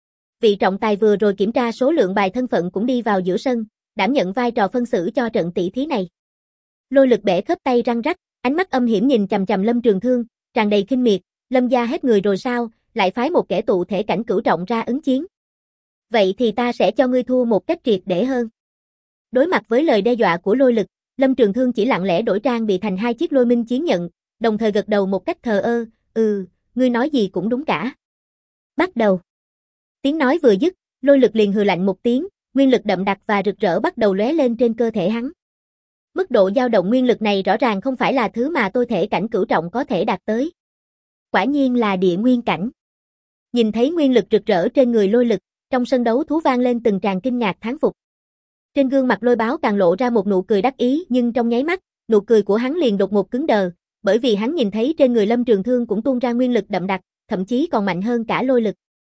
[SPEAKER 1] Vị trọng tài vừa rồi kiểm tra số lượng bài thân phận cũng đi vào giữa sân, đảm nhận vai trò phân xử cho trận tỷ thí này. Lôi Lực bẻ khớp tay răng rắc, ánh mắt âm hiểm nhìn chằm chằm Lâm Trường Thương, tràn đầy khinh miệt, Lâm gia hết người rồi sao, lại phái một kẻ tụ thể cảnh cửu trọng ra ứng chiến. Vậy thì ta sẽ cho ngươi thua một cách triệt để hơn. Đối mặt với lời đe dọa của Lôi Lực, Lâm Trường Thương chỉ lặng lẽ đổi trang bị thành hai chiếc lôi minh chiến nhận, đồng thời gật đầu một cách thờ ơ, ngươi nói gì cũng đúng cả. Bắt đầu. Tiếng nói vừa dứt, Lôi Lực liền hừ lạnh một tiếng, nguyên lực đậm đặc và rực rỡ bắt đầu lóe lên trên cơ thể hắn. Mức độ dao động nguyên lực này rõ ràng không phải là thứ mà tôi thể cảnh cửu trọng có thể đạt tới. Quả nhiên là địa nguyên cảnh. Nhìn thấy nguyên lực rực rỡ trên người Lôi Lực, trong sân đấu thú vang lên từng tràng kinh ngạc thán phục. Trên gương mặt Lôi Báo càng lộ ra một nụ cười đắc ý, nhưng trong nháy mắt, nụ cười của hắn liền đột ngột cứng đờ, bởi vì hắn nhìn thấy trên người Lâm Trường Thương cũng tuôn ra nguyên lực đậm đặc, thậm chí còn mạnh hơn cả Lôi Lực.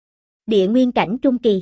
[SPEAKER 1] Địa nguyên cảnh trung kỳ.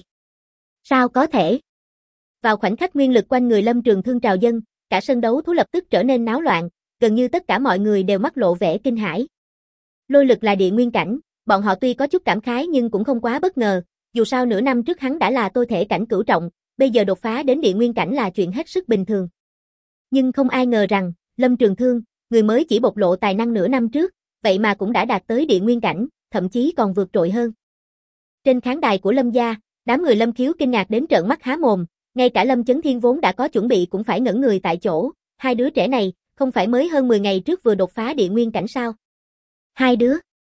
[SPEAKER 1] Sao có thể? Vào khoảnh khắc nguyên lực quanh người Lâm Trường Thương trào dâng, cả sân đấu thú lập tức trở nên náo loạn, gần như tất cả mọi người đều mắt lộ vẻ kinh hãi. Lôi Lực là địa nguyên cảnh, bọn họ tuy có chút cảm khái nhưng cũng không quá bất ngờ, dù sao nửa năm trước hắn đã là tôi thể cảnh cửu trọng, bây giờ đột phá đến địa nguyên cảnh là chuyện hết sức bình thường. Nhưng không ai ngờ rằng, Lâm Trường Thương, người mới chỉ bộc lộ tài năng nửa năm trước, vậy mà cũng đã đạt tới địa nguyên cảnh, thậm chí còn vượt trội hơn. Trên khán đài của Lâm gia, đám người Lâm Khiếu kinh ngạc đến trợn mắt há mồm, ngay cả Lâm Chấn Thiên vốn đã có chuẩn bị cũng phải ngẩn người tại chỗ, hai đứa trẻ này, không phải mới hơn 10 ngày trước vừa đột phá địa nguyên cảnh sao? Hai đứa.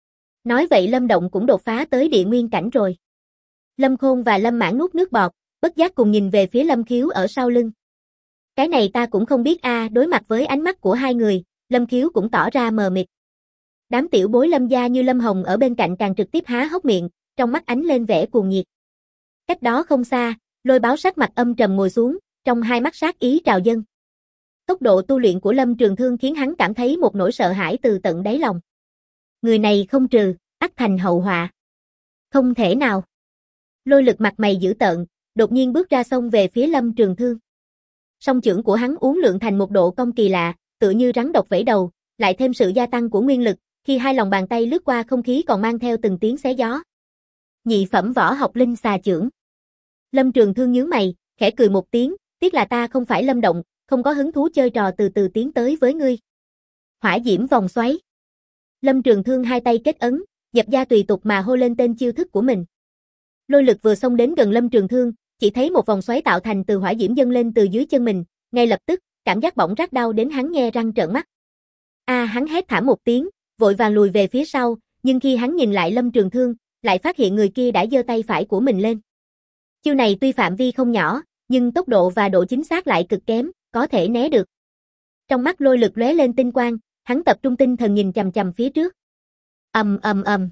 [SPEAKER 1] Nói vậy Lâm Động cũng đột phá tới địa nguyên cảnh rồi. Lâm Khôn và Lâm Mãn nuốt nước bọt, bất giác cùng nhìn về phía Lâm Khiếu ở sau lưng. Cái này ta cũng không biết đối mặt với ánh mắt của hai người, Lâm Khiếu cũng tỏ ra mờ mịt. Đám tiểu bối Lâm gia như Lâm Hồng ở bên cạnh càng trực tiếp há hốc miệng, trong mắt ánh lên vẻ cuồng nhiệt. Cách đó không xa, Lôi Báo sắc mặt âm trầm ngồi xuống, trong hai mắt sát ý trào dâng. Tốc độ tu luyện của Lâm Trường Thương khiến hắn cảm thấy một nỗi sợ hãi từ tận đáy lòng. Người này không trừ, ắt thành hậu họa. Không thể nào. Lôi Lực mặt mày dữ tợn, đột nhiên bước ra xông về phía Lâm Trường Thương. Song chưởng của hắn uốn lượn thành một độ cong kỳ lạ, tựa như rắn độc vẫy đầu, lại thêm sự gia tăng của nguyên lực, khi hai lòng bàn tay lướt qua không khí còn mang theo từng tiếng xé gió. Nhị phẩm võ học linh xà chưởng. Lâm Trường Thương nhướng mày, khẽ cười một tiếng, tiếc là ta không phải Lâm Động, không có hứng thú chơi trò từ từ tiến tới với ngươi. Hỏa diễm vòng xoáy. Lâm Trường Thương hai tay kết ấn, dập da tùy tục mà hô lên tên chiêu thức của mình. Lôi Lực vừa xông đến gần Lâm Trường Thương, chỉ thấy một vòng xoáy tạo thành từ hỏa diễm dâng lên từ dưới chân mình, ngay lập tức, cảm giác bỏng rát đau đến hắn nhe răng trợn mắt. Hắn hét thảm một tiếng, vội vàng lùi về phía sau, nhưng khi hắn nhìn lại Lâm Trường Thương, lại phát hiện người kia đã giơ tay phải của mình lên. Chiêu này tuy phạm vi không nhỏ, nhưng tốc độ và độ chính xác lại cực kém, có thể né được. Trong mắt Lôi Lực lóe lên tinh quang, hắn tập trung tinh thần nhìn chằm chằm phía trước. Ầm ầm ầm.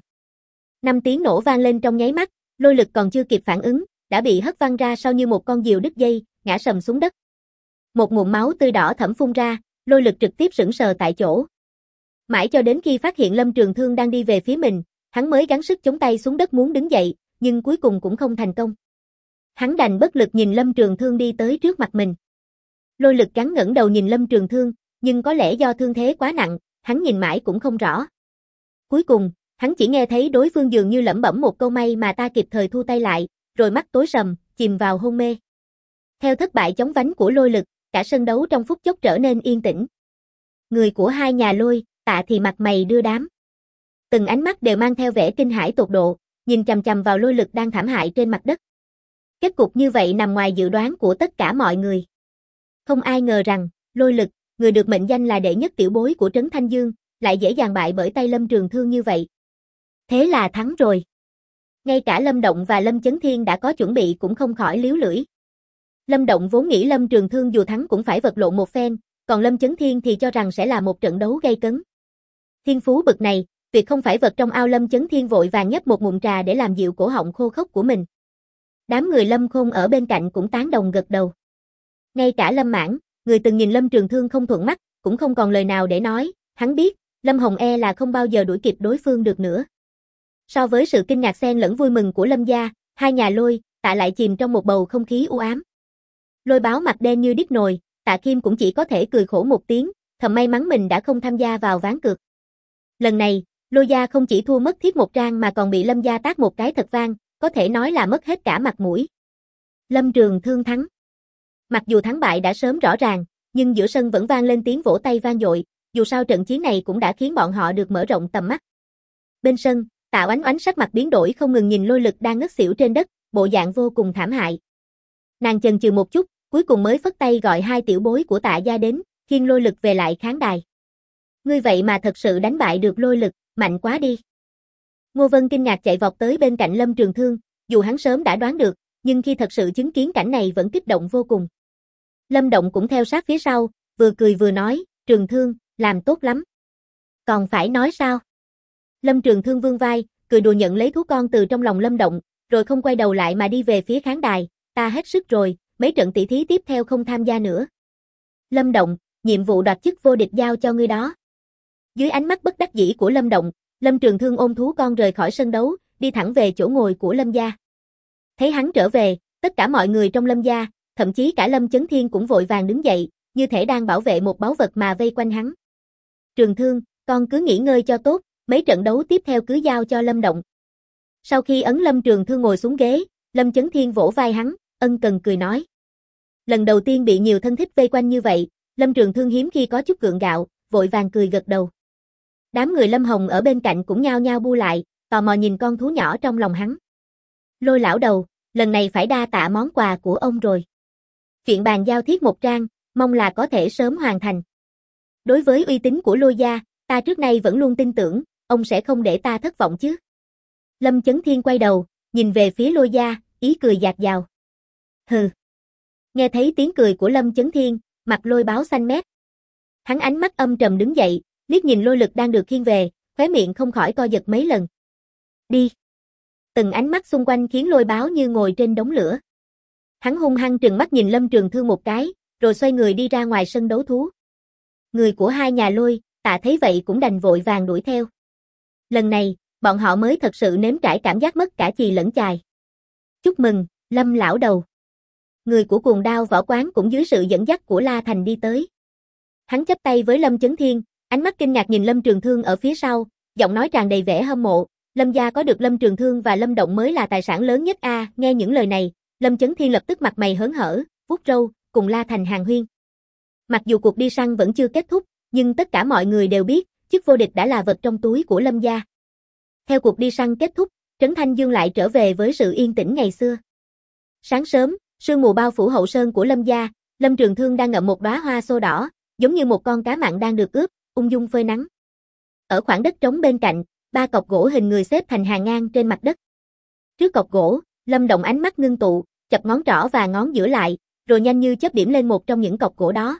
[SPEAKER 1] 5 tiếng nổ vang lên trong nháy mắt, Lôi Lực còn chưa kịp phản ứng, đã bị hất văng ra sau như một con diều đứt dây, ngã sầm xuống đất. Một ngụm máu tươi đỏ thẫm phun ra, Lôi Lực trực tiếp sững sờ tại chỗ. Mãi cho đến khi phát hiện Lâm Trường Thương đang đi về phía mình, hắn mới gắng sức chống tay xuống đất muốn đứng dậy, nhưng cuối cùng cũng không thành công. Hắn đành bất lực nhìn Lâm Trường Thương đi tới trước mặt mình. Lôi Lực gắng ngẩng đầu nhìn Lâm Trường Thương, nhưng có lẽ do thương thế quá nặng, hắn nhìn mãi cũng không rõ. Cuối cùng, hắn chỉ nghe thấy đối phương dường như lẩm bẩm một câu may mà ta kịp thời thu tay lại, rồi mắt tối sầm, chìm vào hôn mê. Theo thất bại chóng vánh của Lôi Lực, cả sân đấu trong phút chốc trở nên yên tĩnh. Người của hai nhà Lôi, Tạ thì mặt mày đưa đám. Từng ánh mắt đều mang theo vẻ kinh hãi tột độ, nhìn chằm chằm vào Lôi Lực đang thảm hại trên mặt đất. Kết cục như vậy nằm ngoài dự đoán của tất cả mọi người. Không ai ngờ rằng, Lôi Lực, người được mệnh danh là đệ nhất tiểu bối của Trấn Thanh Dương, lại dễ dàng bại bởi tay Lâm Trường Thương như vậy. Thế là thắng rồi. Ngay cả Lâm Động và Lâm Chấn Thiên đã có chuẩn bị cũng không khỏi líu lưỡi. Lâm Động vốn nghĩ Lâm Trường Thương dù thắng cũng phải vật lộn một phen, còn Lâm Chấn Thiên thì cho rằng sẽ là một trận đấu gay cấn. Thiên phú bực này, tuyệt không phải vật trong ao. Lâm Chấn Thiên vội vàng nhấp một ngụm trà để làm dịu cổ họng khô khốc của mình. Đám người Lâm Khôn ở bên cạnh cũng tán đồng gật đầu. Ngay cả Lâm Mãn, người từng nhìn Lâm Trường Thương không thuận mắt, cũng không còn lời nào để nói, hắn biết, Lâm Hồng e là không bao giờ đuổi kịp đối phương được nữa. So với sự kinh ngạc xen lẫn vui mừng của Lâm gia, hai nhà Lôi, Tạ lại chìm trong một bầu không khí u ám. Lôi Báo mặt đen như đít nồi, Tạ Kim cũng chỉ có thể cười khổ một tiếng, thầm may mắn mình đã không tham gia vào ván cược. Lần này, Lôi gia không chỉ thua mất thiết một trang mà còn bị Lâm gia tát một cái thật vang, có thể nói là mất hết cả mặt mũi. Lâm Trường Thương thắng. Mặc dù thắng bại đã sớm rõ ràng, nhưng giữa sân vẫn vang lên tiếng vỗ tay vang dội, dù sao trận chiến này cũng đã khiến bọn họ được mở rộng tầm mắt. Bên sân, Tạ Oánh Oánh sắc mặt biến đổi không ngừng nhìn Lôi Lực đang ngất xỉu trên đất, bộ dạng vô cùng thảm hại. Nàng chần chừ một chút, cuối cùng mới phất tay gọi hai tiểu bối của Tạ gia đến, khiêng Lôi Lực về lại khán đài. Ngươi vậy mà thật sự đánh bại được Lôi Lực, mạnh quá đi. Ngô Vân kinh ngạc chạy vọt tới bên cạnh Lâm Trường Thương, dù hắn sớm đã đoán được, nhưng khi thật sự chứng kiến cảnh này vẫn kích động vô cùng. Lâm Động cũng theo sát phía sau, vừa cười vừa nói, Trường Thương, làm tốt lắm. Còn phải nói sao? Lâm Trường Thương vươn vai, cười đùa nhận lấy thú con từ trong lòng Lâm Động, rồi không quay đầu lại mà đi về phía khán đài, ta hết sức rồi, mấy trận tỷ thí tiếp theo không tham gia nữa. Lâm Động, nhiệm vụ đoạt chức vô địch giao cho ngươi đó. Dưới ánh mắt bất đắc dĩ của Lâm Động, Lâm Trường Thương ôm thú con rời khỏi sân đấu, đi thẳng về chỗ ngồi của Lâm gia. Thấy hắn trở về, tất cả mọi người trong Lâm gia, thậm chí cả Lâm Chấn Thiên cũng vội vàng đứng dậy, như thể đang bảo vệ một báu vật mà vây quanh hắn. Trường Thương, con cứ nghỉ ngơi cho tốt, mấy trận đấu tiếp theo cứ giao cho Lâm Động. Sau khi ấn Lâm Trường Thương ngồi xuống ghế, Lâm Chấn Thiên vỗ vai hắn, ân cần cười nói. Lần đầu tiên bị nhiều thân thích vây quanh như vậy, Lâm Trường Thương hiếm khi có chút gượng gạo, vội vàng cười gật đầu. Đám người Lâm Hồng ở bên cạnh cũng nhao nhao bu lại, tò mò nhìn con thú nhỏ trong lòng hắn. Lôi lão đầu, lần này phải đa tạ món quà của ông rồi. Chuyện bàn giao thiết một trang, mong là có thể sớm hoàn thành. Đối với uy tín của Lôi gia, ta trước nay vẫn luôn tin tưởng, ông sẽ không để ta thất vọng chứ. Lâm Chấn Thiên quay đầu, nhìn về phía Lôi gia, ý cười dạt dào. Hừ. Nghe thấy tiếng cười của Lâm Chấn Thiên, mặt Lôi Báo xanh mét. Hắn ánh mắt âm trầm đứng dậy, liếc nhìn Lôi Lực đang được khiêng về, khóe miệng không khỏi co giật mấy lần. Đi. Từng ánh mắt xung quanh khiến Lôi Báo như ngồi trên đống lửa. Hắn hung hăng trừng mắt nhìn Lâm Trường Thương một cái, rồi xoay người đi ra ngoài sân đấu thú. Người của hai nhà Lôi, Tạ thấy vậy cũng đành vội vàng đuổi theo. Lần này, bọn họ mới thật sự nếm trải cảm giác mất cả chì lẫn chài. Chúc mừng, Lâm lão đầu. Người của Cuồng Đao Võ Quán cũng dưới sự dẫn dắt của La Thành đi tới. Hắn chắp tay với Lâm Chấn Thiên, ánh mắt kinh ngạc nhìn Lâm Trường Thương ở phía sau, giọng nói tràn đầy vẻ hâm mộ. Lâm gia có được Lâm Trường Thương và Lâm Động mới là tài sản lớn nhất a. Nghe những lời này, Lâm Chấn Thiên lập tức mặt mày hớn hở, vuốt râu, cùng La Thành hàn huyên. Mặc dù cuộc đi săn vẫn chưa kết thúc, nhưng tất cả mọi người đều biết, chức vô địch đã là vật trong túi của Lâm gia. Theo cuộc đi săn kết thúc, Trấn Thanh Dương lại trở về với sự yên tĩnh ngày xưa. Sáng sớm, sương mù bao phủ hậu sơn của Lâm gia, Lâm Trường Thương đang ngậm một đóa hoa xô đỏ, giống như một con cá mặn đang được ướp, ung dung phơi nắng. Ở khoảng đất trống bên cạnh, 3 cọc gỗ hình người xếp thành hàng ngang trên mặt đất. Trước cọc gỗ, Lâm Động ánh mắt ngưng tụ, chập ngón trỏ và ngón giữa lại, rồi nhanh như chớp điểm lên một trong những cọc gỗ đó.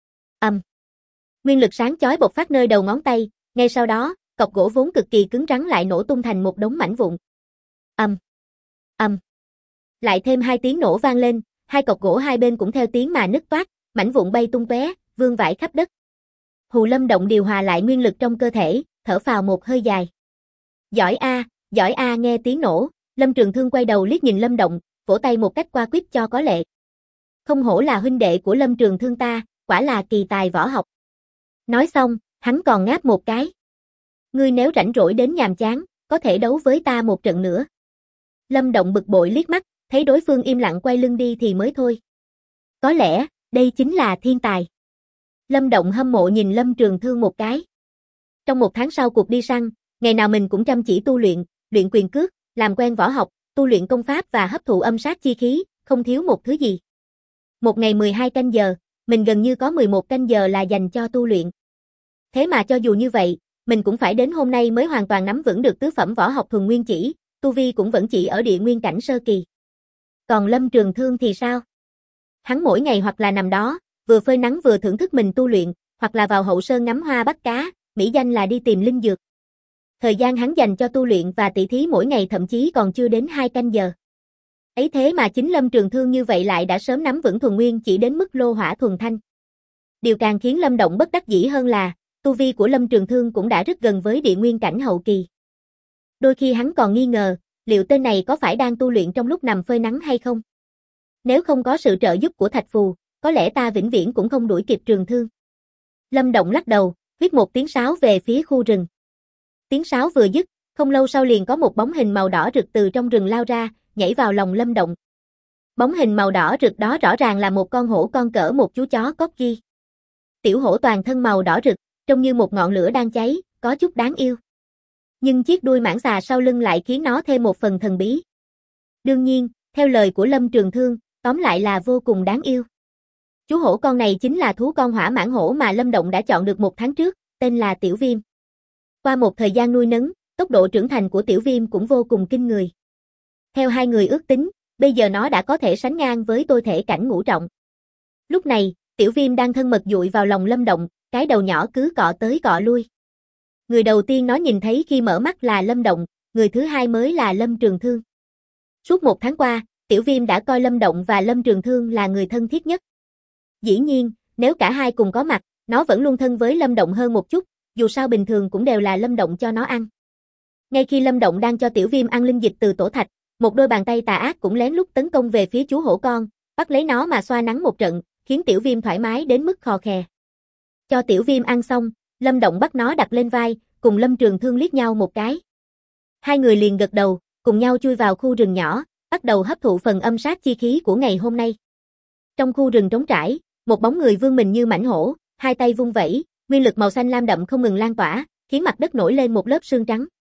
[SPEAKER 1] Nguyên lực sáng chói bộc phát nơi đầu ngón tay, ngay sau đó, cọc gỗ vốn cực kỳ cứng rắn lại nổ tung thành một đống mảnh vụn. Lại thêm 2 tiếng nổ vang lên, hai cọc gỗ hai bên cũng theo tiếng mà nứt toác, mảnh vụn bay tung tóe, vương vãi khắp đất. Hù Lâm Động điều hòa lại nguyên lực trong cơ thể, thở phào một hơi dài. Giỏi a, nghe tiếng nổ, Lâm Trường Thương quay đầu liếc nhìn Lâm Động, vỗ tay một cách qua quýt cho có lệ. Không hổ là huynh đệ của Lâm Trường Thương ta, quả là kỳ tài võ học. Nói xong, hắn còn ngáp một cái. Ngươi nếu rảnh rỗi đến nhàm chán, có thể đấu với ta một trận nữa. Lâm Động bực bội liếc mắt, thấy đối phương im lặng quay lưng đi thì mới thôi. Có lẽ, đây chính là thiên tài. Lâm Động hâm mộ nhìn Lâm Trường Thương một cái. Trong một tháng sau cuộc đi săn, ngày nào mình cũng chăm chỉ tu luyện, luyện quyền cước, làm quen võ học, tu luyện công pháp và hấp thụ âm sát chi khí, không thiếu một thứ gì. Một ngày 12 canh giờ, mình gần như có 11 canh giờ là dành cho tu luyện. Thế mà cho dù như vậy, mình cũng phải đến hôm nay mới hoàn toàn nắm vững được tứ phẩm võ học thuần nguyên chỉ, tu vi cũng vẫn chỉ ở địa nguyên cảnh sơ kỳ. Còn Lâm Trường Thương thì sao? Hắn mỗi ngày hoặc là nằm đó, vừa phơi nắng vừa thưởng thức mình tu luyện, hoặc là vào hậu sơn ngắm hoa bắt cá, mỹ danh là đi tìm linh dược. Thời gian hắn dành cho tu luyện và tỷ thí mỗi ngày thậm chí còn chưa đến 2 canh giờ. Ấy thế mà chính Lâm Trường Thương như vậy lại đã sớm nắm vững thuần nguyên chỉ đến mức lô hỏa thuần thanh. Điều càng khiến Lâm Động bất đắc dĩ hơn là, tu vi của Lâm Trường Thương cũng đã rất gần với địa nguyên cảnh hậu kỳ. Đôi khi hắn còn nghi ngờ, liệu tên này có phải đang tu luyện trong lúc nằm phơi nắng hay không? Nếu không có sự trợ giúp của Thạch Phù, có lẽ ta vĩnh viễn cũng không đuổi kịp Trường Thương. Lâm Động lắc đầu, huýt một tiếng sáo về phía khu rừng. Tiếng sáo vừa dứt, không lâu sau liền có một bóng hình màu đỏ rực từ trong rừng lao ra, nhảy vào lòng Lâm Động. Bóng hình màu đỏ rực đó rõ ràng là một con hổ con cỡ một chú chó corgi. Tiểu hổ toàn thân màu đỏ rực, trông như một ngọn lửa đang cháy, có chút đáng yêu. Nhưng chiếc đuôi mãng xà sau lưng lại khiến nó thêm một phần thần bí. Đương nhiên, theo lời của Lâm Trường Thương, tóm lại là vô cùng đáng yêu. Chú hổ con này chính là thú con hỏa mãng hổ mà Lâm Động đã chọn được 1 tháng trước, tên là Tiểu Viêm. Qua một thời gian nuôi nấng, tốc độ trưởng thành của Tiểu Viêm cũng vô cùng kinh người. Theo hai người ước tính, bây giờ nó đã có thể sánh ngang với tôi thể cảnh ngũ trọng. Lúc này, Tiểu Viêm đang thân mật dụi vào lòng Lâm Động, cái đầu nhỏ cứ cọ tới cọ lui. Người đầu tiên nó nhìn thấy khi mở mắt là Lâm Động, người thứ hai mới là Lâm Trường Thương. Suốt 1 tháng qua, Tiểu Viêm đã coi Lâm Động và Lâm Trường Thương là người thân thiết nhất. Dĩ nhiên, nếu cả hai cùng có mặt, nó vẫn luôn thân với Lâm Động hơn một chút, dù sao bình thường cũng đều là Lâm Động cho nó ăn. Ngay khi Lâm Động đang cho Tiểu Viêm ăn linh dịch từ tổ thạch, một đôi bàn tay tà ác cũng lén lút tấn công về phía chú hổ con, bắt lấy nó mà xoa nắn một trận, khiến Tiểu Viêm thoải mái đến mức khò khè. Cho Tiểu Viêm ăn xong, Lâm Động bắt nó đặt lên vai, cùng Lâm Trường Thương liếc nhau một cái. Hai người liền gật đầu, cùng nhau chui vào khu rừng nhỏ, bắt đầu hấp thụ phần âm sát chi khí của ngày hôm nay. Trong khu rừng trống trải, một bóng người vươn mình như mãnh hổ, hai tay vung vẩy, nguyên lực màu xanh lam đậm không ngừng lan tỏa, khiến mặt đất nổi lên một lớp sương trắng.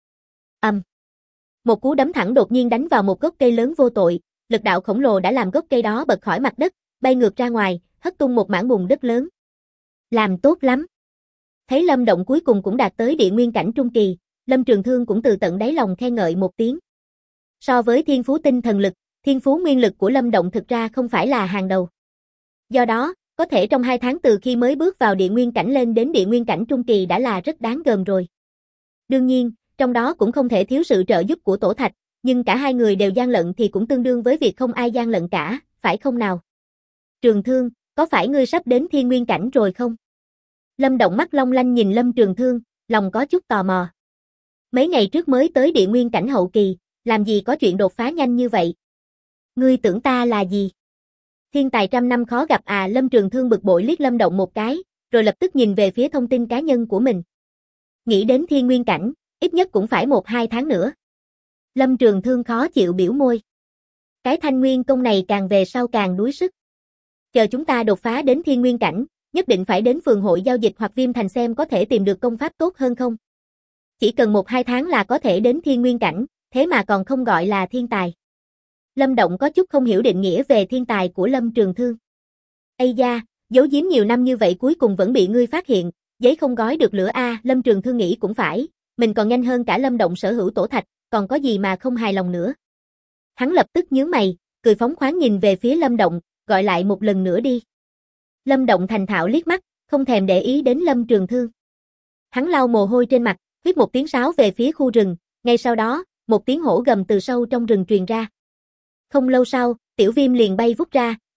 [SPEAKER 1] Một cú đấm thẳng đột nhiên đánh vào một gốc cây lớn vô tội, lực đạo khổng lồ đã làm gốc cây đó bật khỏi mặt đất, bay ngược ra ngoài, hất tung một mảng bùn đất lớn. Làm tốt lắm. Thấy Lâm Động cuối cùng cũng đạt tới địa nguyên cảnh trung kỳ, Lâm Trường Thương cũng từ tận đáy lòng khen ngợi một tiếng. So với thiên phú tinh thần lực, thiên phú nguyên lực của Lâm Động thực ra không phải là hàng đầu. Do đó, có thể trong 2 tháng từ khi mới bước vào địa nguyên cảnh lên đến địa nguyên cảnh trung kỳ đã là rất đáng gờm rồi. Đương nhiên, trong đó cũng không thể thiếu sự trợ giúp của tổ thạch, nhưng cả hai người đều gian lận thì cũng tương đương với việc không ai gian lận cả, phải không nào? Trường Thương, có phải ngươi sắp đến thiên nguyên cảnh rồi không? Lâm Động mắt long lanh nhìn Lâm Trường Thương, lòng có chút tò mò. Mấy ngày trước mới tới địa nguyên cảnh hậu kỳ, làm gì có chuyện đột phá nhanh như vậy? Ngươi tưởng ta là gì? Thiên tài trăm năm khó gặp à? Lâm Trường Thương bực bội liếc Lâm Động một cái, rồi lập tức nhìn về phía thông tin cá nhân của mình. Nghĩ đến thiên nguyên cảnh, ít nhất cũng phải 1-2 tháng nữa. Lâm Trường Thương khó chịu biểu môi. Cái thanh nguyên công này càng về sau càng đuối sức. Chờ chúng ta đột phá đến thiên nguyên cảnh, nhất định phải đến phường hội giao dịch hoặc Viêm Thành xem có thể tìm được công pháp tốt hơn không. Chỉ cần 1-2 tháng là có thể đến thiên nguyên cảnh, thế mà còn không gọi là thiên tài. Lâm Động có chút không hiểu định nghĩa về thiên tài của Lâm Trường Thương. Ây da, giấu giếm nhiều năm như vậy cuối cùng vẫn bị ngươi phát hiện, giấy không gói được lửa a. Lâm Trường Thương nghĩ cũng phải, mình còn nhanh hơn cả Lâm Động sở hữu tổ thạch, còn có gì mà không hài lòng nữa. Hắn lập tức nhướng mày, cười phóng khoáng nhìn về phía Lâm Động, gọi lại một lần nữa đi. Lâm Động thành thạo liếc mắt, không thèm để ý đến Lâm Trường Thương. Hắn lau mồ hôi trên mặt, huýt một tiếng sáo về phía khu rừng, ngay sau đó, một tiếng hổ gầm từ sâu trong rừng truyền ra. Không lâu sau, Tiểu Viêm liền bay vút ra,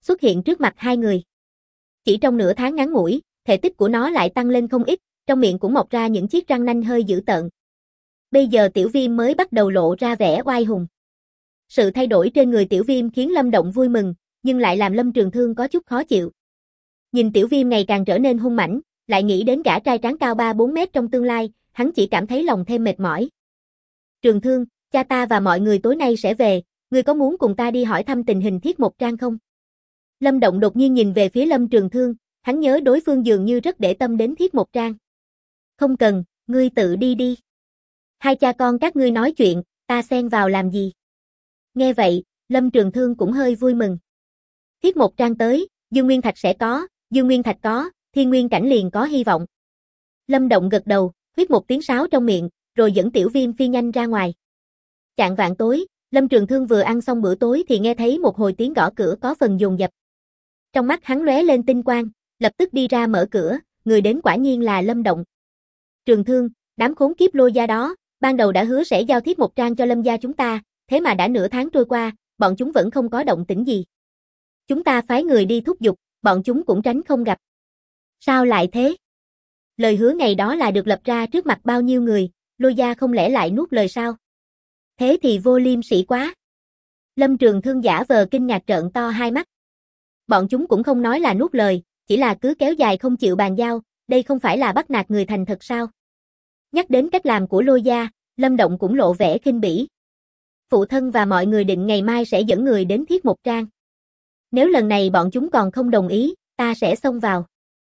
[SPEAKER 1] xuất hiện trước mặt hai người. Chỉ trong nửa tháng ngắn ngủi, thể tích của nó lại tăng lên không ít, trong miệng cũng mọc ra những chiếc răng nanh hơi dữ tợn. Bây giờ Tiểu Viêm mới bắt đầu lộ ra vẻ oai hùng. Sự thay đổi trên người Tiểu Viêm khiến Lâm Động vui mừng, nhưng lại làm Lâm Trường Thương có chút khó chịu. Nhìn Tiểu Viêm ngày càng trở nên hung mãnh, lại nghĩ đến gã trai tráng cao 3-4 mét trong tương lai, hắn chỉ cảm thấy lòng thêm mệt mỏi. Trường Thương, cha ta và mọi người tối nay sẽ về, ngươi có muốn cùng ta đi hỏi thăm tình hình Thiết Một Trang không? Lâm Động đột nhiên nhìn về phía Lâm Trường Thương, hắn nhớ đối phương dường như rất để tâm đến Thiết Một Trang. Không cần, ngươi tự đi đi. Hai cha con các ngươi nói chuyện, ta xen vào làm gì? Nghe vậy, Lâm Trường Thương cũng hơi vui mừng. Thiết Một Trang tới, Dương Nguyên Thạch sẽ có, Dương Nguyên Thạch có, Thiên Nguyên Cảnh liền có hy vọng. Lâm Động gật đầu, huýt một tiếng sáo trong miệng, rồi dẫn Tiểu Viêm phi nhanh ra ngoài. Chạng vạng tối, Lâm Trường Thương vừa ăn xong bữa tối thì nghe thấy một hồi tiếng gõ cửa có phần dồn dập. Trong mắt hắn lóe lên tinh quang, lập tức đi ra mở cửa, người đến quả nhiên là Lâm Động. Trường Thương, đám khốn kiếp Lôi gia đó, ban đầu đã hứa sẽ giao Thiết Một Trang cho Lâm gia chúng ta, thế mà đã nửa tháng trôi qua, bọn chúng vẫn không có động tĩnh gì. Chúng ta phái người đi thúc giục, bọn chúng cũng tránh không gặp. Sao lại thế? Lời hứa ngày đó là được lập ra trước mặt bao nhiêu người, Lôi gia không lẽ lại nuốt lời sao? Thế thì vô liêm sỉ quá. Lâm Trường Thương giả vờ kinh ngạc trợn to hai mắt. Bọn chúng cũng không nói là nuốt lời, chỉ là cứ kéo dài không chịu bàn giao, đây không phải là bắt nạt người thành thật sao? Nhắc đến cách làm của Lôi gia, Lâm Động cũng lộ vẻ khinh bỉ. Phụ thân và mọi người định ngày mai sẽ dẫn người đến Thiết Một Trang. Nếu lần này bọn chúng còn không đồng ý, ta sẽ xông vào.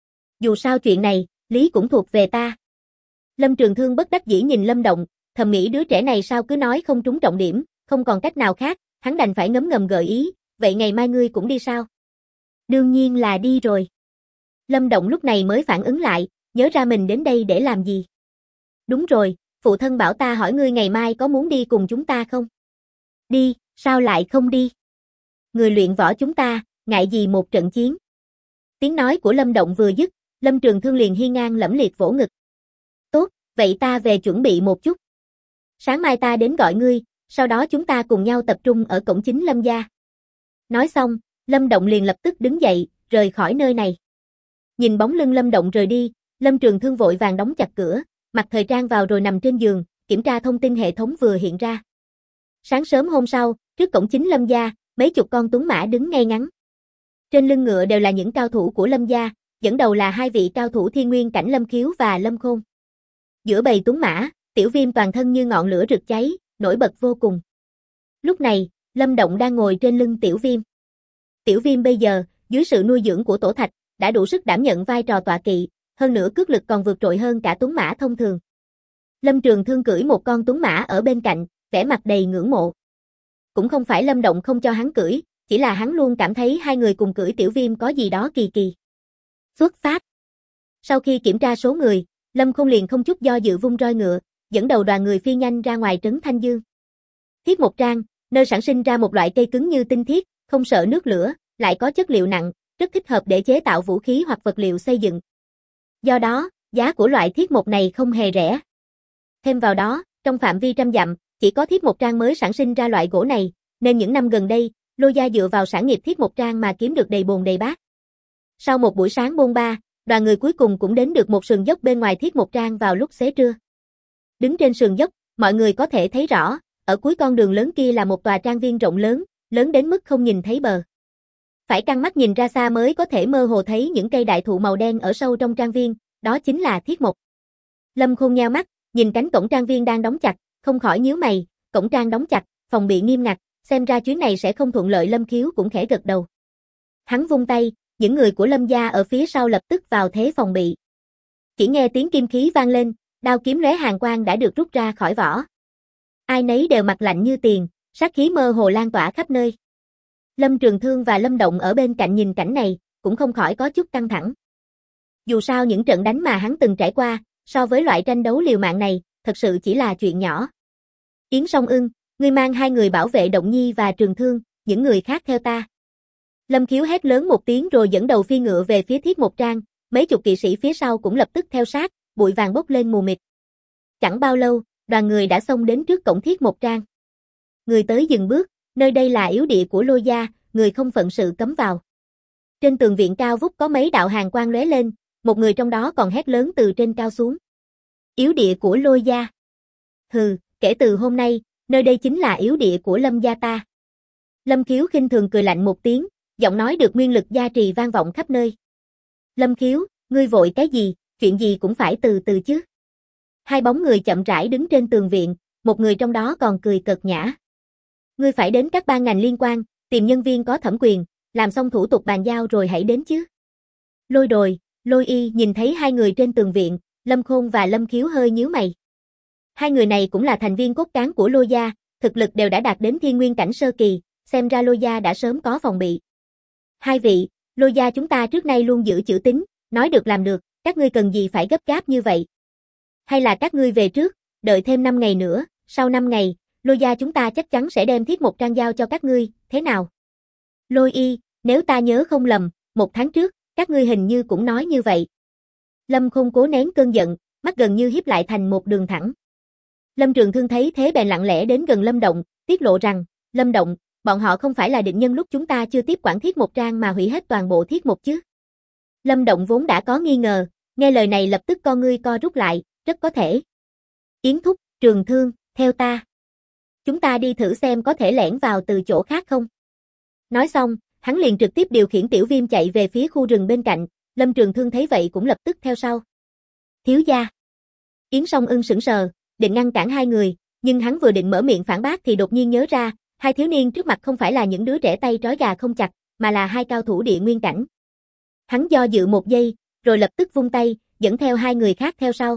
[SPEAKER 1] Dù sao chuyện này, lý cũng thuộc về ta. Lâm Trường Thương bất đắc dĩ nhìn Lâm Động, thầm nghĩ đứa trẻ này sao cứ nói không trúng trọng điểm, không còn cách nào khác, hắn đành phải ngấm ngầm gợi ý, vậy ngày mai ngươi cũng đi sao? Đương nhiên là đi rồi. Lâm Động lúc này mới phản ứng lại, nhớ ra mình đến đây để làm gì. Đúng rồi, phụ thân bảo ta hỏi ngươi ngày mai có muốn đi cùng chúng ta không? Đi, sao lại không đi? Người luyện võ chúng ta, ngại gì một trận chiến? Tiếng nói của Lâm Động vừa dứt, Lâm Trường Thương liền hiên ngang lẫm liệt vỗ ngực. Tốt, vậy ta về chuẩn bị một chút. Sáng mai ta đến gọi ngươi, sau đó chúng ta cùng nhau tập trung ở cổng chính Lâm gia. Nói xong, Lâm Động liền lập tức đứng dậy, rời khỏi nơi này. Nhìn bóng lưng Lâm Động rời đi, Lâm Trường Thương vội vàng đóng chặt cửa, mặc thời trang vào rồi nằm trên giường, kiểm tra thông tin hệ thống vừa hiện ra. Sáng sớm hôm sau, trước cổng chính Lâm gia, mấy chục con tuấn mã đứng ngay ngắn. Trên lưng ngựa đều là những cao thủ của Lâm gia, dẫn đầu là hai vị cao thủ Thiên Nguyên Cảnh Lâm Khiếu và Lâm Khôn. Giữa bầy tuấn mã, Tiểu Viêm toàn thân như ngọn lửa rực cháy, nổi bật vô cùng. Lúc này, Lâm Động đang ngồi trên lưng Tiểu Viêm. Tiểu Viêm bây giờ, dưới sự nuôi dưỡng của Tổ Thạch, đã đủ sức đảm nhận vai trò tọa kỵ, hơn nữa cước lực còn vượt trội hơn cả tuấn mã thông thường. Lâm Trường Thương cưỡi một con tuấn mã ở bên cạnh, vẻ mặt đầy ngưỡng mộ. Cũng không phải Lâm Động không cho hắn cưỡi, chỉ là hắn luôn cảm thấy hai người cùng cưỡi Tiểu Viêm có gì đó kỳ kỳ. Xuất phát. Sau khi kiểm tra số người, Lâm Khôn liền không chút do dự vung roi ngựa, dẫn đầu đoàn người phi nhanh ra ngoài trấn Thanh Dương. Thiết Một Trang, nơi sản sinh ra một loại cây cứng như tinh thiết, không sợ nước lửa, lại có chất liệu nặng, rất thích hợp để chế tạo vũ khí hoặc vật liệu xây dựng. Do đó, giá của loại thiết mộc này không hề rẻ. Thêm vào đó, trong phạm vi trăm dặm, chỉ có Thiết Một Trang mới sản sinh ra loại gỗ này, nên những năm gần đây, Lôi gia dựa vào sản nghiệp Thiết Một Trang mà kiếm được đầy bồn đầy bát. Sau một buổi sáng bôn ba, đoàn người cuối cùng cũng đến được một sườn dốc bên ngoài Thiết Một Trang vào lúc xế trưa. Đứng trên sườn dốc, mọi người có thể thấy rõ, ở cuối con đường lớn kia là một tòa trang viên rộng lớn, lớn đến mức không nhìn thấy bờ. Phải căng mắt nhìn ra xa mới có thể mơ hồ thấy những cây đại thụ màu đen ở sâu trong trang viên, đó chính là thiết mộc. Lâm Khôn nheo mắt, nhìn cánh cổng trang viên đang đóng chặt, không khỏi nhíu mày, cổng trang đóng chặt, phòng bị nghiêm ngặt, xem ra chuyến này sẽ không thuận lợi. Lâm Khiếu cũng khẽ gật đầu. Hắn vung tay, những người của Lâm gia ở phía sau lập tức vào thế phòng bị. Chỉ nghe tiếng kim khí vang lên, đao kiếm lóe hàn quang đã được rút ra khỏi vỏ. Ai nấy đều mặt lạnh như tiền, sát khí mơ hồ lan tỏa khắp nơi. Lâm Trường Thương và Lâm Động ở bên cạnh nhìn cảnh này, cũng không khỏi có chút căng thẳng. Dù sao những trận đánh mà hắn từng trải qua, so với loại tranh đấu liều mạng này, thật sự chỉ là chuyện nhỏ. Yến Song Ưng, ngươi mang hai người bảo vệ Động Nhi và Trường Thương, những người khác theo ta. Lâm Khiếu hét lớn một tiếng rồi dẫn đầu phi ngựa về phía Thiết Một Trang, mấy chục kỵ sĩ phía sau cũng lập tức theo sát, bụi vàng bốc lên mù mịt. Chẳng bao lâu, đoàn người đã xông đến trước cổng Thiết Một Trang. Người tới dừng bước, nơi đây là yếu địa của Lôi gia, người không phận sự cấm vào. Trên tường viện cao vút có mấy đạo hàn quang lóe lên, một người trong đó còn hét lớn từ trên cao xuống. Yếu địa của Lôi gia. Hừ, kể từ hôm nay, nơi đây chính là yếu địa của Lâm gia ta. Lâm Khiếu khinh thường cười lạnh một tiếng, giọng nói được nguyên lực gia trì vang vọng khắp nơi. Lâm Khiếu, ngươi vội cái gì, chuyện gì cũng phải từ từ chứ. Hai bóng người chậm rãi đứng trên tường viện, một người trong đó còn cười cợt nhã. Ngươi phải đến các ban ngành liên quan, tìm nhân viên có thẩm quyền, làm xong thủ tục bàn giao rồi hãy đến chứ. Lôi Đồi, Lôi Y nhìn thấy hai người trên tường viện, Lâm Khôn và Lâm Khiếu hơi nhíu mày. Hai người này cũng là thành viên cốt cán của Lôi gia, thực lực đều đã đạt đến thiên nguyên cảnh sơ kỳ, xem ra Lôi gia đã sớm có phòng bị. Hai vị, Lôi gia chúng ta trước nay luôn giữ chữ tín, nói được làm được, các ngươi cần gì phải gấp gáp như vậy? Hay là các ngươi về trước, đợi thêm 5 ngày nữa, sau 5 ngày, Lôi gia chúng ta chắc chắn sẽ đem thiết một trang giao cho các ngươi, thế nào? Lôi Y, nếu ta nhớ không lầm, 1 tháng trước, các ngươi hình như cũng nói như vậy. Lâm Khôn cố nén cơn giận, mắt gần như híp lại thành một đường thẳng. Lâm Trường Thương thấy thế bèn lặng lẽ đến gần Lâm Động, tiết lộ rằng, Lâm Động, bọn họ không phải là định nhân lúc chúng ta chưa tiếp quản thiết một trang mà hủy hết toàn bộ thiết một chứ. Lâm Động vốn đã có nghi ngờ, nghe lời này lập tức con ngươi co rút lại, rất có thể. Yến thúc, Trường Thương, theo ta. Chúng ta đi thử xem có thể lẻn vào từ chỗ khác không. Nói xong, hắn liền trực tiếp điều khiển Tiểu Viêm chạy về phía khu rừng bên cạnh, Lâm Trường Thương thấy vậy cũng lập tức theo sau. Thiếu gia. Yến Song Ưng sững sờ, định ngăn cản hai người, nhưng hắn vừa định mở miệng phản bác thì đột nhiên nhớ ra, hai thiếu niên trước mặt không phải là những đứa trẻ tay trói gà không chặt, mà là hai cao thủ địa nguyên cảnh. Hắn do dự một giây, rồi lập tức vung tay, dẫn theo hai người khác theo sau.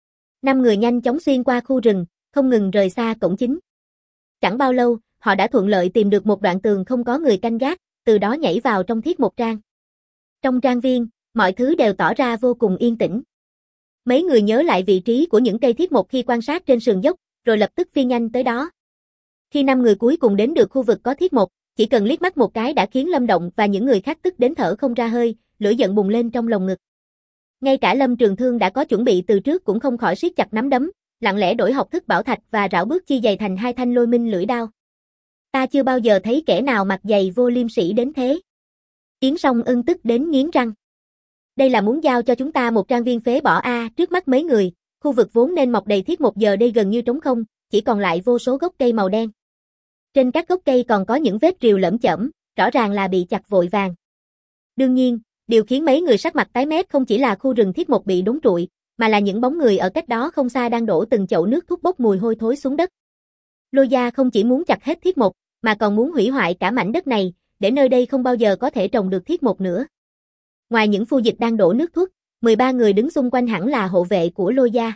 [SPEAKER 1] 5 người nhanh chóng xuyên qua khu rừng, không ngừng rời xa cổng chính. Chẳng bao lâu, họ đã thuận lợi tìm được một đoạn tường không có người canh gác, từ đó nhảy vào trong thiết một trang. Trong trang viên, mọi thứ đều tỏ ra vô cùng yên tĩnh. Mấy người nhớ lại vị trí của những cây thiết một khi quan sát trên sườn dốc, rồi lập tức phi nhanh tới đó. Khi 5 người cuối cùng đến được khu vực có thiết một, chỉ cần liếc mắt một cái đã khiến Lâm Động và những người khác tức đến thở không ra hơi, lửa giận bùng lên trong lồng ngực. Ngay cả Lâm Trường Thương đã có chuẩn bị từ trước cũng không khỏi siết chặt nắm đấm, lặng lẽ đổi học thức bảo thạch và rảo bước chi dày thành hai thanh lôi minh lưỡi đao. Ta chưa bao giờ thấy kẻ nào mặc giày vô liêm sỉ đến thế. Yến Song Ưng tức đến nghiến răng. Đây là muốn giao cho chúng ta một trang viên phế bỏ trước mắt mấy người, khu vực vốn nên mọc đầy thiết một giờ đây gần như trống không, chỉ còn lại vô số gốc cây màu đen. Trên các gốc cây còn có những vết rìu lởm chởm, rõ ràng là bị chặt vội vàng. Đương nhiên, điều khiến mấy người sắc mặt tái mét không chỉ là khu rừng thiết một bị đốn trụi, mà là những bóng người ở cách đó không xa đang đổ từng chậu nước thuốc bốc mùi hôi thối xuống đất. Lôi gia không chỉ muốn chặt hết thiết một, mà còn muốn hủy hoại cả mảnh đất này, để nơi đây không bao giờ có thể trồng được thiết một nữa. Ngoài những phu dịch đang đổ nước thuốc, 13 người đứng xung quanh hẳn là hộ vệ của Lôi gia.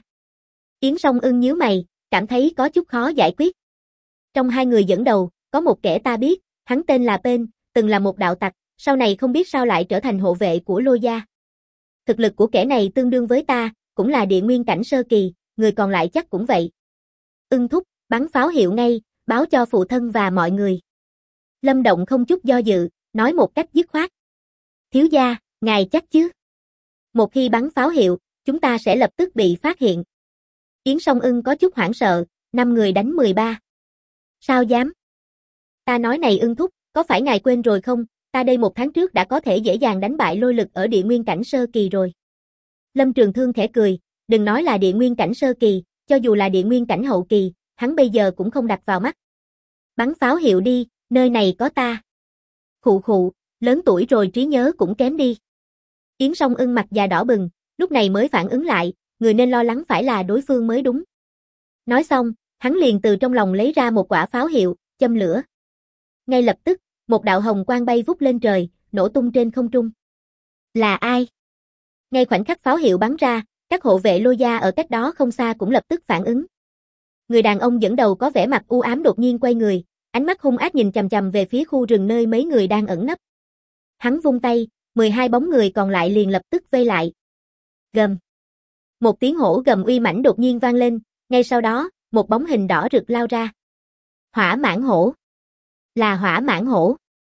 [SPEAKER 1] Yến Song Ưng nhíu mày, cảm thấy có chút khó giải quyết. Trong hai người dẫn đầu, có một kẻ ta biết, hắn tên là Pên, từng là một đạo tặc, sau này không biết sao lại trở thành hộ vệ của Lôi gia. Thực lực của kẻ này tương đương với ta, cũng là địa nguyên cảnh sơ kỳ, người còn lại chắc cũng vậy. Ưng thúc, bắn pháo hiệu ngay, báo cho phụ thân và mọi người. Lâm Động không chút do dự, nói một cách dứt khoát. Thiếu gia, ngài chắc chứ? Một khi bắn pháo hiệu, chúng ta sẽ lập tức bị phát hiện. Yến Song Ưng có chút hoảng sợ, 5 người đánh 13. Sao dám? Ta nói này Ưng thúc, có phải ngài quên rồi không? Ta đây 1 tháng trước đã có thể dễ dàng đánh bại lôi lực ở địa nguyên cảnh sơ kỳ rồi. Lâm Trường Thương khẽ cười, đừng nói là địa nguyên cảnh sơ kỳ, cho dù là địa nguyên cảnh hậu kỳ, hắn bây giờ cũng không đặt vào mắt. Bắn pháo hiệu đi, nơi này có ta. Khụ khụ, lớn tuổi rồi trí nhớ cũng kém đi. Yến Song Ưng mặt già đỏ bừng, lúc này mới phản ứng lại, người nên lo lắng phải là đối phương mới đúng. Nói xong, hắn liền từ trong lòng lấy ra một quả pháo hiệu, châm lửa. Ngay lập tức, một đạo hồng quang bay vút lên trời, nổ tung trên không trung. Là ai? Ngay khoảnh khắc pháo hiệu bắn ra, các hộ vệ Lôi gia ở cách đó không xa cũng lập tức phản ứng. Người đàn ông dẫn đầu có vẻ mặt u ám đột nhiên quay người, ánh mắt hung ác nhìn chằm chằm về phía khu rừng nơi mấy người đang ẩn nấp. Hắn vung tay, 12 bóng người còn lại liền lập tức vây lại. Gầm. Một tiếng hổ gầm uy mãnh đột nhiên vang lên, ngay sau đó, một bóng hình đỏ rực lao ra. Hỏa mãng hổ. Là hỏa mãng hổ.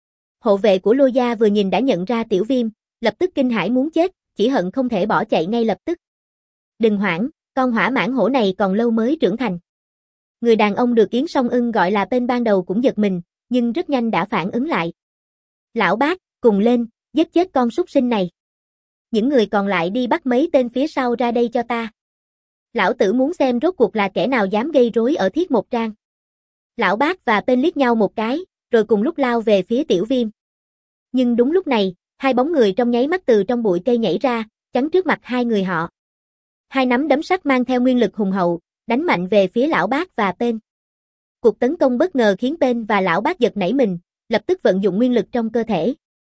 [SPEAKER 1] Hộ vệ của Lôi gia vừa nhìn đã nhận ra Tiểu Viêm, lập tức kinh hãi muốn chết, chỉ hận không thể bỏ chạy ngay lập tức. Đừng hoảng, con hỏa mãng hổ này còn lâu mới trưởng thành. Người đàn ông được Yến Song Ưng gọi là tên ban đầu cũng giật mình, nhưng rất nhanh đã phản ứng lại. Lão bác, cùng lên, Giết chết con súc sinh này. Những người còn lại đi bắt mấy tên phía sau ra đây cho ta. Lão tử muốn xem rốt cuộc là kẻ nào dám gây rối ở Thiết Một Trang. Lão Bác và Tên liếc nhau một cái, rồi cùng lúc lao về phía Tiểu Viêm. Nhưng đúng lúc này, hai bóng người trong nháy mắt từ trong bụi cây nhảy ra, chắn trước mặt hai người họ. Hai nắm đấm sắt mang theo nguyên lực hùng hậu, đánh mạnh về phía Lão Bác và Tên. Cuộc tấn công bất ngờ khiến Tên và Lão Bác giật nảy mình, lập tức vận dụng nguyên lực trong cơ thể.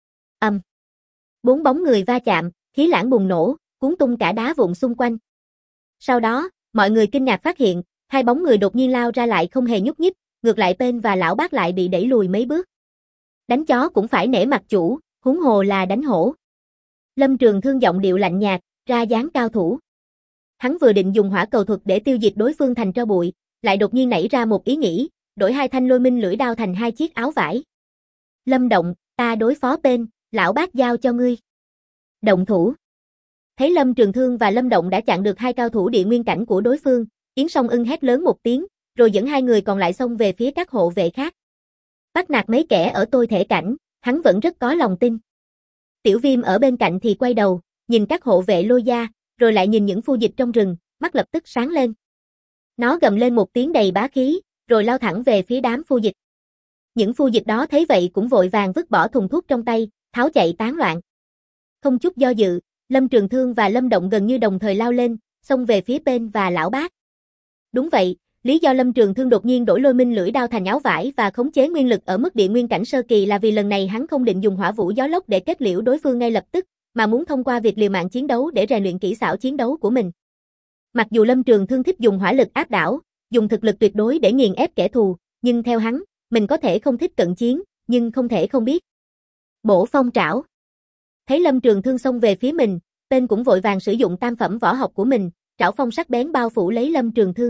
[SPEAKER 1] Bốn bóng người va chạm, khí lãng bùng nổ, cuốn tung cả đá vụn xung quanh. Sau đó, mọi người kinh ngạc phát hiện, hai bóng người đột nhiên lao ra lại không hề nhúc nhích, ngược lại Tên và Lão Bác lại bị đẩy lùi mấy bước. Đánh chó cũng phải nể mặt chủ, huống hồ là đánh hổ. Lâm Trường Thương giọng điệu lạnh nhạt, ra dáng cao thủ. Hắn vừa định dùng hỏa cầu thuật để tiêu diệt đối phương thành tro bụi, lại đột nhiên nảy ra một ý nghĩ, đổi hai thanh lôi minh lưỡi đao thành hai chiếc áo vải. Lâm Động, ta đối phó Tên, Lão Bác giao cho ngươi. Động thủ. Thấy Lâm Trường Thương và Lâm Động đã chặn được hai cao thủ địa nguyên cảnh của đối phương, Yến Song Ưng hét lớn một tiếng, rồi dẫn hai người còn lại xông về phía các hộ vệ khác. Bắt nạt mấy kẻ ở tôi thể cảnh, hắn vẫn rất có lòng tin. Tiểu Viêm ở bên cạnh thì quay đầu, nhìn các hộ vệ Lôi gia, rồi lại nhìn những phu dịch trong rừng, mắt lập tức sáng lên. Nó gầm lên một tiếng đầy bá khí, rồi lao thẳng về phía đám phu dịch. Những phu dịch đó thấy vậy cũng vội vàng vứt bỏ thùng thuốc trong tay, tháo chạy tán loạn. Không chút do dự, Lâm Trường Thương và Lâm Động gần như đồng thời lao lên, xông về phía Tên và Lão Bác. Đúng vậy, lý do Lâm Trường Thương đột nhiên đổi lôi minh lưỡi đao thành áo vải và khống chế nguyên lực ở mức địa nguyên cảnh sơ kỳ là vì lần này hắn không định dùng hỏa vũ gió lốc để kết liễu đối phương ngay lập tức, mà muốn thông qua việc liều mạng chiến đấu để rèn luyện kỹ xảo chiến đấu của mình. Mặc dù Lâm Trường Thương thích dùng hỏa lực áp đảo, dùng thực lực tuyệt đối để nghiền ép kẻ thù, nhưng theo hắn, mình có thể không thích cận chiến, nhưng không thể không biết bổ phong trảo. Thấy Lâm Trường Thương xông về phía mình, Tên cũng vội vàng sử dụng tam phẩm võ học của mình, trảo phong sắc bén bao phủ lấy Lâm Trường Thương.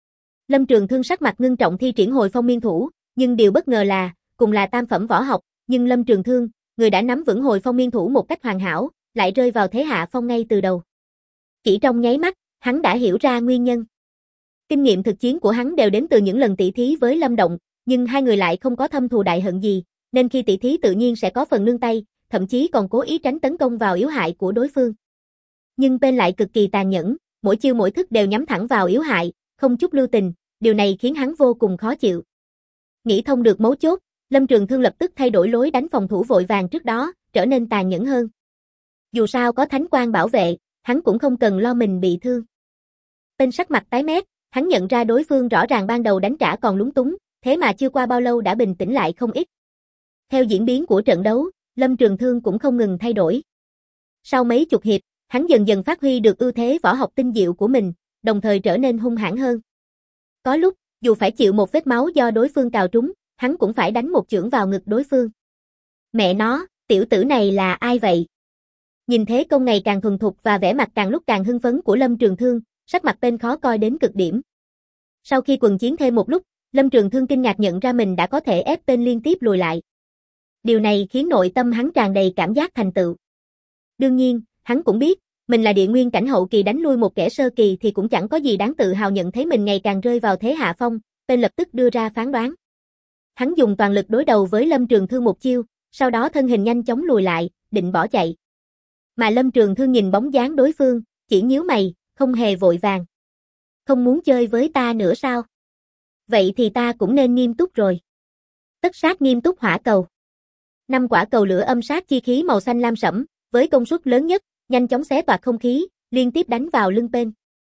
[SPEAKER 1] Lâm Trường Thương sắc mặt ngưng trọng thi triển hồi phong miên thủ, nhưng điều bất ngờ là, cùng là tam phẩm võ học, nhưng Lâm Trường Thương, người đã nắm vững hồi phong miên thủ một cách hoàn hảo, lại rơi vào thế hạ phong ngay từ đầu. Chỉ trong nháy mắt, hắn đã hiểu ra nguyên nhân. Kinh nghiệm thực chiến của hắn đều đến từ những lần tỉ thí với Lâm Động, nhưng hai người lại không có thâm thù đại hận gì, nên khi tỉ thí tự nhiên sẽ có phần nương tay, thậm chí còn cố ý tránh tấn công vào yếu hại của đối phương. Nhưng Tên lại cực kỳ tàn nhẫn, mỗi chiêu mỗi thức đều nhắm thẳng vào yếu hại, không chút lưu tình, điều này khiến hắn vô cùng khó chịu. Nghĩ thông được mấu chốt, Lâm Trường Thương lập tức thay đổi lối đánh phòng thủ vội vàng trước đó, trở nên tàn nhẫn hơn. Dù sao có thánh quang bảo vệ, hắn cũng không cần lo mình bị thương. Tên sắc mặt tái mét, hắn nhận ra đối phương rõ ràng ban đầu đánh trả còn lúng túng, thế mà chưa qua bao lâu đã bình tĩnh lại không ít. Theo diễn biến của trận đấu, Lâm Trường Thương cũng không ngừng thay đổi. Sau mấy chục hiệp, hắn dần dần phát huy được ưu thế võ học tinh diệu của mình, đồng thời trở nên hung hãn hơn. Có lúc, dù phải chịu một vết máu do đối phương cào trúng, hắn cũng phải đánh một chưởng vào ngực đối phương. Mẹ nó, tiểu tử này là ai vậy? Nhìn thế công ngày càng thuần thục và vẻ mặt càng lúc càng hưng phấn của Lâm Trường Thương, sắc mặt Tên khó coi đến cực điểm. Sau khi quần chiến thêm một lúc, Lâm Trường Thương kinh ngạc nhận ra mình đã có thể ép Tên liên tiếp lùi lại. Điều này khiến nội tâm hắn tràn đầy cảm giác thành tựu. Đương nhiên, hắn cũng biết, mình là địa nguyên cảnh hậu kỳ đánh lui một kẻ sơ kỳ thì cũng chẳng có gì đáng tự hào. Nhận thấy mình ngày càng rơi vào thế hạ phong, Tên lập tức đưa ra phán đoán. Hắn dùng toàn lực đối đầu với Lâm Trường Thương một chiêu, sau đó thân hình nhanh chóng lùi lại, định bỏ chạy. Mà Lâm Trường Thương nhìn bóng dáng đối phương, chỉ nhíu mày, không hề vội vàng. Không muốn chơi với ta nữa sao? Vậy thì ta cũng nên nghiêm túc rồi. Tất sát nghiêm túc hỏa cầu. 5 quả cầu lửa âm sát chi khí màu xanh lam sẫm, với công suất lớn nhất, nhanh chóng xé toạc không khí, liên tiếp đánh vào lưng Tên.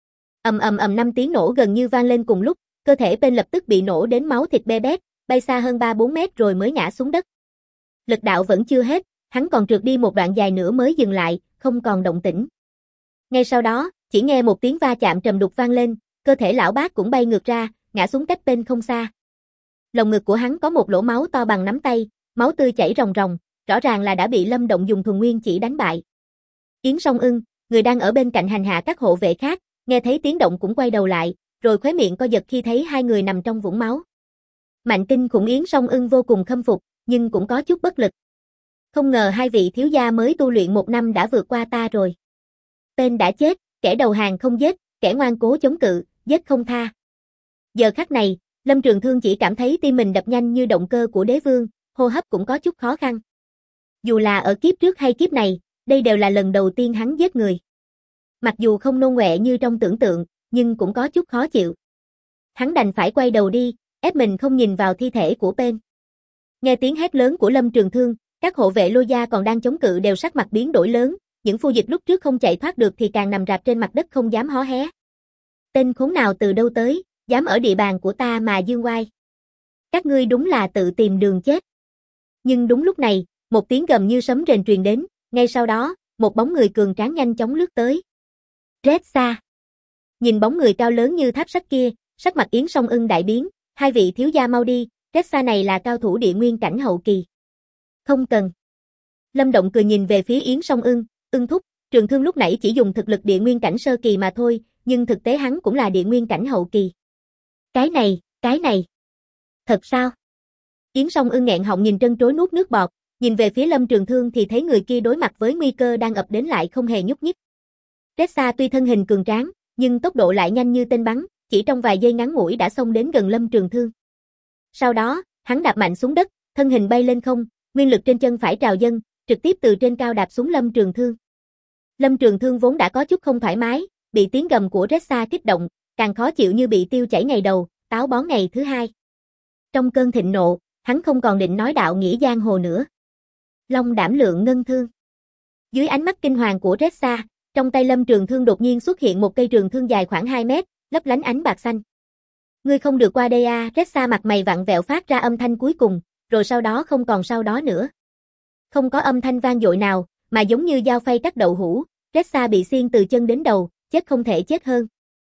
[SPEAKER 1] Ầm ầm ầm 5 tiếng nổ gần như vang lên cùng lúc, cơ thể Tên lập tức bị nổ đến máu thịt be bét, bay xa hơn 3-4 mét rồi mới ngã xuống đất. Lực đạo vẫn chưa hết, hắn còn trượt đi một đoạn dài nữa mới dừng lại, không còn động tĩnh. Ngay sau đó, chỉ nghe một tiếng va chạm trầm đục vang lên, cơ thể Lão Bác cũng bay ngược ra, ngã xuống cách Tên không xa. Lồng ngực của hắn có một lỗ máu to bằng nắm tay, máu tươi chảy ròng ròng, rõ ràng là đã bị Lâm Động dùng thuần nguyên chỉ đánh bại. Yến Song Ưng, người đang ở bên cạnh hành hạ các hộ vệ khác, nghe thấy tiếng động cũng quay đầu lại, rồi khóe miệng co giật khi thấy hai người nằm trong vũng máu. Mạnh kinh khủng Yến Song Ưng vô cùng khâm phục, nhưng cũng có chút bất lực. Không ngờ hai vị thiếu gia mới tu luyện 1 năm đã vượt qua ta rồi. Tên đã chết, kẻ đầu hàng không giết, kẻ ngoan cố chống cự, giết không tha. Giờ khắc này, Lâm Trường Thương chỉ cảm thấy tim mình đập nhanh như động cơ của đế vương, hô hấp cũng có chút khó khăn. Dù là ở kiếp trước hay kiếp này, đây đều là lần đầu tiên hắn giết người. Mặc dù không nôn ọe như trong tưởng tượng, nhưng cũng có chút khó chịu. Hắn đành phải quay đầu đi, ép mình không nhìn vào thi thể của Pen. Nghe tiếng hét lớn của Lâm Trường Thương, các hộ vệ Lôi Gia còn đang chống cự đều sắc mặt biến đổi lớn, những phu dịch lúc trước không chạy thoát được thì càng nằm rạp trên mặt đất không dám hó hé. Tên khốn nào từ đâu tới, dám ở địa bàn của ta mà dương oai. Các ngươi đúng là tự tìm đường chết. Nhưng đúng lúc này, một tiếng gầm như sấm rền truyền đến, ngay sau đó, một bóng người cường tráng nhanh chóng lướt tới. Ressa. Nhìn bóng người cao lớn như tháp sắt kia, sắc mặt Yến Song Ưng đại biến, hai vị thiếu gia mau đi, Ressa này là cao thủ địa nguyên cảnh hậu kỳ. Không cần. Lâm Động cười nhìn về phía Yến Song Ưng, Ưng thúc, Trường Thương lúc nãy chỉ dùng thực lực địa nguyên cảnh sơ kỳ mà thôi, nhưng thực tế hắn cũng là địa nguyên cảnh hậu kỳ. Cái này. Thật sao? Yến Song Ưng nghẹn họng nhìn trân trối nuốt nước bọt, nhìn về phía Lâm Trường Thương thì thấy người kia đối mặt với nguy cơ đang ập đến lại không hề nhúc nhích. Ressa tuy thân hình cường tráng, nhưng tốc độ lại nhanh như tên bắn, chỉ trong vài giây ngắn ngủi đã xông đến gần Lâm Trường Thương. Sau đó, hắn đạp mạnh xuống đất, thân hình bay lên không, nguyên lực trên chân phải trào dâng, trực tiếp từ trên cao đạp xuống Lâm Trường Thương. Lâm Trường Thương vốn đã có chút không thoải mái, bị tiếng gầm của Ressa kích động, càng khó chịu như bị tiêu chảy ngày đầu, táo bón ngày thứ hai. Trong cơn thịnh nộ, hắn không còn định nói đạo nghĩa giang hồ nữa. Long đảm lượng ngân thương. Dưới ánh mắt kinh hoàng của Ressa, trong tay Lâm Trường Thương đột nhiên xuất hiện một cây trường thương dài khoảng 2 mét, lấp lánh ánh bạc xanh. Ngươi không được qua đây à, Ressa mặt mày vặn vẹo phát ra âm thanh cuối cùng, rồi sau đó không còn sau đó nữa. Không có âm thanh vang dội nào, mà giống như dao phay cắt đậu hũ, Ressa bị xiên từ chân đến đầu, chết không thể chết hơn.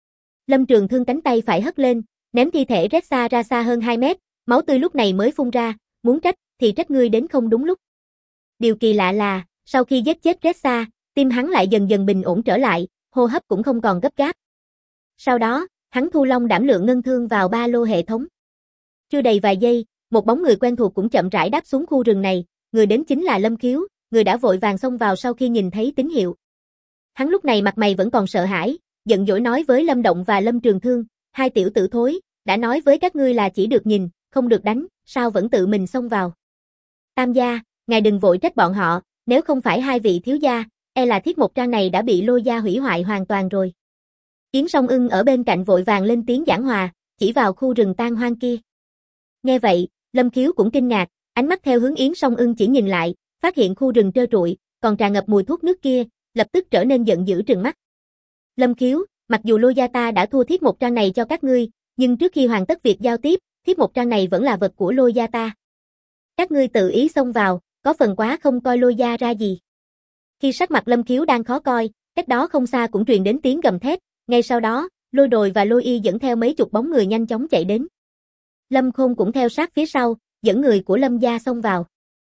[SPEAKER 1] Lâm Trường Thương cánh tay phải hất lên, ném thi thể Ressa ra xa hơn 2 mét, máu tươi lúc này mới phun ra, muốn trách thì trách ngươi đến không đúng lúc. Điều kỳ lạ là, sau khi giết chết Ressa, tim hắn lại dần dần bình ổn trở lại, hô hấp cũng không còn gấp gáp. Sau đó, hắn thu long đảm lượng ngân thương vào ba lô hệ thống. Chưa đầy vài giây, một bóng người quen thuộc cũng chậm rãi đáp xuống khu rừng này, người đến chính là Lâm Khiếu, người đã vội vàng xông vào sau khi nhìn thấy tín hiệu. Hắn lúc này mặt mày vẫn còn sợ hãi, giận dỗi nói với Lâm Động và Lâm Trường Thương, hai tiểu tử thối, đã nói với các ngươi là chỉ được nhìn, không được đánh, sao vẫn tự mình xông vào. Tam gia, ngài đừng vội trách bọn họ, nếu không phải hai vị thiếu gia, e là thiết một trang này đã bị Lôi gia hủy hoại hoàn toàn rồi. Yến Song Ưng ở bên cạnh vội vàng lên tiếng giảng hòa, chỉ vào khu rừng tan hoang kia. Nghe vậy, Lâm Khiếu cũng kinh ngạc, ánh mắt theo hướng Yến Song Ưng chỉ nhìn lại, phát hiện khu rừng trơ trụi, còn tràn ngập mùi thuốc nước kia, lập tức trở nên giận dữ trừng mắt. Lâm Khiếu, mặc dù Lôi gia ta đã thua thiết một trang này cho các ngươi, nhưng trước khi hoàn tất việc giao tiếp, thiết một trang này vẫn là vật của Lôi gia ta. Các ngươi tự ý xông vào, có phần quá không coi Lôi gia ra gì. Khi sắc mặt Lâm Khiếu đang khó coi, cách đó không xa cũng truyền đến tiếng gầm thét, ngay sau đó, Lôi Đồi và Lôi Y dẫn theo mấy chục bóng người nhanh chóng chạy đến. Lâm Khôn cũng theo sát phía sau, dẫn người của Lâm gia xông vào.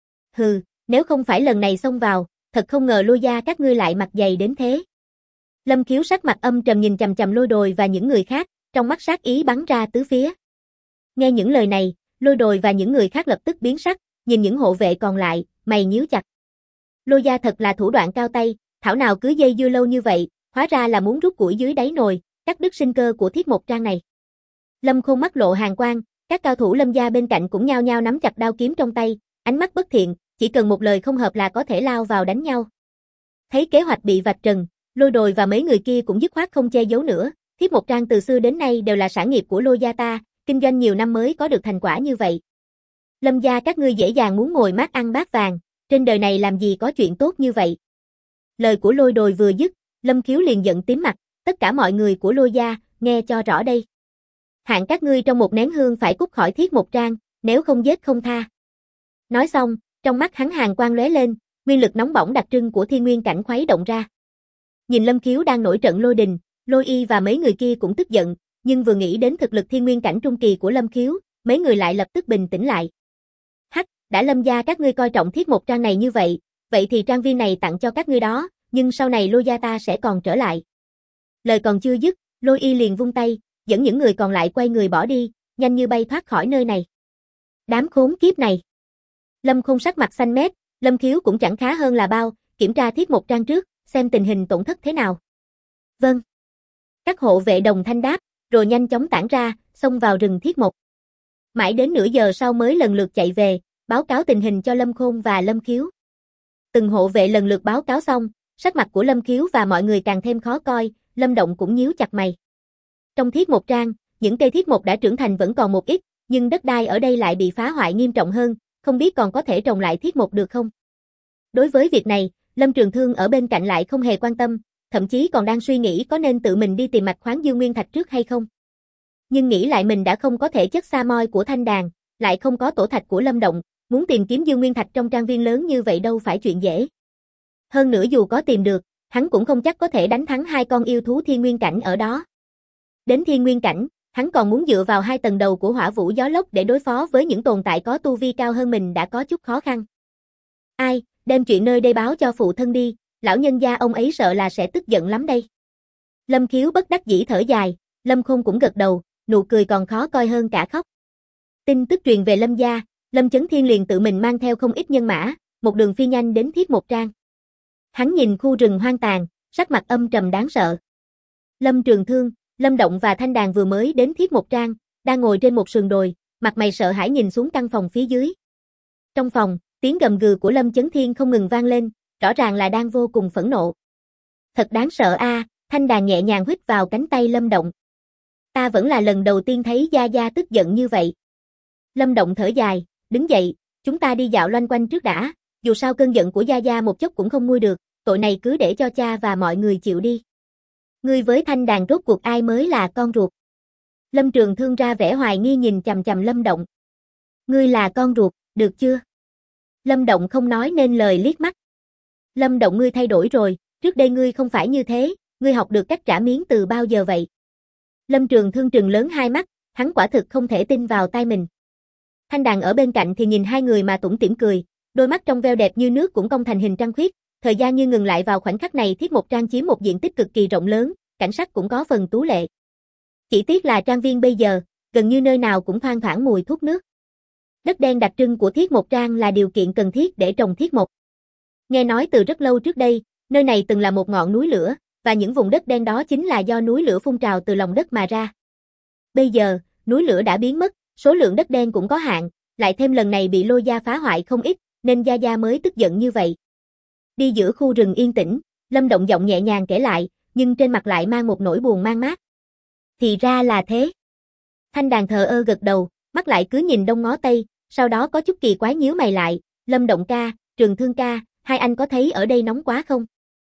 [SPEAKER 1] Hừ, nếu không phải lần này xông vào, thật không ngờ Lôi gia các ngươi lại mặt dày đến thế. Lâm Khiếu sắc mặt âm trầm nhìn chằm chằm Lôi Đồi và những người khác, trong mắt sát ý bắn ra tứ phía. Nghe những lời này, Lôi Đồi và những người khác lập tức biến sắc, nhìn những hộ vệ còn lại, mày nhíu chặt. Lôi gia thật là thủ đoạn cao tay, thảo nào cứ dây dưa lâu như vậy, hóa ra là muốn rút củi dưới đáy nồi, cắt đứt sinh cơ của thiết một trang này. Lâm Khôn mắt lộ hàn quang, các cao thủ Lâm gia bên cạnh cũng nhao nhao nắm chặt đao kiếm trong tay, ánh mắt bất thiện, chỉ cần một lời không hợp là có thể lao vào đánh nhau. Thấy kế hoạch bị vạch trần, Lôi Đồi và mấy người kia cũng dứt khoát không che giấu nữa, thiết một trang từ xưa đến nay đều là sản nghiệp của Lôi gia ta, kinh doanh nhiều năm mới có được thành quả như vậy. Lâm gia các ngươi dễ dàng muốn ngồi mát ăn bát vàng, trên đời này làm gì có chuyện tốt như vậy. Lời của Lôi Đồi vừa dứt, Lâm Khiếu liền giận tím mặt, tất cả mọi người của Lôi gia, nghe cho rõ đây. Hạn các ngươi trong một nén hương phải cút khỏi thiết một trang, nếu không giết không tha. Nói xong, trong mắt hắn hàn quang lóe lên, nguyên lực nóng bỏng đặc trưng của thiên nguyên cảnh khuấy động ra. Nhìn Lâm Khiếu đang nổi trận lôi đình, Lôi Y và mấy người kia cũng tức giận, nhưng vừa nghĩ đến thực lực thiên nguyên cảnh trung kỳ của Lâm Khiếu, mấy người lại lập tức bình tĩnh lại. Hắc, đã Lâm gia các ngươi coi trọng thiết một trang này như vậy, vậy thì trang viên này tặng cho các ngươi đó, nhưng sau này Lôi gia ta sẽ còn trở lại. Lời còn chưa dứt, Lôi Y liền vung tay, dẫn những người còn lại quay người bỏ đi, nhanh như bay thoát khỏi nơi này. Đám khốn kiếp này. Lâm Khôn sắc mặt xanh mét, Lâm Khiếu cũng chẳng khá hơn là bao, kiểm tra thiết một trang trước, xem tình hình tổn thất thế nào. Vâng. Các hộ vệ đồng thanh đáp, rồi nhanh chóng tản ra, xông vào rừng thiết một. Mãi đến nửa giờ sau mới lần lượt chạy về, báo cáo tình hình cho Lâm Khôn và Lâm Khiếu. Từng hộ vệ lần lượt báo cáo xong, sắc mặt của Lâm Khiếu và mọi người càng thêm khó coi, Lâm Động cũng nhíu chặt mày. Trong thiết một trang, những cây thiết một đã trưởng thành vẫn còn một ít, nhưng đất đai ở đây lại bị phá hoại nghiêm trọng hơn, không biết còn có thể trồng lại thiết một được không? Đối với việc này, Lâm Trường Thương ở bên cạnh lại không hề quan tâm, thậm chí còn đang suy nghĩ có nên tự mình đi tìm mạch khoáng Dương Nguyên Thạch trước hay không. Nhưng nghĩ lại mình đã không có thể chất sa moi của Thanh Đàn, lại không có tổ thạch của Lâm Động, muốn tìm kiếm Dương Nguyên Thạch trong trang viên lớn như vậy đâu phải chuyện dễ. Hơn nữa dù có tìm được, hắn cũng không chắc có thể đánh thắng hai con yêu thú thiên nguyên cảnh ở đó. Đến thiên nguyên cảnh, hắn còn muốn dựa vào hai tầng đầu của hỏa vũ gió lốc để đối phó với những tồn tại có tu vi cao hơn mình đã có chút khó khăn. Ai, đem chuyện nơi đây báo cho phụ thân đi, lão nhân gia ông ấy sợ là sẽ tức giận lắm đây. Lâm Khiếu bất đắc dĩ thở dài, Lâm Khôn cũng gật đầu, nụ cười còn khó coi hơn cả khóc. Tin tức truyền về Lâm gia, Lâm Chấn Thiên liền tự mình mang theo không ít nhân mã, một đường phi nhanh đến thiết một trang. Hắn nhìn khu rừng hoang tàn, sắc mặt âm trầm đáng sợ. Lâm Trường Thương, Lâm Động và Thanh Đàn vừa mới đến thiết một trang, đang ngồi trên một sườn đồi, mặt mày sợ hãi nhìn xuống căn phòng phía dưới. Trong phòng, tiếng gầm gừ của Lâm Chấn Thiên không ngừng vang lên, rõ ràng là đang vô cùng phẫn nộ. Thật đáng sợ a, Thanh Đàn nhẹ nhàng huýt vào cánh tay Lâm Động. Ta vẫn là lần đầu tiên thấy Gia Gia tức giận như vậy. Lâm Động thở dài, đứng dậy, chúng ta đi dạo loanh quanh trước đã, dù sao cơn giận của Gia Gia một chốc cũng không nguôi được, tội này cứ để cho cha và mọi người chịu đi. Ngươi với Thanh Đàn rốt cuộc ai mới là con ruột? Lâm Trường Thương ra vẻ hoài nghi nhìn chằm chằm Lâm Động. Ngươi là con ruột, được chưa? Lâm Động không nói nên lời liếc mắt. Lâm Động ngươi thay đổi rồi, trước đây ngươi không phải như thế, ngươi học được cách trả miếng từ bao giờ vậy? Lâm Trường Thương trừng lớn hai mắt, hắn quả thực không thể tin vào tai mình. Thanh Đàn ở bên cạnh thì nhìn hai người mà tủm tỉm cười, đôi mắt trong veo đẹp như nước cũng cong thành hình trăng khuyết, thời gian như ngừng lại vào khoảnh khắc này. Thiết một trang chiếm một diện tích cực kỳ rộng lớn, cảnh sắc cũng có phần tú lệ. Chỉ tiếc là trang viên bây giờ, gần như nơi nào cũng thoang thoảng mùi thuốc nước. Đất đen đặc trưng của thiết một trang là điều kiện cần thiết để trồng thiết một. Nghe nói từ rất lâu trước đây, nơi này từng là một ngọn núi lửa, và những vùng đất đen đó chính là do núi lửa phun trào từ lòng đất mà ra. Bây giờ, núi lửa đã biến mất, số lượng đất đen cũng có hạn, lại thêm lần này bị Lôi Gia phá hoại không ít, nên Gia Gia mới tức giận như vậy. Đi giữa khu rừng yên tĩnh, Lâm Động giọng nhẹ nhàng kể lại, nhưng trên mặt lại mang một nỗi buồn man mác. Thì ra là thế. Thanh Đàn thờ ơ gật đầu, mắt lại cứ nhìn đông ngó tây, sau đó có chút kỳ quái nhíu mày lại, Lâm Động ca, Trường Thương ca, hai anh có thấy ở đây nóng quá không?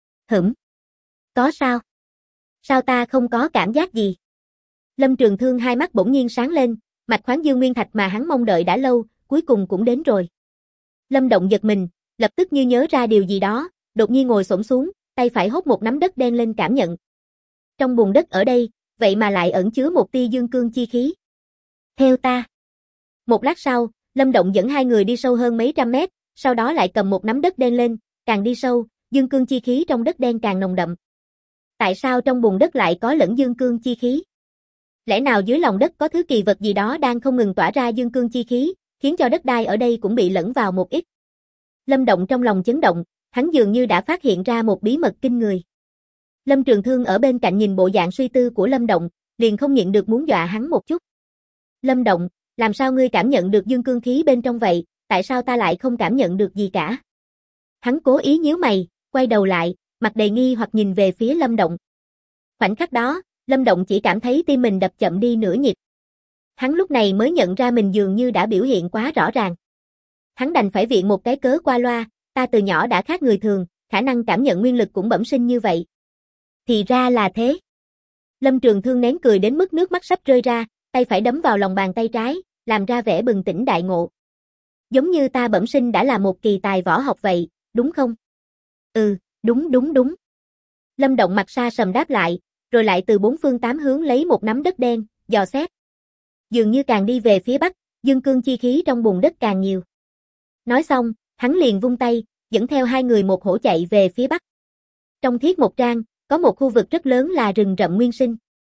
[SPEAKER 1] Có sao? Sao ta không có cảm giác gì? Lâm Trường Thương hai mắt bỗng nhiên sáng lên, mạch khoáng Dương Nguyên Thạch mà hắn mong đợi đã lâu, cuối cùng cũng đến rồi. Lâm Động giật mình, lập tức như nhớ ra điều gì đó, đột nhiên ngồi xổm xuống, tay phải hốt một nắm đất đen lên cảm nhận. Trong bùn đất ở đây, vậy mà lại ẩn chứa một tia dương cương chi khí. Theo ta. Một lát sau, Lâm Động dẫn hai người đi sâu hơn mấy trăm mét, sau đó lại cầm một nắm đất đen lên, càng đi sâu, dương cương chi khí trong đất đen càng nồng đậm. Tại sao trong bùn đất lại có lẫn dương cương chi khí? Lẽ nào dưới lòng đất có thứ kỳ vật gì đó đang không ngừng tỏa ra dương cương chi khí, khiến cho đất đai ở đây cũng bị lẫn vào một ít. Lâm Động trong lòng chấn động, hắn dường như đã phát hiện ra một bí mật kinh người. Lâm Trường Thương ở bên cạnh nhìn bộ dạng suy tư của Lâm Động, liền không nhịn được muốn dọa hắn một chút. Lâm Động, làm sao ngươi cảm nhận được dương cương khí bên trong vậy, tại sao ta lại không cảm nhận được gì cả? Hắn cố ý nhíu mày, quay đầu lại, mặt đầy nghi hoặc nhìn về phía Lâm Động. Khoảnh khắc đó, Lâm Động chỉ cảm thấy tim mình đập chậm đi nửa nhịp. Hắn lúc này mới nhận ra mình dường như đã biểu hiện quá rõ ràng. Hắn đành phải viện một cái cớ qua loa, ta từ nhỏ đã khác người thường, khả năng cảm nhận nguyên lực cũng bẩm sinh như vậy. Thì ra là thế. Lâm Trường Thương nén cười đến mức nước mắt sắp rơi ra, tay phải đấm vào lòng bàn tay trái, làm ra vẻ bừng tỉnh đại ngộ. Giống như ta bẩm sinh đã là một kỳ tài võ học vậy, đúng không? Ừ, đúng. Lâm Động mặt sa sầm đáp lại, rồi lại từ bốn phương tám hướng lấy một nắm đất đen, dò xét. Dường như càng đi về phía bắc, dương cương chi khí trong bùn đất càng nhiều. Nói xong, hắn liền vung tay, dẫn theo hai người một hổ chạy về phía bắc. Trong thiết một trang, có một khu vực rất lớn là rừng rậm nguyên sinh.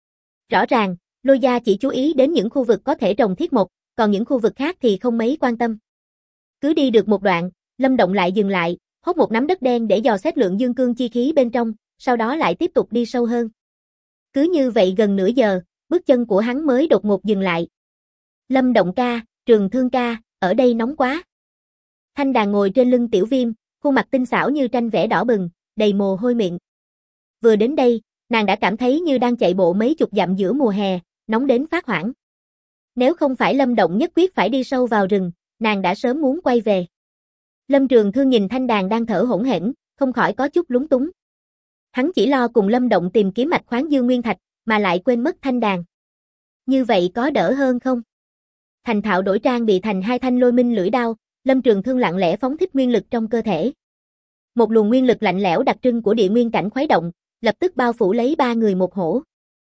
[SPEAKER 1] Rõ ràng, Lôi Gia chỉ chú ý đến những khu vực có thể trồng thiết một, còn những khu vực khác thì không mấy quan tâm. Cứ đi được một đoạn, Lâm Động lại dừng lại, hốt một nắm đất đen để dò xét lượng dương cương chi khí bên trong, sau đó lại tiếp tục đi sâu hơn. Cứ như vậy gần nửa giờ, bước chân của hắn mới đột ngột dừng lại. Lâm Động ca, Trường Thương ca, ở đây nóng quá. Thanh Đàn ngồi trên lưng Tiểu Viêm, khuôn mặt tinh xảo như tranh vẽ đỏ bừng, đầy mồ hôi miệng. Vừa đến đây, nàng đã cảm thấy như đang chạy bộ mấy chục dặm giữa mùa hè, nóng đến phát hoảng. Nếu không phải Lâm Động nhất quyết phải đi sâu vào rừng, nàng đã sớm muốn quay về. Lâm Trường Thương nhìn Thanh Đàn đang thở hổn hển, không khỏi có chút lúng túng. Hắn chỉ lo cùng Lâm Động tìm kiếm mạch khoáng Dương Nguyên Thạch, mà lại quên mất Thanh Đàn. Như vậy có đỡ hơn không? Thành thạo đổi trang bị thành 2 thanh lôi minh lưỡi đao, Lâm Trường Thương lặng lẽ phóng thích nguyên lực trong cơ thể. Một luồng nguyên lực lạnh lẽo đặc trưng của địa nguyên cảnh khuấy động, lập tức bao phủ lấy 3 người một hổ.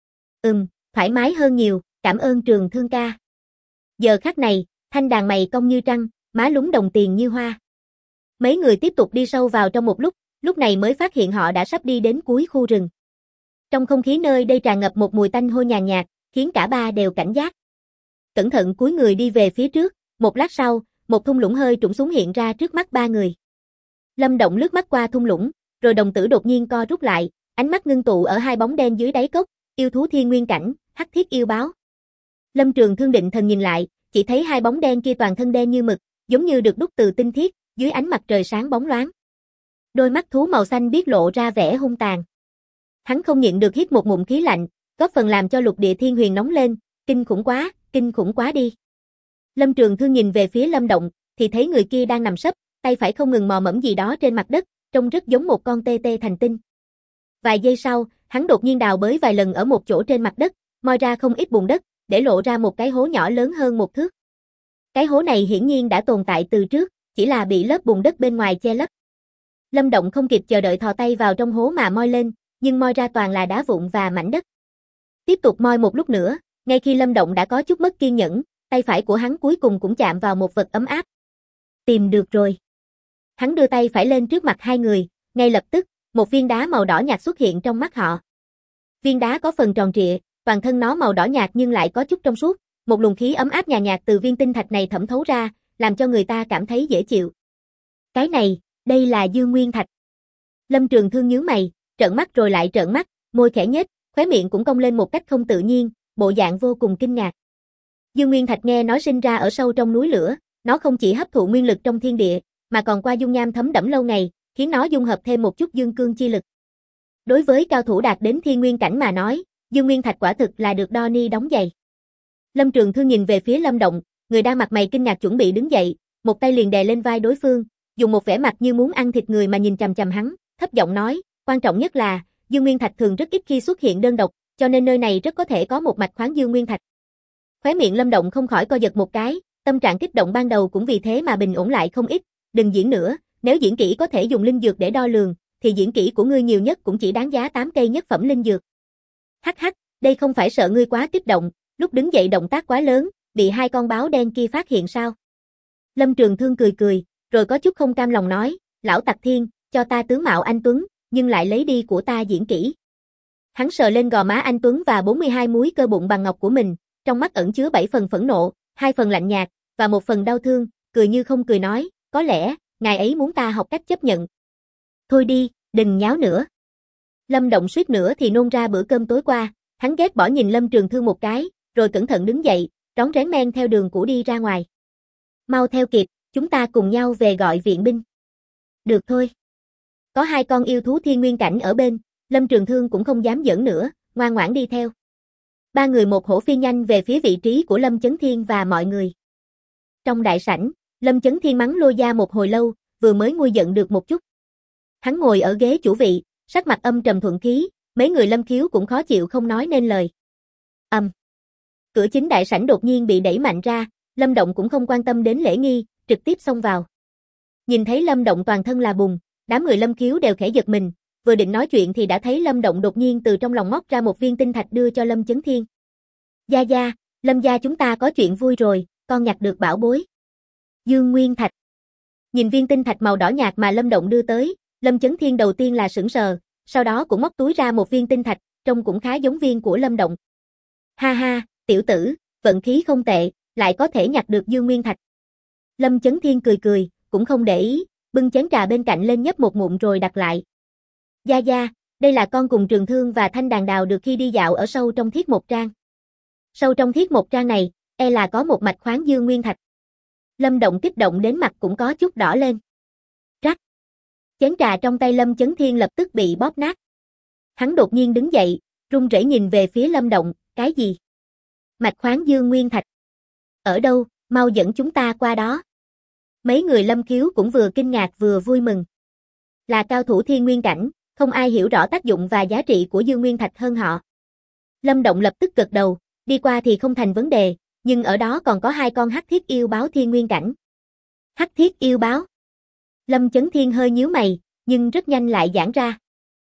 [SPEAKER 1] Thoải mái hơn nhiều, cảm ơn Trường Thương ca. Giờ khắc này, Thanh Đàn mày cong như trăng, má lúm đồng tiền như hoa. Mấy người tiếp tục đi sâu vào trong một lúc này mới phát hiện họ đã sắp đi đến cuối khu rừng. Trong không khí nơi đây tràn ngập một mùi tanh hôi nhàn nhạt, khiến cả ba đều cảnh giác. Cẩn thận cúi người đi về phía trước, một lát sau, một thung lũng hơi trũng xuống hiện ra trước mắt ba người. Lâm Động lướt mắt qua thung lũng, rồi đồng tử đột nhiên co rút lại, ánh mắt ngưng tụ ở 2 bóng đen dưới đáy cốc, yêu thú thiên nguyên cảnh, hắc thiết yêu báo. Lâm Trường Thương định thần nhìn lại, chỉ thấy 2 bóng đen kia toàn thân đen như mực, giống như được đúc từ tinh thiết, dưới ánh mặt trời sáng bóng loáng. Đôi mắt thú màu xanh biếc lộ ra vẻ hung tàn. Hắn không nhịn được hít một ngụm khí lạnh, góp phần làm cho lục địa thiên huyền nóng lên, kinh khủng quá đi. Lâm Trường Thương nhìn về phía Lâm Động, thì thấy người kia đang nằm sấp, tay phải không ngừng mò mẫm gì đó trên mặt đất, trông rất giống một con tê tê thành tinh. Vài giây sau, hắn đột nhiên đào bới vài lần ở một chỗ trên mặt đất, moi ra không ít bùn đất, để lộ ra một cái hố nhỏ lớn hơn 1 thước. Cái hố này hiển nhiên đã tồn tại từ trước, chỉ là bị lớp bùn đất bên ngoài che lấp. Lâm Động không kịp chờ đợi thò tay vào trong hố mà moi lên, nhưng moi ra toàn là đá vụn và mảnh đất. Tiếp tục moi một lúc nữa, ngay khi Lâm Động đã có chút mất kiên nhẫn, tay phải của hắn cuối cùng cũng chạm vào một vật ấm áp. Tìm được rồi. Hắn đưa tay phải lên trước mặt 2 người, ngay lập tức, một viên đá màu đỏ nhạt xuất hiện trong mắt họ. Viên đá có phần tròn trịa, toàn thân nó màu đỏ nhạt nhưng lại có chút trong suốt, một luồng khí ấm áp nhàn nhạt từ viên tinh thạch này thẩm thấu ra, làm cho người ta cảm thấy dễ chịu. Cái này, đây là Dương Nguyên Thạch. Lâm Trường Thương nhướng mày, trợn mắt rồi lại trợn mắt, môi khẽ nhếch, khóe miệng cũng cong lên một cách không tự nhiên, bộ dạng vô cùng kinh ngạc. Dương Nguyên Thạch nghe nói sinh ra ở sâu trong núi lửa, nó không chỉ hấp thụ nguyên lực trong thiên địa, mà còn qua dung nham thấm đẫm lâu ngày, khiến nó dung hợp thêm một chút dương cương chi lực. Đối với cao thủ đạt đến thiên nguyên cảnh mà nói, Dương Nguyên Thạch quả thực là được đo ni đóng giày. Lâm Trường Thương nhìn về phía Lâm Động, người đang mặt mày kinh ngạc chuẩn bị đứng dậy, một tay liền đè lên vai đối phương, dùng một vẻ mặt như muốn ăn thịt người mà nhìn chằm chằm hắn, thấp giọng nói, quan trọng nhất là, Dương Nguyên Thạch thường rất ít khi xuất hiện đơn độc, cho nên nơi này rất có thể có một mạch khoáng Dương Nguyên Thạch. Khóe miệng Lâm Động không khỏi co giật một cái, tâm trạng kích động ban đầu cũng vì thế mà bình ổn lại không ít, đừng diễn nữa, nếu diễn kỹ có thể dùng linh dược để đo lường, thì diễn kỹ của ngươi nhiều nhất cũng chỉ đáng giá 8 cây nhất phẩm linh dược. Hắc hắc, đây không phải sợ ngươi quá kích động, lúc đứng dậy động tác quá lớn, bị 2 con báo đen kia phát hiện sao? Lâm Trường Thương cười cười, rồi có chút không cam lòng nói, lão Tặc Thiên, cho ta tướng mạo anh Tuấn, nhưng lại lấy đi của ta diễn kỹ. Hắn sờ lên gò má anh Tuấn và 42 múi cơ bụng bằng ngọc của mình, trong mắt ẩn chứa 7 phần phẫn nộ, 2 phần lạnh nhạt, và 1 phần đau thương, cười như không cười nói, có lẽ, ngài ấy muốn ta học cách chấp nhận. Thôi đi, đừng nháo nữa. Lâm Động suýt nữa thì nôn ra bữa cơm tối qua, hắn ghét bỏ nhìn Lâm Trường Thương một cái, rồi cẩn thận đứng dậy, rón rén men theo đường cũ đi ra ngoài. Mau theo kịp, chúng ta cùng nhau về gọi viện binh. Được thôi. Có 2 con yêu thú thiên nguyên cảnh ở bên, Lâm Trường Thương cũng không dám giỡn nữa, ngoan ngoãn đi theo. 3 người một hổ phi nhanh về phía vị trí của Lâm Chấn Thiên và mọi người. Trong đại sảnh, Lâm Chấn Thiên mắng Lôi Gia một hồi lâu, vừa mới nguôi giận được một chút. Hắn ngồi ở ghế chủ vị, sắc mặt âm trầm thuận khí, mấy người Lâm Khiếu cũng khó chịu không nói nên lời. Cửa chính đại sảnh đột nhiên bị đẩy mạnh ra, Lâm Động cũng không quan tâm đến lễ nghi, trực tiếp xông vào. Nhìn thấy Lâm Động toàn thân là bùn, đám người Lâm Khiếu đều khẽ giật mình, vừa định nói chuyện thì đã thấy Lâm Động đột nhiên từ trong lòng móc ra một viên tinh thạch đưa cho Lâm Chấn Thiên. Gia gia, Lâm gia chúng ta có chuyện vui rồi, con nhặt được bảo bối. Dương Nguyên Thạch. Nhìn viên tinh thạch màu đỏ nhạt mà Lâm Động đưa tới, Lâm Chấn Thiên đầu tiên là sững sờ, sau đó cũng móc túi ra một viên tinh thạch, trông cũng khá giống viên của Lâm Động. Ha ha, tiểu tử, vận khí không tệ, lại có thể nhặt được Dương Nguyên Thạch. Lâm Chấn Thiên cười cười, cũng không để ý, bưng chén trà bên cạnh lên nhấp một ngụm rồi đặt lại. Gia gia, đây là con cùng Trường Thương và Thanh Đàn đào được khi đi dạo ở sâu trong Thiết Một Trang. Sâu trong Thiết Một Trang này, là có một mạch khoáng Dương Nguyên Thạch. Lâm Động kích động đến mặt cũng có chút đỏ lên. Rắc. Chén trà trong tay Lâm Chấn Thiên lập tức bị bóp nát. Hắn đột nhiên đứng dậy, run rẩy nhìn về phía Lâm Động, cái gì? Mạch khoáng dương nguyên thạch. Ở đâu, mau dẫn chúng ta qua đó. Mấy người Lâm Khiếu cũng vừa kinh ngạc vừa vui mừng. Là cao thủ thiên nguyên cảnh, không ai hiểu rõ tác dụng và giá trị của dương nguyên thạch hơn họ. Lâm Động lập tức gật đầu, đi qua thì không thành vấn đề, nhưng ở đó còn có 2 con hắc thiết yêu báo thiên nguyên cảnh. Hắc thiết yêu báo. Lâm Chấn Thiên hơi nhíu mày, nhưng rất nhanh lại giãn ra.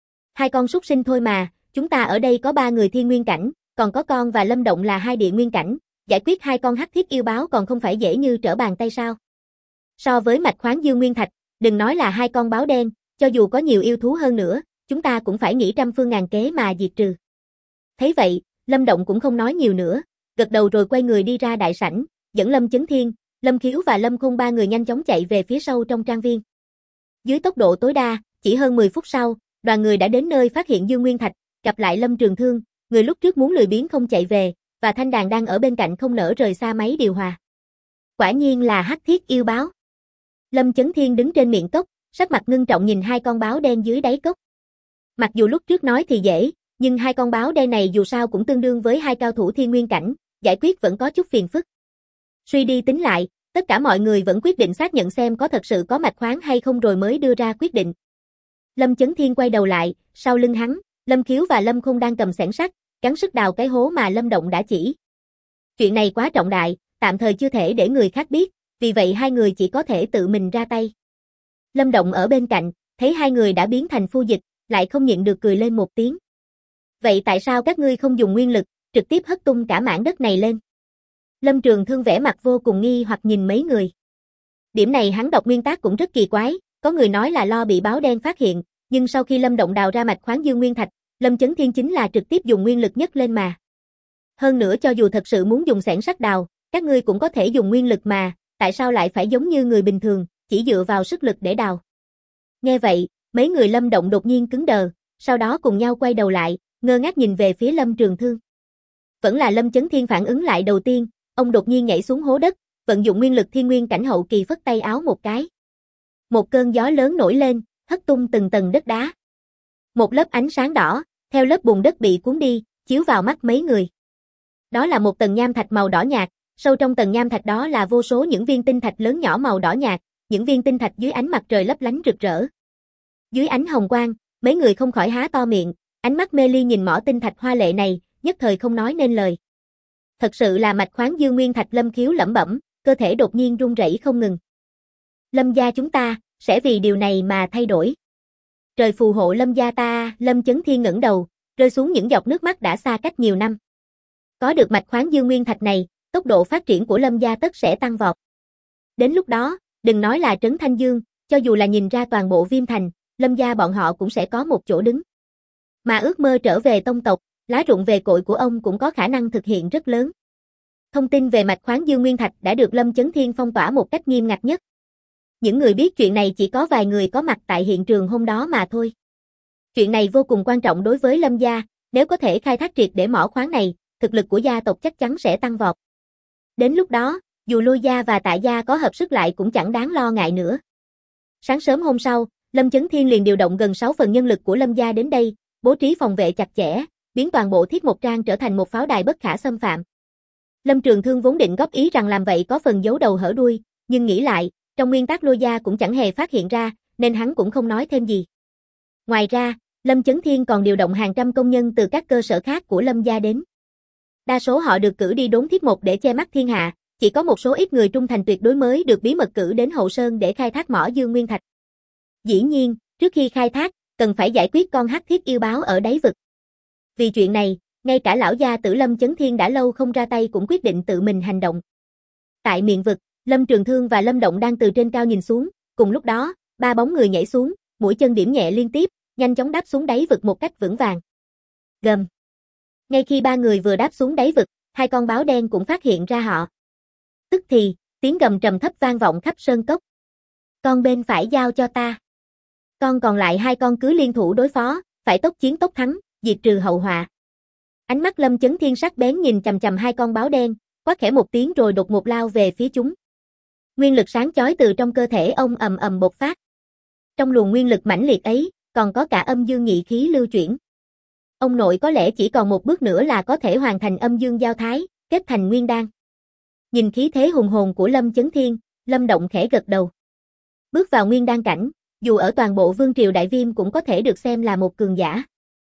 [SPEAKER 1] 2 con súc sinh thôi mà, chúng ta ở đây có 3 người thiên nguyên cảnh, còn có con và Lâm Động là 2 địa nguyên cảnh, giải quyết 2 con hắc thiết yêu báo còn không phải dễ như trở bàn tay sao? So với mạch khoáng dương nguyên thạch, đừng nói là 2 con báo đen, cho dù có nhiều yêu thú hơn nữa, chúng ta cũng phải nghĩ trăm phương ngàn kế mà diệt trừ. Thấy vậy, Lâm Động cũng không nói nhiều nữa, gật đầu rồi quay người đi ra đại sảnh, dẫn Lâm Chấn Thiên, Lâm Khiếu và Lâm Khôn 3 người nhanh chóng chạy về phía sâu trong trang viên. Dưới tốc độ tối đa, chỉ hơn 10 phút sau, đoàn người đã đến nơi phát hiện Dương Nguyên Thạch, gặp lại Lâm Trường Thương, người lúc trước muốn lười biếng không chạy về, và Thanh Đàn đang ở bên cạnh không nỡ rời xa máy điều hòa. Quả nhiên là hắc thiết yêu báo. Lâm Chấn Thiên đứng trên miệng cốc, sắc mặt ngưng trọng nhìn 2 con báo đen dưới đáy cốc. Mặc dù lúc trước nói thì dễ, nhưng 2 con báo đen này dù sao cũng tương đương với 2 cao thủ thiên nguyên cảnh, giải quyết vẫn có chút phiền phức. Suy đi tính lại, tất cả mọi người vẫn quyết định xác nhận xem có thật sự có mạch khoáng hay không rồi mới đưa ra quyết định. Lâm Chấn Thiên quay đầu lại, sau lưng hắn, Lâm Khiếu và Lâm Khôn đang cầm xẻng sắt, gắng sức đào cái hố mà Lâm Động đã chỉ. Chuyện này quá trọng đại, tạm thời chưa thể để người khác biết, vì vậy 2 người chỉ có thể tự mình ra tay. Lâm Động ở bên cạnh, thấy 2 người đã biến thành phu dịch, lại không nhịn được cười lên một tiếng. Vậy tại sao các ngươi không dùng nguyên lực, trực tiếp hất tung cả mảng đất này lên? Lâm Trường Thương vẻ mặt vô cùng nghi hoặc nhìn mấy người. Điểm này hắn đọc nguyên tác cũng rất kỳ quái, có người nói là lo bị báo đen phát hiện, nhưng sau khi Lâm Động đào ra mạch khoáng dương nguyên thạch, Lâm Chấn Thiên chính là trực tiếp dùng nguyên lực nhấc lên mà. Hơn nữa cho dù thật sự muốn dùng xẻng sắt đào, các ngươi cũng có thể dùng nguyên lực mà, tại sao lại phải giống như người bình thường, chỉ dựa vào sức lực để đào? Nghe vậy, mấy người Lâm Động đột nhiên cứng đờ, sau đó cùng nhau quay đầu lại, ngơ ngác nhìn về phía Lâm Trường Thương. Vẫn là Lâm Chấn Thiên phản ứng lại đầu tiên, ông đột nhiên nhảy xuống hố đất, vận dụng nguyên lực thiên nguyên cảnh hậu kỳ phất tay áo một cái. Một cơn gió lớn nổi lên, hất tung từng tầng đất đá. Một lớp ánh sáng đỏ, theo lớp bùn đất bị cuốn đi, chiếu vào mắt mấy người. Đó là một tầng nham thạch màu đỏ nhạt, sâu trong tầng nham thạch đó là vô số những viên tinh thạch lớn nhỏ màu đỏ nhạt, những viên tinh thạch dưới ánh mặt trời lấp lánh rực rỡ. Dưới ánh hồng quang, mấy người không khỏi há to miệng, ánh mắt mê ly nhìn mỏ tinh thạch hoa lệ này, nhất thời không nói nên lời. Thật sự là mạch khoáng dương nguyên thạch. Lâm Khiếu lẩm bẩm, cơ thể đột nhiên run rẩy không ngừng. Lâm gia chúng ta, sẽ vì điều này mà thay đổi. Trời phù hộ Lâm gia ta. Lâm Chấn Thiên ngẩng đầu, rơi xuống những giọt nước mắt đã xa cách nhiều năm. Có được mạch khoáng dương nguyên thạch này, tốc độ phát triển của Lâm gia tất sẽ tăng vọt. Đến lúc đó, đừng nói là trấn Thanh Dương, cho dù là nhìn ra toàn bộ Viêm Thành, Lâm gia bọn họ cũng sẽ có một chỗ đứng. Mà ước mơ trở về tông tộc, lá rụng về cội của ông cũng có khả năng thực hiện rất lớn. Thông tin về mạch khoáng dương nguyên thạch đã được Lâm Chấn Thiên phong tỏa một cách nghiêm ngặt nhất. Những người biết chuyện này chỉ có vài người có mặt tại hiện trường hôm đó mà thôi. Chuyện này vô cùng quan trọng đối với Lâm gia, nếu có thể khai thác triệt để mỏ khoáng này, thực lực của gia tộc chắc chắn sẽ tăng vọt. Đến lúc đó, dù Lôi gia và Tạ gia có hợp sức lại cũng chẳng đáng lo ngại nữa. Sáng sớm hôm sau, Lâm Chấn Thiên liền điều động gần 6 phần nhân lực của Lâm gia đến đây, bố trí phòng vệ chặt chẽ, biến toàn bộ Thiết Một Trang trở thành một pháo đài bất khả xâm phạm. Lâm Trường Thương vốn định góp ý rằng làm vậy có phần giấu đầu hở đuôi, nhưng nghĩ lại, trong nguyên tắc Lôi gia cũng chẳng hề phát hiện ra, nên hắn cũng không nói thêm gì. Ngoài ra, Lâm Chấn Thiên còn điều động hàng trăm công nhân từ các cơ sở khác của Lâm gia đến. Đa số họ được cử đi đốn Thiết Một để che mắt thiên hạ, chỉ có một số ít người trung thành tuyệt đối mới được bí mật cử đến Hậu Sơn để khai thác mỏ dương nguyên thạch. Dĩ nhiên, trước khi khai thác, cần phải giải quyết con hắc thiết yêu báo ở đáy vực. Vì chuyện này, ngay cả lão gia tử Lâm Chấn Thiên đã lâu không ra tay cũng quyết định tự mình hành động. Tại miệng vực, Lâm Trường Thương và Lâm Động đang từ trên cao nhìn xuống, cùng lúc đó, 3 bóng người nhảy xuống, mũi chân điểm nhẹ liên tiếp, nhanh chóng đáp xuống đáy vực một cách vững vàng. Gầm. Ngay khi 3 người vừa đáp xuống đáy vực, 2 con báo đen cũng phát hiện ra họ. Tức thì, tiếng gầm trầm thấp vang vọng khắp sơn cốc. Con bên phải giao cho ta. Con còn lại 2 con cứ liên thủ đối phó, phải tốc chiến tốc thắng, diệt trừ hậu họa. Ánh mắt Lâm Chấn Thiên sắc bén nhìn chằm chằm 2 con báo đen, quát khẽ một tiếng rồi đột ngột lao về phía chúng. Nguyên lực sáng chói từ trong cơ thể ông ầm ầm bộc phát. Trong luồng nguyên lực mãnh liệt ấy, còn có cả âm dương nhị khí lưu chuyển. Ông nội có lẽ chỉ còn một bước nữa là có thể hoàn thành âm dương giao thái, kết thành nguyên đan. Nhìn khí thế hùng hồn của Lâm Chấn Thiên, Lâm Động khẽ gật đầu. Bước vào nguyên đan cảnh, dù ở toàn bộ vương triều Đại Viêm cũng có thể được xem là một cường giả.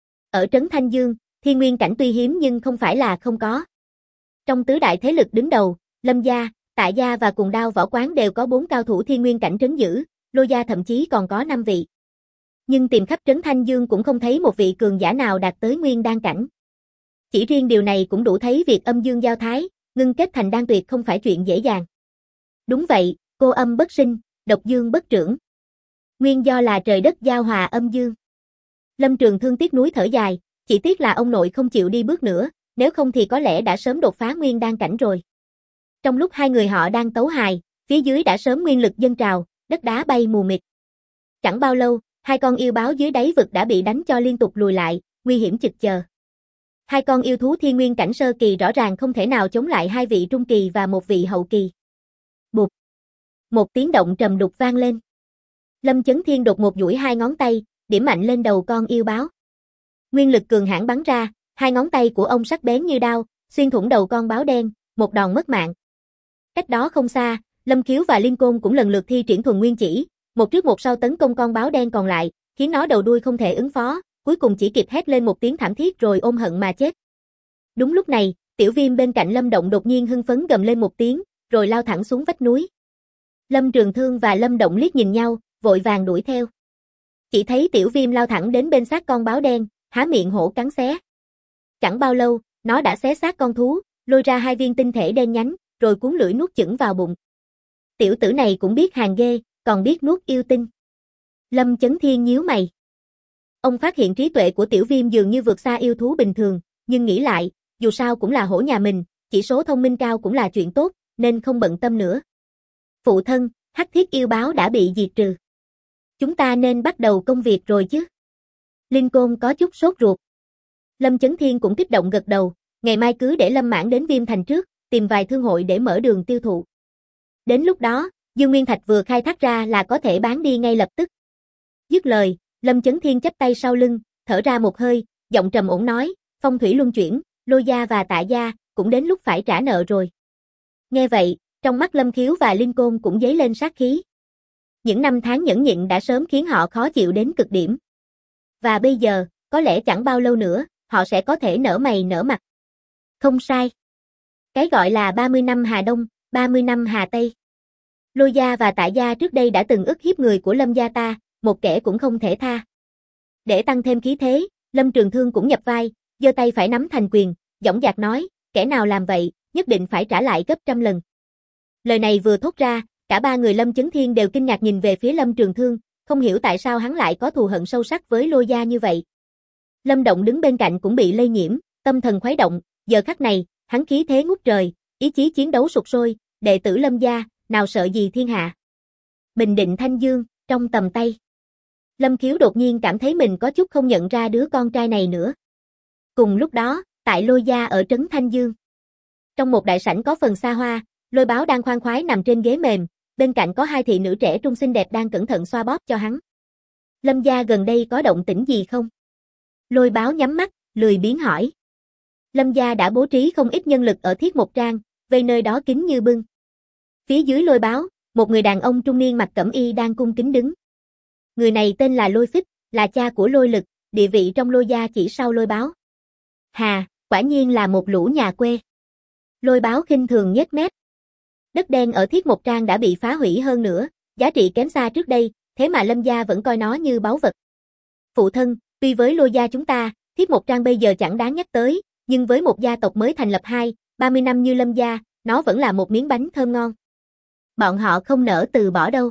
[SPEAKER 1] Ở trấn Thanh Dương, thiên nguyên cảnh tuy hiếm nhưng không phải là không có. Trong tứ đại thế lực đứng đầu, Lâm gia, Tạ gia và Cùng Đao Võ Quán đều có 4 cao thủ thiên nguyên cảnh trấn giữ, Lôi gia thậm chí còn có 5 vị. Nhưng tìm khắp trấn Thanh Dương cũng không thấy một vị cường giả nào đạt tới nguyên đan cảnh. Chỉ riêng điều này cũng đủ thấy việc âm dương giao thái, ngưng kết thành đan tuyệt không phải chuyện dễ dàng. Đúng vậy, cô âm bất sinh, độc dương bất trưởng. Nguyên do là trời đất giao hòa âm dương. Lâm Trường Thương tiếc núi thở dài, chỉ tiếc là ông nội không chịu đi bước nữa, nếu không thì có lẽ đã sớm đột phá nguyên đan cảnh rồi. Trong lúc hai người họ đang tấu hài, phía dưới đã sớm nguyên lực dâng trào, đất đá bay mù mịt. Chẳng bao lâu, hai con yêu báo dưới đáy vực đã bị đánh cho liên tục lùi lại, nguy hiểm chực chờ. Hai con yêu thú thiên nguyên cảnh sơ kỳ rõ ràng không thể nào chống lại hai vị trung kỳ và một vị hậu kỳ. Bụp. Một tiếng động trầm đục vang lên. Lâm Chấn Thiên đột một duỗi hai ngón tay, điểm mạnh lên đầu con yêu báo. Nguyên lực cường hãn bắn ra, hai ngón tay của ông sắc bén như đao, xuyên thủng đầu con báo đen, một đòn mất mạng. Cách đó không xa, Lâm Khiếu và Linh Côn cũng lần lượt thi triển thuần nguyên chỉ, một trước một sau tấn công con báo đen còn lại, khiến nó đầu đuôi không thể ứng phó, cuối cùng chỉ kịp hét lên một tiếng thảm thiết rồi ôm hận mà chết. Đúng lúc này, Tiểu Viêm bên cạnh Lâm Động đột nhiên hưng phấn gầm lên một tiếng, rồi lao thẳng xuống vách núi. Lâm Trường Thương và Lâm Động liếc nhìn nhau, vội vàng đuổi theo. Chỉ thấy Tiểu Viêm lao thẳng đến bên xác con báo đen, há miệng hổ cắn xé. Chẳng bao lâu, nó đã xé xác con thú, lôi ra hai viên tinh thể đen nhánh, rồi cuốn lưỡi nuốt chửng vào bụng. Tiểu tử này cũng biết hàng ghê, còn biết nuốt yêu tinh. Lâm Chấn Thiên nhíu mày. Ông phát hiện trí tuệ của Tiểu Viêm dường như vượt xa yêu thú bình thường, nhưng nghĩ lại, dù sao cũng là hổ nhà mình, chỉ số thông minh cao cũng là chuyện tốt, nên không bận tâm nữa. Phụ thân, hắc thiết yêu báo đã bị diệt trừ. Chúng ta nên bắt đầu công việc rồi chứ. Linh Côn có chút sốt ruột. Lâm Chấn Thiên cũng kích động gật đầu, ngày mai cứ để Lâm Mãn đến Viêm Thành trước, tìm vài thương hội để mở đường tiêu thụ. Đến lúc đó, Dương Nguyên Thạch vừa khai thác ra là có thể bán đi ngay lập tức. Dứt lời, Lâm Chấn Thiên chắp tay sau lưng, thở ra một hơi, giọng trầm ổn nói, phong thủy luân chuyển, Lôi gia và Tạ gia, cũng đến lúc phải trả nợ rồi. Nghe vậy, trong mắt Lâm Khiếu và Linh Côn cũng dấy lên sát khí. Những năm tháng nhẫn nhịn đã sớm khiến họ khó chịu đến cực điểm. Và bây giờ, có lẽ chẳng bao lâu nữa, họ sẽ có thể nở mày nở mặt. Không sai. Cái gọi là 30 năm Hà Đông, 30 năm Hà Tây. Lôi gia và Tạ gia trước đây đã từng ức hiếp người của Lâm gia ta, một kẻ cũng không thể tha. Để tăng thêm khí thế, Lâm Trường Thương cũng nhập vai, giơ tay phải nắm thành quyền, dõng dạc nói, kẻ nào làm vậy, nhất định phải trả lại gấp trăm lần. Lời này vừa thốt ra, cả ba người Lâm Chấn Thiên đều kinh ngạc nhìn về phía Lâm Trường Thương, không hiểu tại sao hắn lại có thù hận sâu sắc với Lôi gia như vậy. Lâm Động đứng bên cạnh cũng bị lây nhiễm, tâm thần khuấy động, giờ khắc này, hắn khí thế ngút trời, ý chí chiến đấu sục sôi, đệ tử Lâm gia, nào sợ gì thiên hạ. Bình định Thanh Dương, trong tầm tay. Lâm Khiếu đột nhiên cảm thấy mình có chút không nhận ra đứa con trai này nữa. Cùng lúc đó, tại Lôi gia ở trấn Thanh Dương. Trong một đại sảnh có phần xa hoa, Lôi Báo đang khoan khoái nằm trên ghế mềm, bên cạnh có hai thị nữ trẻ trung xinh đẹp đang cẩn thận xoa bóp cho hắn. Lâm gia gần đây có động tĩnh gì không? Lôi Báo nhắm mắt, lười biếng hỏi. Lâm gia đã bố trí không ít nhân lực ở Thiết Một Trang, vây nơi đó kín như bưng. Phía dưới Lôi Báo, một người đàn ông trung niên mặc cẩm y đang cung kính đứng. Người này tên là Lôi Phích, là cha của Lôi Lực, địa vị trong Lôi gia chỉ sau Lôi Báo. Hà, quả nhiên là một lũ nhà quê. Lôi Báo khinh thường nhếch mép. Đất đen ở Thiết Một Trang đã bị phá hủy hơn nữa, giá trị kém xa trước đây, thế mà Lâm gia vẫn coi nó như báu vật. Phụ thân, tuy với Lôi gia chúng ta, Thiết Một Trang bây giờ chẳng đáng nhắc tới, nhưng với một gia tộc mới thành lập 30 năm như Lâm gia, nó vẫn là một miếng bánh thơm ngon. Bọn họ không nỡ từ bỏ đâu.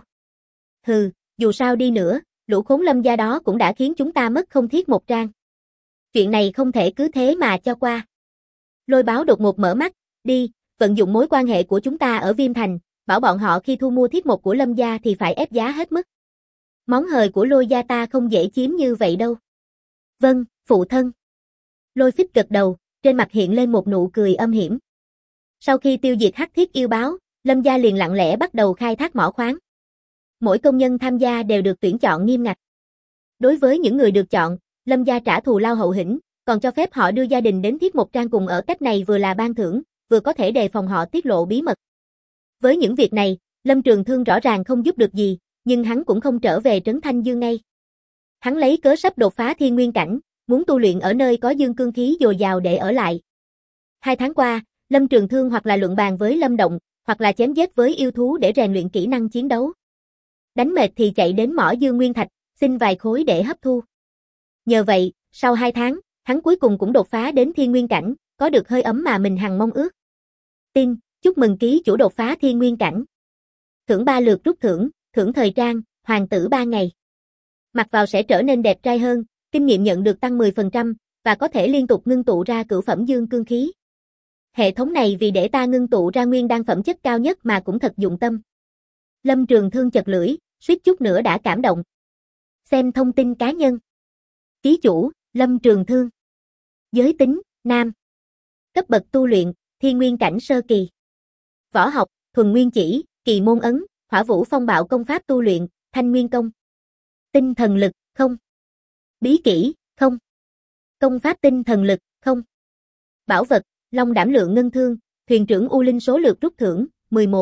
[SPEAKER 1] Hừ, dù sao đi nữa, lũ khốn Lâm gia đó cũng đã khiến chúng ta mất không Thiết Một Trang. Chuyện này không thể cứ thế mà cho qua. Lôi Báo đột ngột mở mắt, đi, vận dụng mối quan hệ của chúng ta ở Viêm Thành, bảo bọn họ khi thu mua thiết một của Lâm gia thì phải ép giá hết mức. Món hời của Lôi gia ta không dễ chiếm như vậy đâu. Vâng, phụ thân. Lôi Phích gật đầu, trên mặt hiện lên một nụ cười âm hiểm. Sau khi tiêu diệt hắc thiết yêu báo, Lâm gia liền lặng lẽ bắt đầu khai thác mỏ khoáng. Mỗi công nhân tham gia đều được tuyển chọn nghiêm ngặt. Đối với những người được chọn, Lâm gia trả thù lao hậu hĩnh, còn cho phép họ đưa gia đình đến Thiết Một Trang cùng ở, cách này vừa là ban thưởng, vừa có thể đề phòng họ tiết lộ bí mật. Với những việc này, Lâm Trường Thương rõ ràng không giúp được gì, nhưng hắn cũng không trở về Trấn Thanh Dương ngay. Hắn lấy cớ sắp đột phá thiên nguyên cảnh, muốn tu luyện ở nơi có dương cương khí dồi dào để ở lại. 2 tháng qua, Lâm Trường Thương hoặc là luận bàn với Lâm Động, hoặc là chém giết với yêu thú để rèn luyện kỹ năng chiến đấu. Đánh mệt thì chạy đến mỏ Dương Nguyên Thạch, xin vài khối để hấp thu. Nhờ vậy, sau 2 tháng, hắn cuối cùng cũng đột phá đến thiên nguyên cảnh, có được hơi ấm mà mình hằng mong ước. Tin, chúc mừng ký chủ đột phá thiên nguyên cảnh. Thưởng 3 lượt rút thưởng, thưởng thời trang, hoàng tử 3 ngày. Mặc vào sẽ trở nên đẹp trai hơn, kinh nghiệm nhận được tăng 10%, và có thể liên tục ngưng tụ ra cửu phẩm dương cương khí. Hệ thống này vì để ta ngưng tụ ra nguyên đan phẩm chất cao nhất mà cũng thật dụng tâm. Lâm Trường Thương chật lưỡi, suýt chút nữa đã cảm động. Xem thông tin cá nhân. Ký chủ, Lâm Trường Thương. Giới tính, nam. Cấp bậc tu luyện, thiên nguyên cảnh sơ kỳ. Võ học, thuần nguyên chỉ, kỳ môn ấn, hỏa vũ phong bạo công pháp tu luyện, thanh nguyên công. Tinh thần lực, không. Bí kỹ, không. Công pháp tinh thần lực, không. Bảo vật, long đảm lượng ngân thương, thuyền trưởng U Linh số lượt rút thưởng, 11.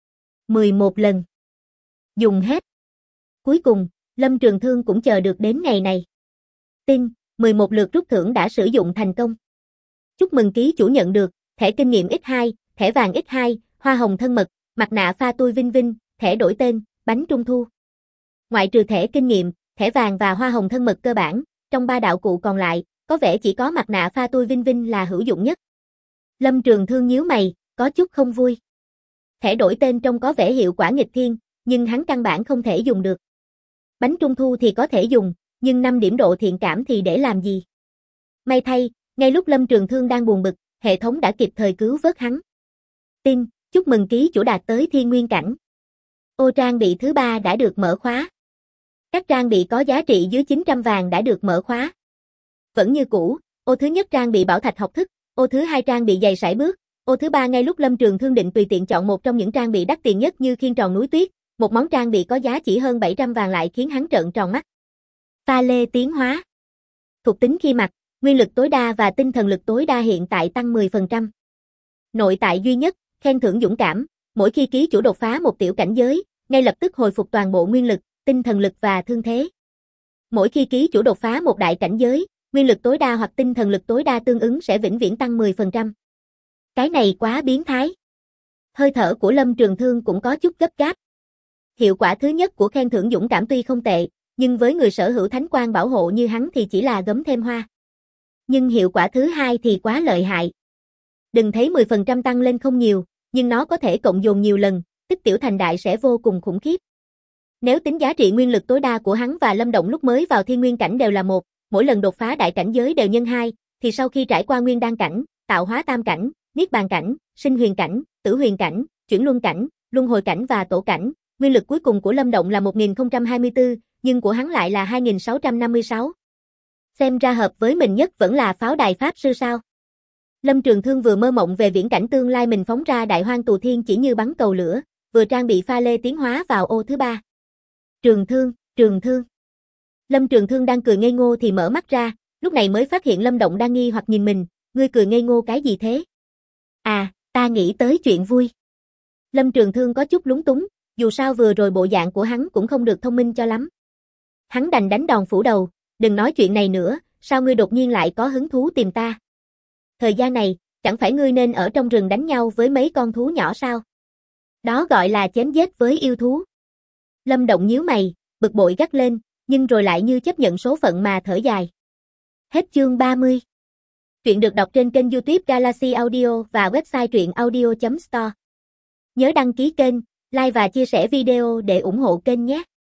[SPEAKER 1] 11 lần. Dùng hết. Cuối cùng, Lâm Trường Thương cũng chờ được đến ngày này. Tin, 11 lượt rút thưởng đã sử dụng thành công. Chúc mừng ký chủ nhận được, thẻ kinh nghiệm X2, thẻ vàng X2, hoa hồng thân mật, mặt nạ pha tui vinh vinh, thẻ đổi tên, bánh trung thu. Ngoại trừ thẻ kinh nghiệm, thẻ vàng và hoa hồng thân mật cơ bản, trong 3 đạo cụ còn lại, có vẻ chỉ có mặt nạ pha tui vinh vinh là hữu dụng nhất. Lâm Trường Thương nhíu mày, có chút không vui. Thẻ đổi tên trông có vẻ hiệu quả nghịch thiên, nhưng hắn căn bản không thể dùng được. Bánh trung thu thì có thể dùng, nhưng 5 điểm độ thiện cảm thì để làm gì? May thay, ngay lúc Lâm Trường Thương đang buồn bực, hệ thống đã kịp thời cứu vớt hắn. Tin, chúc mừng ký chủ đạt tới thiên nguyên cảnh. Ô trang bị thứ 3 đã được mở khóa. Các trang bị có giá trị dưới 900 vàng đã được mở khóa. Vẫn như cũ, ô thứ nhất trang bị bảo thạch học thức, ô thứ 2 trang bị giày sải bước, ô thứ 3 ngay lúc Lâm Trường Thương định tùy tiện chọn một trong những trang bị đắt tiền nhất như khiên tròn núi tuyết, một món trang bị có giá chỉ hơn 700 vàng lại khiến hắn trợn tròn mắt. Pha lê tiến hóa. Thuộc tính khi mặc, nguyên lực tối đa và tinh thần lực tối đa hiện tại tăng 10%. Nội tại duy nhất, khen thưởng dũng cảm, mỗi khi ký chủ đột phá một tiểu cảnh giới, ngay lập tức hồi phục toàn bộ nguyên lực, tinh thần lực và thương thế. Mỗi khi ký chủ đột phá một đại cảnh giới, nguyên lực tối đa hoặc tinh thần lực tối đa tương ứng sẽ vĩnh viễn tăng 10%. Cái này quá biến thái. Hơi thở của Lâm Trường Thương cũng có chút gấp gáp. Hiệu quả thứ nhất của khen thưởng dũng cảm tuy không tệ, nhưng với người sở hữu thánh quang bảo hộ như hắn thì chỉ là gấm thêm hoa. Nhưng hiệu quả thứ 2 thì quá lợi hại. Đừng thấy 10% tăng lên không nhiều, nhưng nó có thể cộng dồn nhiều lần, tích tiểu thành đại sẽ vô cùng khủng khiếp. Nếu tính giá trị nguyên lực tối đa của hắn và Lâm Động lúc mới vào thiên nguyên cảnh đều là 1, mỗi lần đột phá đại cảnh giới đều nhân 2, thì sau khi trải qua nguyên đan cảnh, tạo hóa tam cảnh, niết bàn cảnh, sinh huyền cảnh, tử huyền cảnh, chuyển luân cảnh, luân hồi cảnh và tổ cảnh, nguyên lực cuối cùng của Lâm Động là 1024, nhưng của hắn lại là 2656. Xem ra hợp với mình nhất vẫn là pháo đài pháp sư sao. Lâm Trường Thương vừa mơ mộng về viễn cảnh tương lai mình phóng ra đại hoang tù thiên chỉ như bắn cầu lửa, vừa trang bị pha lê tiến hóa vào ô thứ 3. Trường Thương. Lâm Trường Thương đang cười ngây ngô thì mở mắt ra, lúc này mới phát hiện Lâm Động đang nghi hoặc nhìn mình, ngươi cười ngây ngô cái gì thế? À, ta nghĩ tới chuyện vui. Lâm Trường Thương có chút lúng túng, dù sao vừa rồi bộ dạng của hắn cũng không được thông minh cho lắm. Hắn đành đánh đòn phủ đầu, đừng nói chuyện này nữa, sao ngươi đột nhiên lại có hứng thú tìm ta? Thời gian này, chẳng phải ngươi nên ở trong rừng đánh nhau với mấy con thú nhỏ sao? Đó gọi là chém giết với yêu thú. Lâm Động nhíu mày, bực bội gắt lên, nhưng rồi lại như chấp nhận số phận mà thở dài. Hết chương 30. Truyện được đọc trên kênh YouTube Galaxy Audio và website truyệnaudio.store. Nhớ đăng ký kênh, like và chia sẻ video để ủng hộ kênh nhé.